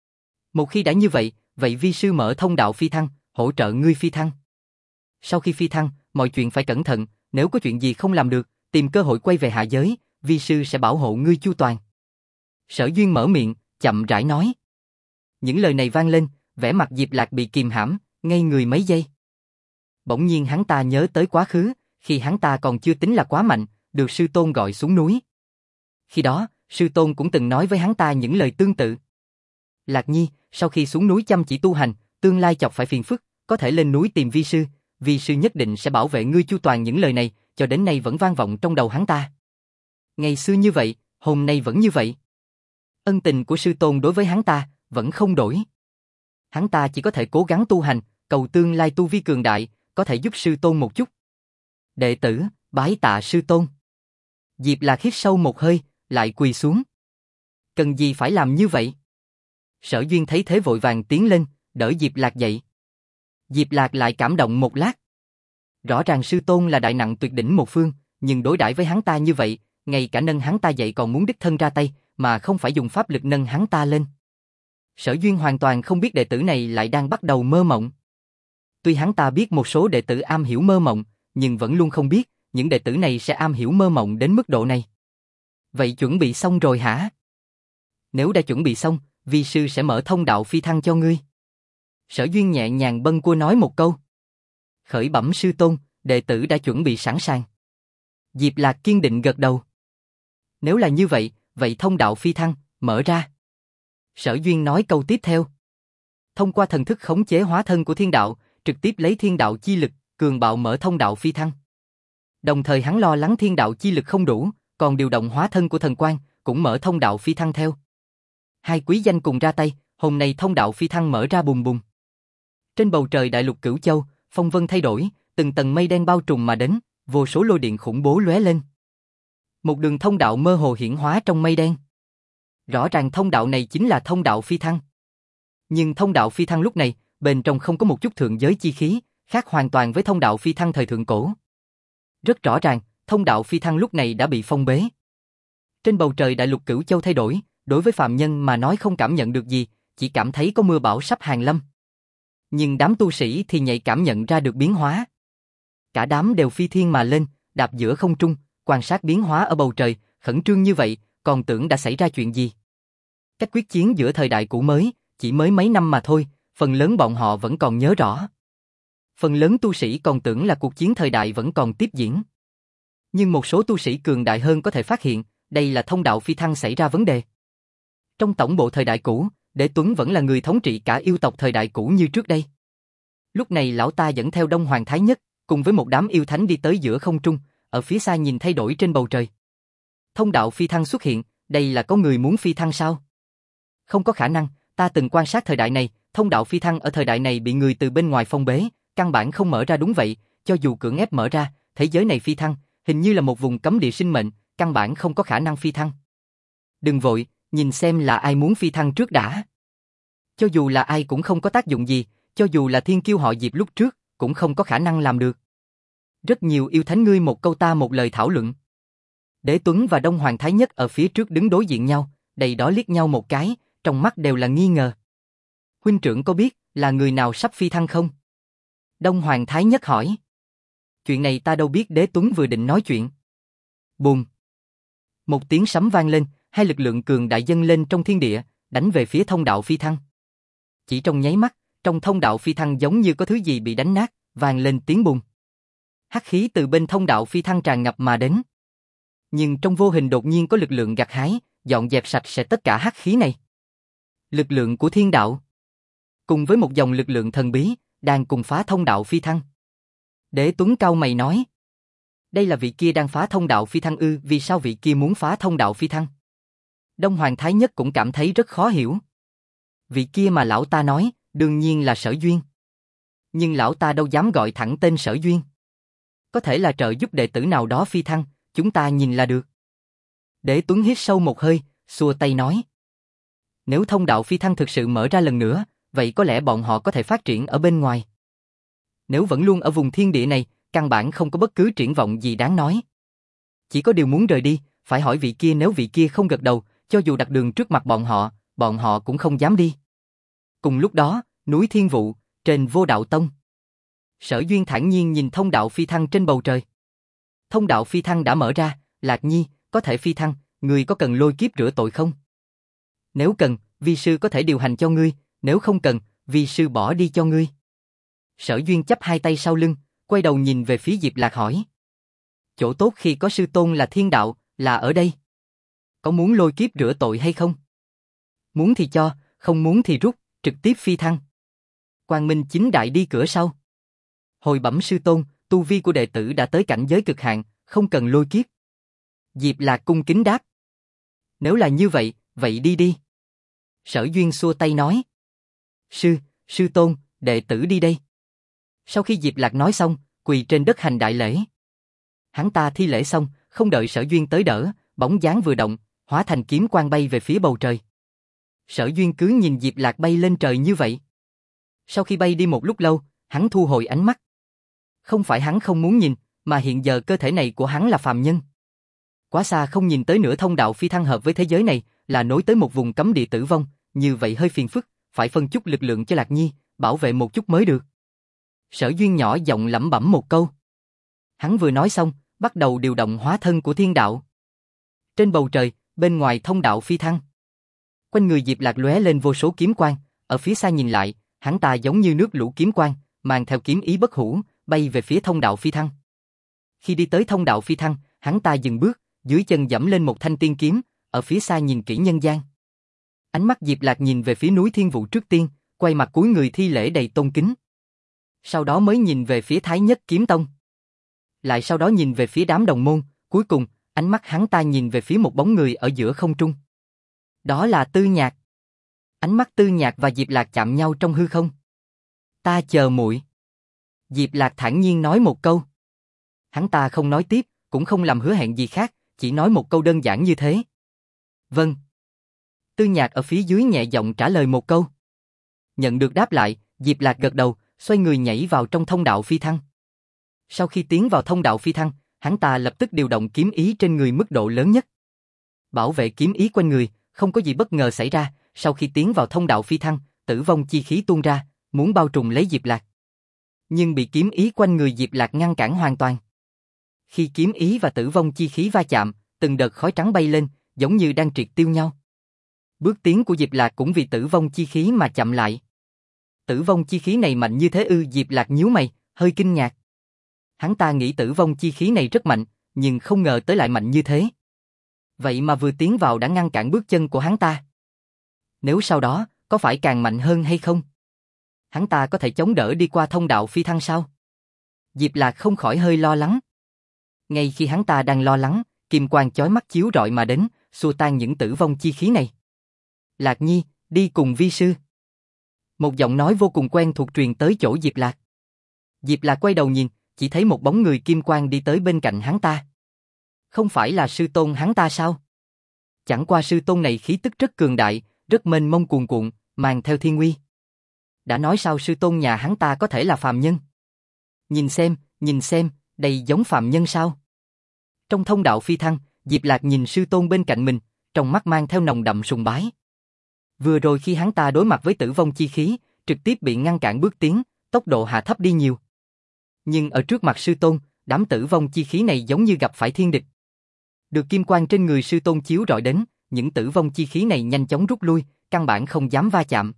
Một khi đã như vậy, vậy vi sư mở thông đạo phi thăng, hỗ trợ ngươi phi thăng. Sau khi phi thăng, mọi chuyện phải cẩn thận, nếu có chuyện gì không làm được, tìm cơ hội quay về hạ giới, vi sư sẽ bảo hộ ngươi chu toàn. Sở Duyên mở miệng, chậm rãi nói. Những lời này vang lên, vẻ mặt Diệp Lạc bị kìm hãm, ngây người mấy giây. Bỗng nhiên hắn ta nhớ tới quá khứ, khi hắn ta còn chưa tính là quá mạnh, được sư tôn gọi xuống núi. Khi đó, sư tôn cũng từng nói với hắn ta những lời tương tự. Lạc Nhi, sau khi xuống núi chăm chỉ tu hành, tương lai chọc phải phiền phức, có thể lên núi tìm vi sư nhất định sẽ bảo vệ ngươi chu toàn. Những lời này, cho đến nay vẫn vang vọng trong đầu hắn ta. Ngày xưa như vậy, hôm nay vẫn như vậy. Ân tình của sư tôn đối với hắn ta, vẫn không đổi. Hắn ta chỉ có thể cố gắng tu hành, cầu tương lai tu vi cường đại, có thể giúp sư tôn một chút. Đệ tử, bái tạ sư tôn. Diệp Lạc hít sâu một hơi, lại quỳ xuống. Cần gì phải làm như vậy? Sở Duyên thấy thế vội vàng tiến lên, đỡ Diệp Lạc dậy. Diệp Lạc lại cảm động một lát. Rõ ràng sư tôn là đại nặng tuyệt đỉnh một phương, nhưng đối đãi với hắn ta như vậy, ngay cả nâng hắn ta dậy còn muốn đích thân ra tay, mà không phải dùng pháp lực nâng hắn ta lên. Sở Duyên hoàn toàn không biết đệ tử này lại đang bắt đầu mơ mộng. Tuy hắn ta biết một số đệ tử am hiểu mơ mộng, nhưng vẫn luôn không biết, những đệ tử này sẽ am hiểu mơ mộng đến mức độ này. Vậy chuẩn bị xong rồi hả? Nếu đã chuẩn bị xong, vi sư sẽ mở thông đạo phi thăng cho ngươi. Sở Duyên nhẹ nhàng bâng quơ nói một câu. Khởi bẩm sư tôn, đệ tử đã chuẩn bị sẵn sàng. Diệp Lạc kiên định gật đầu. Nếu là như vậy, vậy thông đạo phi thăng, mở ra. Sở Duyên nói câu tiếp theo. Thông qua thần thức khống chế hóa thân của thiên đạo, trực tiếp lấy thiên đạo chi lực, cường bạo mở thông đạo phi thăng. Đồng thời hắn lo lắng thiên đạo chi lực không đủ, còn điều động hóa thân của thần quang, cũng mở thông đạo phi thăng theo. Hai quý danh cùng ra tay, hôm nay thông đạo phi thăng mở ra bùng bùng. Trên bầu trời đại lục Cửu Châu, phong vân thay đổi, từng tầng mây đen bao trùm mà đến, vô số lôi điện khủng bố lóe lên. Một đường thông đạo mơ hồ hiển hóa trong mây đen. Rõ ràng thông đạo này chính là thông đạo phi thăng. Nhưng thông đạo phi thăng lúc này, bên trong không có một chút thượng giới chi khí, khác hoàn toàn với thông đạo phi thăng thời thượng cổ. Rất rõ ràng, thông đạo phi thăng lúc này đã bị phong bế. Trên bầu trời đại lục Cửu Châu thay đổi, đối với phàm nhân mà nói không cảm nhận được gì, chỉ cảm thấy có mưa bão sắp hàng lâm. Nhưng đám tu sĩ thì nhạy cảm nhận ra được biến hóa. Cả đám đều phi thiên mà lên, đạp giữa không trung, quan sát biến hóa ở bầu trời, khẩn trương như vậy, còn tưởng đã xảy ra chuyện gì. Cách quyết chiến giữa thời đại cũ mới, chỉ mới mấy năm mà thôi, phần lớn bọn họ vẫn còn nhớ rõ. Phần lớn tu sĩ còn tưởng là cuộc chiến thời đại vẫn còn tiếp diễn. Nhưng một số tu sĩ cường đại hơn có thể phát hiện, đây là thông đạo phi thăng xảy ra vấn đề. Trong tổng bộ thời đại cũ, Đế Tuấn vẫn là người thống trị cả yêu tộc thời đại cũ như trước đây. Lúc này lão ta dẫn theo Đông Hoàng Thái Nhất, cùng với một đám yêu thánh đi tới giữa không trung, ở phía xa nhìn thay đổi trên bầu trời. Thông đạo phi thăng xuất hiện, đây là có người muốn phi thăng sao? Không có khả năng, ta từng quan sát thời đại này, thông đạo phi thăng ở thời đại này bị người từ bên ngoài phong bế, căn bản không mở ra đúng vậy, cho dù cưỡng ép mở ra, thế giới này phi thăng, hình như là một vùng cấm địa sinh mệnh, căn bản không có khả năng phi thăng. Đừng vội, nhìn xem là ai muốn phi thăng trước đã. Cho dù là ai cũng không có tác dụng gì, cho dù là thiên kiêu họ Diệp lúc trước, cũng không có khả năng làm được. Rất nhiều yêu thánh ngươi một câu ta một lời thảo luận. Đế Tuấn và Đông Hoàng Thái Nhất ở phía trước đứng đối diện nhau, đầy đó liếc nhau một cái, trong mắt đều là nghi ngờ. Huynh trưởng có biết là người nào sắp phi thăng không? Đông Hoàng Thái Nhất hỏi. Chuyện này ta đâu biết. Đế Tuấn vừa định nói chuyện. Bùm. Một tiếng sấm vang lên, hai lực lượng cường đại dâng lên trong thiên địa, đánh về phía thông đạo phi thăng. Chỉ trong nháy mắt, trong thông đạo phi thăng giống như có thứ gì bị đánh nát, vang lên tiếng bùng. Hắc khí từ bên thông đạo phi thăng tràn ngập mà đến. Nhưng trong vô hình đột nhiên có lực lượng gặt hái, dọn dẹp sạch sẽ tất cả hắc khí này. Lực lượng của thiên đạo, cùng với một dòng lực lượng thần bí, đang cùng phá thông đạo phi thăng. Đế Tuấn cau mày nói. Đây là vị kia đang phá thông đạo phi thăng ư? Vì sao vị kia muốn phá thông đạo phi thăng? Đông Hoàng Thái Nhất cũng cảm thấy rất khó hiểu. Vị kia mà lão ta nói, đương nhiên là Sở Duyên. Nhưng lão ta đâu dám gọi thẳng tên Sở Duyên. Có thể là trợ giúp đệ tử nào đó phi thăng, chúng ta nhìn là được. Đế Tuấn hít sâu một hơi, xua tay nói. Nếu thông đạo phi thăng thực sự mở ra lần nữa, vậy có lẽ bọn họ có thể phát triển ở bên ngoài. Nếu vẫn luôn ở vùng thiên địa này, căn bản không có bất cứ triển vọng gì đáng nói. Chỉ có điều muốn rời đi, phải hỏi vị kia, nếu vị kia không gật đầu, cho dù đặt đường trước mặt bọn họ cũng không dám đi. Cùng lúc đó, núi Thiên Vụ, trên Vô Đạo Tông. Sở Duyên thản nhiên nhìn thông đạo phi thăng trên bầu trời. Thông đạo phi thăng đã mở ra, Lạc Nhi, có thể phi thăng, ngươi có cần lôi kiếp rửa tội không? Nếu cần, vi sư có thể điều hành cho ngươi, nếu không cần, vi sư bỏ đi cho ngươi. Sở Duyên chắp hai tay sau lưng, quay đầu nhìn về phía Diệp Lạc hỏi. Chỗ tốt khi có sư tôn là thiên đạo, là ở đây. Có muốn lôi kiếp rửa tội hay không? Muốn thì cho, không muốn thì rút, trực tiếp phi thăng. Quang Minh chính đại đi cửa sau. Hồi bẩm sư tôn, tu vi của đệ tử đã tới cảnh giới cực hạn, không cần lôi kiếp. Diệp Lạc cung kính đáp. Nếu là như vậy, vậy đi đi. Sở Duyên xua tay nói. Sư tôn, đệ tử đi đây. Sau khi Diệp Lạc nói xong, quỳ trên đất hành đại lễ. Hắn ta thi lễ xong, không đợi Sở Duyên tới đỡ, bóng dáng vừa động, hóa thành kiếm quang bay về phía bầu trời. Sở Duyên cứ nhìn Diệp Lạc bay lên trời như vậy. Sau khi bay đi một lúc lâu, hắn thu hồi ánh mắt. Không phải hắn không muốn nhìn, mà hiện giờ cơ thể này của hắn là phàm nhân. Quá xa không nhìn tới nửa thông đạo phi thăng hợp với thế giới này, là nối tới một vùng cấm địa tử vong, như vậy hơi phiền phức, phải phân chút lực lượng cho Lạc Nhi, bảo vệ một chút mới được. Sở Duyên nhỏ giọng lẩm bẩm một câu. Hắn vừa nói xong, bắt đầu điều động hóa thân của thiên đạo. Trên bầu trời, bên ngoài thông đạo phi thăng. Quanh người Diệp Lạc lóe lên vô số kiếm quang, ở phía xa nhìn lại, Hắn ta giống như nước lũ kiếm quang, mang theo kiếm ý bất hủ, bay về phía thông đạo phi thăng. Khi đi tới thông đạo phi thăng, hắn ta dừng bước, dưới chân giẫm lên một thanh tiên kiếm, ở phía xa nhìn kỹ nhân gian. Ánh mắt Diệp Lạc nhìn về phía núi Thiên Vũ trước tiên, quay mặt cúi người thi lễ đầy tôn kính. Sau đó mới nhìn về phía Thái Nhất Kiếm Tông. Lại sau đó nhìn về phía đám đồng môn, cuối cùng, ánh mắt hắn ta nhìn về phía một bóng người ở giữa không trung. Đó là Tư Nhạc. Ánh mắt Tư Nhạc và Diệp Lạc chạm nhau trong hư không. Ta chờ muội. Diệp Lạc thản nhiên nói một câu. Hắn ta không nói tiếp, cũng không làm hứa hẹn gì khác, chỉ nói một câu đơn giản như thế. Vâng. Tư Nhạc ở phía dưới nhẹ giọng trả lời một câu. Nhận được đáp lại, Diệp Lạc gật đầu, xoay người nhảy vào trong thông đạo phi thăng. Sau khi tiến vào thông đạo phi thăng, hắn ta lập tức điều động kiếm ý trên người mức độ lớn nhất. Bảo vệ kiếm ý quanh người, không có gì bất ngờ xảy ra, sau khi tiến vào thông đạo phi thăng, tử vong chi khí tuôn ra, muốn bao trùm lấy Diệp Lạc. Nhưng bị kiếm ý quanh người Diệp Lạc ngăn cản hoàn toàn. Khi kiếm ý và tử vong chi khí va chạm, từng đợt khói trắng bay lên, giống như đang triệt tiêu nhau. Bước tiến của Diệp Lạc cũng vì tử vong chi khí mà chậm lại. Tử vong chi khí này mạnh như thế ư? Diệp Lạc nhíu mày, hơi kinh ngạc. Hắn ta nghĩ tử vong chi khí này rất mạnh, nhưng không ngờ tới lại mạnh như thế. Vậy mà vừa tiến vào đã ngăn cản bước chân của hắn ta. Nếu sau đó, có phải càng mạnh hơn hay không? Hắn ta có thể chống đỡ đi qua thông đạo phi thăng sao? Diệp Lạc không khỏi hơi lo lắng. Ngay khi hắn ta đang lo lắng, kim quang chói mắt chiếu rọi mà đến, xua tan những tử vong chi khí này. Lạc Nhi, đi cùng vi sư. Một giọng nói vô cùng quen thuộc truyền tới chỗ Diệp Lạc. Diệp Lạc quay đầu nhìn, chỉ thấy một bóng người kim quang đi tới bên cạnh hắn ta. Không phải là sư tôn hắn ta sao? Chẳng qua sư tôn này khí tức rất cường đại, rất mênh mông cuồn cuộn, mang theo thiên uy. Đã nói sao sư tôn nhà hắn ta có thể là phàm nhân? Nhìn xem, đây giống phàm nhân sao? Trong thông đạo phi thăng, Diệp Lạc nhìn sư tôn bên cạnh mình, trong mắt mang theo nồng đậm sùng bái. Vừa rồi khi hắn ta đối mặt với tử vong chi khí, trực tiếp bị ngăn cản bước tiến, tốc độ hạ thấp đi nhiều. Nhưng ở trước mặt sư tôn, đám tử vong chi khí này giống như gặp phải thiên địch. Được kim quang trên người sư tôn chiếu rọi đến, những tử vong chi khí này nhanh chóng rút lui, căn bản không dám va chạm.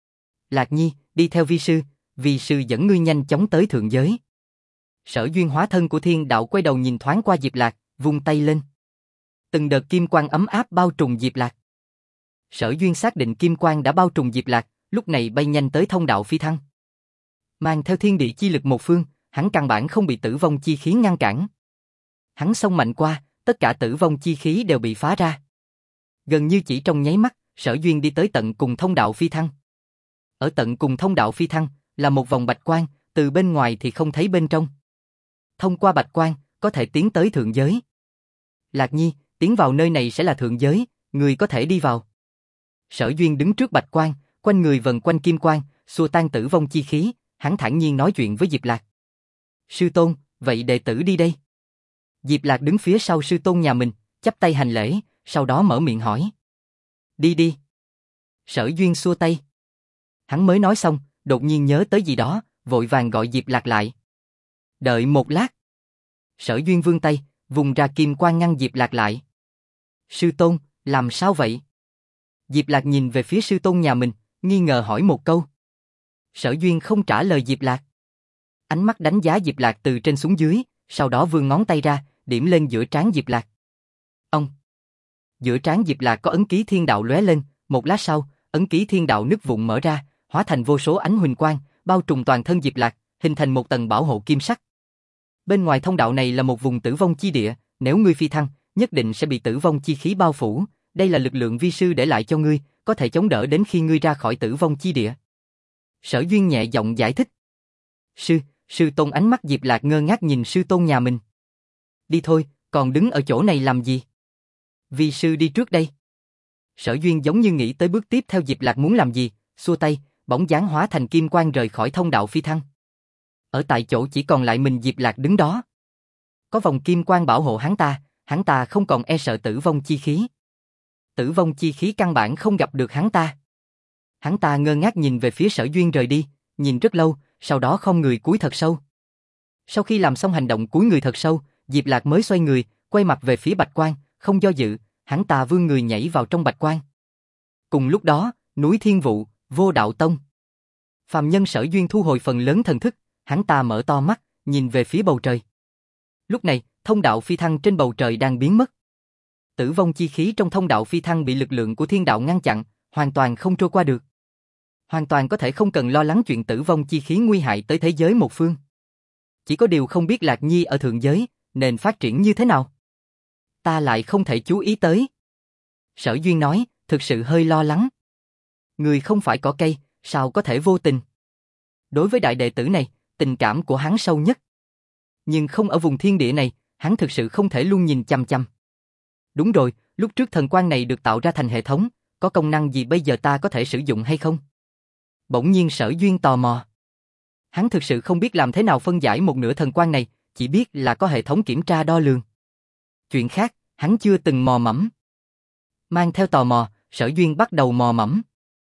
Lạc Nhi, đi theo vi sư dẫn ngươi nhanh chóng tới thượng giới. Sở Duyên hóa thân của thiên đạo quay đầu nhìn thoáng qua Diệp Lạc, vung tay lên. Từng đợt kim quang ấm áp bao trùm Diệp Lạc. Sở Duyên xác định kim quang đã bao trùm Diệp Lạc, lúc này bay nhanh tới thông đạo phi thăng. Mang theo thiên địa chi lực một phương, hắn căn bản không bị tử vong chi khí ngăn cản. Hắn xông mạnh qua, tất cả tử vong chi khí đều bị phá ra. Gần như chỉ trong nháy mắt, Sở Duyên đi tới tận cùng thông đạo phi thăng. Ở tận cùng thông đạo phi thăng, là một vòng bạch quang, từ bên ngoài thì không thấy bên trong. Thông qua bạch quang, có thể tiến tới thượng giới. Lạc Nhi, tiến vào nơi này sẽ là thượng giới, người có thể đi vào. Sở Duyên đứng trước bạch quang, quanh người vần quanh kim quang, xua tan tử vong chi khí, hắn thản nhiên nói chuyện với Diệp Lạc. Sư tôn, vậy đệ tử đi đây. Diệp Lạc đứng phía sau sư tôn nhà mình, chắp tay hành lễ, sau đó mở miệng hỏi. Đi đi. Sở Duyên xua tay. Hắn mới nói xong, đột nhiên nhớ tới gì đó, vội vàng gọi Diệp Lạc lại. Đợi một lát. Sở Duyên vươn tay, vùng ra kim quang ngăn Diệp Lạc lại. Sư tôn, làm sao vậy? Diệp Lạc nhìn về phía sư tôn nhà mình, nghi ngờ hỏi một câu. Sở Duyên không trả lời Diệp Lạc. Ánh mắt đánh giá Diệp Lạc từ trên xuống dưới, sau đó vươn ngón tay ra, điểm lên giữa trán Diệp Lạc. Ông. Giữa trán Diệp Lạc có ấn ký thiên đạo lóe lên, một lát sau, ấn ký thiên đạo nứt vụn mở ra, hóa thành vô số ánh huỳnh quang, bao trùm toàn thân Diệp Lạc, hình thành một tầng bảo hộ kim sắc. Bên ngoài thông đạo này là một vùng tử vong chi địa, nếu ngươi phi thăng, nhất định sẽ bị tử vong chi khí bao phủ, đây là lực lượng vi sư để lại cho ngươi, có thể chống đỡ đến khi ngươi ra khỏi tử vong chi địa. Sở Duyên nhẹ giọng giải thích. Sư tôn. Ánh mắt Diệp Lạc ngơ ngác nhìn sư tôn nhà mình. Đi thôi, còn đứng ở chỗ này làm gì? Vi sư đi trước đây. Sở Duyên giống như nghĩ tới bước tiếp theo Diệp Lạc muốn làm gì, xua tay, bóng dáng hóa thành kim quang rời khỏi thông đạo phi thăng. Ở tại chỗ chỉ còn lại mình Diệp Lạc đứng đó. Có vòng kim quang bảo hộ hắn ta không còn e sợ tử vong chi khí. Tử vong chi khí căn bản không gặp được hắn ta. Hắn ta ngơ ngác nhìn về phía Sở Duyên rời đi, nhìn rất lâu, sau đó khom người cúi thật sâu. Sau khi làm xong hành động cúi người thật sâu, Diệp Lạc mới xoay người, quay mặt về phía bạch quang, không do dự, hắn ta vươn người nhảy vào trong bạch quang. Cùng lúc đó, núi Thiên Vũ, Vô Đạo Tông. Phàm nhân Sở Duyên thu hồi phần lớn thần thức, hắn ta mở to mắt, nhìn về phía bầu trời. Lúc này, thông đạo phi thăng trên bầu trời đang biến mất. Tử vong chi khí trong thông đạo phi thăng bị lực lượng của thiên đạo ngăn chặn, hoàn toàn không trôi qua được. Hoàn toàn có thể không cần lo lắng chuyện tử vong chi khí nguy hại tới thế giới một phương. Chỉ có điều không biết Lạc Nhi ở thượng giới, nên phát triển như thế nào. Ta lại không thể chú ý tới. Sở Duyên nói, thực sự hơi lo lắng. Người không phải cỏ cây, sao có thể vô tình. Đối với đại đệ tử này, tình cảm của hắn sâu nhất. Nhưng không ở vùng thiên địa này, hắn thực sự không thể luôn nhìn chằm chằm. Đúng rồi, lúc trước thần quang này được tạo ra thành hệ thống, có công năng gì bây giờ ta có thể sử dụng hay không? Bỗng nhiên Sở Duyên tò mò. Hắn thực sự không biết làm thế nào phân giải một nửa thần quang này, chỉ biết là có hệ thống kiểm tra đo lường. Chuyện khác, hắn chưa từng mò mẫm. Mang theo tò mò, Sở Duyên bắt đầu mò mẫm.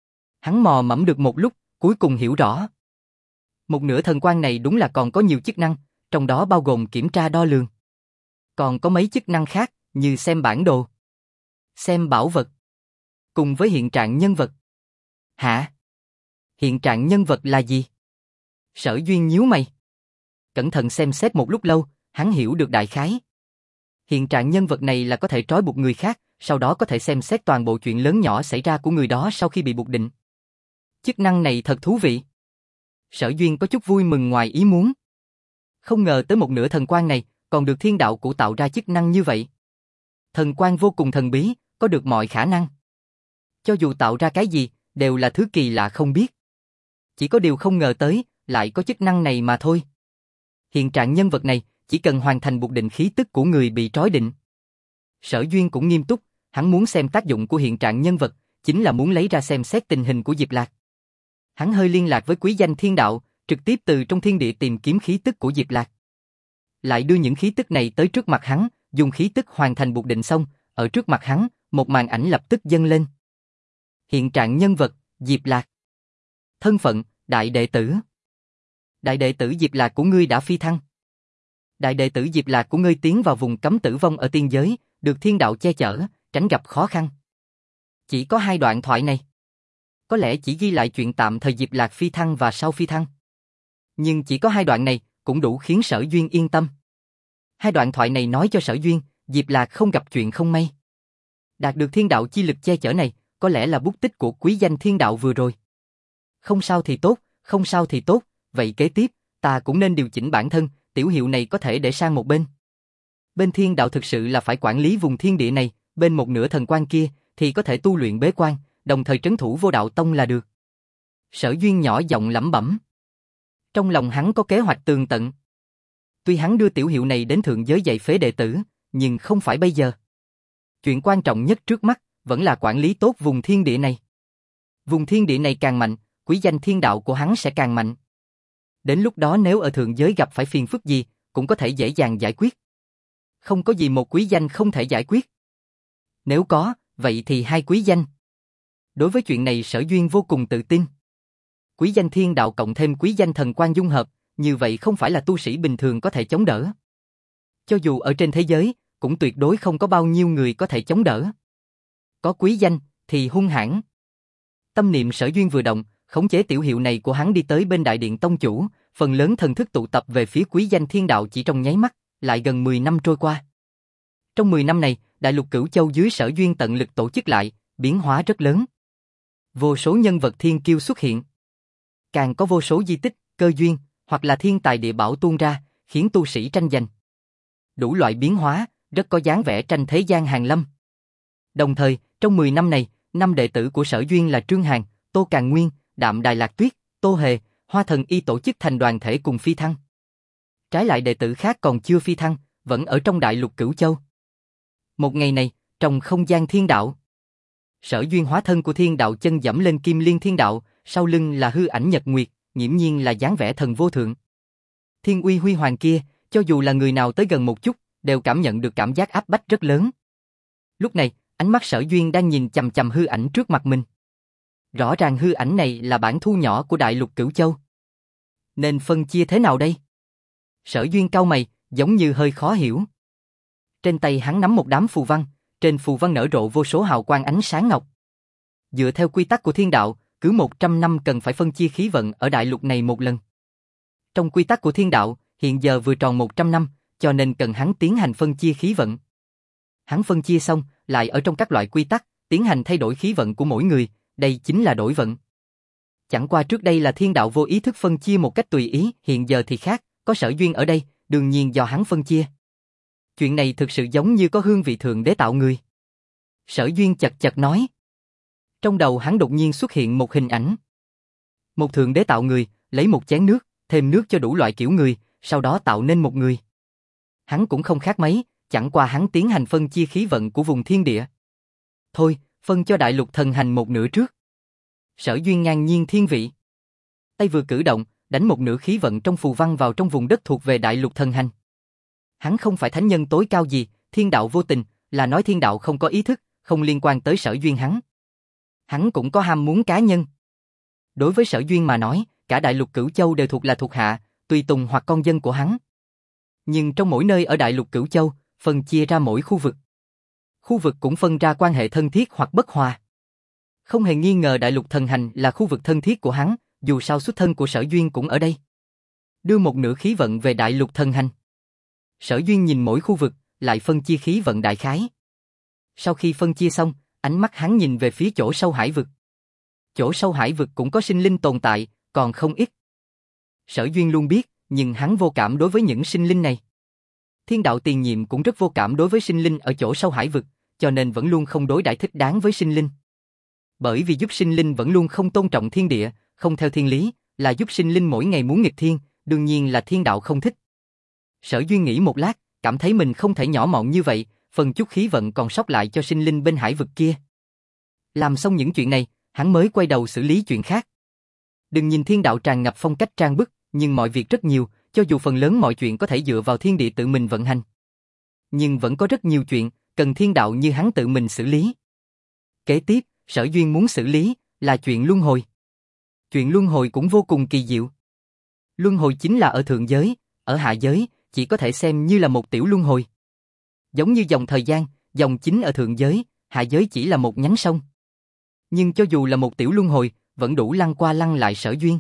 Hắn mò mẫm được một lúc, cuối cùng hiểu rõ. Một nửa thần quang này đúng là còn có nhiều chức năng, trong đó bao gồm kiểm tra đo lường. Còn có mấy chức năng khác, như xem bản đồ, xem bảo vật, cùng với hiện trạng nhân vật. Hả? Hiện trạng nhân vật là gì? Sở Duyên nhíu mày. Cẩn thận xem xét một lúc lâu, hắn hiểu được đại khái. Hiện trạng nhân vật này là có thể trói buộc người khác, sau đó có thể xem xét toàn bộ chuyện lớn nhỏ xảy ra của người đó sau khi bị buộc định. Chức năng này thật thú vị. Sở Duyên có chút vui mừng ngoài ý muốn. Không ngờ tới một nửa thần quang này, còn được thiên đạo cụ tạo ra chức năng như vậy. Thần quang vô cùng thần bí, có được mọi khả năng. Cho dù tạo ra cái gì, đều là thứ kỳ lạ không biết. Chỉ có điều không ngờ tới, lại có chức năng này mà thôi. Hiện trạng nhân vật này, chỉ cần hoàn thành buộc định khí tức của người bị trói định. Sở Duyên cũng nghiêm túc, hắn muốn xem tác dụng của hiện trạng nhân vật, chính là muốn lấy ra xem xét tình hình của Diệp Lạc. Hắn hơi liên lạc với quý danh thiên đạo, trực tiếp từ trong thiên địa tìm kiếm khí tức của Diệp Lạc. Lại đưa những khí tức này tới trước mặt hắn, dùng khí tức hoàn thành buộc định xong, ở trước mặt hắn, một màn ảnh lập tức dâng lên. Hiện trạng nhân vật, Diệp Lạc. Thân phận, đại đệ tử. Đại đệ tử Diệp Lạc của ngươi đã phi thăng. Đại đệ tử Diệp Lạc của ngươi tiến vào vùng cấm tử vong ở tiên giới, được thiên đạo che chở, tránh gặp khó khăn. Chỉ có 2 đoạn thoại này. Có lẽ chỉ ghi lại chuyện tạm thời Diệp Lạc phi thăng và sau phi thăng. Nhưng chỉ có 2 đoạn này, cũng đủ khiến Sở Duyên yên tâm. 2 đoạn thoại này nói cho Sở Duyên, Diệp Lạc không gặp chuyện không may. Đạt được thiên đạo chi lực che chở này, có lẽ là bút tích của quý danh thiên đạo vừa rồi. Không sao thì tốt, không sao thì tốt, vậy kế tiếp, ta cũng nên điều chỉnh bản thân, tiểu hiệu này có thể để sang một bên. Bên thiên đạo thực sự là phải quản lý vùng thiên địa này, bên một nửa thần quan kia, thì có thể tu luyện bế quan, đồng thời trấn thủ vô đạo tông là được. Sở Duyên nhỏ giọng lẩm bẩm. Trong lòng hắn có kế hoạch tường tận. Tuy hắn đưa tiểu hiệu này đến thượng giới dạy phế đệ tử, nhưng không phải bây giờ. Chuyện quan trọng nhất trước mắt, vẫn là quản lý tốt vùng thiên địa này. Vùng thiên địa này càng mạnh, quý danh thiên đạo của hắn sẽ càng mạnh. Đến lúc đó nếu ở thượng giới gặp phải phiền phức gì, cũng có thể dễ dàng giải quyết. Không có gì một quý danh không thể giải quyết. Nếu có, vậy thì 2 quý danh. Đối với chuyện này Sở Duyên vô cùng tự tin. Quý danh thiên đạo cộng thêm quý danh thần quan dung hợp, như vậy không phải là tu sĩ bình thường có thể chống đỡ. Cho dù ở trên thế giới, cũng tuyệt đối không có bao nhiêu người có thể chống đỡ. Có quý danh, thì hung hãn. Tâm niệm Sở Duyên vừa động, khống chế tiểu hiệu này của hắn đi tới bên đại điện tông chủ, phần lớn thần thức tụ tập về phía quý danh thiên đạo chỉ trong nháy mắt, lại gần 10 năm trôi qua. Trong 10 năm này, đại lục Cửu Châu dưới Sở Duyên tận lực tổ chức lại, biến hóa rất lớn. Vô số nhân vật thiên kiêu xuất hiện. Càng có vô số di tích, cơ duyên, hoặc là thiên tài địa bảo tuôn ra, khiến tu sĩ tranh giành. Đủ loại biến hóa, rất có dáng vẻ tranh thế gian hàn lâm. Đồng thời, trong 10 năm này, 5 đệ tử của Sở Duyên là Trương Hàn, Tô Càn Nguyên, Đạm Đài Lạc Tuyết, Tô Hề, Hoa Thần Y tổ chức thành đoàn thể cùng phi thăng. Trái lại đệ tử khác còn chưa phi thăng, vẫn ở trong đại lục Cửu Châu. Một ngày này, trong không gian thiên đạo, Sở Duyên hóa thân của thiên đạo chân dẫm lên Kim Liên thiên đạo, sau lưng là hư ảnh nhật nguyệt, nghiễm nhiên là dáng vẻ thần vô thượng. Thiên uy huy hoàng kia, cho dù là người nào tới gần một chút, đều cảm nhận được cảm giác áp bách rất lớn. Lúc này, ánh mắt Sở Duyên đang nhìn chằm chằm hư ảnh trước mặt mình. Rõ ràng hư ảnh này là bản thu nhỏ của đại lục Cửu Châu. Nên phân chia thế nào đây? Sở Duyên cau mày, giống như hơi khó hiểu. Trên tay hắn nắm một đám phù văn, trên phù văn nở rộ vô số hào quang ánh sáng ngọc. Dựa theo quy tắc của thiên đạo, cứ 100 năm cần phải phân chia khí vận ở đại lục này một lần. Trong quy tắc của thiên đạo, hiện giờ vừa tròn 100 năm, cho nên cần hắn tiến hành phân chia khí vận. Hắn phân chia xong, lại ở trong các loại quy tắc, tiến hành thay đổi khí vận của mỗi người, đây chính là đổi vận. Chẳng qua trước đây là thiên đạo vô ý thức phân chia một cách tùy ý, hiện giờ thì khác, có Sở Duyên ở đây, đương nhiên do hắn phân chia. Chuyện này thực sự giống như có hương vị thượng đế tạo người. Sở Duyên chật chật nói. Trong đầu hắn đột nhiên xuất hiện một hình ảnh. Một thượng đế tạo người, lấy một chén nước, thêm nước cho đủ loại kiểu người, sau đó tạo nên một người. Hắn cũng không khác mấy, chẳng qua hắn tiến hành phân chia khí vận của vùng thiên địa. Thôi, phân cho đại lục thần hành một nửa trước. Sở Duyên ngang nhiên thiên vị. Tay vừa cử động, đánh một nửa khí vận trong phù văn vào trong vùng đất thuộc về đại lục thần hành. Hắn không phải thánh nhân tối cao gì, thiên đạo vô tình, là nói thiên đạo không có ý thức, không liên quan tới Sở Duyên hắn. Hắn cũng có ham muốn cá nhân. Đối với Sở Duyên mà nói, cả đại lục Cửu Châu đều thuộc hạ, tùy tùng hoặc con dân của hắn. Nhưng trong mỗi nơi ở đại lục Cửu Châu, phân chia ra mỗi khu vực. Khu vực cũng phân ra quan hệ thân thiết hoặc bất hòa. Không hề nghi ngờ đại lục thần hành là khu vực thân thiết của hắn, dù sao xuất thân của Sở Duyên cũng ở đây. Đưa một nửa khí vận về đại lục thần hành. Sở Duyên nhìn mỗi khu vực, lại phân chia khí vận đại khái. Sau khi phân chia xong, ánh mắt hắn nhìn về phía chỗ sâu hải vực. Chỗ sâu hải vực cũng có sinh linh tồn tại, còn không ít. Sở Duyên luôn biết, nhưng hắn vô cảm đối với những sinh linh này. Thiên đạo tiền nhiệm cũng rất vô cảm đối với sinh linh ở chỗ sâu hải vực, cho nên vẫn luôn không đối đãi thích đáng với sinh linh. Bởi vì giúp sinh linh vẫn luôn không tôn trọng thiên địa, không theo thiên lý, là giúp sinh linh mỗi ngày muốn nghịch thiên, đương nhiên là thiên đạo không thích. Sở Duyên nghĩ một lát, cảm thấy mình không thể nhỏ mọn như vậy, phần chút khí vận còn sót lại cho sinh linh bên hải vực kia. Làm xong những chuyện này, hắn mới quay đầu xử lý chuyện khác. Đừng nhìn thiên đạo tràn ngập phong cách trang bức, nhưng mọi việc rất nhiều, cho dù phần lớn mọi chuyện có thể dựa vào thiên địa tự mình vận hành. Nhưng vẫn có rất nhiều chuyện, cần thiên đạo như hắn tự mình xử lý. Kế tiếp, Sở Duyên muốn xử lý, là chuyện luân hồi. Chuyện luân hồi cũng vô cùng kỳ diệu. Luân hồi chính là ở thượng giới, ở hạ giới, chỉ có thể xem như là một tiểu luân hồi. Giống như dòng thời gian, dòng chính ở thượng giới, hạ giới chỉ là một nhánh sông. Nhưng cho dù là một tiểu luân hồi, vẫn đủ lăn qua lăn lại Sở Duyên.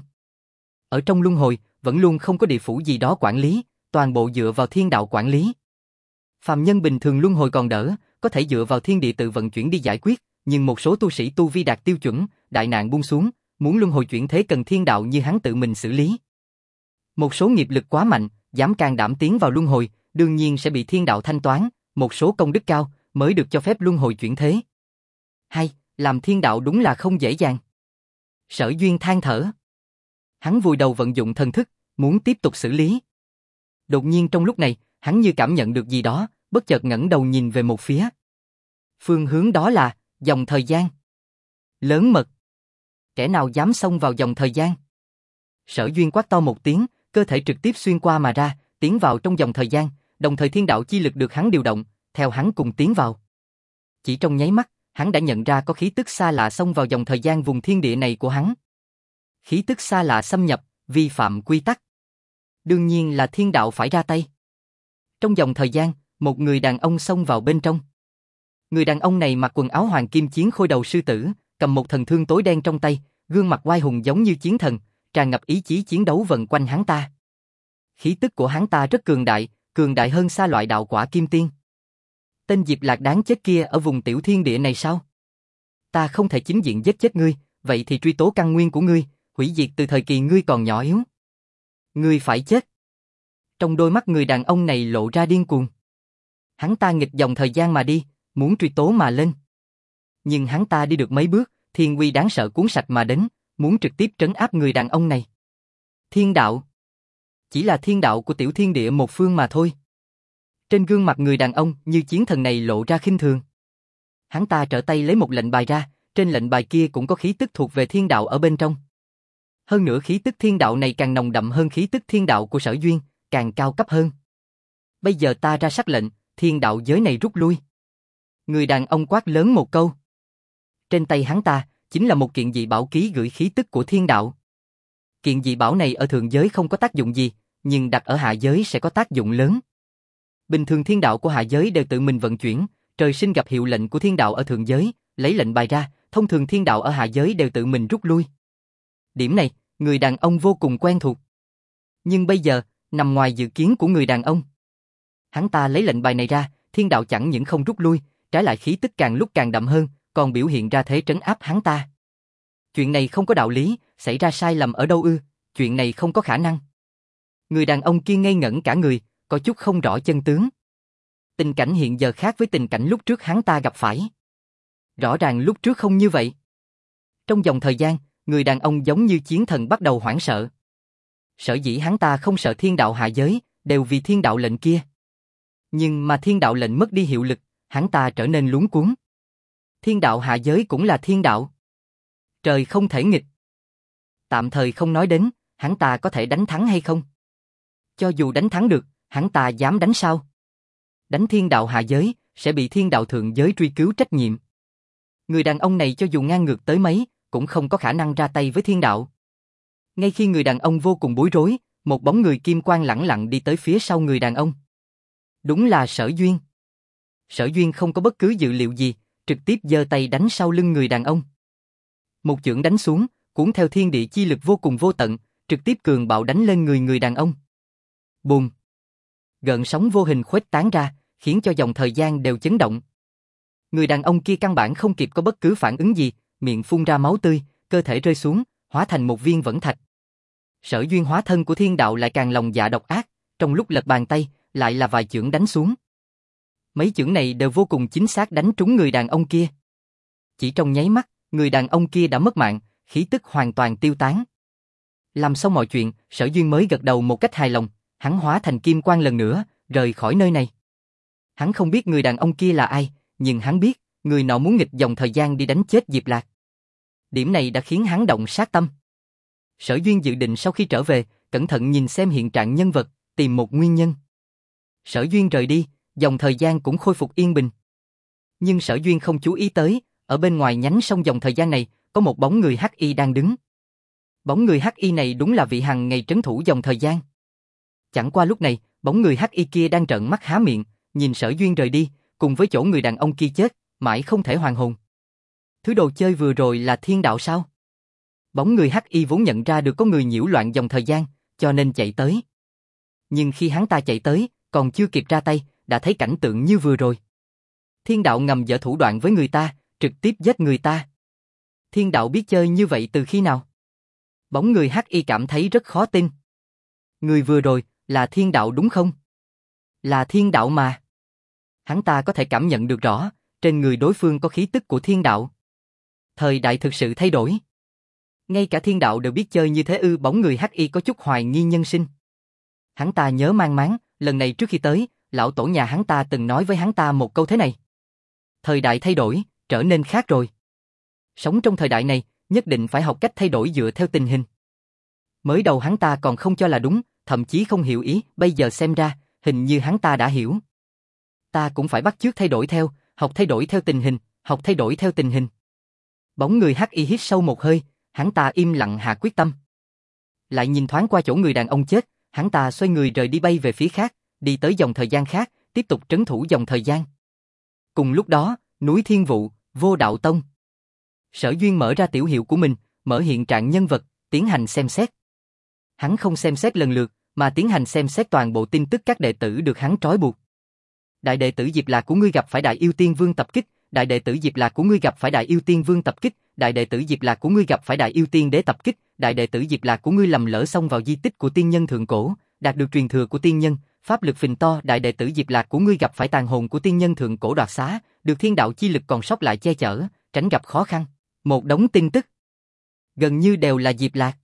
Ở trong luân hồi, vẫn luôn không có địa phủ gì đó quản lý, toàn bộ dựa vào thiên đạo quản lý. Phàm nhân bình thường luân hồi còn đỡ, có thể dựa vào thiên địa tự vận chuyển đi giải quyết, nhưng một số tu sĩ tu vi đạt tiêu chuẩn, đại nạn buông xuống, muốn luân hồi chuyển thế cần thiên đạo như hắn tự mình xử lý. Một số nghiệp lực quá mạnh, dám can đảm tiến vào luân hồi, đương nhiên sẽ bị thiên đạo thanh toán, một số công đức cao mới được cho phép luân hồi chuyển thế. Hay, làm thiên đạo đúng là không dễ dàng. Sở Duyên than thở. Hắn vùi đầu vận dụng thần thức, muốn tiếp tục xử lý. Đột nhiên trong lúc này, hắn như cảm nhận được gì đó, bất chợt ngẩng đầu nhìn về một phía. Phương hướng đó là dòng thời gian. Lớn mật. Kẻ nào dám xông vào dòng thời gian? Sở Duyên quát to một tiếng, cơ thể trực tiếp xuyên qua mà ra, tiến vào trong dòng thời gian, đồng thời thiên đạo chi lực được hắn điều động, theo hắn cùng tiến vào. Chỉ trong nháy mắt, hắn đã nhận ra có khí tức xa lạ xông vào dòng thời gian vùng thiên địa này của hắn. Khí tức xa lạ xâm nhập, vi phạm quy tắc. Đương nhiên là thiên đạo phải ra tay. Trong dòng thời gian, một người đàn ông xông vào bên trong. Người đàn ông này mặc quần áo hoàng kim chiến khôi đầu sư tử, cầm một thần thương tối đen trong tay, gương mặt oai hùng giống như chiến thần, tràn ngập ý chí chiến đấu vần quanh hắn ta. Khí tức của hắn ta rất cường đại hơn xa loại đạo quả kim tiên. Tên Diệp Lạc đáng chết kia ở vùng tiểu thiên địa này sao? Ta không thể chính diện giết chết ngươi, vậy thì truy tố căn nguyên của ngươi, hủy diệt từ thời kỳ ngươi còn nhỏ yếu. Ngươi phải chết. Trong đôi mắt người đàn ông này lộ ra điên cuồng. Hắn ta nghịch dòng thời gian mà đi, muốn truy tố mà lên. Nhưng hắn ta đi được mấy bước, thiên uy đáng sợ cuốn sạch mà đến, muốn trực tiếp trấn áp người đàn ông này. Thiên đạo. Chỉ là thiên đạo của tiểu thiên địa một phương mà thôi. Trên gương mặt người đàn ông như chiến thần này lộ ra khinh thường. Hắn ta trở tay lấy một lệnh bài ra, trên lệnh bài kia cũng có khí tức thuộc về thiên đạo ở bên trong. Hơn nữa khí tức thiên đạo này càng nồng đậm hơn khí tức thiên đạo của Sở Duyên, càng cao cấp hơn. Bây giờ ta ra sắc lệnh, thiên đạo giới này rút lui. Người đàn ông quát lớn một câu. Trên tay hắn ta, chính là một kiện dị bảo ký gửi khí tức của thiên đạo. Kiện dị bảo này ở thượng giới không có tác dụng gì, nhưng đặt ở hạ giới sẽ có tác dụng lớn. Bình thường thiên đạo của hạ giới đều tự mình vận chuyển, trời sinh gặp hiệu lệnh của thiên đạo ở thượng giới, lấy lệnh bài ra, thông thường thiên đạo ở hạ giới đều tự mình rút lui. Điểm này, người đàn ông vô cùng quen thuộc. Nhưng bây giờ, nằm ngoài dự kiến của người đàn ông. Hắn ta lấy lệnh bài này ra, thiên đạo chẳng những không rút lui, trái lại khí tức càng lúc càng đậm hơn, còn biểu hiện ra thế trấn áp hắn ta. Chuyện này không có đạo lý, xảy ra sai lầm ở đâu ư, chuyện này không có khả năng. Người đàn ông kia ngây ngẩn cả người, có chút không rõ chân tướng. Tình cảnh hiện giờ khác với tình cảnh lúc trước hắn ta gặp phải. Rõ ràng lúc trước không như vậy. Trong dòng thời gian, người đàn ông giống như chiến thần bắt đầu hoảng sợ. Sở dĩ hắn ta không sợ thiên đạo hạ giới, đều vì thiên đạo lệnh kia. Nhưng mà thiên đạo lệnh mất đi hiệu lực, hắn ta trở nên luống cuống. Thiên đạo hạ giới cũng là thiên đạo. Trời không thể nghịch. Tạm thời không nói đến, hắn ta có thể đánh thắng hay không. Cho dù đánh thắng được, hắn ta dám đánh sao? Đánh thiên đạo hạ giới, sẽ bị thiên đạo thượng giới truy cứu trách nhiệm. Người đàn ông này cho dù ngang ngược tới mấy, cũng không có khả năng ra tay với thiên đạo. Ngay khi người đàn ông vô cùng bối rối, một bóng người kim quang lẳng lặng đi tới phía sau người đàn ông. Đúng là Sở Duyên. Sở Duyên không có bất cứ dự liệu gì, trực tiếp giơ tay đánh sau lưng người đàn ông. Một chưởng đánh xuống, cuốn theo thiên địa chi lực vô cùng vô tận, trực tiếp cường bạo đánh lên người đàn ông. Bùm! Gợn sóng vô hình khuếch tán ra, khiến cho dòng thời gian đều chấn động. Người đàn ông kia căn bản không kịp có bất cứ phản ứng gì, miệng phun ra máu tươi, cơ thể rơi xuống, hóa thành một viên vẫn thạch. Sở Duyên hóa thân của thiên đạo lại càng lòng dạ độc ác, trong lúc lật bàn tay, lại là vài chưởng đánh xuống. Mấy chưởng này đều vô cùng chính xác đánh trúng người đàn ông kia. Chỉ trong nháy mắt, người đàn ông kia đã mất mạng, khí tức hoàn toàn tiêu tán. Làm xong mọi chuyện, Sở Duyên mới gật đầu một cách hài lòng, hắn hóa thành kim quang lần nữa, rời khỏi nơi này. Hắn không biết người đàn ông kia là ai, nhưng hắn biết, người nọ muốn nghịch dòng thời gian đi đánh chết Diệp Lạc. Điểm này đã khiến hắn động sát tâm. Sở Duyên dự định sau khi trở về, cẩn thận nhìn xem hiện trạng nhân vật, tìm một nguyên nhân. Sở Duyên rời đi, dòng thời gian cũng khôi phục yên bình. Nhưng Sở Duyên không chú ý tới, ở bên ngoài nhánh sông dòng thời gian này, có một bóng người hắc y đang đứng. Bóng người hắc y này đúng là vị hằng ngày trấn thủ dòng thời gian. Chẳng qua lúc này, bóng người hắc y kia đang trợn mắt há miệng, nhìn Sở Duyên rời đi, cùng với chỗ người đàn ông kia chết, mãi không thể hoàn hồn. Thứ đồ chơi vừa rồi là thiên đạo sao? Bóng người hắc y vốn nhận ra được có người nhiễu loạn dòng thời gian, cho nên chạy tới. Nhưng khi hắn ta chạy tới, còn chưa kịp ra tay, đã thấy cảnh tượng như vừa rồi. Thiên đạo ngầm dở thủ đoạn với người ta, trực tiếp giết người ta. Thiên đạo biết chơi như vậy từ khi nào? Bóng người hắc y cảm thấy rất khó tin. Người vừa rồi, là thiên đạo đúng không? Là thiên đạo mà. Hắn ta có thể cảm nhận được rõ, trên người đối phương có khí tức của thiên đạo. Thời đại thực sự thay đổi. Ngay cả thiên đạo đều biết chơi như thế ư? Bóng người hắc y có chút hoài nghi nhân sinh. Hắn ta nhớ mang máng, lần này trước khi tới, lão tổ nhà hắn ta từng nói với hắn ta một câu thế này. Thời đại thay đổi, trở nên khác rồi. Sống trong thời đại này, nhất định phải học cách thay đổi dựa theo tình hình. Mới đầu hắn ta còn không cho là đúng, thậm chí không hiểu ý, bây giờ xem ra, hình như hắn ta đã hiểu. Ta cũng phải bắt chước thay đổi theo, học thay đổi theo tình hình, học thay đổi theo tình hình. Bóng người hắc y hít sâu một hơi, hắn ta im lặng hạ quyết tâm. Lại nhìn thoáng qua chỗ người đàn ông chết, hắn ta xoay người rời đi bay về phía khác, đi tới dòng thời gian khác, tiếp tục trấn thủ dòng thời gian. Cùng lúc đó, núi Thiên Vụ, Vô Đạo Tông. Sở Duyên mở ra tiểu hiệu của mình, mở hiện trạng nhân vật, tiến hành xem xét. Hắn không xem xét lần lượt, mà tiến hành xem xét toàn bộ tin tức các đệ tử được hắn trói buộc. Đại đệ tử Diệp Lạc của ngươi gặp phải Đại Yêu Tiên Vương tập kích, đại đệ tử Diệp Lạc của ngươi gặp phải Đại Yêu Tiên Vương tập kích, đại đệ tử Diệp Lạc của ngươi gặp phải Đại Yêu Tiên Đế tập kích, đại đệ tử Diệp Lạc của ngươi lầm lỡ xông vào di tích của tiên nhân thượng cổ, đạt được truyền thừa của tiên nhân, pháp lực phình to, đại đệ tử Diệp Lạc của ngươi gặp phải tàn hồn của tiên nhân thượng cổ đoạt xá, được thiên đạo chi lực còn sót lại che chở, tránh gặp khó khăn. Một đống tin tức, gần như đều là Diệp Lạc.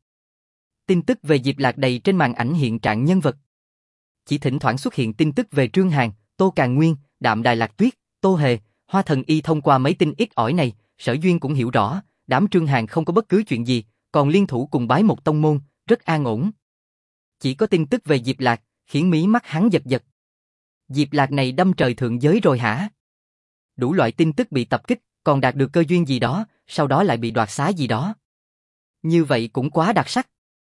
Tin tức về Diệp Lạc đầy trên màn ảnh hiện trạng nhân vật. Chỉ thỉnh thoảng xuất hiện tin tức về Trương Hàn, Tô Càn Nguyên, Đạm Đài Lạc Tuyết, Tô Hề, Hoa Thần Y. Thông qua mấy tin ít ỏi này, Sở Duyên cũng hiểu rõ, đám Trương Hàn không có bất cứ chuyện gì, còn liên thủ cùng bái một tông môn, rất an ổn. Chỉ có tin tức về Diệp Lạc, khiến mí mắt hắn giật giật. Diệp Lạc này đâm trời thượng giới rồi hả? Đủ loại tin tức bị tập kích, còn đạt được cơ duyên gì đó, sau đó lại bị đoạt xá gì đó. Như vậy cũng quá đặc sắc.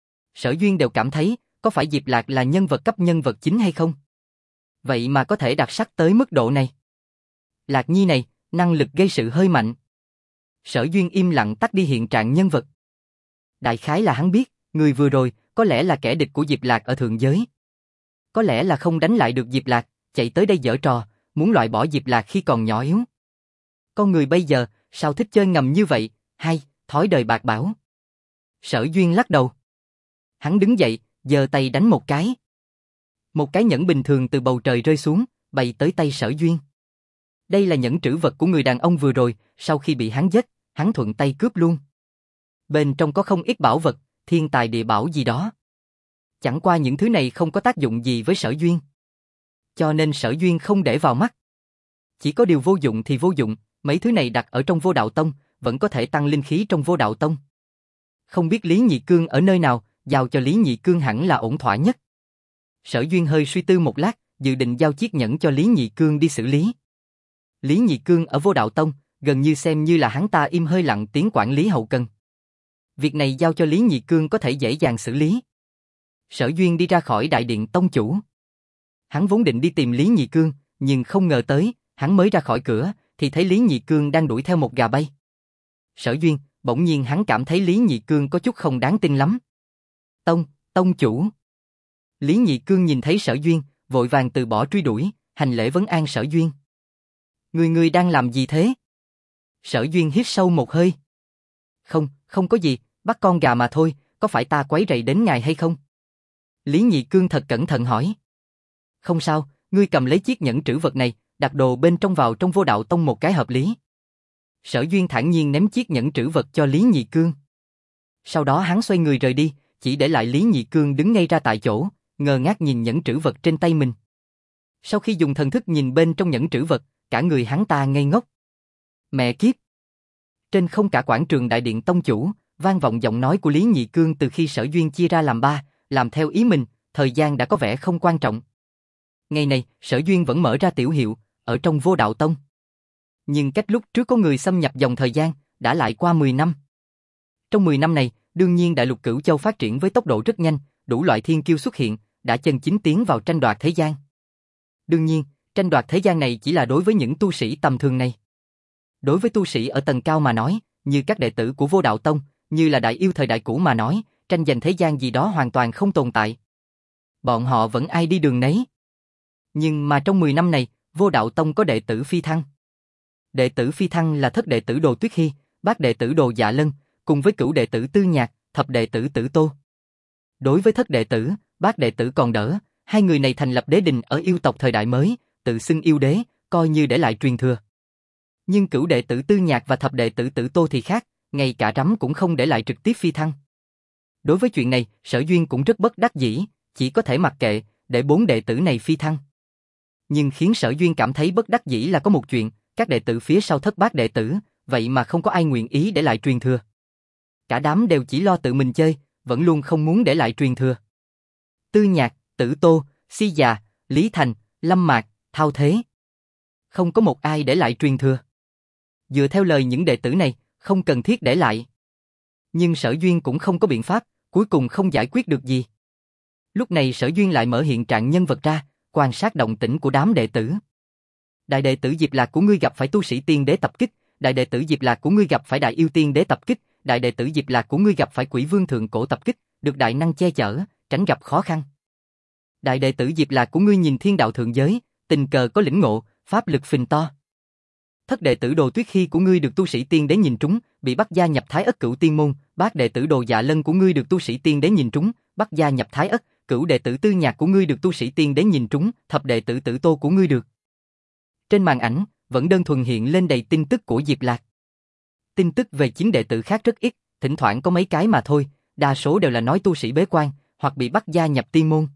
Sở Duyên đều cảm thấy, có phải Diệp Lạc là nhân vật cấp nhân vật chính hay không? Vậy mà có thể đặc sắc tới mức độ này. Lạc Nhi này, năng lực gây sự hơi mạnh. Sở Duyên im lặng tắt đi hiện trạng nhân vật. Đại khái là hắn biết, người vừa rồi, có lẽ là kẻ địch của Diệp Lạc ở thượng giới. Có lẽ là không đánh lại được Diệp Lạc, chạy tới đây giở trò, muốn loại bỏ Diệp Lạc khi còn nhỏ yếu. Con người bây giờ, sao thích chơi ngầm như vậy, hay, thói đời bạc bẽo. Sở Duyên lắc đầu. Hắn đứng dậy, giơ tay đánh một cái. Một cái nhẫn bình thường từ bầu trời rơi xuống, bay tới tay Sở Duyên. Đây là nhẫn trữ vật của người đàn ông vừa rồi, sau khi bị hắn giết, hắn thuận tay cướp luôn. Bên trong có không ít bảo vật, thiên tài địa bảo gì đó. Chẳng qua những thứ này không có tác dụng gì với Sở Duyên. Cho nên Sở Duyên không để vào mắt. Chỉ có điều vô dụng thì vô dụng, mấy thứ này đặt ở trong Vô Đạo Tông, vẫn có thể tăng linh khí trong Vô Đạo Tông. Không biết Lý Nhị Cương ở nơi nào, giao cho Lý Nhị Cương hẳn là ổn thỏa nhất. Sở Duyên hơi suy tư một lát, dự định giao chiếc nhẫn cho Lý Nhị Cương đi xử lý. Lý Nhị Cương ở Vô Đạo Tông, gần như xem như là hắn ta im hơi lặng tiếng quản lý hậu cần. Việc này giao cho Lý Nhị Cương có thể dễ dàng xử lý. Sở Duyên đi ra khỏi đại điện tông chủ. Hắn vốn định đi tìm Lý Nhị Cương, nhưng không ngờ tới, hắn mới ra khỏi cửa, thì thấy Lý Nhị Cương đang đuổi theo một gà bay. Sở Duyên, bỗng nhiên hắn cảm thấy Lý Nhị Cương có chút không đáng tin lắm. Tông chủ. Lý Nhị Cương nhìn thấy Sở Duyên, vội vàng từ bỏ truy đuổi, hành lễ vấn an Sở Duyên. Người đang làm gì thế? Sở Duyên hít sâu một hơi. Không có gì, bắt con gà mà thôi, có phải ta quấy rầy đến ngài hay không? Lý Nhị Cương thật cẩn thận hỏi. Không sao, ngươi cầm lấy chiếc nhẫn trữ vật này, đặt đồ bên trong vào trong Vô Đạo Tông một cái hợp lý. Sở Duyên thản nhiên ném chiếc nhẫn trữ vật cho Lý Nhị Cương. Sau đó hắn xoay người rời đi, chỉ để lại Lý Nhị Cương đứng ngay ra tại chỗ, ngơ ngác nhìn nhẫn trữ vật trên tay mình. Sau khi dùng thần thức nhìn bên trong nhẫn trữ vật, cả người hắn ta ngây ngốc. Mẹ kiếp! Trên không cả quảng trường đại điện tông chủ, vang vọng giọng nói của Lý Nhị Cương từ khi Sở Duyên chia ra làm ba, làm theo ý mình, thời gian đã có vẻ không quan trọng. Ngày này, Sở Duyên vẫn mở ra tiểu hiệu, ở trong Vô Đạo Tông. Nhưng cách lúc trước có người xâm nhập dòng thời gian, đã lại qua 10 năm. Trong 10 năm này, đương nhiên Đại Lục Cửu Châu phát triển với tốc độ rất nhanh, đủ loại thiên kiêu xuất hiện, đã chân chính tiến vào tranh đoạt thế gian. Đương nhiên, tranh đoạt thế gian này chỉ là đối với những tu sĩ tầm thường này. Đối với tu sĩ ở tầng cao mà nói, như các đệ tử của Vô Đạo Tông, như là đại yêu thời đại cũ mà nói, tranh giành thế gian gì đó hoàn toàn không tồn tại. Bọn họ vẫn ai đi đường nấy. Nhưng mà trong 10 năm này, Vô Đạo Tông có đệ tử phi thăng. Đệ tử phi thăng là thất đệ tử Đồ Tuyết Hy, bát đệ tử Đồ Dạ Lân, cùng với cửu đệ tử Tư Nhạc, thập đệ tử Tử Tô. Đối với thất đệ tử, bát đệ tử còn đỡ, hai người này thành lập đế đình ở yêu tộc thời đại mới, tự xưng yêu đế, coi như để lại truyền thừa. Nhưng cửu đệ tử Tư Nhạc và thập đệ tử Tử Tô thì khác, ngay cả rắm cũng không để lại trực tiếp phi thăng. Đối với chuyện này, Sở Duyên cũng rất bất đắc dĩ, chỉ có thể mặc kệ, để 4 đệ tử này phi thăng. Nhưng khiến Sở Duyên cảm thấy bất đắc dĩ là có một chuyện, các đệ tử phía sau thất bát đệ tử, vậy mà không có ai nguyện ý để lại truyền thừa. Cả đám đều chỉ lo tự mình chơi, vẫn luôn không muốn để lại truyền thừa. Tư Nhạc, Tử Tô, Si Già, Lý Thành, Lâm Mạc, Thao Thế. Không có một ai để lại truyền thừa. Dựa theo lời những đệ tử này, không cần thiết để lại. Nhưng Sở Duyên cũng không có biện pháp, cuối cùng không giải quyết được gì. Lúc này Sở Duyên lại mở hiện trạng nhân vật ra, quan sát động tĩnh của đám đệ tử. Đại đệ tử Diệp Lạc của ngươi gặp phải tu sĩ tiên đế tập kích, đại đệ tử Diệp Lạc của ngươi gặp phải đại yêu tiên đế tập kích, đại đệ tử Diệp Lạc của ngươi gặp phải quỷ vương thượng cổ tập kích, được đại năng che chở, tránh gặp khó khăn. Đại đệ tử Diệp Lạc của ngươi nhìn thiên đạo thượng giới, tình cờ có lĩnh ngộ, pháp lực phình to. Thất đệ tử Đồ Tuyết Hy của ngươi được tu sĩ tiên đế nhìn trúng, bị bắt gia nhập Thái Ất Cửu Tiên môn, bát đệ tử Đồ Dạ Lân của ngươi được tu sĩ tiên đế nhìn trúng, bắt gia nhập Thái Ất, cửu đệ tử Tư Nhạc của ngươi được tu sĩ tiên đế nhìn trúng, thập đệ tử Tử Tô của ngươi được. Trên màn ảnh, vẫn đơn thuần hiện lên đầy tin tức của Diệp Lạc. Tin tức về 9 đệ tử khác rất ít, thỉnh thoảng có mấy cái mà thôi, đa số đều là nói tu sĩ bế quan, hoặc bị bắt gia nhập tiên môn.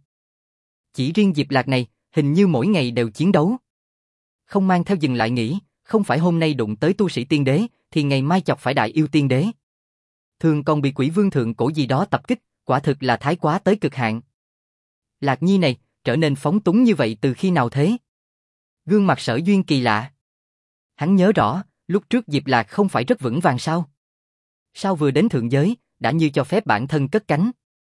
Chỉ riêng Diệp Lạc này, hình như mỗi ngày đều chiến đấu. Không mang theo dừng lại nghĩ, không phải hôm nay đụng tới tu sĩ tiên đế, thì ngày mai chọc phải đại yêu tiên đế. Thường còn bị quỷ vương thượng cổ gì đó tập kích, quả thực là thái quá tới cực hạn. Lạc Nhi này, trở nên phóng túng như vậy từ khi nào thế? Gương mặt Sở Duyên kỳ lạ. Hắn nhớ rõ, lúc trước Diệp Lạc không phải rất vững vàng sao? Sao vừa đến thượng giới, đã như cho phép bản thân cất cánh?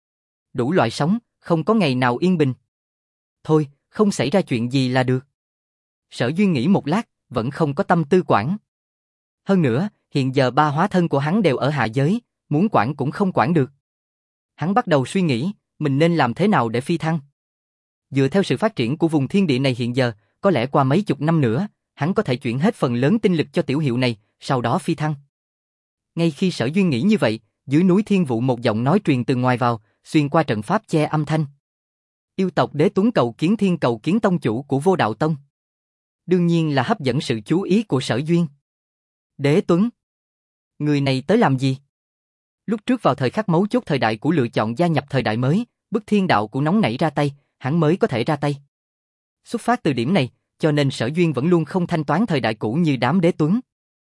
Đủ loại sóng, không có ngày nào yên bình. Thôi, không xảy ra chuyện gì là được. Sở Duyên nghĩ một lát, vẫn không có tâm tư quản. Hơn nữa, hiện giờ ba hóa thân của hắn đều ở hạ giới, muốn quản cũng không quản được. Hắn bắt đầu suy nghĩ, mình nên làm thế nào để phi thăng. Dựa theo sự phát triển của vùng thiên địa này hiện giờ, có lẽ qua mấy chục năm nữa, hắn có thể chuyển hết phần lớn tinh lực cho tiểu hiệu này, sau đó phi thăng. Ngay khi Sở Duyên nghĩ như vậy, dưới núi Thiên Vụ một giọng nói truyền từ ngoài vào, xuyên qua trận pháp che âm thanh. Yêu tộc Đế Tuấn cầu kiến tông chủ của Vô Đạo Tông. Đương nhiên là hấp dẫn sự chú ý của Sở Duyên. Đế Tuấn? Người này tới làm gì? Lúc trước vào thời khắc mấu chốt thời đại của lựa chọn gia nhập thời đại mới, bức thiên đạo của nóng nảy ra tay, hắn mới có thể ra tay. Xuất phát từ điểm này, cho nên Sở Duyên vẫn luôn không thanh toán thời đại cũ như đám Đế Tuấn.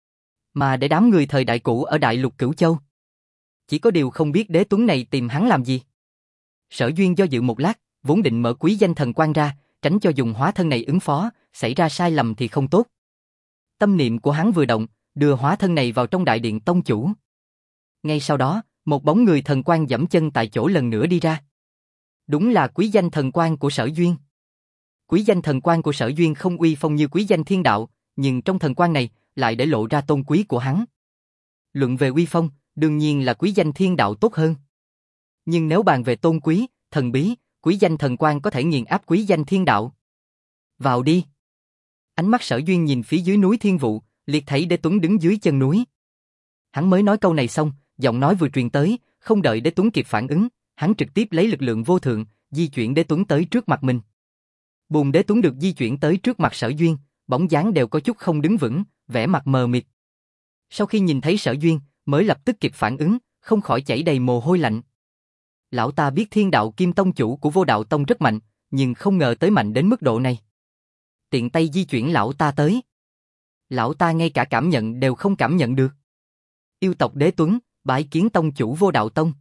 Mà để đám người thời đại cũ ở Đại Lục Cửu Châu. Chỉ có điều không biết Đế Tuấn này tìm hắn làm gì. Sở Duyên do dự một lát, vốn định mở quý danh thần quan ra, tránh cho dùng hóa thân này ứng phó, xảy ra sai lầm thì không tốt. Tâm niệm của hắn vừa động, đưa hóa thân này vào trong đại điện tông chủ. Ngay sau đó, một bóng người thần quan giẫm chân tại chỗ lần nữa đi ra. Đúng là quý danh thần quan của Sở Duyên. Quý danh thần quan của Sở Duyên không uy phong như quý danh thiên đạo, nhưng trong thần quan này lại để lộ ra tôn quý của hắn. Luận về uy phong, đương nhiên là quý danh thiên đạo tốt hơn. Nhưng nếu bàn về tôn quý, thần bí, quý danh thần quan có thể nghiền áp quý danh thiên đạo. Vào đi. Ánh mắt Sở Duyên nhìn phía dưới núi Thiên Vụ, liếc thấy Đế Tuấn đứng dưới chân núi. Hắn mới nói câu này xong, giọng nói vừa truyền tới, không đợi Đế Tuấn kịp phản ứng, hắn trực tiếp lấy lực lượng vô thượng, di chuyển Đế Tuấn tới trước mặt mình. Bùn Đế Tuấn được di chuyển tới trước mặt Sở Duyên, bóng dáng đều có chút không đứng vững, vẻ mặt mờ mịt. Sau khi nhìn thấy Sở Duyên, mới lập tức kịp phản ứng, không khỏi chảy đầy mồ hôi lạnh. Lão ta biết Thiên Đạo Kim Tông chủ của Vô Đạo Tông rất mạnh, nhưng không ngờ tới mạnh đến mức độ này. Tiện tay di chuyển lão ta tới. Lão ta ngay cả cảm nhận đều không cảm nhận được. Yêu tộc Đế Tuấn, bái kiến tông chủ Vô Đạo Tông.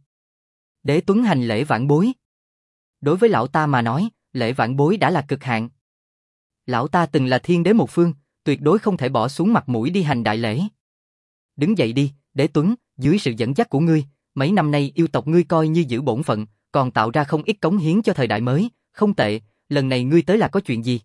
Đế Tuấn hành lễ vãn bối. Đối với lão ta mà nói, lễ vãn bối đã là cực hạn. Lão ta từng là thiên đế một phương, tuyệt đối không thể bỏ xuống mặt mũi đi hành đại lễ. Đứng dậy đi, Đế Tuấn, dưới sự dẫn dắt của ngươi, mấy năm nay yêu tộc ngươi coi như giữ bổn phận, còn tạo ra không ít cống hiến cho thời đại mới, không tệ, lần này ngươi tới là có chuyện gì?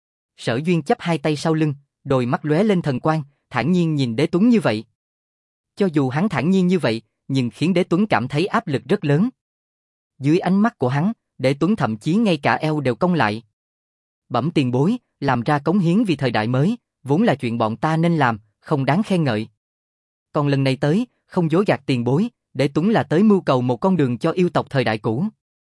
Sở Duyên chắp hai tay sau lưng, đôi mắt lóe lên thần quang, thản nhiên nhìn Đế Tuấn như vậy. Cho dù hắn thản nhiên như vậy, nhưng khiến Đế Tuấn cảm thấy áp lực rất lớn. Dưới ánh mắt của hắn, Đế Tuấn thậm chí ngay cả eo đều cong lại. Bẩm tiền bối, làm ra cống hiến vì thời đại mới, vốn là chuyện bọn ta nên làm, không đáng khen ngợi. Còn lần này tới, không dối gạt tiền bối, Đế Tuấn là tới mưu cầu một con đường cho yêu tộc thời đại cũ.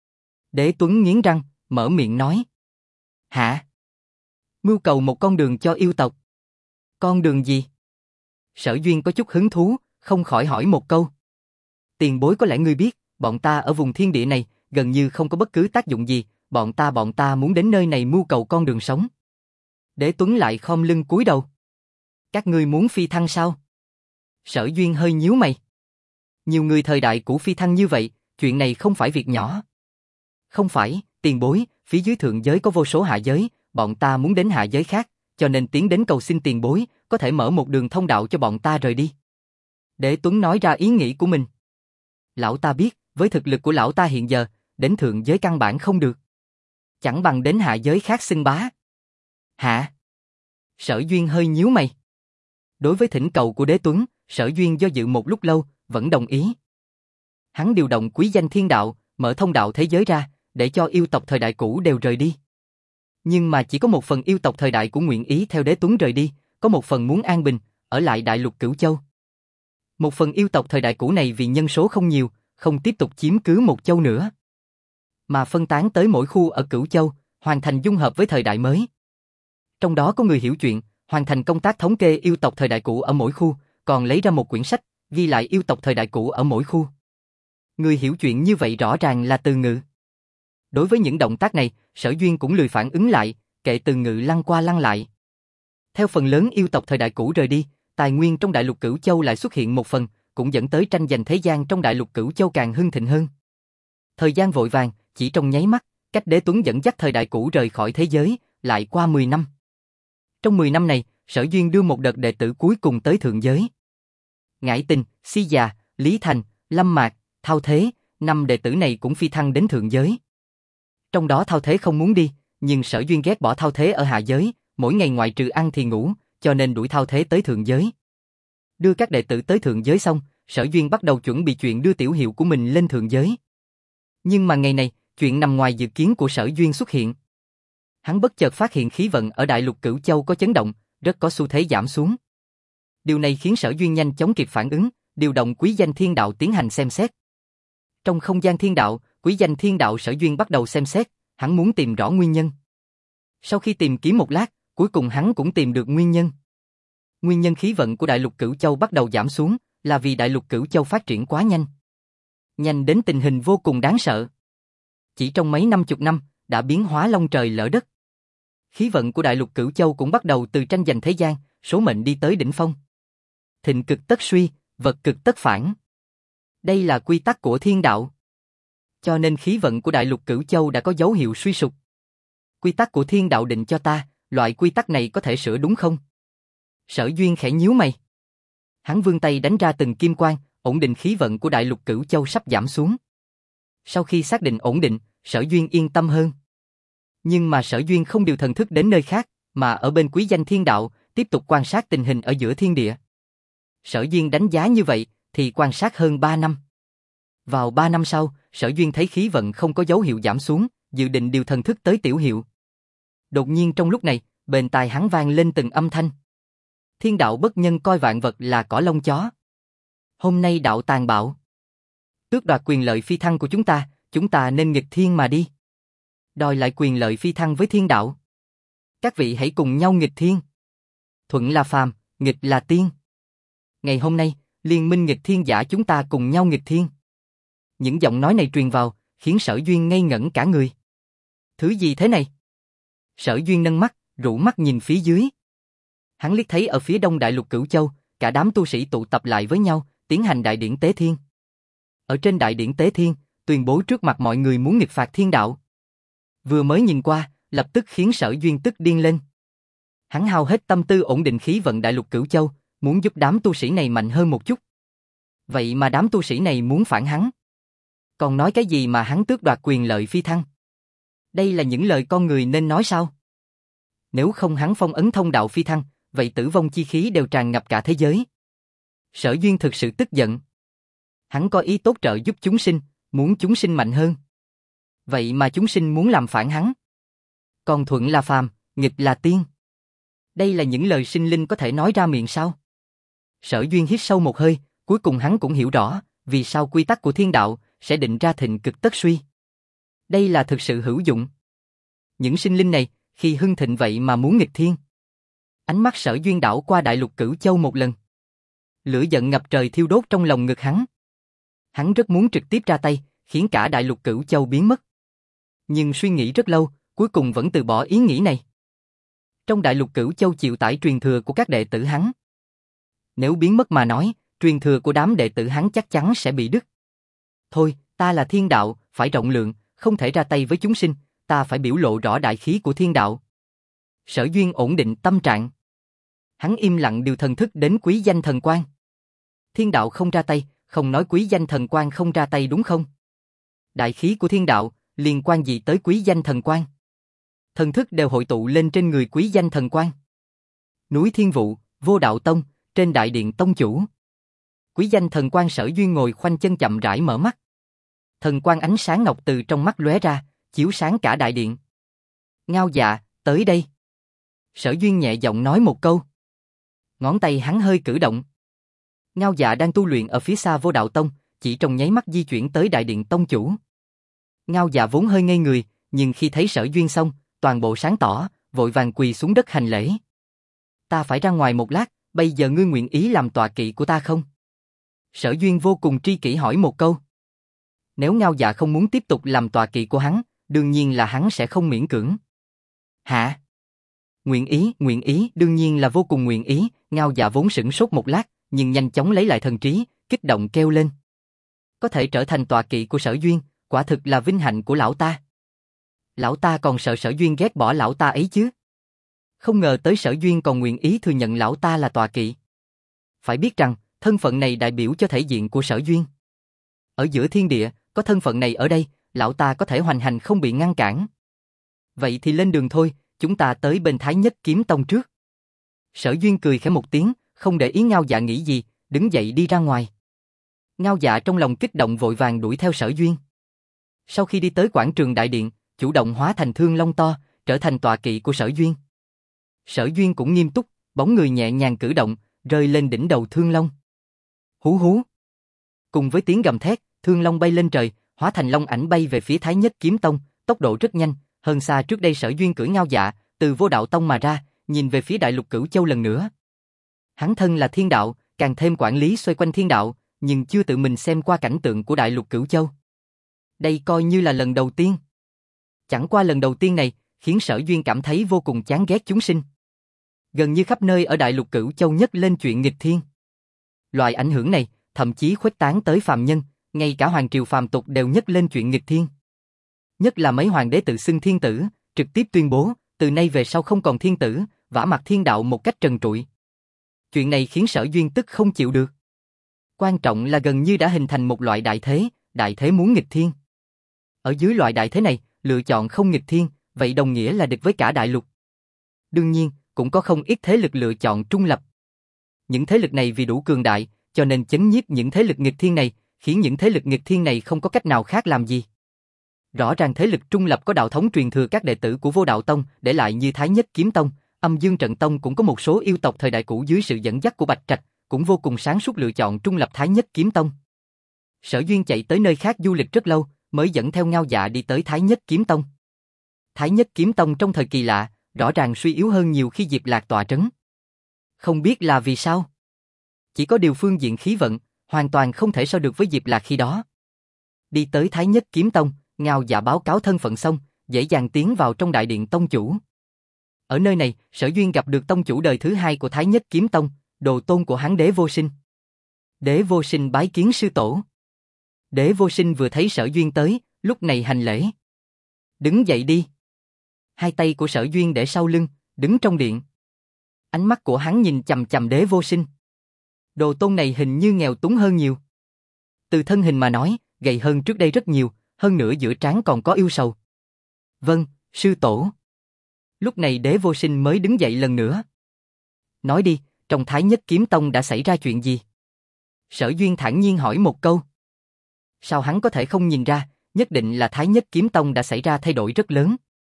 Đế Tuấn nghiến răng, mở miệng nói. Hả? Mưu cầu một con đường cho yêu tộc? Con đường gì? Sở Duyên có chút hứng thú, không khỏi hỏi một câu. Tiền bối có lẽ ngươi biết, bọn ta ở vùng thiên địa này, gần như không có bất cứ tác dụng gì, bọn ta muốn đến nơi này mưu cầu con đường sống. Đế Tuấn lại khom lưng cúi đầu. Các ngươi muốn phi thăng sao? Sở Duyên hơi nhíu mày. Nhiều người thời đại cũ phi thăng như vậy, chuyện này không phải việc nhỏ. Không phải, tiền bối, phía dưới thượng giới có vô số hạ giới, bọn ta muốn đến hạ giới khác, cho nên tiến đến cầu xin tiền bối, có thể mở một đường thông đạo cho bọn ta rời đi. Đế Tuấn nói ra ý nghĩ của mình. Lão ta biết, với thực lực của lão ta hiện giờ, đến thượng giới căn bản không được. Chẳng bằng đến hạ giới khác xưng bá. Hả? Sở Duyên hơi nhíu mày. Đối với thỉnh cầu của Đế Tuấn, Sở Duyên do dự một lúc lâu, vẫn đồng ý. Hắn điều động quý danh thiên đạo, mở thông đạo thế giới ra, để cho yêu tộc thời đại cũ đều rời đi. Nhưng mà chỉ có một phần yêu tộc thời đại cũ nguyện ý theo Đế Tuấn rời đi, có một phần muốn an bình, ở lại Đại Lục Cửu Châu. Một phần yêu tộc thời đại cũ này vì nhân số không nhiều, không tiếp tục chiếm cứ một châu nữa, mà phân tán tới mỗi khu ở Cửu Châu, hoàn thành dung hợp với thời đại mới. Trong đó có người hiểu chuyện, hoàn thành công tác thống kê yêu tộc thời đại cũ ở mỗi khu, còn lấy ra một quyển sách, ghi lại yêu tộc thời đại cũ ở mỗi khu. Người hiểu chuyện như vậy rõ ràng là Từ Ngự. Đối với những động tác này, Sở Duyên cũng lười phản ứng lại, kệ Từ Ngự lăn qua lăn lại. Theo phần lớn yêu tộc thời đại cũ rời đi, tài nguyên trong Đại Lục Cửu Châu lại xuất hiện một phần, cũng dẫn tới tranh giành thế gian trong Đại Lục Cửu Châu càng hưng thịnh hơn. Thời gian vội vàng, chỉ trong nháy mắt, cách Đế Tuấn dẫn dắt thời đại cũ rời khỏi thế giới, lại qua 10 năm. Trong 10 năm này, Sở Duyên đưa một đợt đệ tử cuối cùng tới thượng giới. Ngải Tình, Si Già, Lý Thành, Lâm Mạc, Thao Thế, 5 đệ tử này cũng phi thăng đến thượng giới. Trong đó Thao Thế không muốn đi, nhưng Sở Duyên ghét bỏ Thao Thế ở hạ giới, mỗi ngày ngoại trừ ăn thì ngủ, cho nên đuổi Thao Thế tới thượng giới. Đưa các đệ tử tới thượng giới xong, Sở Duyên bắt đầu chuẩn bị chuyện đưa tiểu hiệu của mình lên thượng giới. Nhưng mà ngày này, chuyện nằm ngoài dự kiến của Sở Duyên xuất hiện. Hắn bất chợt phát hiện khí vận ở Đại Lục Cửu Châu có chấn động, rất có xu thế giảm xuống. Điều này khiến Sở Duyên nhanh chóng kịp phản ứng, điều động Quý Danh Thiên Đạo tiến hành xem xét. Trong không gian thiên đạo, Quý Danh Thiên Đạo Sở Duyên bắt đầu xem xét, hắn muốn tìm rõ nguyên nhân. Sau khi tìm kiếm một lát, cuối cùng hắn cũng tìm được nguyên nhân. Nguyên nhân khí vận của Đại Lục Cửu Châu bắt đầu giảm xuống, là vì Đại Lục Cửu Châu phát triển quá nhanh. Nhanh đến tình hình vô cùng đáng sợ. Chỉ trong mấy 50 năm, đã biến hóa long trời lỡ đất. Khí vận của Đại Lục Cửu Châu cũng bắt đầu từ tranh giành thế gian, số mệnh đi tới đỉnh phong. Thịnh cực tất suy, vật cực tất phản. Đây là quy tắc của thiên đạo. Cho nên khí vận của Đại Lục Cửu Châu đã có dấu hiệu suy sụp. Quy tắc của thiên đạo định cho ta, loại quy tắc này có thể sửa đúng không? Sở Duyên khẽ nhíu mày. Hắn vươn tay đánh ra từng kim quang, ổn định khí vận của Đại Lục Cửu Châu sắp giảm xuống. Sau khi xác định ổn định, Sở Duyên yên tâm hơn. Nhưng mà Sở Duyên không điều thần thức đến nơi khác, mà ở bên Quý Danh Thiên Đạo, tiếp tục quan sát tình hình ở giữa thiên địa. Sở Duyên đánh giá như vậy, thì quan sát hơn 3 năm. Vào 3 năm sau, Sở Duyên thấy khí vận không có dấu hiệu giảm xuống, dự định điều thần thức tới tiểu hiệu. Đột nhiên trong lúc này, bên tai hắn vang lên từng âm thanh. Thiên đạo bất nhân coi vạn vật là cỏ lông chó. Hôm nay đạo tàn bạo. Tước đoạt quyền lợi phi thăng của chúng ta nên nghịch thiên mà đi. Đòi lại quyền lợi phi thăng với thiên đạo. Các vị hãy cùng nhau nghịch thiên. Thuận là phàm, nghịch là tiên. Ngày hôm nay, liên minh nghịch thiên giả chúng ta cùng nhau nghịch thiên. Những giọng nói này truyền vào, khiến Sở Duyên ngây ngẩn cả người. Thứ gì thế này? Sở Duyên nâng mắt, rũ mắt nhìn phía dưới. Hắn liếc thấy ở phía đông Đại Lục Cửu Châu, cả đám tu sĩ tụ tập lại với nhau, tiến hành đại điển tế thiên. Ở trên đại điển tế thiên, tuyên bố trước mặt mọi người muốn nghịch phạt thiên đạo. Vừa mới nhìn qua, lập tức khiến Sở Duyên tức điên lên. Hắn hao hết tâm tư ổn định khí vận Đại Lục Cửu Châu, muốn giúp đám tu sĩ này mạnh hơn một chút. Vậy mà đám tu sĩ này muốn phản hắn. Còn nói cái gì mà hắn tước đoạt quyền lợi phi thăng? Đây là những lời con người nên nói sao? Nếu không hắn phong ấn thông đạo phi thăng, vậy tử vong chi khí đều tràn ngập cả thế giới. Sở Duyên thực sự tức giận. Hắn có ý tốt trợ giúp chúng sinh, muốn chúng sinh mạnh hơn. Vậy mà chúng sinh muốn làm phản hắn. Còn thuận là phàm, nghịch là tiên. Đây là những lời sinh linh có thể nói ra miệng sao? Sở Duyên hít sâu một hơi, cuối cùng hắn cũng hiểu rõ, vì sao quy tắc của thiên đạo sẽ định ra thịnh cực tất suy. Đây là thực sự hữu dụng. Những sinh linh này, khi hưng thịnh vậy mà muốn nghịch thiên. Ánh mắt Sở Duyên đảo qua Đại Lục Cửu Châu một lần. Lửa giận ngập trời thiêu đốt trong lòng ngực hắn. Hắn rất muốn trực tiếp ra tay, khiến cả Đại Lục Cửu Châu biến mất. Nhưng suy nghĩ rất lâu, cuối cùng vẫn từ bỏ ý nghĩ này. Trong Đại Lục Cửu Châu chịu tải truyền thừa của các đệ tử hắn. Nếu biến mất mà nói, truyền thừa của đám đệ tử hắn chắc chắn sẽ bị đứt. Thôi, ta là thiên đạo, phải rộng lượng, không thể ra tay với chúng sinh, ta phải biểu lộ rõ đại khí của thiên đạo. Sở Duyên ổn định tâm trạng. Hắn im lặng điều thần thức đến Quý Danh Thần Quang. Thiên đạo không ra tay, không nói Quý Danh Thần Quang không ra tay đúng không? Đại khí của thiên đạo, liên quan gì tới Quý Danh Thần Quang? Thần thức đều hội tụ lên trên người Quý Danh Thần Quang. Núi Thiên Vụ, Vô Đạo Tông, trên đại điện tông chủ. Quý Danh Thần Quang Sở Duyên ngồi khoanh chân chậm rãi mở mắt. Thần quang ánh sáng ngọc từ trong mắt lóe ra, chiếu sáng cả đại điện. Ngao Dạ, tới đây. Sở Duyên nhẹ giọng nói một câu. Ngón tay hắn hơi cử động. Ngao Dạ đang tu luyện ở phía xa Vô Đạo Tông, chỉ trong nháy mắt di chuyển tới đại điện tông chủ. Ngao Dạ vốn hơi ngây người, nhưng khi thấy Sở Duyên xong, toàn bộ sáng tỏ, vội vàng quỳ xuống đất hành lễ. Ta phải ra ngoài một lát, bây giờ ngươi nguyện ý làm tọa kỵ của ta không? Sở Duyên vô cùng tri kỷ hỏi một câu. Nếu Ngao Dạ không muốn tiếp tục làm tọa kỵ của hắn, đương nhiên là hắn sẽ không miễn cưỡng. Hả? Nguyện ý, đương nhiên là vô cùng nguyện ý. Ngao Dạ vốn sửng sốt một lát, nhưng nhanh chóng lấy lại thần trí, kích động kêu lên. Có thể trở thành tọa kỵ của Sở Duyên, quả thực là vinh hạnh của lão ta. Lão ta còn sợ Sở Duyên ghét bỏ lão ta ấy chứ. Không ngờ tới Sở Duyên còn nguyện ý thừa nhận lão ta là tọa kỵ. Phải biết rằng, thân phận này đại biểu cho thể diện của Sở Duyên. Ở giữa thiên địa, có thân phận này ở đây, lão ta có thể hoành hành không bị ngăn cản. Vậy thì lên đường thôi, chúng ta tới bên Thái Nhất Kiếm Tông trước. Sở Duyên cười khẽ một tiếng, không để ý Ngao Dạ nghĩ gì, đứng dậy đi ra ngoài. Ngao Dạ trong lòng kích động vội vàng đuổi theo Sở Duyên. Sau khi đi tới quảng trường đại điện, chủ động hóa thành thương long to, trở thành tọa kỵ của Sở Duyên. Sở Duyên cũng nghiêm túc, bóng người nhẹ nhàng cử động, rơi lên đỉnh đầu thương long. Hú hú. Cùng với tiếng gầm thét, thương long bay lên trời, hóa thành long ảnh bay về phía Thái Nhất Kiếm Tông, tốc độ rất nhanh, hơn xa trước đây Sở Duyên cưỡi Ngao Dạ, từ Vô Đạo Tông mà ra, nhìn về phía Đại Lục Cửu Châu lần nữa. Hắn thân là thiên đạo, càng thêm quản lý xoay quanh thiên đạo, nhưng chưa tự mình xem qua cảnh tượng của Đại Lục Cửu Châu. Đây coi như là lần đầu tiên. Chẳng qua lần đầu tiên này, khiến Sở Duyên cảm thấy vô cùng chán ghét chúng sinh. Gần như khắp nơi ở Đại Lục Cửu Châu nhấc lên chuyện nghịch thiên. Loại ảnh hưởng này, thậm chí khuếch tán tới phàm nhân, ngay cả hoàng triều phàm tục đều nhấc lên chuyện nghịch thiên. Nhất là mấy hoàng đế tự xưng thiên tử, trực tiếp tuyên bố, từ nay về sau không còn thiên tử, vả mặt thiên đạo một cách trần trụi. Chuyện này khiến Sở Duyên tức không chịu được. Quan trọng là gần như đã hình thành một loại đại thế muốn nghịch thiên. Ở dưới loại đại thế này, lựa chọn không nghịch thiên, vậy đồng nghĩa là địch với cả đại lục. Đương nhiên, cũng có không ít thế lực lựa chọn trung lập. Những thế lực này vì đủ cường đại, cho nên chấn nhiếp những thế lực nghịch thiên này, khiến những thế lực nghịch thiên này không có cách nào khác làm gì. Rõ ràng thế lực trung lập có đạo thống truyền thừa các đệ tử của Vô Đạo Tông, để lại như Thái Nhất Kiếm Tông, Âm Dương Trận Tông cũng có một số yêu tộc thời đại cũ dưới sự dẫn dắt của Bạch Trạch, cũng vô cùng sáng suốt lựa chọn trung lập Thái Nhất Kiếm Tông. Sở Duyên chạy tới nơi khác du lịch rất lâu, mới dẫn theo Ngao Dạ đi tới Thái Nhất Kiếm Tông. Thái Nhất Kiếm Tông trong thời kỳ lạ, rõ ràng suy yếu hơn nhiều khi Diệp Lạc tọa trấn. Không biết là vì sao? Chỉ có điều phương diện khí vận, hoàn toàn không thể so được với Diệp Lạc khi đó. Đi tới Thái Nhất Kiếm Tông, Ngao Dạ báo cáo thân phận xong, dễ dàng tiến vào trong đại điện tông chủ. Ở nơi này, Sở Duyên gặp được tông chủ đời thứ hai của Thái Nhất Kiếm Tông, đồ tôn của hắn Đế Vô Sinh. Đế Vô Sinh bái kiến sư tổ. Đế Vô Sinh vừa thấy Sở Duyên tới, lúc này hành lễ. Đứng dậy đi. Hai tay của Sở Duyên để sau lưng, đứng trong điện. Ánh mắt của hắn nhìn chằm chằm Đế Vô Sinh. Đồ tôn này hình như nghèo túng hơn nhiều. Từ thân hình mà nói, gầy hơn trước đây rất nhiều, hơn nữa giữa trán còn có yêu sầu. Vâng, sư tổ. Lúc này Đế Vô Sinh mới đứng dậy lần nữa. Nói đi, trong Thái Nhất Kiếm Tông đã xảy ra chuyện gì? Sở Duyên thản nhiên hỏi một câu. Sao hắn có thể không nhìn ra, nhất định là Thái Nhất Kiếm Tông đã xảy ra thay đổi rất lớn.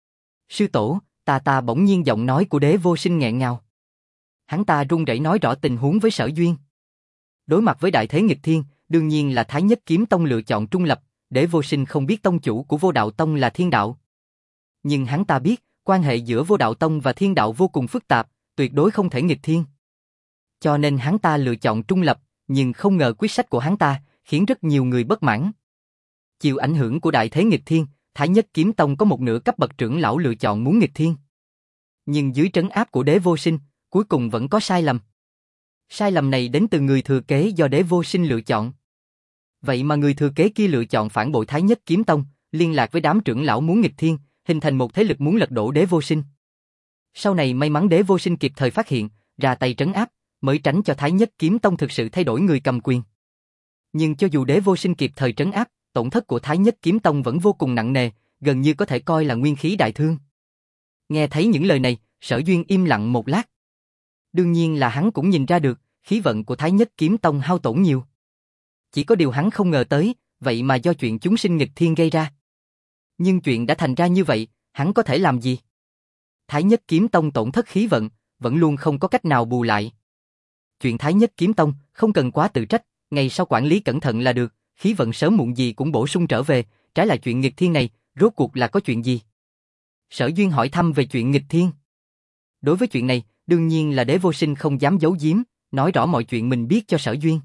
Sư tổ, ta bỗng nhiên giọng nói của Đế Vô Sinh nghẹn ngào. Hắn ta run rẩy nói rõ tình huống với Sở Duyên. Đối mặt với đại thế nghịch thiên, đương nhiên là Thái Nhất Kiếm Tông lựa chọn trung lập, Đế Vô Sinh không biết tông chủ của Vô Đạo Tông là thiên đạo. Nhưng hắn ta biết, quan hệ giữa Vô Đạo Tông và thiên đạo vô cùng phức tạp, tuyệt đối không thể nghịch thiên. Cho nên hắn ta lựa chọn trung lập, nhưng không ngờ quyết sách của hắn ta khiến rất nhiều người bất mãn. Chịu ảnh hưởng của đại thế nghịch thiên, Thái Nhất Kiếm Tông có một nửa cấp bậc trưởng lão lựa chọn muốn nghịch thiên. Nhưng dưới trấn áp của Đế Vô Sinh, cuối cùng vẫn có sai lầm. Sai lầm này đến từ người thừa kế do Đế Vô Sinh lựa chọn. Vậy mà người thừa kế kia lựa chọn phản bội Thái Nhất Kiếm Tông, liên lạc với đám trưởng lão muốn nghịch thiên, hình thành một thế lực muốn lật đổ Đế Vô Sinh. Sau này may mắn Đế Vô Sinh kịp thời phát hiện, ra tay trấn áp, mới tránh cho Thái Nhất Kiếm Tông thực sự thay đổi người cầm quyền. Nhưng cho dù Đế Vô Sinh kịp thời trấn áp, tổn thất của Thái Nhất Kiếm Tông vẫn vô cùng nặng nề, gần như có thể coi là nguyên khí đại thương. Nghe thấy những lời này, Sở Duyên im lặng một lát. Đương nhiên là hắn cũng nhìn ra được, khí vận của Thái Nhất Kiếm Tông hao tổn nhiều. Chỉ có điều hắn không ngờ tới, vậy mà do chuyện chúng sinh nghịch thiên gây ra. Nhưng chuyện đã thành ra như vậy, hắn có thể làm gì? Thái Nhất Kiếm Tông tổn thất khí vận, vẫn luôn không có cách nào bù lại. Chuyện Thái Nhất Kiếm Tông không cần quá tự trách, ngày sau quản lý cẩn thận là được, khí vận sớm muộn gì cũng bổ sung trở về, trái lại chuyện nghịch thiên này, rốt cuộc là có chuyện gì? Sở Duyên hỏi thăm về chuyện nghịch thiên. Đối với chuyện này, đương nhiên là Đế Vô Sinh không dám giấu giếm, nói rõ mọi chuyện mình biết cho Sở Duyên.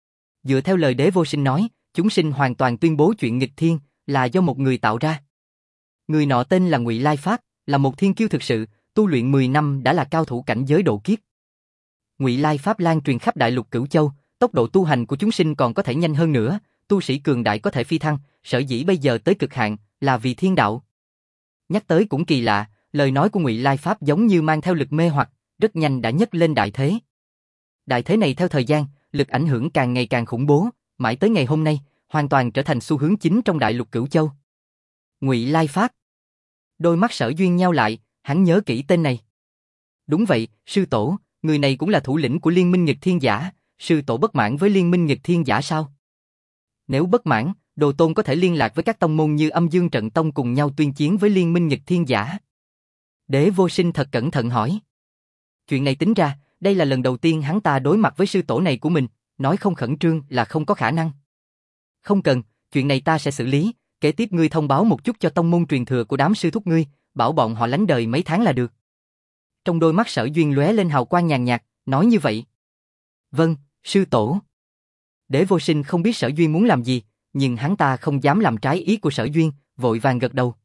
Dựa theo lời Đế Vô Sinh nói, chúng sinh hoàn toàn tuyên bố chuyện nghịch thiên là do một người tạo ra. Người nọ tên là Ngụy Lai Pháp, là một thiên kiêu thực sự, tu luyện 10 năm đã là cao thủ cảnh giới độ kiếp. Ngụy Lai Pháp lan truyền khắp đại lục Cửu Châu, tốc độ tu hành của chúng sinh còn có thể nhanh hơn nữa, tu sĩ cường đại có thể phi thăng, sở dĩ bây giờ tới cực hạn là vì thiên đạo. Nhắc tới cũng kỳ lạ, lời nói của Ngụy Lai Pháp giống như mang theo lực mê hoặc, rất nhanh đã nhấc lên đại thế. Đại thế này theo thời gian, lực ảnh hưởng càng ngày càng khủng bố, mãi tới ngày hôm nay, hoàn toàn trở thành xu hướng chính trong đại lục Cửu Châu. Ngụy Lai Pháp. Đôi mắt Sở Duyên nheo lại, hắn nhớ kỹ tên này. Đúng vậy, sư tổ, người này cũng là thủ lĩnh của Liên minh nghịch thiên giả, sư tổ bất mãn với liên minh nghịch thiên giả sao? Nếu bất mãn, Đồ Tôn có thể liên lạc với các tông môn như Âm Dương Trận Tông cùng nhau tuyên chiến với liên minh nghịch thiên giả. Đế Vô Sinh thật cẩn thận hỏi. Chuyện này tính ra, đây là lần đầu tiên hắn ta đối mặt với sư tổ này của mình, nói không khẩn trương là không có khả năng. Không cần, chuyện này ta sẽ xử lý, kế tiếp ngươi thông báo một chút cho tông môn truyền thừa của đám sư thúc ngươi, bảo bọn họ lánh đời mấy tháng là được. Trong đôi mắt Sở Duyên lóe lên hào quang nhàn nhạt, nói như vậy. Vâng, sư tổ. Đế Vô Sinh không biết Sở Duyên muốn làm gì, nhưng hắn ta không dám làm trái ý của Sở Duyên, vội vàng gật đầu.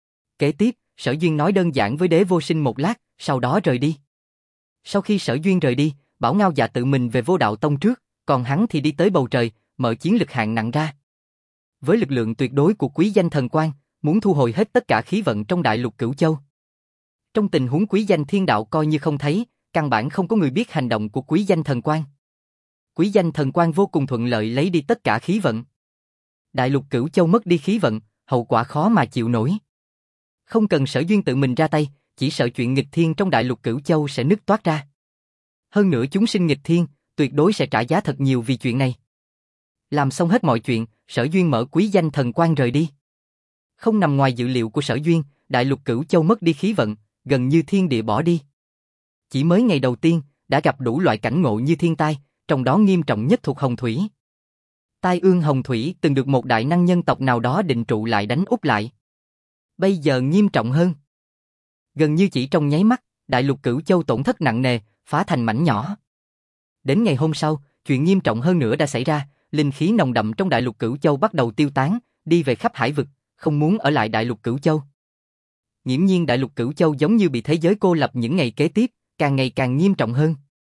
Kế tiếp, Sở Duyên nói đơn giản với Đế Vô Sinh một lát, sau đó rời đi. Sau khi Sở Duyên rời đi, Bảo Ngao Dạ tự mình về Vô Đạo Tông trước, còn hắn thì đi tới bầu trời, mở chiến lực hạng nặng ra. Với lực lượng tuyệt đối của Quý Danh Thần Quang, muốn thu hồi hết tất cả khí vận trong Đại Lục Cửu Châu. Trong tình huống Quý Danh Thiên Đạo coi như không thấy, căn bản không có người biết hành động của Quý Danh Thần Quang. Quý Danh Thần Quang vô cùng thuận lợi lấy đi tất cả khí vận. Đại Lục Cửu Châu mất đi khí vận, hậu quả khó mà chịu nổi. Không cần Sở Duyên tự mình ra tay, chỉ sợ chuyện nghịch thiên trong Đại Lục Cửu Châu sẽ nứt toát ra. Hơn nữa chúng sinh nghịch thiên, tuyệt đối sẽ trả giá thật nhiều vì chuyện này. Làm xong hết mọi chuyện, Sở Duyên mở Quý Danh Thần Quang rời đi. Không nằm ngoài dự liệu của Sở Duyên, Đại Lục Cửu Châu mất đi khí vận, gần như thiên địa bỏ đi. Chỉ mới ngày đầu tiên, đã gặp đủ loại cảnh ngộ như thiên tai, trong đó nghiêm trọng nhất thuộc Hồng Thủy. Tai ương Hồng Thủy từng được một đại năng nhân tộc nào đó định trụ lại đánh úp lại. Bây giờ nghiêm trọng hơn. Gần như chỉ trong nháy mắt, Đại Lục Cửu Châu tổn thất nặng nề, phá thành mảnh nhỏ. Đến ngày hôm sau, chuyện nghiêm trọng hơn nữa đã xảy ra, linh khí nồng đậm trong Đại Lục Cửu Châu bắt đầu tiêu tán, đi về khắp hải vực, không muốn ở lại Đại Lục Cửu Châu. Nghiễm nhiên Đại Lục Cửu Châu giống như bị thế giới cô lập những ngày kế tiếp, càng ngày càng nghiêm trọng hơn.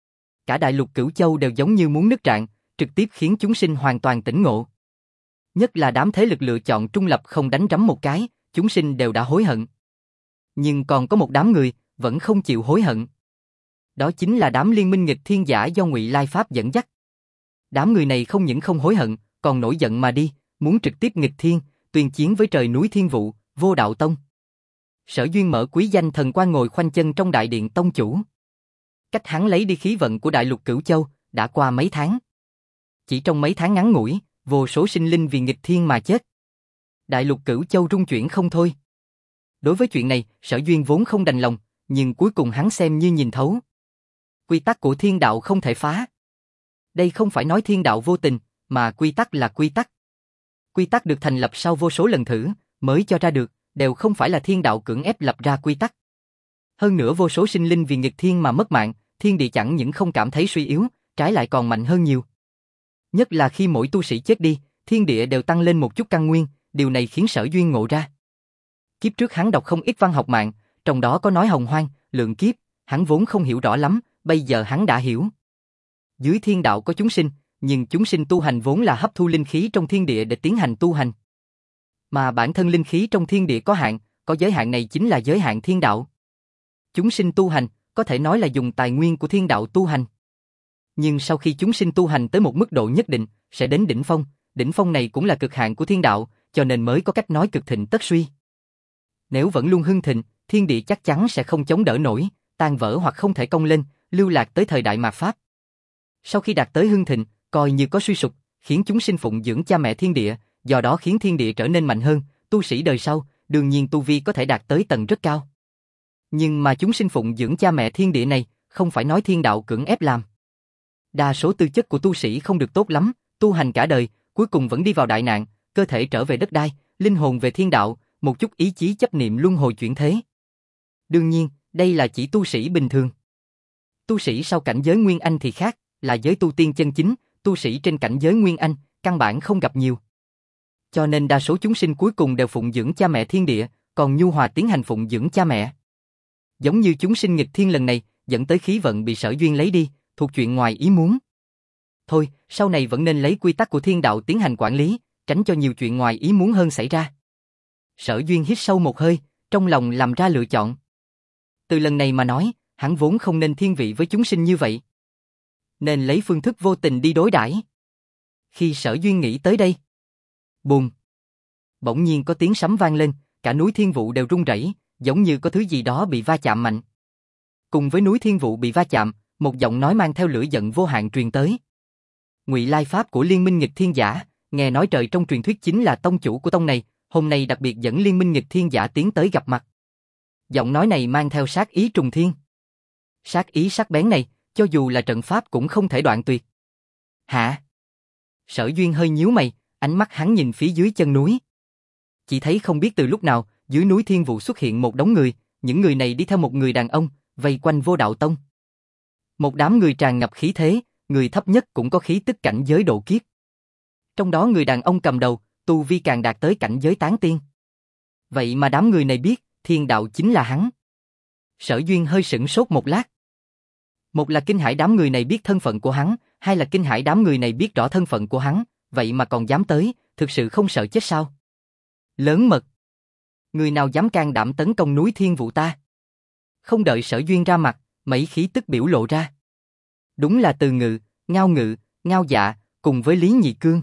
Cả Đại Lục Cửu Châu đều giống như muốn nứt rạn, trực tiếp khiến chúng sinh hoàn toàn tỉnh ngộ. Nhất là đám thế lực lựa chọn trung lập không đánh rắm một cái, chúng sinh đều đã hối hận. Nhưng còn có một đám người vẫn không chịu hối hận. Đó chính là đám liên minh nghịch thiên giả do Ngụy Lai Pháp dẫn dắt. Đám người này không những không hối hận, còn nổi giận mà đi, muốn trực tiếp nghịch thiên, tuyên chiến với trời núi Thiên Vụ, Vô Đạo Tông. Sở Duyên mở Quý Danh Thần Quang ngồi khoanh chân trong đại điện tông chủ. Cách hắn lấy đi khí vận của Đại Lục Cửu Châu, đã qua mấy tháng. Chỉ trong mấy tháng ngắn ngủi, vô số sinh linh vì nghịch thiên mà chết. Đại Lục Cửu Châu rung chuyển không thôi. Đối với chuyện này, Sở Duyên vốn không đành lòng, nhưng cuối cùng hắn xem như nhìn thấu. Quy tắc của thiên đạo không thể phá. Đây không phải nói thiên đạo vô tình, mà quy tắc là quy tắc. Quy tắc được thành lập sau vô số lần thử, mới cho ra được, đều không phải là thiên đạo cưỡng ép lập ra quy tắc. Hơn nữa vô số sinh linh vì nghịch thiên mà mất mạng, thiên địa chẳng những không cảm thấy suy yếu, trái lại còn mạnh hơn nhiều. Nhất là khi mỗi tu sĩ chết đi, thiên địa đều tăng lên một chút căn nguyên, điều này khiến Sở Duyên ngộ ra. Kiếp trước hắn đọc không ít văn học mạng, trong đó có nói hồng hoang, lượng kiếp, hắn vốn không hiểu rõ lắm, bây giờ hắn đã hiểu. Dưới thiên đạo có chúng sinh, nhưng chúng sinh tu hành vốn là hấp thu linh khí trong thiên địa để tiến hành tu hành. Mà bản thân linh khí trong thiên địa có hạn, có giới hạn này chính là giới hạn thiên đạo. Chúng sinh tu hành, có thể nói là dùng tài nguyên của thiên đạo tu hành. Nhưng sau khi chúng sinh tu hành tới một mức độ nhất định, sẽ đến đỉnh phong này cũng là cực hạn của thiên đạo, cho nên mới có cách nói cực thịnh tất suy. Nếu vẫn luôn hưng thịnh, thiên địa chắc chắn sẽ không chống đỡ nổi, tan vỡ hoặc không thể cong lên, lưu lạc tới thời đại mạt Pháp. Sau khi đạt tới hưng thịnh, coi như có suy sụp, khiến chúng sinh phụng dưỡng cha mẹ thiên địa, do đó khiến thiên địa trở nên mạnh hơn, tu sĩ đời sau, đương nhiên tu vi có thể đạt tới tầng rất cao. Nhưng mà chúng sinh phụng dưỡng cha mẹ thiên địa này, không phải nói thiên đạo cưỡng ép làm. Đa số tư chất của tu sĩ không được tốt lắm, tu hành cả đời, cuối cùng vẫn đi vào đại nạn, cơ thể trở về đất đai, linh hồn về thiên đạo, một chút ý chí chấp niệm luân hồi chuyển thế. Đương nhiên, đây là chỉ tu sĩ bình thường. Tu sĩ sau cảnh giới Nguyên Anh thì khác, là giới tu tiên chân chính, tu sĩ trên cảnh giới Nguyên Anh, căn bản không gặp nhiều. Cho nên đa số chúng sinh cuối cùng đều phụng dưỡng cha mẹ thiên địa, còn nhu hòa tiến hành phụng dưỡng cha mẹ. Giống như chúng sinh nghịch thiên lần này, dẫn tới khí vận bị Sở Duyên lấy đi, thuộc chuyện ngoài ý muốn. Thôi, sau này vẫn nên lấy quy tắc của thiên đạo tiến hành quản lý, tránh cho nhiều chuyện ngoài ý muốn hơn xảy ra. Sở Duyên hít sâu một hơi, trong lòng làm ra lựa chọn. Từ lần này mà nói, hắn vốn không nên thiên vị với chúng sinh như vậy. Nên lấy phương thức vô tình đi đối đãi. Khi Sở Duyên nghĩ tới đây, bùm! Bỗng nhiên có tiếng sấm vang lên, cả núi Thiên Vụ đều rung rẩy, giống như có thứ gì đó bị va chạm mạnh. Cùng với núi Thiên Vụ bị va chạm, một giọng nói mang theo lửa giận vô hạn truyền tới. Ngụy Lai Pháp của Liên minh Nghịch Thiên Giả, nghe nói trời trong truyền thuyết chính là tông chủ của tông này, hôm nay đặc biệt dẫn Liên minh Nghịch Thiên Giả tiến tới gặp mặt. Giọng nói này mang theo sát ý trùng thiên. Sát ý sắc bén này, cho dù là trận pháp cũng không thể đoạn tuyệt. Hả? Sở Duyên hơi nhíu mày, ánh mắt hắn nhìn phía dưới chân núi. Chỉ thấy không biết từ lúc nào, dưới núi Thiên Vụ xuất hiện một đống người, những người này đi theo một người đàn ông, vây quanh Vô Đạo Tông. Một đám người tràn ngập khí thế, người thấp nhất cũng có khí tức cảnh giới độ kiếp. Trong đó người đàn ông cầm đầu, tu vi càng đạt tới cảnh giới tán tiên. Vậy mà đám người này biết, thiên đạo chính là hắn. Sở Duyên hơi sửng sốt một lát. Một là kinh hãi đám người này biết thân phận của hắn, hai là kinh hãi đám người này biết rõ thân phận của hắn, vậy mà còn dám tới, thực sự không sợ chết sao? Lớn mật. Người nào dám can đảm tấn công núi Thiên Vụ ta? Không đợi Sở Duyên ra mặt, mấy khí tức biểu lộ ra. Đúng là Từ Ngự, Ngao Dạ, cùng với Lý Nhị Cương.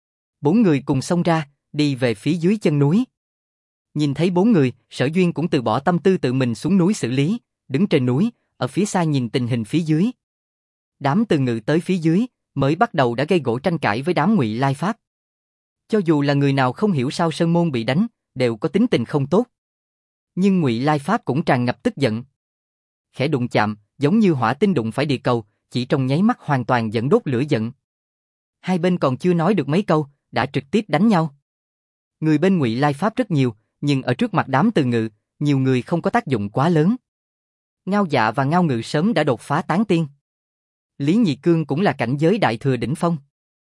Bốn người cùng xông ra, đi về phía dưới chân núi. Nhìn thấy bốn người, Sở Duyên cũng từ bỏ tâm tư tự mình xuống núi xử lý, đứng trên núi, ở phía xa nhìn tình hình phía dưới. Đám Từ Ngự tới phía dưới, mới bắt đầu đã gây gổ tranh cãi với đám Ngụy Lai Pháp. Cho dù là người nào không hiểu sao Sơn Môn bị đánh, đều có tính tình không tốt. Nhưng Ngụy Lai Pháp cũng tràn ngập tức giận. Khẽ đụng chạm, giống như hỏa tinh đụng phải địa cầu, chỉ trong nháy mắt hoàn toàn dẫn đốt lửa giận. Hai bên còn chưa nói được mấy câu, đã trực tiếp đánh nhau. Người bên Ngụy Lai Pháp rất nhiều, nhưng ở trước mặt đám Từ Ngự, nhiều người không có tác dụng quá lớn. Ngao Dạ và Ngao Ngự sớm đã đột phá tán tiên. Lý Nhị Cương cũng là cảnh giới đại thừa đỉnh phong.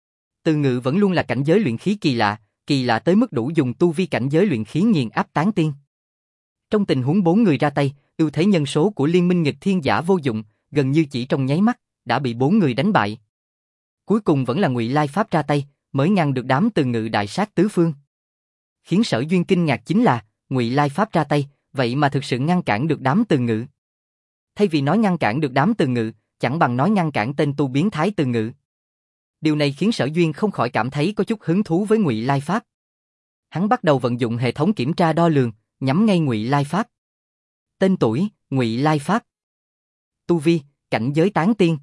Từ Ngự vẫn luôn là cảnh giới luyện khí kỳ lạ tới mức đủ dùng tu vi cảnh giới luyện khí nghiền áp tán tiên. Trong tình huống bốn người ra tay, ưu thế nhân số của Liên minh Nghịch Thiên Giả vô dụng, gần như chỉ trong nháy mắt, đã bị bốn người đánh bại. Cuối cùng vẫn là Ngụy Lai Pháp ra tay, mới ngăn được đám Từ Ngự đại sát tứ phương. Khiến Sở Duyên kinh ngạc chính là, Ngụy Lai Pháp ra tay, vậy mà thực sự ngăn cản được đám Từ Ngự. Thay vì nói ngăn cản được đám Từ Ngự, chẳng bằng nói ngăn cản tên tu biến thái Từ Ngự. Điều này khiến Sở Duyên không khỏi cảm thấy có chút hứng thú với Ngụy Lai Pháp. Hắn bắt đầu vận dụng hệ thống kiểm tra đo lường, nhắm ngay Ngụy Lai Pháp. Tên tuổi, Ngụy Lai Pháp. Tu vi, cảnh giới tán tiên.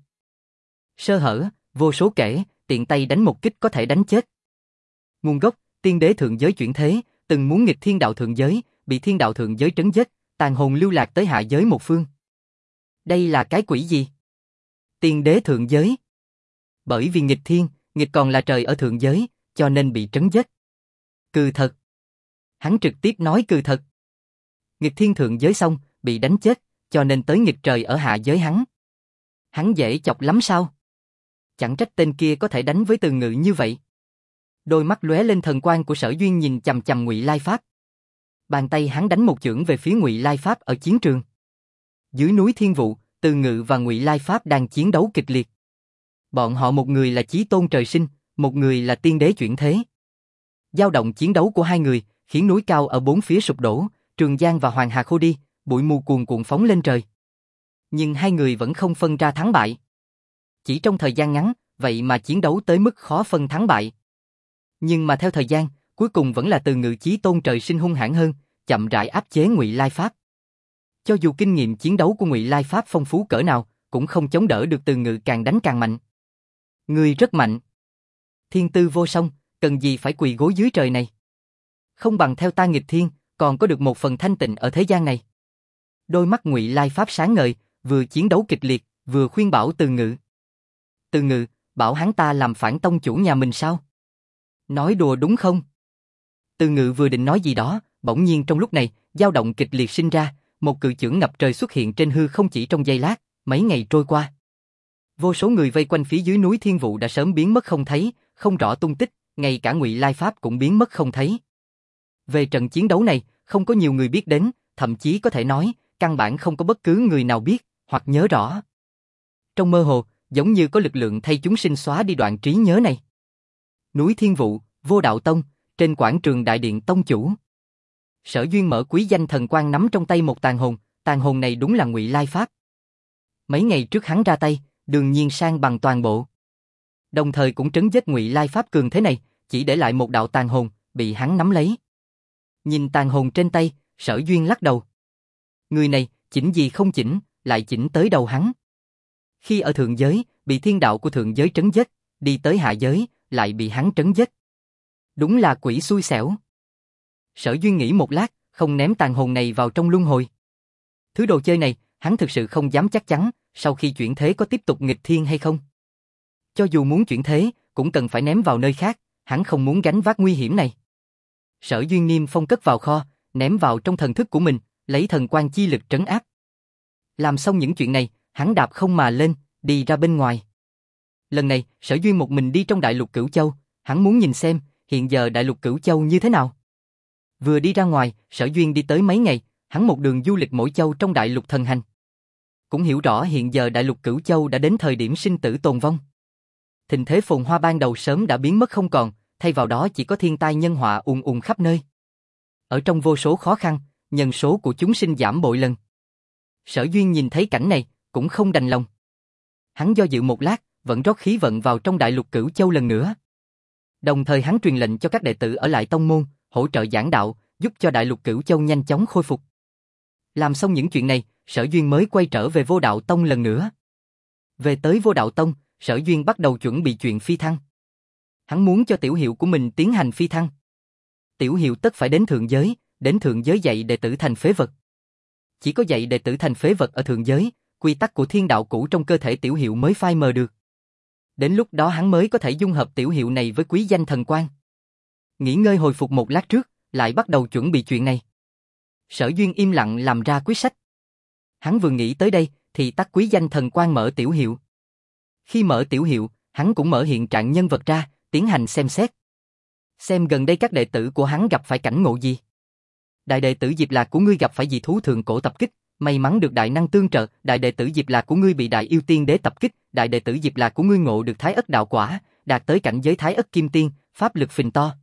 Sơ hở, vô số kể, tiện tay đánh một kích có thể đánh chết. Nguồn gốc, tiên đế thượng giới chuyển thế, từng muốn nghịch thiên đạo thượng giới, bị thiên đạo thượng giới trấn giết, tàn hồn lưu lạc tới hạ giới một phương. Đây là cái quỷ gì? Tiên đế thượng giới. Bởi vì nghịch thiên, nghịch còn là trời ở thượng giới, cho nên bị trấn giết. Cừ thật. Hắn trực tiếp nói cừ thật. Nghịch thiên thượng giới xong, bị đánh chết, cho nên tới nghịch trời ở hạ giới hắn. Hắn dễ chọc lắm sao? Chẳng trách tên kia có thể đánh với Từ Ngự như vậy. Đôi mắt lóe lên thần quang của Sở Duyên nhìn chằm chằm Ngụy Lai Pháp. Bàn tay hắn đánh một chưởng về phía Ngụy Lai Pháp ở chiến trường. Dưới núi Thiên Vụ, Từ Ngự và Ngụy Lai Pháp đang chiến đấu kịch liệt. Bọn họ một người là chí tôn trời sinh, một người là tiên đế chuyển thế. Dao động chiến đấu của hai người, khiến núi cao ở bốn phía sụp đổ, Trường Giang và Hoàng Hà khô đi, bụi mù cuồn cuộn phóng lên trời. Nhưng hai người vẫn không phân ra thắng bại. Chỉ trong thời gian ngắn, vậy mà chiến đấu tới mức khó phân thắng bại. Nhưng mà theo thời gian, cuối cùng vẫn là Từ Ngự chí tôn trời sinh hung hãn hơn, chậm rãi áp chế Ngụy Lai Pháp. Cho dù kinh nghiệm chiến đấu của Ngụy Lai Pháp phong phú cỡ nào, cũng không chống đỡ được Từ Ngự càng đánh càng mạnh. Ngươi rất mạnh. Thiên tư vô song, cần gì phải quỳ gối dưới trời này. Không bằng theo ta nghịch thiên, còn có được một phần thanh tịnh ở thế gian này. Đôi mắt Ngụy Lai Pháp sáng ngời, vừa chiến đấu kịch liệt, vừa khuyên bảo Từ Ngự. Từ Ngự, bảo hắn ta làm phản tông chủ nhà mình sao? Nói đùa đúng không? Từ Ngự vừa định nói gì đó, bỗng nhiên trong lúc này, dao động kịch liệt sinh ra, một cự chưởng ngập trời xuất hiện trên hư không chỉ trong giây lát, mấy ngày trôi qua. Vô số người vây quanh phía dưới núi Thiên Vụ đã sớm biến mất không thấy, không rõ tung tích, ngay cả Ngụy Lai Pháp cũng biến mất không thấy. Về trận chiến đấu này, không có nhiều người biết đến, thậm chí có thể nói, căn bản không có bất cứ người nào biết, hoặc nhớ rõ. Trong mơ hồ, giống như có lực lượng thay chúng sinh xóa đi đoạn trí nhớ này. Núi Thiên Vụ, Vô Đạo Tông, trên quảng trường đại điện tông chủ. Sở Duyên mở quý danh thần quang nắm trong tay một tàn hồn này đúng là Ngụy Lai Pháp. Mấy ngày trước hắn ra tay, đương nhiên sang bằng toàn bộ. Đồng thời cũng trấn giết Ngụy Lai Pháp cường thế này, chỉ để lại một đạo tàn hồn, bị hắn nắm lấy. Nhìn tàn hồn trên tay, Sở Duyên lắc đầu. Người này, chỉnh gì không chỉnh, lại chỉnh tới đầu hắn. Khi ở thượng giới, bị thiên đạo của thượng giới trấn giết, đi tới hạ giới, lại bị hắn trấn giết. Đúng là quỷ xui xẻo. Sở Duyên nghĩ một lát, không ném tàn hồn này vào trong luân hồi. Thứ đồ chơi này, hắn thực sự không dám chắc chắn, sau khi chuyển thế có tiếp tục nghịch thiên hay không. Cho dù muốn chuyển thế, cũng cần phải ném vào nơi khác, hắn không muốn gánh vác nguy hiểm này. Sở Duyên niêm phong cất vào kho, ném vào trong thần thức của mình, lấy thần quang chi lực trấn áp. Làm xong những chuyện này, hắn đạp không mà lên, đi ra bên ngoài. Lần này, Sở Duyên một mình đi trong đại lục Cửu Châu, hắn muốn nhìn xem, hiện giờ đại lục Cửu Châu như thế nào. Vừa đi ra ngoài, Sở Duyên đi tới mấy ngày, hắn một đường du lịch mỗi châu trong đại lục thần hành. Cũng hiểu rõ hiện giờ đại lục Cửu Châu đã đến thời điểm sinh tử tồn vong. Thịnh thế phồn hoa ban đầu sớm đã biến mất không còn, thay vào đó chỉ có thiên tai nhân họa ùn ùn khắp nơi. Ở trong vô số khó khăn, nhân số của chúng sinh giảm bội lần. Sở Duyên nhìn thấy cảnh này, cũng không đành lòng. Hắn do dự một lát, vẫn rót khí vận vào trong đại lục Cửu Châu lần nữa. Đồng thời hắn truyền lệnh cho các đệ tử ở lại tông môn, hỗ trợ giảng đạo, giúp cho đại lục Cửu Châu nhanh chóng khôi phục. Làm xong những chuyện này, Sở Duyên mới quay trở về Vô Đạo Tông lần nữa. Về tới Vô Đạo Tông, Sở Duyên bắt đầu chuẩn bị chuyện phi thăng. Hắn muốn cho tiểu hiệu của mình tiến hành phi thăng. Tiểu hiệu tất phải đến thượng giới dạy đệ tử thành phế vật. Chỉ có dạy đệ tử thành phế vật ở thượng giới, quy tắc của thiên đạo cũ trong cơ thể tiểu hiệu mới phai mờ được. Đến lúc đó hắn mới có thể dung hợp tiểu hiệu này với quý danh thần quang. Nghỉ ngơi hồi phục một lát trước, lại bắt đầu chuẩn bị chuyện này. Sở Duyên im lặng làm ra quyết sách. Hắn vừa nghĩ tới đây, thì tắt quý danh thần quang mở tiểu hiệu. Khi mở tiểu hiệu, hắn cũng mở hiện trạng nhân vật ra, tiến hành xem xét. Xem gần đây các đệ tử của hắn gặp phải cảnh ngộ gì. Đại đệ tử Diệp Lạc của ngươi gặp phải dị thú thượng cổ tập kích, may mắn được đại năng tương trợ. Đại đệ tử Diệp Lạc của ngươi bị đại yêu tiên đế tập kích. Đại đệ tử Diệp Lạc của ngươi ngộ được Thái Ất đạo quả, đạt tới cảnh giới Thái Ất kim tiên, pháp lực phình to.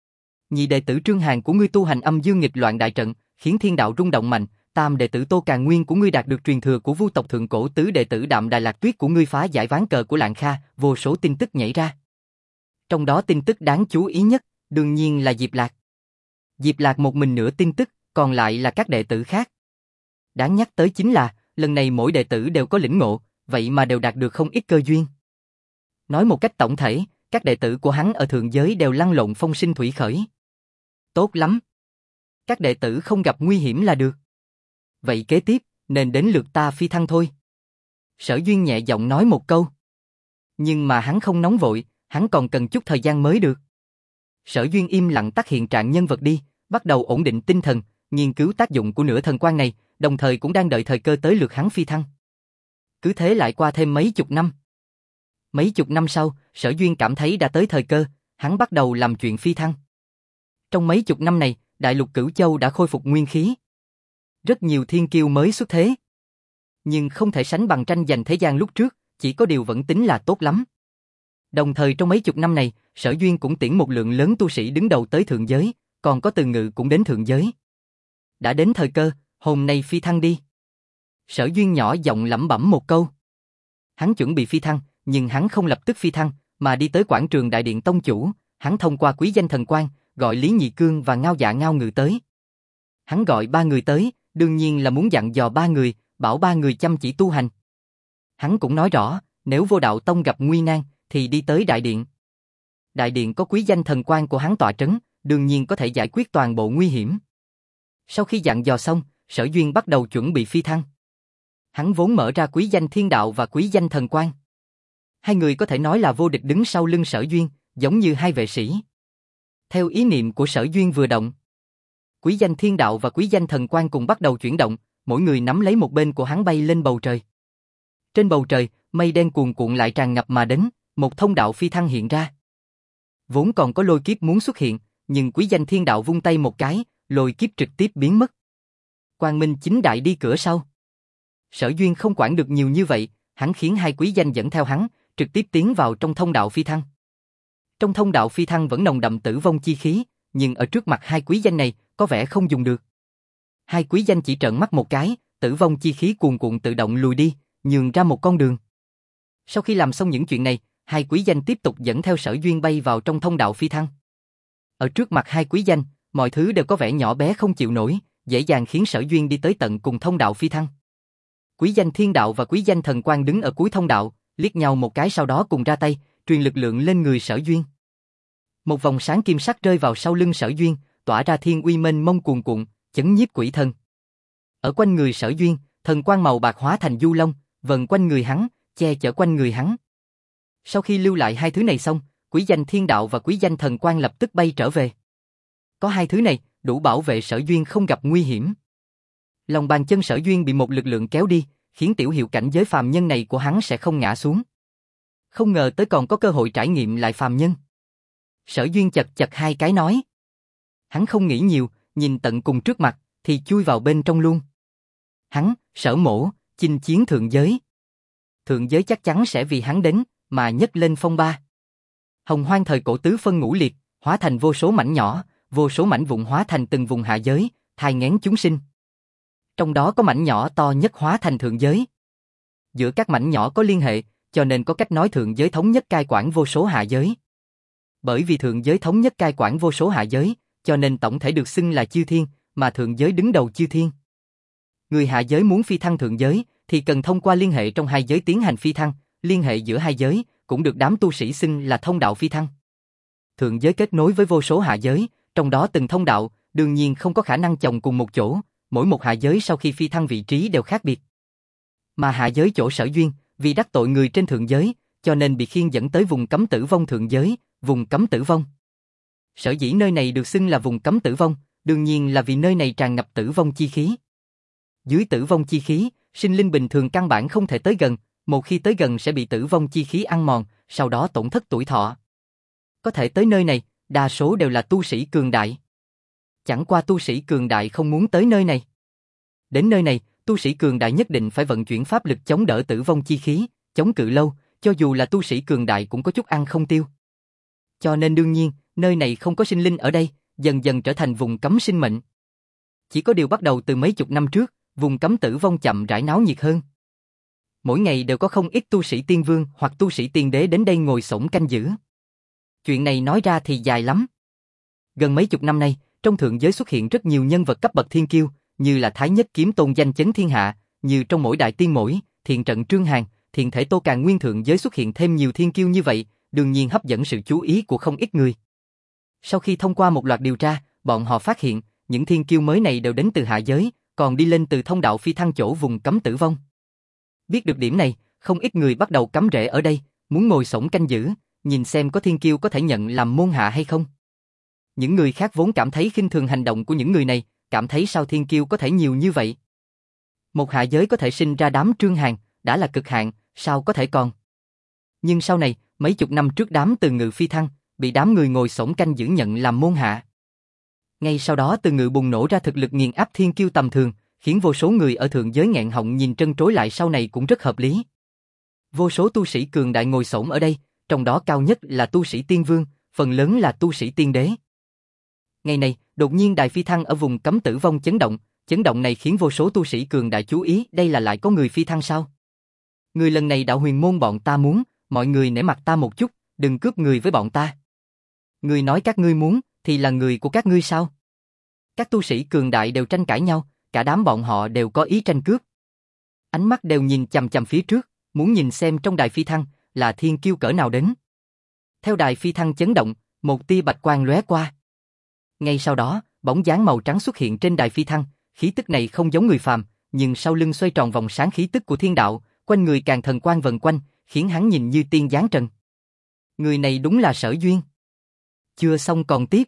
Nhị đệ tử Trương Hàn của ngươi tu hành âm dương nghịch loạn đại trận, khiến thiên đạo rung động mạnh. Tam đệ tử Tô Càn Nguyên của ngươi đạt được truyền thừa của Vu tộc thượng cổ. Tứ đệ tử Đạm Đài Lạc Tuyết của ngươi phá giải ván cờ của Lạng Kha. Vô số tin tức nhảy ra. Trong đó tin tức đáng chú ý nhất, đương nhiên là Diệp Lạc. Diệp Lạc một mình nửa tin tức, còn lại là các đệ tử khác. Đáng nhắc tới chính là, lần này mỗi đệ tử đều có lĩnh ngộ, vậy mà đều đạt được không ít cơ duyên. Nói một cách tổng thể, các đệ tử của hắn ở thượng giới đều lăn lộn phong sinh thủy khởi. Tốt lắm. Các đệ tử không gặp nguy hiểm là được. Vậy kế tiếp, nên đến lượt ta phi thăng thôi. Sở Duyên nhẹ giọng nói một câu. Nhưng mà hắn không nóng vội, hắn còn cần chút thời gian mới được. Sở Duyên im lặng tắt hiện trạng nhân vật đi, bắt đầu ổn định tinh thần, nghiên cứu tác dụng của nửa thần quang này, đồng thời cũng đang đợi thời cơ tới lượt hắn phi thăng. Cứ thế lại qua thêm mấy chục năm. Mấy chục năm sau, Sở Duyên cảm thấy đã tới thời cơ, hắn bắt đầu làm chuyện phi thăng. Trong mấy chục năm này, đại lục Cửu Châu đã khôi phục nguyên khí. Rất nhiều thiên kiêu mới xuất thế. Nhưng không thể sánh bằng tranh giành thế gian lúc trước, chỉ có điều vẫn tính là tốt lắm. Đồng thời trong mấy chục năm này, Sở Duyên cũng tuyển một lượng lớn tu sĩ đứng đầu tới thượng giới, còn có Từ Ngự cũng đến thượng giới. Đã đến thời cơ, hôm nay phi thăng đi. Sở Duyên nhỏ giọng lẩm bẩm một câu. Hắn chuẩn bị phi thăng, nhưng hắn không lập tức phi thăng, mà đi tới quảng trường đại điện tông chủ, hắn thông qua quý danh thần quang, gọi Lý Nhị Cương và Ngao Dạ Ngao Ngự tới. Hắn gọi ba người tới, đương nhiên là muốn dặn dò ba người, bảo ba người chăm chỉ tu hành. Hắn cũng nói rõ, nếu Vô Đạo Tông gặp nguy nan, thì đi tới đại điện. Đại điện có quý danh thần quang của hắn tọa trấn, đương nhiên có thể giải quyết toàn bộ nguy hiểm. Sau khi dặn dò xong, Sở Duyên bắt đầu chuẩn bị phi thăng. Hắn vốn mở ra quý danh thiên đạo và quý danh thần quang. Hai người có thể nói là vô địch đứng sau lưng Sở Duyên, giống như hai vệ sĩ. Theo ý niệm của Sở Duyên vừa động, quý danh thiên đạo và quý danh thần quang cùng bắt đầu chuyển động, mỗi người nắm lấy một bên của hắn bay lên bầu trời. Trên bầu trời, mây đen cuồn cuộn lại tràn ngập mà đến, một thông đạo phi thăng hiện ra. Vốn còn có lôi kiếp muốn xuất hiện, nhưng quý danh thiên đạo vung tay một cái, lôi kiếp trực tiếp biến mất. Quang Minh chính đại đi cửa sau. Sở Duyên không quản được nhiều như vậy, hắn khiến hai quý danh dẫn theo hắn, trực tiếp tiến vào trong thông đạo phi thăng. Trong thông đạo phi thăng vẫn nồng đậm tử vong chi khí, nhưng ở trước mặt hai quý danh này, có vẻ không dùng được. Hai quý danh chỉ trợn mắt một cái, tử vong chi khí cuồn cuộn tự động lùi đi, nhường ra một con đường. Sau khi làm xong những chuyện này, hai quý danh tiếp tục dẫn theo Sở Duyên bay vào trong thông đạo phi thăng. Ở trước mặt hai quý danh, mọi thứ đều có vẻ nhỏ bé không chịu nổi, dễ dàng khiến Sở Duyên đi tới tận cùng thông đạo phi thăng. Quý danh thiên đạo và quý danh thần quang đứng ở cuối thông đạo, liếc nhau một cái sau đó cùng ra tay, truyền lực lượng lên người Sở Duyên. Một vòng sáng kim sắc rơi vào sau lưng Sở Duyên, tỏa ra thiên uy mênh mông cuồn cuộn, chấn nhiếp quỷ thần. Ở quanh người Sở Duyên, thần quang màu bạc hóa thành du long, vần quanh người hắn, che chở quanh người hắn. Sau khi lưu lại hai thứ này xong, quý danh thiên đạo và quý danh thần quang lập tức bay trở về. Có hai thứ này, đủ bảo vệ Sở Duyên không gặp nguy hiểm. Lòng bàn chân Sở Duyên bị một lực lượng kéo đi, khiến tiểu hiệu cảnh giới phàm nhân này của hắn sẽ không ngã xuống. Không ngờ tới còn có cơ hội trải nghiệm lại phàm nhân. Sở Duyên chật chật hai cái nói. Hắn không nghĩ nhiều, nhìn tận cùng trước mặt, thì chui vào bên trong luôn. Hắn, Sở Mỗ, chinh chiến thượng giới. Thượng giới chắc chắn sẽ vì hắn đến, mà nhấc lên phong ba. Hồng hoang thời cổ tứ phân ngũ liệt, hóa thành vô số mảnh nhỏ, vô số mảnh vụn hóa thành từng vùng hạ giới, thai nghén chúng sinh. Trong đó có mảnh nhỏ to nhất hóa thành thượng giới. Giữa các mảnh nhỏ có liên hệ, cho nên có cách nói thượng giới thống nhất cai quản vô số hạ giới. Bởi vì thượng giới thống nhất cai quản vô số hạ giới, cho nên tổng thể được xưng là chư thiên, mà thượng giới đứng đầu chư thiên. Người hạ giới muốn phi thăng thượng giới, thì cần thông qua liên hệ trong hai giới tiến hành phi thăng, liên hệ giữa hai giới, cũng được đám tu sĩ xưng là thông đạo phi thăng. Thượng giới kết nối với vô số hạ giới, trong đó từng thông đạo, đương nhiên không có khả năng chồng cùng một chỗ, mỗi một hạ giới sau khi phi thăng vị trí đều khác biệt. Mà hạ giới chỗ Sở Duyên, vì đắc tội người trên thượng giới, cho nên bị khiên dẫn tới vùng cấm tử vong thượng giới, vùng cấm tử vong. Sở dĩ nơi này được xưng là vùng cấm tử vong, đương nhiên là vì nơi này tràn ngập tử vong chi khí. Dưới tử vong chi khí, sinh linh bình thường căn bản không thể tới gần, một khi tới gần sẽ bị tử vong chi khí ăn mòn, sau đó tổn thất tuổi thọ. Có thể tới nơi này, đa số đều là tu sĩ cường đại. Chẳng qua tu sĩ cường đại không muốn tới nơi này. Đến nơi này, tu sĩ cường đại nhất định phải vận chuyển pháp lực chống đỡ tử vong chi khí, chống cự lâu, cho dù là tu sĩ cường đại cũng có chút ăn không tiêu. Cho nên đương nhiên, nơi này không có sinh linh ở đây, dần dần trở thành vùng cấm sinh mệnh. Chỉ có điều bắt đầu từ mấy chục năm trước, vùng cấm tử vong chậm rãi náo nhiệt hơn. Mỗi ngày đều có không ít tu sĩ tiên vương hoặc tu sĩ tiên đế đến đây ngồi xổm canh giữ. Chuyện này nói ra thì dài lắm. Gần mấy chục năm nay, trong thượng giới xuất hiện rất nhiều nhân vật cấp bậc thiên kiêu, như là Thái Nhất Kiếm Tôn danh chấn thiên hạ, như trong mỗi đại tiên mỗi, thiện trận Trương Hàn, thiện thể Tô Càn nguyên thượng giới xuất hiện thêm nhiều thiên kiêu như vậy, đương nhiên hấp dẫn sự chú ý của không ít người. Sau khi thông qua một loạt điều tra, bọn họ phát hiện, những thiên kiêu mới này đều đến từ hạ giới, còn đi lên từ thông đạo phi thăng chỗ vùng cấm tử vong. Biết được điểm này, không ít người bắt đầu cắm rễ ở đây, muốn ngồi xổm canh giữ, nhìn xem có thiên kiêu có thể nhận làm môn hạ hay không. Những người khác vốn cảm thấy khinh thường hành động của những người này, cảm thấy sao thiên kiêu có thể nhiều như vậy. Một hạ giới có thể sinh ra đám Trương Hàn, đã là cực hạn, sao có thể còn. Nhưng sau này, mấy chục năm trước đám Từ Ngự phi thăng, bị đám người ngồi xổm canh giữ nhận làm môn hạ. Ngay sau đó Từ Ngự bùng nổ ra thực lực nghiền áp thiên kiêu tầm thường, khiến vô số người ở thượng giới nghẹn họng nhìn trân trối lại sau này cũng rất hợp lý. Vô số tu sĩ cường đại ngồi xổm ở đây, trong đó cao nhất là tu sĩ tiên vương, phần lớn là tu sĩ tiên đế. Ngày này, đột nhiên đài phi thăng ở vùng cấm tử vong chấn động này khiến vô số tu sĩ cường đại chú ý, đây là lại có người phi thăng sao? Người lần này đạo huyền môn bọn ta muốn, mọi người nể mặt ta một chút, đừng cướp người với bọn ta. Người nói các ngươi muốn, thì là người của các ngươi sao? Các tu sĩ cường đại đều tranh cãi nhau, cả đám bọn họ đều có ý tranh cướp. Ánh mắt đều nhìn chằm chằm phía trước, muốn nhìn xem trong đài phi thăng là thiên kiêu cỡ nào đến. Theo đài phi thăng chấn động, một tia bạch quang lóe qua. Ngay sau đó, bóng dáng màu trắng xuất hiện trên đài phi thăng, khí tức này không giống người phàm, nhưng sau lưng xoay tròn vòng sáng khí tức của thiên đạo, quanh người càng thần quang vần quanh, khiến hắn nhìn như tiên giáng trần. Người này đúng là Sở Duyên. Chưa xong còn tiếp.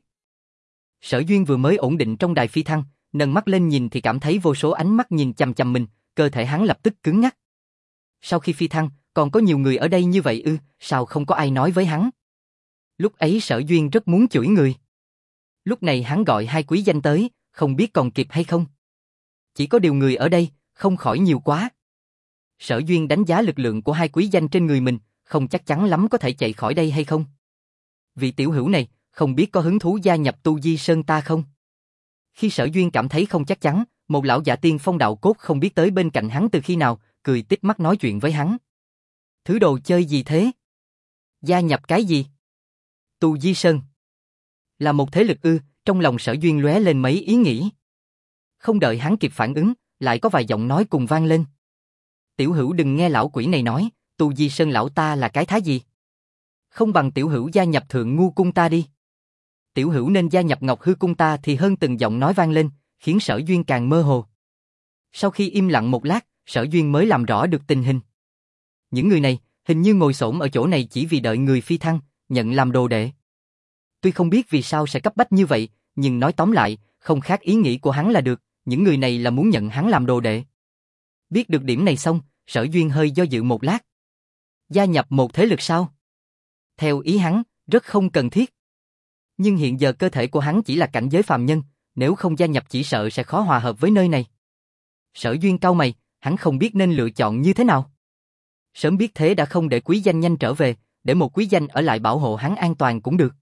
Sở Duyên vừa mới ổn định trong đài phi thăng, nâng mắt lên nhìn thì cảm thấy vô số ánh mắt nhìn chằm chằm mình, cơ thể hắn lập tức cứng ngắc. Sau khi phi thăng, còn có nhiều người ở đây như vậy ư, sao không có ai nói với hắn? Lúc ấy Sở Duyên rất muốn chửi người. Lúc này hắn gọi hai quý danh tới, không biết còn kịp hay không. Chỉ có điều người ở đây, không khỏi nhiều quá. Sở Duyên đánh giá lực lượng của hai quý danh trên người mình, không chắc chắn lắm có thể chạy khỏi đây hay không. Vị tiểu hữu này, không biết có hứng thú gia nhập Tu Di Sơn ta không? Khi Sở Duyên cảm thấy không chắc chắn, một lão giả tiên phong đạo cốt không biết tới bên cạnh hắn từ khi nào, cười tít mắt nói chuyện với hắn. Thứ đồ chơi gì thế? Gia nhập cái gì? Tu Di Sơn. Là một thế lực ư, trong lòng Sở Duyên lóe lên mấy ý nghĩ. Không đợi hắn kịp phản ứng, lại có vài giọng nói cùng vang lên. Tiểu hữu đừng nghe lão quỷ này nói, Tu Di Sơn lão ta là cái thá gì? Không bằng tiểu hữu gia nhập Thượng Ngu cung ta đi. Tiểu hữu nên gia nhập Ngọc Hư cung ta thì hơn, từng giọng nói vang lên, khiến Sở Duyên càng mơ hồ. Sau khi im lặng một lát, Sở Duyên mới làm rõ được tình hình. Những người này, hình như ngồi xổm ở chỗ này chỉ vì đợi người phi thăng, nhận làm đồ đệ. Tuy không biết vì sao sẽ cấp bách như vậy, nhưng nói tóm lại, không khác ý nghĩ của hắn là được, những người này là muốn nhận hắn làm đồ đệ. Biết được điểm này xong, Sở Duyên hơi do dự một lát. Gia nhập một thế lực sao? Theo ý hắn, rất không cần thiết. Nhưng hiện giờ cơ thể của hắn chỉ là cảnh giới phàm nhân, nếu không gia nhập chỉ sợ sẽ khó hòa hợp với nơi này. Sở Duyên cau mày, hắn không biết nên lựa chọn như thế nào. Sớm biết thế đã không để Quý Danh nhanh trở về, để một Quý Danh ở lại bảo hộ hắn an toàn cũng được.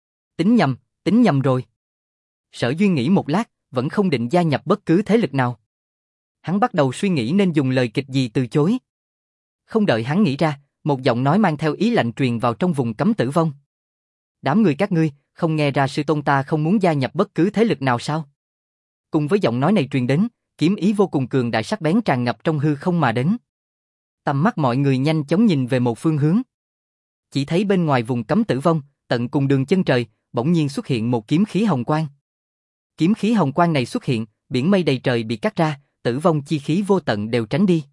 Tính nhầm rồi. Sở Duyên nghĩ một lát, vẫn không định gia nhập bất cứ thế lực nào. Hắn bắt đầu suy nghĩ nên dùng lời kịch gì từ chối. Không đợi hắn nghĩ ra, một giọng nói mang theo ý lạnh truyền vào trong vùng cấm tử vong. Đám người các ngươi, không nghe ra sư tôn ta không muốn gia nhập bất cứ thế lực nào sao? Cùng với giọng nói này truyền đến, kiếm ý vô cùng cường đại sắc bén tràn ngập trong hư không mà đến. Tầm mắt mọi người nhanh chóng nhìn về một phương hướng. Chỉ thấy bên ngoài vùng cấm tử vong, tận cùng đường chân trời, bỗng nhiên xuất hiện một kiếm khí hồng quang. Kiếm khí hồng quang này xuất hiện, biển mây đầy trời bị cắt ra, tử vong chi khí vô tận đều tránh đi.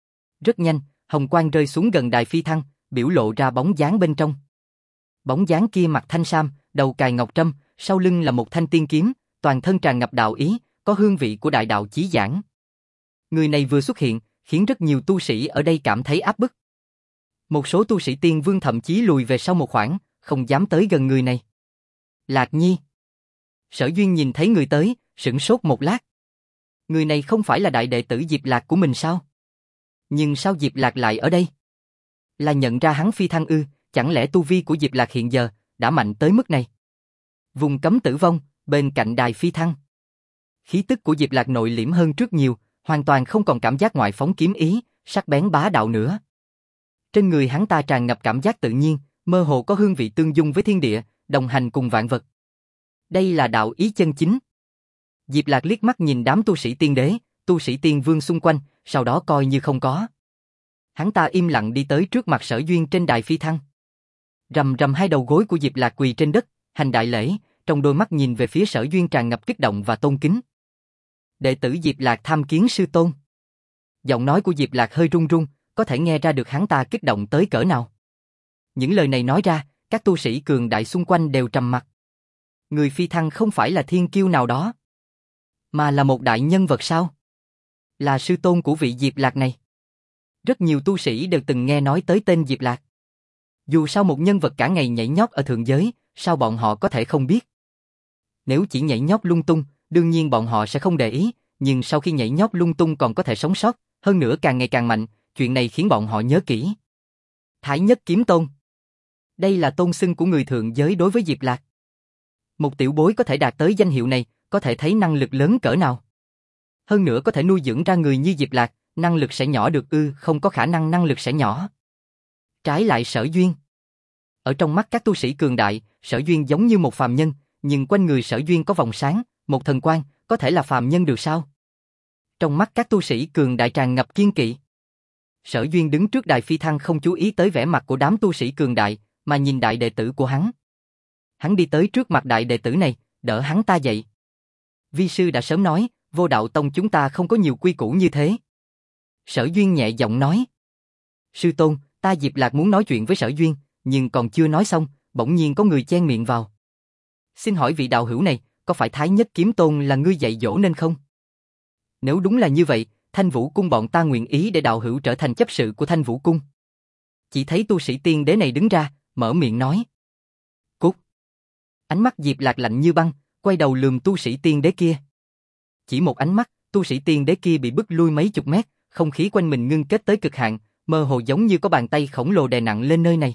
Rất nhanh, hồng quang rơi xuống gần đài phi thăng, biểu lộ ra bóng dáng bên trong. Bóng dáng kia mặc thanh sam, đầu cài ngọc trâm, sau lưng là một thanh tiên kiếm, toàn thân tràn ngập đạo ý, có hương vị của đại đạo chí giảng. Người này vừa xuất hiện, khiến rất nhiều tu sĩ ở đây cảm thấy áp bức. Một số tu sĩ tiên vương thậm chí lùi về sau một khoảng, không dám tới gần người này. Lạc Nhi. Sở Duyên nhìn thấy người tới, sửng sốt một lát. Người này không phải là đại đệ tử Diệp Lạc của mình sao? Nhưng sao Diệp Lạc lại ở đây? Là nhận ra hắn phi thăng ư, chẳng lẽ tu vi của Diệp Lạc hiện giờ đã mạnh tới mức này? Vùng cấm tử vong, bên cạnh đài phi thăng. Khí tức của Diệp Lạc nội liễm hơn trước nhiều, hoàn toàn không còn cảm giác ngoại phóng kiếm ý, sắc bén bá đạo nữa. Trên người hắn ta tràn ngập cảm giác tự nhiên, mơ hồ có hương vị tương dung với thiên địa, đồng hành cùng vạn vật. Đây là đạo ý chân chính. Diệp Lạc liếc mắt nhìn đám tu sĩ tiên đế, tu sĩ tiên vương xung quanh, sau đó coi như không có. Hắn ta im lặng đi tới trước mặt Sở Duyên trên đài phi thăng. Rầm rầm hai đầu gối của Diệp Lạc quỳ trên đất, hành đại lễ, trong đôi mắt nhìn về phía Sở Duyên tràn ngập kích động và tôn kính. Đệ tử Diệp Lạc tham kiến sư tôn. Giọng nói của Diệp Lạc hơi run run, có thể nghe ra được hắn ta kích động tới cỡ nào. Những lời này nói ra, các tu sĩ cường đại xung quanh đều trầm mặc. Người phi thăng không phải là thiên kiêu nào đó, mà là một đại nhân vật sao? Là sư tôn của vị Diệp Lạc này. Rất nhiều tu sĩ đều từng nghe nói tới tên Diệp Lạc. Dù sao một nhân vật cả ngày nhảy nhót ở thượng giới, sao bọn họ có thể không biết? Nếu chỉ nhảy nhót lung tung, đương nhiên bọn họ sẽ không để ý, nhưng sau khi nhảy nhót lung tung còn có thể sống sót, hơn nữa càng ngày càng mạnh, chuyện này khiến bọn họ nhớ kỹ. Thái Nhất Kiếm Tôn. Đây là tôn xưng của người thượng giới đối với Diệp Lạc. Một tiểu bối có thể đạt tới danh hiệu này, có thể thấy năng lực lớn cỡ nào. Hơn nữa có thể nuôi dưỡng ra người như Diệp Lạc, năng lực sẽ nhỏ được ư? Không có khả năng năng lực sẽ nhỏ. Trái lại Sở Duyên. Ở trong mắt các tu sĩ cường đại, Sở Duyên giống như một phàm nhân, nhưng quanh người Sở Duyên có vòng sáng, một thần quang, có thể là phàm nhân được sao? Trong mắt các tu sĩ cường đại tràn ngập kiên kỵ. Sở Duyên đứng trước đài phi thăng không chú ý tới vẻ mặt của đám tu sĩ cường đại, mà nhìn đại đệ tử của hắn. Hắn đi tới trước mặt đại đệ tử này, đỡ hắn ta dậy. Vi sư đã sớm nói, Vô Đạo Tông chúng ta không có nhiều quy củ như thế. Sở Duyên nhẹ giọng nói. Sư tôn, ta Diệp Lạc muốn nói chuyện với Sở Duyên, nhưng còn chưa nói xong, bỗng nhiên có người chen miệng vào. Xin hỏi vị đạo hữu này, có phải Thái Nhất Kiếm Tôn là ngươi dạy dỗ nên không? Nếu đúng là như vậy, Thanh Vũ Cung bọn ta nguyện ý để đạo hữu trở thành chấp sự của Thanh Vũ Cung. Chỉ thấy tu sĩ tiên đế này đứng ra, mở miệng nói. Cút. Ánh mắt Diệp Lạc lạnh như băng, quay đầu lườm tu sĩ tiên đế kia. Chỉ một ánh mắt, tu sĩ tiên đế kia bị bức lui mấy chục mét, không khí quanh mình ngưng kết tới cực hạn, mơ hồ giống như có bàn tay khổng lồ đè nặng lên nơi này.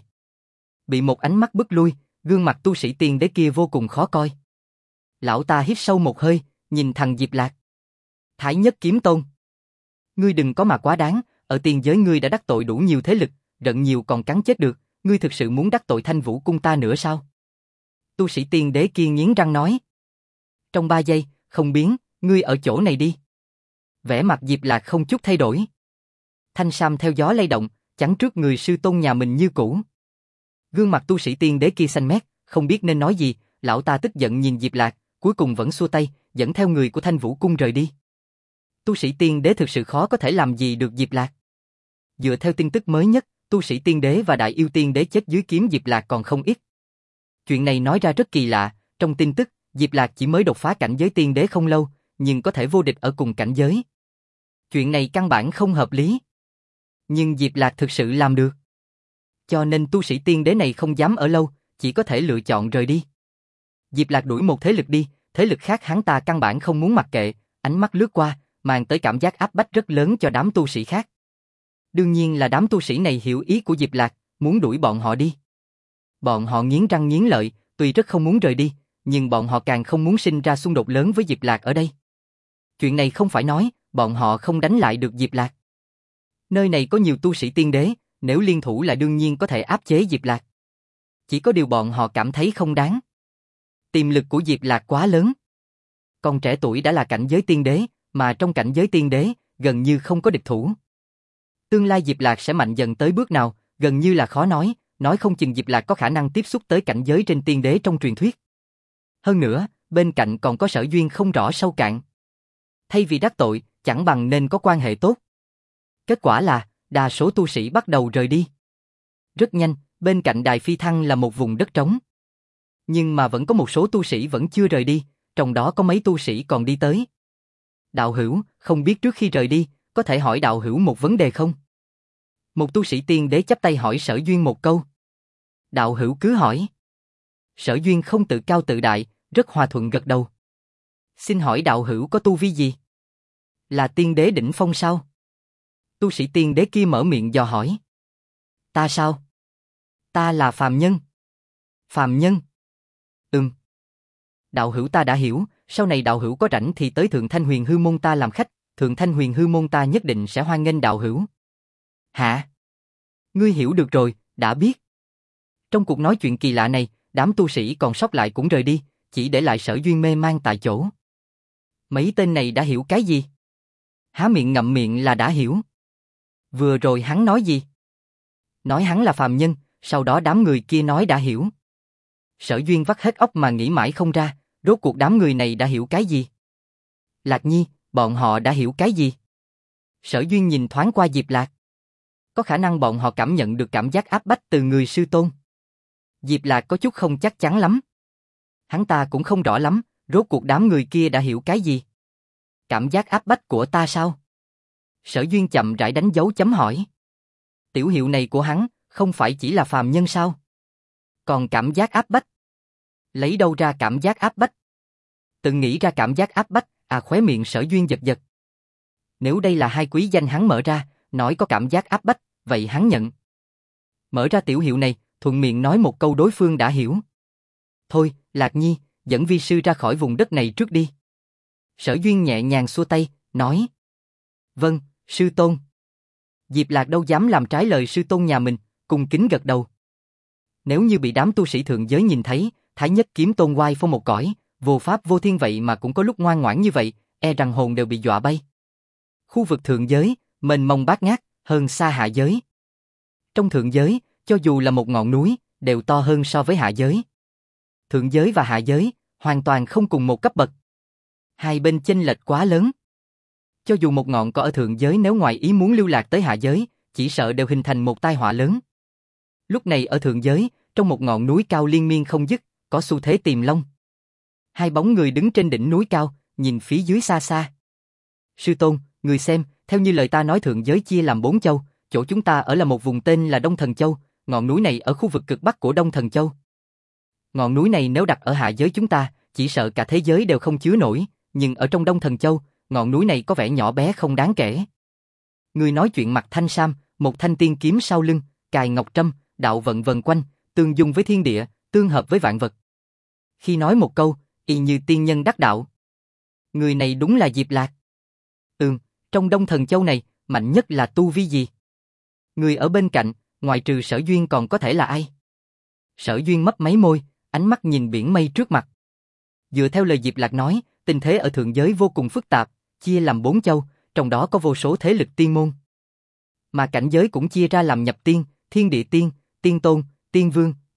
Bị một ánh mắt bức lui, gương mặt tu sĩ tiên đế kia vô cùng khó coi. Lão ta hít sâu một hơi, nhìn thằng Diệp Lạc. Thái Nhất Kiếm Tôn. Ngươi đừng có mà quá đáng, ở tiên giới ngươi đã đắc tội đủ nhiều thế lực, rận nhiều còn cắn chết được, ngươi thực sự muốn đắc tội Thanh Vũ Cung ta nữa sao? Tu sĩ tiên đế kia nghiến răng nói. Trong 3 giây, không biến, ngươi ở chỗ này đi. Vẻ mặt Diệp Lạc không chút thay đổi. Thanh sam theo gió lay động, chắn trước người sư tôn nhà mình như cũ. Gương mặt tu sĩ tiên đế kia xanh mét, không biết nên nói gì, lão ta tức giận nhìn Diệp Lạc, cuối cùng vẫn xua tay, dẫn theo người của Thanh Vũ cung rời đi. Tu sĩ tiên đế thực sự khó có thể làm gì được Diệp Lạc. Dựa theo tin tức mới nhất, tu sĩ tiên đế và đại yêu tiên đế chết dưới kiếm Diệp Lạc còn không ít. Chuyện này nói ra rất kỳ lạ, trong tin tức, Diệp Lạc chỉ mới đột phá cảnh giới tiên đế không lâu, nhưng có thể vô địch ở cùng cảnh giới. Chuyện này căn bản không hợp lý. Nhưng Diệp Lạc thực sự làm được. Cho nên tu sĩ tiên đế này không dám ở lâu, chỉ có thể lựa chọn rời đi. Diệp Lạc đuổi một thế lực đi, thế lực khác hắn ta căn bản không muốn mặc kệ, ánh mắt lướt qua, mang tới cảm giác áp bách rất lớn cho đám tu sĩ khác. Đương nhiên là đám tu sĩ này hiểu ý của Diệp Lạc, muốn đuổi bọn họ đi. Bọn họ nghiến răng nghiến lợi, tuy rất không muốn rời đi, nhưng bọn họ càng không muốn sinh ra xung đột lớn với Diệp Lạc ở đây. Chuyện này không phải nói, bọn họ không đánh lại được Diệp Lạc. Nơi này có nhiều tu sĩ tiên đế, nếu liên thủ là đương nhiên có thể áp chế Diệp Lạc. Chỉ có điều bọn họ cảm thấy không đáng. Tiềm lực của Diệp Lạc quá lớn. Còn trẻ tuổi đã là cảnh giới tiên đế, mà trong cảnh giới tiên đế, gần như không có địch thủ. Tương lai Diệp Lạc sẽ mạnh dần tới bước nào, gần như là khó nói không chừng Diệp Lạc có khả năng tiếp xúc tới cảnh giới trên tiên đế trong truyền thuyết. Hơn nữa, bên cạnh còn có Sở Duyên không rõ sâu cạn. Thay vì đắc tội, chẳng bằng nên có quan hệ tốt. Kết quả là, đa số tu sĩ bắt đầu rời đi. Rất nhanh, bên cạnh đài phi thăng là một vùng đất trống. Nhưng mà vẫn có một số tu sĩ vẫn chưa rời đi, trong đó có mấy tu sĩ còn đi tới. Đạo hữu, không biết trước khi rời đi, có thể hỏi đạo hữu một vấn đề không? Một tu sĩ tiên đế chắp tay hỏi Sở Duyên một câu. Đạo hữu cứ hỏi. Sở Duyên không tự cao tự đại, rất hòa thuận gật đầu. Xin hỏi đạo hữu có tu vi gì? Là tiên đế đỉnh phong sao? Tu sĩ tiên đế kia mở miệng dò hỏi. Ta sao? Ta là phàm nhân. Phàm nhân? Đạo hữu ta đã hiểu, sau này đạo hữu có rảnh thì tới Thượng Thanh Huyền Hư Môn ta làm khách, Thượng Thanh Huyền Hư Môn ta nhất định sẽ hoan nghênh đạo hữu. Hả? Ngươi hiểu được rồi, đã biết. Trong cuộc nói chuyện kỳ lạ này, đám tu sĩ còn sót lại cũng rời đi, chỉ để lại Sở Duyên mê man tại chỗ. Mấy tên này đã hiểu cái gì? Há miệng ngậm miệng là đã hiểu. Vừa rồi hắn nói gì? Nói hắn là phàm nhân, sau đó đám người kia nói đã hiểu. Sở Duyên vắt hết óc mà nghĩ mãi không ra, rốt cuộc đám người này đã hiểu cái gì? Lạc Nhi, bọn họ đã hiểu cái gì? Sở Duyên nhìn thoáng qua Diệp Lạc. Có khả năng bọn họ cảm nhận được cảm giác áp bách từ người sư tôn. Diệp Lạc có chút không chắc chắn lắm. Hắn ta cũng không rõ lắm, rốt cuộc đám người kia đã hiểu cái gì? Cảm giác áp bách của ta sao? Sở Duyên chậm rãi đánh dấu chấm hỏi. Tiểu hiệu này của hắn, không phải chỉ là phàm nhân sao? Còn cảm giác áp bách? Lấy đâu ra cảm giác áp bách? Tự nghĩ ra cảm giác áp bách, khóe miệng Sở Duyên giật giật. Nếu đây là hai quý danh hắn mở ra, nói có cảm giác áp bách, vậy hắn nhận. Mở ra tiểu hiệu này, thuận miệng nói một câu đối phương đã hiểu. Thôi, Lạc Nhi, dẫn vi sư ra khỏi vùng đất này trước đi. Sở Duyên nhẹ nhàng xua tay, nói. Vâng, sư tôn. Diệp Lạc đâu dám làm trái lời sư tôn nhà mình, cung kính gật đầu. Nếu như bị đám tu sĩ thượng giới nhìn thấy, Thái Nhất kiếm tôn oai phong một cõi, vô pháp vô thiên vậy mà cũng có lúc ngoan ngoãn như vậy, e rằng hồn đều bị dọa bay. Khu vực thượng giới, mênh mông bát ngát, hơn xa hạ giới. Trong thượng giới, cho dù là một ngọn núi, đều to hơn so với hạ giới. Thượng giới và hạ giới, hoàn toàn không cùng một cấp bậc. Hai bên chênh lệch quá lớn. Cho dù một ngọn cỏ ở thượng giới nếu ngoài ý muốn lưu lạc tới hạ giới, chỉ sợ đều hình thành một tai họa lớn. Lúc này ở thượng giới, trong một ngọn núi cao liên miên không dứt, có xu thế tìm long. Hai bóng người đứng trên đỉnh núi cao, nhìn phía dưới xa xa. Sư tôn, người xem, theo như lời ta nói thượng giới chia làm 4 châu, chỗ chúng ta ở là một vùng tên là Đông Thần Châu, ngọn núi này ở khu vực cực bắc của Đông Thần Châu. Ngọn núi này nếu đặt ở hạ giới chúng ta, chỉ sợ cả thế giới đều không chứa nổi, nhưng ở trong Đông Thần Châu, ngọn núi này có vẻ nhỏ bé không đáng kể. Người nói chuyện mặc thanh sam, một thanh tiên kiếm sau lưng, cài ngọc trâm, đạo vận vần quanh, tương dung với thiên địa, tương hợp với vạn vật. Khi nói một câu, y như tiên nhân đắc đạo. Người này đúng là Diệp Lạc. Trong Đông Thần Châu này, mạnh nhất là tu vi gì? Người ở bên cạnh, ngoài trừ Sở Duyên còn có thể là ai? Sở Duyên mấp máy môi, ánh mắt nhìn biển mây trước mặt. Dựa theo lời Diệp Lạc nói, tình thế ở thượng giới vô cùng phức tạp, chia làm 4 châu, trong đó có vô số thế lực tiên môn. Mà cảnh giới cũng chia ra làm nhập tiên, thiên địa tiên, tiên tôn, tiên vương,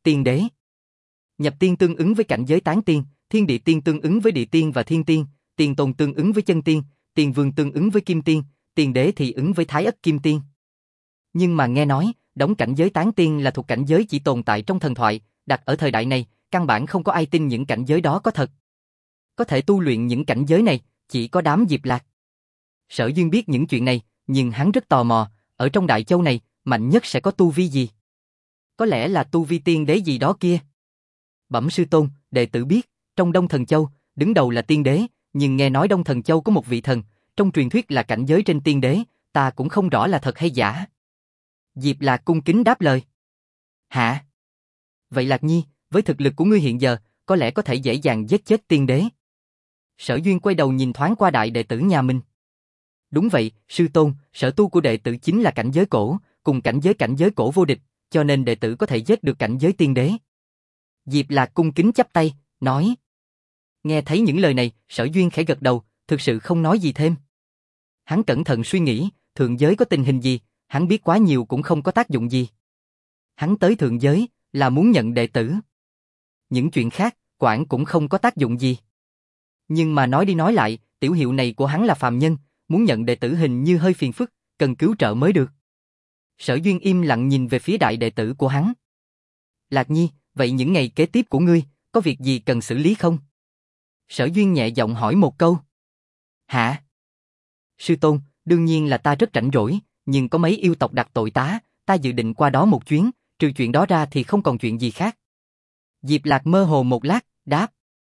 Tiên đế. Nhập tiên tương ứng với cảnh giới tán tiên, thiên địa tiên tương ứng với địa tiên và thiên tiên, tiên tôn tương ứng với chân tiên, tiên vương tương ứng với kim tiên, tiên đế thì ứng với thái ất kim tiên. Nhưng mà nghe nói, đống cảnh giới tán tiên là thuộc cảnh giới chỉ tồn tại trong thần thoại, đặt ở thời đại này, căn bản không có ai tin những cảnh giới đó có thật. Có thể tu luyện những cảnh giới này, chỉ có đám Diệp Lạc. Sở Duyên biết những chuyện này, nhưng hắn rất tò mò, ở trong Đại Châu này, mạnh nhất sẽ có tu vi gì? Có lẽ là tu vi tiên đế gì đó kia. Bẩm sư tôn, đệ tử biết, trong Đông Thần Châu, đứng đầu là tiên đế, nhưng nghe nói Đông Thần Châu có một vị thần, trong truyền thuyết là cảnh giới trên tiên đế, ta cũng không rõ là thật hay giả. Diệp Lạc cung kính đáp lời. Hả? Vậy Lạc Nhi, với thực lực của ngươi hiện giờ, có lẽ có thể dễ dàng giết chết tiên đế. Sở Duyên quay đầu nhìn thoáng qua đại đệ tử nhà mình. Đúng vậy, sư tôn, sở tu của đệ tử chính là cảnh giới cổ, cùng cảnh giới cổ vô địch, cho nên đệ tử có thể giết được cảnh giới tiên đế. Diệp Lạc cung kính chắp tay, nói. Nghe thấy những lời này, Sở Duyên khẽ gật đầu, thực sự không nói gì thêm. Hắn cẩn thận suy nghĩ, thượng giới có tình hình gì, hắn biết quá nhiều cũng không có tác dụng gì. Hắn tới thượng giới, là muốn nhận đệ tử. Những chuyện khác, quản cũng không có tác dụng gì. Nhưng mà nói đi nói lại, tiểu hiệu này của hắn là phàm nhân, muốn nhận đệ tử hình như hơi phiền phức, cần cứu trợ mới được. Sở Duyên im lặng nhìn về phía đại đệ tử của hắn. Lạc Nhi, vậy những ngày kế tiếp của ngươi, có việc gì cần xử lý không? Sở Duyên nhẹ giọng hỏi một câu. Hả? Sư tôn, đương nhiên là ta rất rảnh rỗi, nhưng có mấy yêu tộc đặt tội tá, ta dự định qua đó một chuyến, trừ chuyện đó ra thì không còn chuyện gì khác. Diệp Lạc mơ hồ một lát, đáp.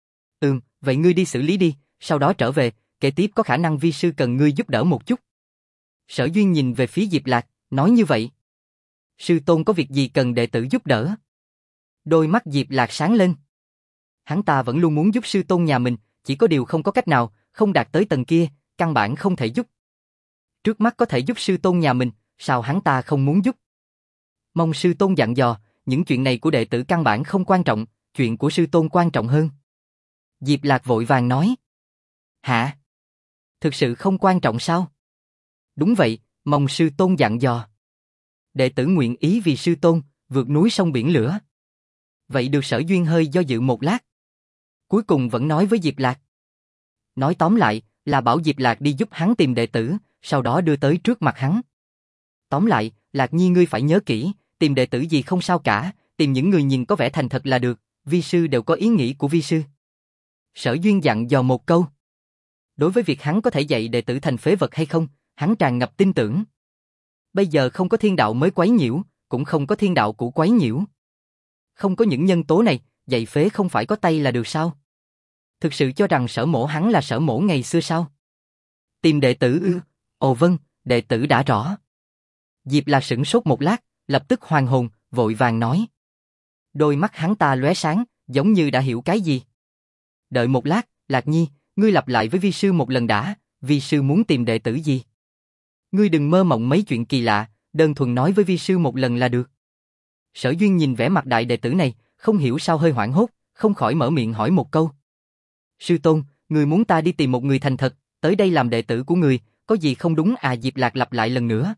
Vậy ngươi đi xử lý đi, sau đó trở về, kế tiếp có khả năng vi sư cần ngươi giúp đỡ một chút. Sở Duyên nhìn về phía Diệp Lạc, nói như vậy. Sư tôn có việc gì cần đệ tử giúp đỡ? Đôi mắt Diệp Lạc sáng lên. Hắn ta vẫn luôn muốn giúp sư tôn nhà mình, chỉ có điều không có cách nào, không đạt tới tầng kia, căn bản không thể giúp. Trước mắt có thể giúp sư tôn nhà mình, sao hắn ta không muốn giúp? Mong sư tôn dặn dò, những chuyện này của đệ tử căn bản không quan trọng, chuyện của sư tôn quan trọng hơn. Diệp Lạc vội vàng nói. Hả? Thực sự không quan trọng sao? Đúng vậy, mong sư tôn dặn dò. Đệ tử nguyện ý vì sư tôn, vượt núi sông biển lửa. Vậy được. Sở Duyên hơi do dự một lát. Cuối cùng vẫn nói với Diệp Lạc. Nói tóm lại, là bảo Diệp Lạc đi giúp hắn tìm đệ tử, sau đó đưa tới trước mặt hắn. Tóm lại, Lạc Nhi ngươi phải nhớ kỹ, tìm đệ tử gì không sao cả, tìm những người nhìn có vẻ thành thật là được, vi sư đều có ý nghĩ của vi sư. Sở Duyên dặn dò một câu. Đối với việc hắn có thể dạy đệ tử thành phế vật hay không, hắn tràn ngập tin tưởng. Bây giờ không có thiên đạo mới quấy nhiễu, cũng không có thiên đạo cũ quấy nhiễu. Không có những nhân tố này, dạy phế không phải có tay là được sao? Thực sự cho rằng Sở Mỗ hắn là Sở Mỗ ngày xưa sao? Tìm đệ tử ư? Ồ vâng, đệ tử đã rõ. Diệp Lạc sửng sốt một lát, lập tức hoàn hồn, vội vàng nói. Đôi mắt hắn ta lóe sáng, giống như đã hiểu cái gì. Đợi một lát, Lạc Nhi, ngươi lặp lại với vi sư một lần đã, vi sư muốn tìm đệ tử gì? Ngươi đừng mơ mộng mấy chuyện kỳ lạ, đơn thuần nói với vi sư một lần là được. Sở Duyên nhìn vẻ mặt đại đệ tử này, không hiểu sao hơi hoảng hốt, không khỏi mở miệng hỏi một câu. Sư tôn, người muốn ta đi tìm một người thành thật, tới đây làm đệ tử của người, có gì không đúng à? Diệp Lạc lặp lại lần nữa.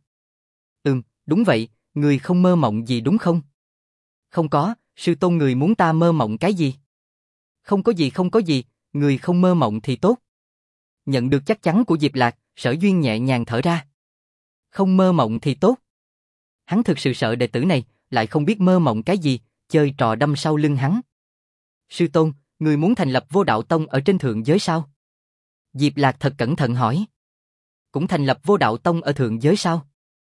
Đúng vậy, người không mơ mộng gì đúng không? Không có, sư tôn người muốn ta mơ mộng cái gì? Không có gì, người không mơ mộng thì tốt. Nhận được chắc chắn của Diệp Lạc, Sở Duyên nhẹ nhàng thở ra. Không mơ mộng thì tốt. Hắn thực sự sợ đệ tử này, lại không biết mơ mộng cái gì, chơi trò đâm sau lưng hắn. Sư tôn, người muốn thành lập Vô Đạo Tông ở trên thượng giới sao? Diệp Lạc thật cẩn thận hỏi. Cũng thành lập Vô Đạo Tông ở thượng giới sao?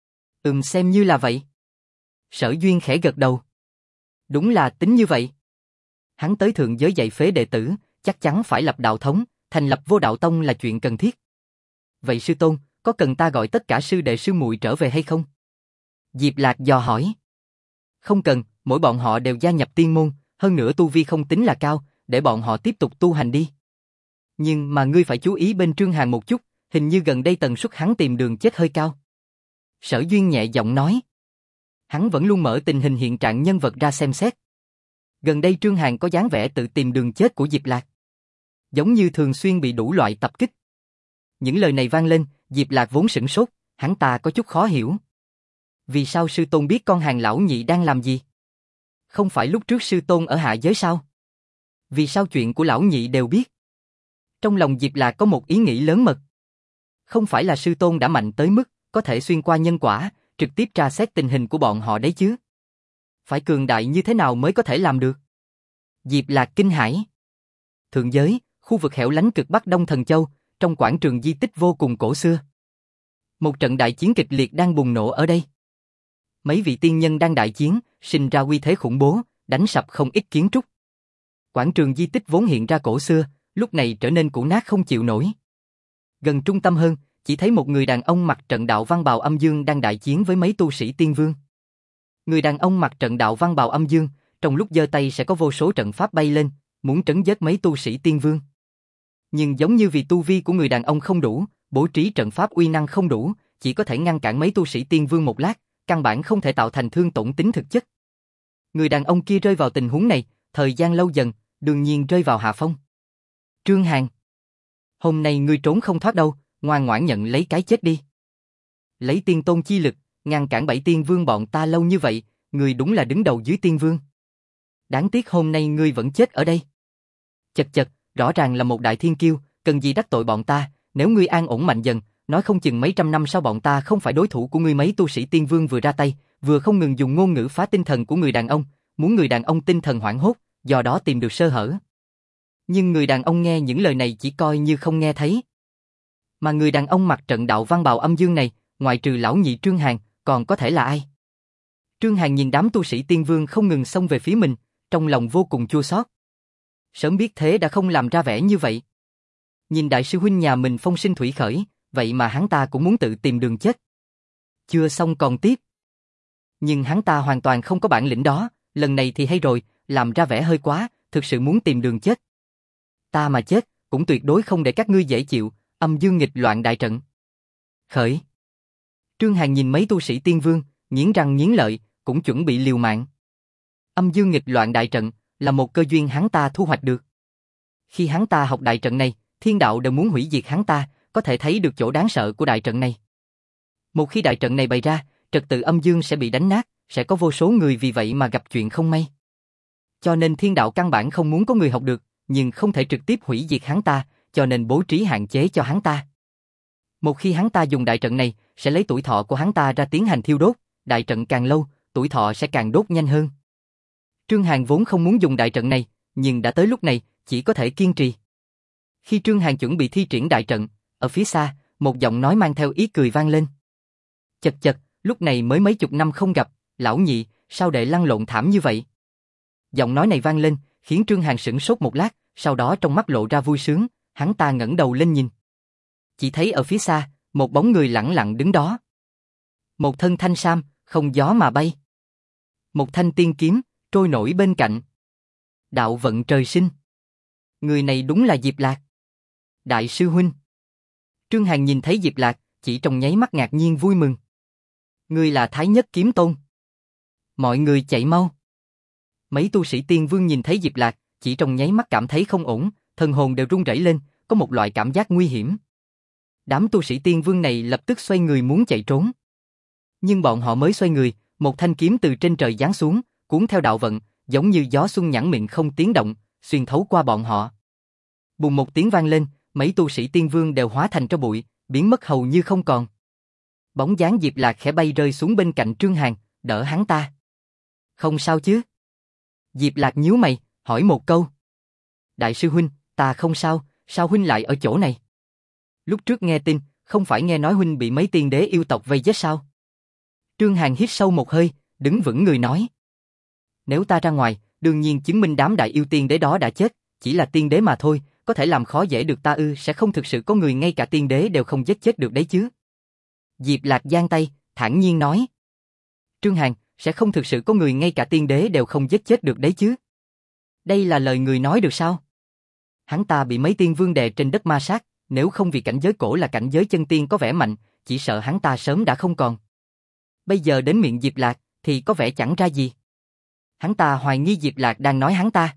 Xem như là vậy. Sở Duyên khẽ gật đầu. Đúng là tính như vậy. Hắn tới thượng giới dạy phế đệ tử, chắc chắn phải lập đạo thống, thành lập Vô Đạo Tông là chuyện cần thiết. Vậy sư tôn, có cần ta gọi tất cả sư đệ sư muội trở về hay không? Diệp Lạc dò hỏi. Không cần, mỗi bọn họ đều gia nhập tiên môn, hơn nữa tu vi không tính là cao, để bọn họ tiếp tục tu hành đi. Nhưng mà ngươi phải chú ý bên Trương Hàn một chút, hình như gần đây tần suất hắn tìm đường chết hơi cao. Sở Duyên nhẹ giọng nói. Hắn vẫn luôn mở tình hình hiện trạng nhân vật ra xem xét. Gần đây Trương Hàn có dáng vẻ tự tìm đường chết của Diệp Lạc. Giống như thường xuyên bị đủ loại tập kích. Những lời này vang lên, Diệp Lạc vốn sửng sốt, hắn ta có chút khó hiểu. Vì sao sư tôn biết con Hàn lão nhị đang làm gì? Không phải lúc trước sư tôn ở hạ giới sao? Vì sao chuyện của lão nhị đều biết? Trong lòng Diệp Lạc có một ý nghĩ lớn mật. Không phải là sư tôn đã mạnh tới mức có thể xuyên qua nhân quả, trực tiếp tra xét tình hình của bọn họ đấy chứ? Phải cường đại như thế nào mới có thể làm được? Diệp Lạc kinh hãi. Thượng giới, khu vực hẻo lánh cực Bắc Đông Thần Châu, trong quảng trường di tích vô cùng cổ xưa. Một trận đại chiến kịch liệt đang bùng nổ ở đây. Mấy vị tiên nhân đang đại chiến, sinh ra uy thế khủng bố, đánh sập không ít kiến trúc. Quảng trường di tích vốn hiện ra cổ xưa, lúc này trở nên cũ nát không chịu nổi. Gần trung tâm hơn, chỉ thấy một người đàn ông mặc trận đạo văn bào âm dương đang đại chiến với mấy tu sĩ tiên vương. Người đàn ông mặc trận đạo văn bào âm dương, trong lúc giơ tay sẽ có vô số trận pháp bay lên, muốn trấn giết mấy tu sĩ tiên vương. Nhưng giống như vì tu vi của người đàn ông không đủ, bố trí trận pháp uy năng không đủ, chỉ có thể ngăn cản mấy tu sĩ tiên vương một lát, căn bản không thể tạo thành thương tổn tính thực chất. Người đàn ông kia rơi vào tình huống này, thời gian lâu dần, đương nhiên rơi vào hạ phong. Trương Hàn, hôm nay ngươi trốn không thoát đâu, ngoan ngoãn nhận lấy cái chết đi. Lấy tiên tôn chi lực, ngăn cản 7 tiên vương bọn ta lâu như vậy, ngươi đúng là đứng đầu dưới tiên vương. Đáng tiếc hôm nay ngươi vẫn chết ở đây. Chật chật, rõ ràng là một đại thiên kiêu, cần gì đắc tội bọn ta, nếu ngươi an ổn mạnh dần, nói không chừng mấy trăm năm sau bọn ta không phải đối thủ của ngươi. Mấy tu sĩ tiên vương vừa ra tay, vừa không ngừng dùng ngôn ngữ phá tinh thần của người đàn ông, muốn người đàn ông tinh thần hoảng hốt, do đó tìm được sơ hở. Nhưng người đàn ông nghe những lời này chỉ coi như không nghe thấy. Mà người đàn ông mặc trận đạo văn bào âm dương này, ngoại trừ lão nhị Trương Hàn, còn có thể là ai? Trương Hàn nhìn đám tu sĩ tiên vương không ngừng xông về phía mình, trong lòng vô cùng chua xót. Sớm biết thế đã không làm ra vẻ như vậy. Nhìn đại sư huynh nhà mình phong sinh thủy khởi, vậy mà hắn ta cũng muốn tự tìm đường chết. Chưa xong còn tiếp. Nhưng hắn ta hoàn toàn không có bản lĩnh đó, lần này thì hay rồi, làm ra vẻ hơi quá, thực sự muốn tìm đường chết. Ta mà chết, cũng tuyệt đối không để các ngươi dễ chịu, âm dương nghịch loạn đại trận. Khởi. Trương Hàn nhìn mấy tu sĩ tiên vương, nghiến răng nghiến lợi, cũng chuẩn bị liều mạng. Âm dương nghịch loạn đại trận là một cơ duyên hắn ta thu hoạch được. Khi hắn ta học đại trận này, thiên đạo đều muốn hủy diệt hắn ta, có thể thấy được chỗ đáng sợ của đại trận này. Một khi đại trận này bày ra, trật tự âm dương sẽ bị đánh nát, sẽ có vô số người vì vậy mà gặp chuyện không may. Cho nên thiên đạo căn bản không muốn có người học được, nhưng không thể trực tiếp hủy diệt hắn ta, cho nên bố trí hạn chế cho hắn ta. Một khi hắn ta dùng đại trận này, sẽ lấy tuổi thọ của hắn ta ra tiến hành thiêu đốt, đại trận càng lâu, tuổi thọ sẽ càng đốt nhanh hơn. Trương Hàn vốn không muốn dùng đại trận này, nhưng đã tới lúc này, chỉ có thể kiên trì. Khi Trương Hàn chuẩn bị thi triển đại trận, ở phía xa, một giọng nói mang theo ý cười vang lên. Chật chật, lúc này mới mấy chục năm không gặp, lão nhị, sao đệ lăn lộn thảm như vậy? Giọng nói này vang lên, khiến Trương Hàn sửng sốt một lát, sau đó trong mắt lộ ra vui sướng, hắn ta ngẩng đầu lên nhìn. Chỉ thấy ở phía xa, một bóng người lẳng lặng đứng đó. Một thân thanh sam, không gió mà bay. Một thanh tiên kiếm, trôi nổi bên cạnh. Đạo vận trời sinh. Người này đúng là Diệp Lạc. Đại sư huynh. Trương Hàn nhìn thấy Diệp Lạc, chỉ trong nháy mắt ngạc nhiên vui mừng. Ngươi là Thái Nhất Kiếm Tôn. Mọi người chạy mau. Mấy tu sĩ tiên vương nhìn thấy Diệp Lạc, chỉ trong nháy mắt cảm thấy không ổn, thần hồn đều run rẩy lên, có một loại cảm giác nguy hiểm. Đám tu sĩ tiên vương này lập tức xoay người muốn chạy trốn. Nhưng bọn họ mới xoay người, một thanh kiếm từ trên trời giáng xuống, cuốn theo đạo vận, giống như gió xuân nhẵn mịn không tiếng động, xuyên thấu qua bọn họ. Bùng một tiếng vang lên, mấy tu sĩ tiên vương đều hóa thành tro bụi, biến mất hầu như không còn. Bóng dáng Diệp Lạc khẽ bay rơi xuống bên cạnh Trương Hàn, đỡ hắn ta. Không sao chứ? Diệp Lạc nhíu mày, hỏi một câu. Đại sư huynh, ta không sao, sao huynh lại ở chỗ này? Lúc trước nghe tin, không phải nghe nói huynh bị mấy tiên đế yêu tộc vây giết sao? Trương Hàn hít sâu một hơi, đứng vững người nói. Nếu ta ra ngoài, đương nhiên chứng minh đám đại yêu tiên đế đó đã chết, chỉ là tiên đế mà thôi, có thể làm khó dễ được ta ư? Sẽ không thực sự có người ngay cả tiên đế đều không giết chết được đấy chứ? Diệp Lạc giang tay, thản nhiên nói. Trương Hàn, sẽ không thực sự có người ngay cả tiên đế đều không giết chết được đấy chứ? Đây là lời người nói được sao? Hắn ta bị mấy tiên vương đè trên đất ma sát, nếu không vì cảnh giới cổ là cảnh giới chân tiên có vẻ mạnh, chỉ sợ hắn ta sớm đã không còn. Bây giờ đến miệng Diệp Lạc, thì có vẻ chẳng ra gì. Hắn ta hoài nghi Diệp Lạc đang nói hắn ta.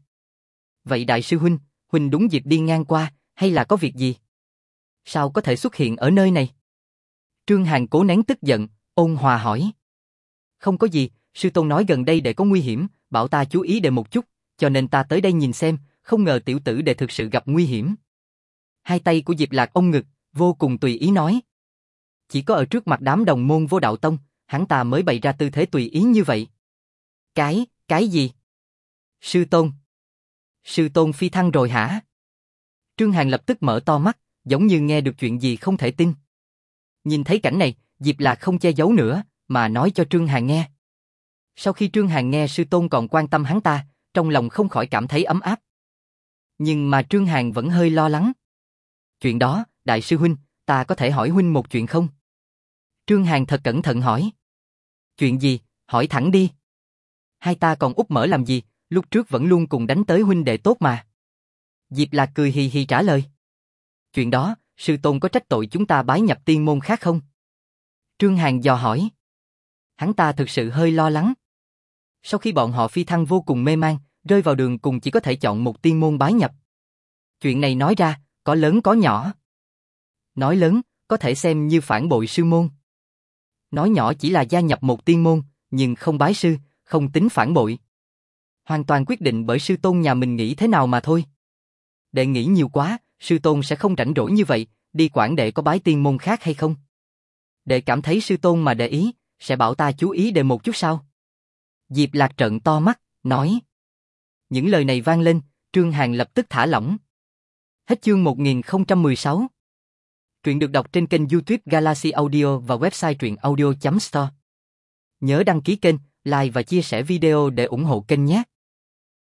Vậy đại sư huynh, huynh đúng dịp đi ngang qua, hay là có việc gì? Sao có thể xuất hiện ở nơi này? Trương Hàn cố nén tức giận, ôn hòa hỏi. Không có gì, sư tôn nói gần đây để có nguy hiểm, bảo ta chú ý đệ một chút, cho nên ta tới đây nhìn xem, không ngờ tiểu tử đệ thực sự gặp nguy hiểm. Hai tay của Diệp Lạc ôm ngực, vô cùng tùy ý nói. Chỉ có ở trước mặt đám đồng môn Vô Đạo Tông, hắn ta mới bày ra tư thế tùy ý như vậy. Cái gì? Sư tôn. Sư tôn phi thăng rồi hả? Trương Hàn lập tức mở to mắt, giống như nghe được chuyện gì không thể tin. Nhìn thấy cảnh này, Diệp Lạc không che giấu nữa, mà nói cho Trương Hàn nghe. Sau khi Trương Hàn nghe sư tôn còn quan tâm hắn ta, trong lòng không khỏi cảm thấy ấm áp. Nhưng mà Trương Hàn vẫn hơi lo lắng. Chuyện đó, đại sư huynh, ta có thể hỏi huynh một chuyện không? Trương Hàn thật cẩn thận hỏi. Chuyện gì, hỏi thẳng đi. Hai ta còn úp mở làm gì, lúc trước vẫn luôn cùng đánh tới huynh đệ tốt mà. Diệp Lạc cười hì hì trả lời. Chuyện đó, sư tôn có trách tội chúng ta bái nhập tiên môn khác không? Trương Hàn dò hỏi. Hắn ta thực sự hơi lo lắng. Sau khi bọn họ phi thăng vô cùng mê man, rơi vào đường cùng chỉ có thể chọn một tiên môn bái nhập. Chuyện này nói ra, có lớn có nhỏ. Nói lớn, có thể xem như phản bội sư môn. Nói nhỏ chỉ là gia nhập một tiên môn, nhưng không bái sư, không tính phản bội. Hoàn toàn quyết định bởi sư tôn nhà mình nghĩ thế nào mà thôi. Đệ nghĩ nhiều quá, sư tôn sẽ không rảnh rỗi như vậy, đi quản đệ có bái tiên môn khác hay không. Đệ cảm thấy sư tôn mà để ý, sẽ bảo ta chú ý đệ một chút sao? Diệp Lạc trợn to mắt, nói. Những lời này vang lên, Trương Hàn lập tức thả lỏng. Hết chương 1016. Truyện được đọc trên kênh YouTube Galaxy Audio và website truyệnaudio.store. Nhớ đăng ký kênh, like và chia sẻ video để ủng hộ kênh nhé.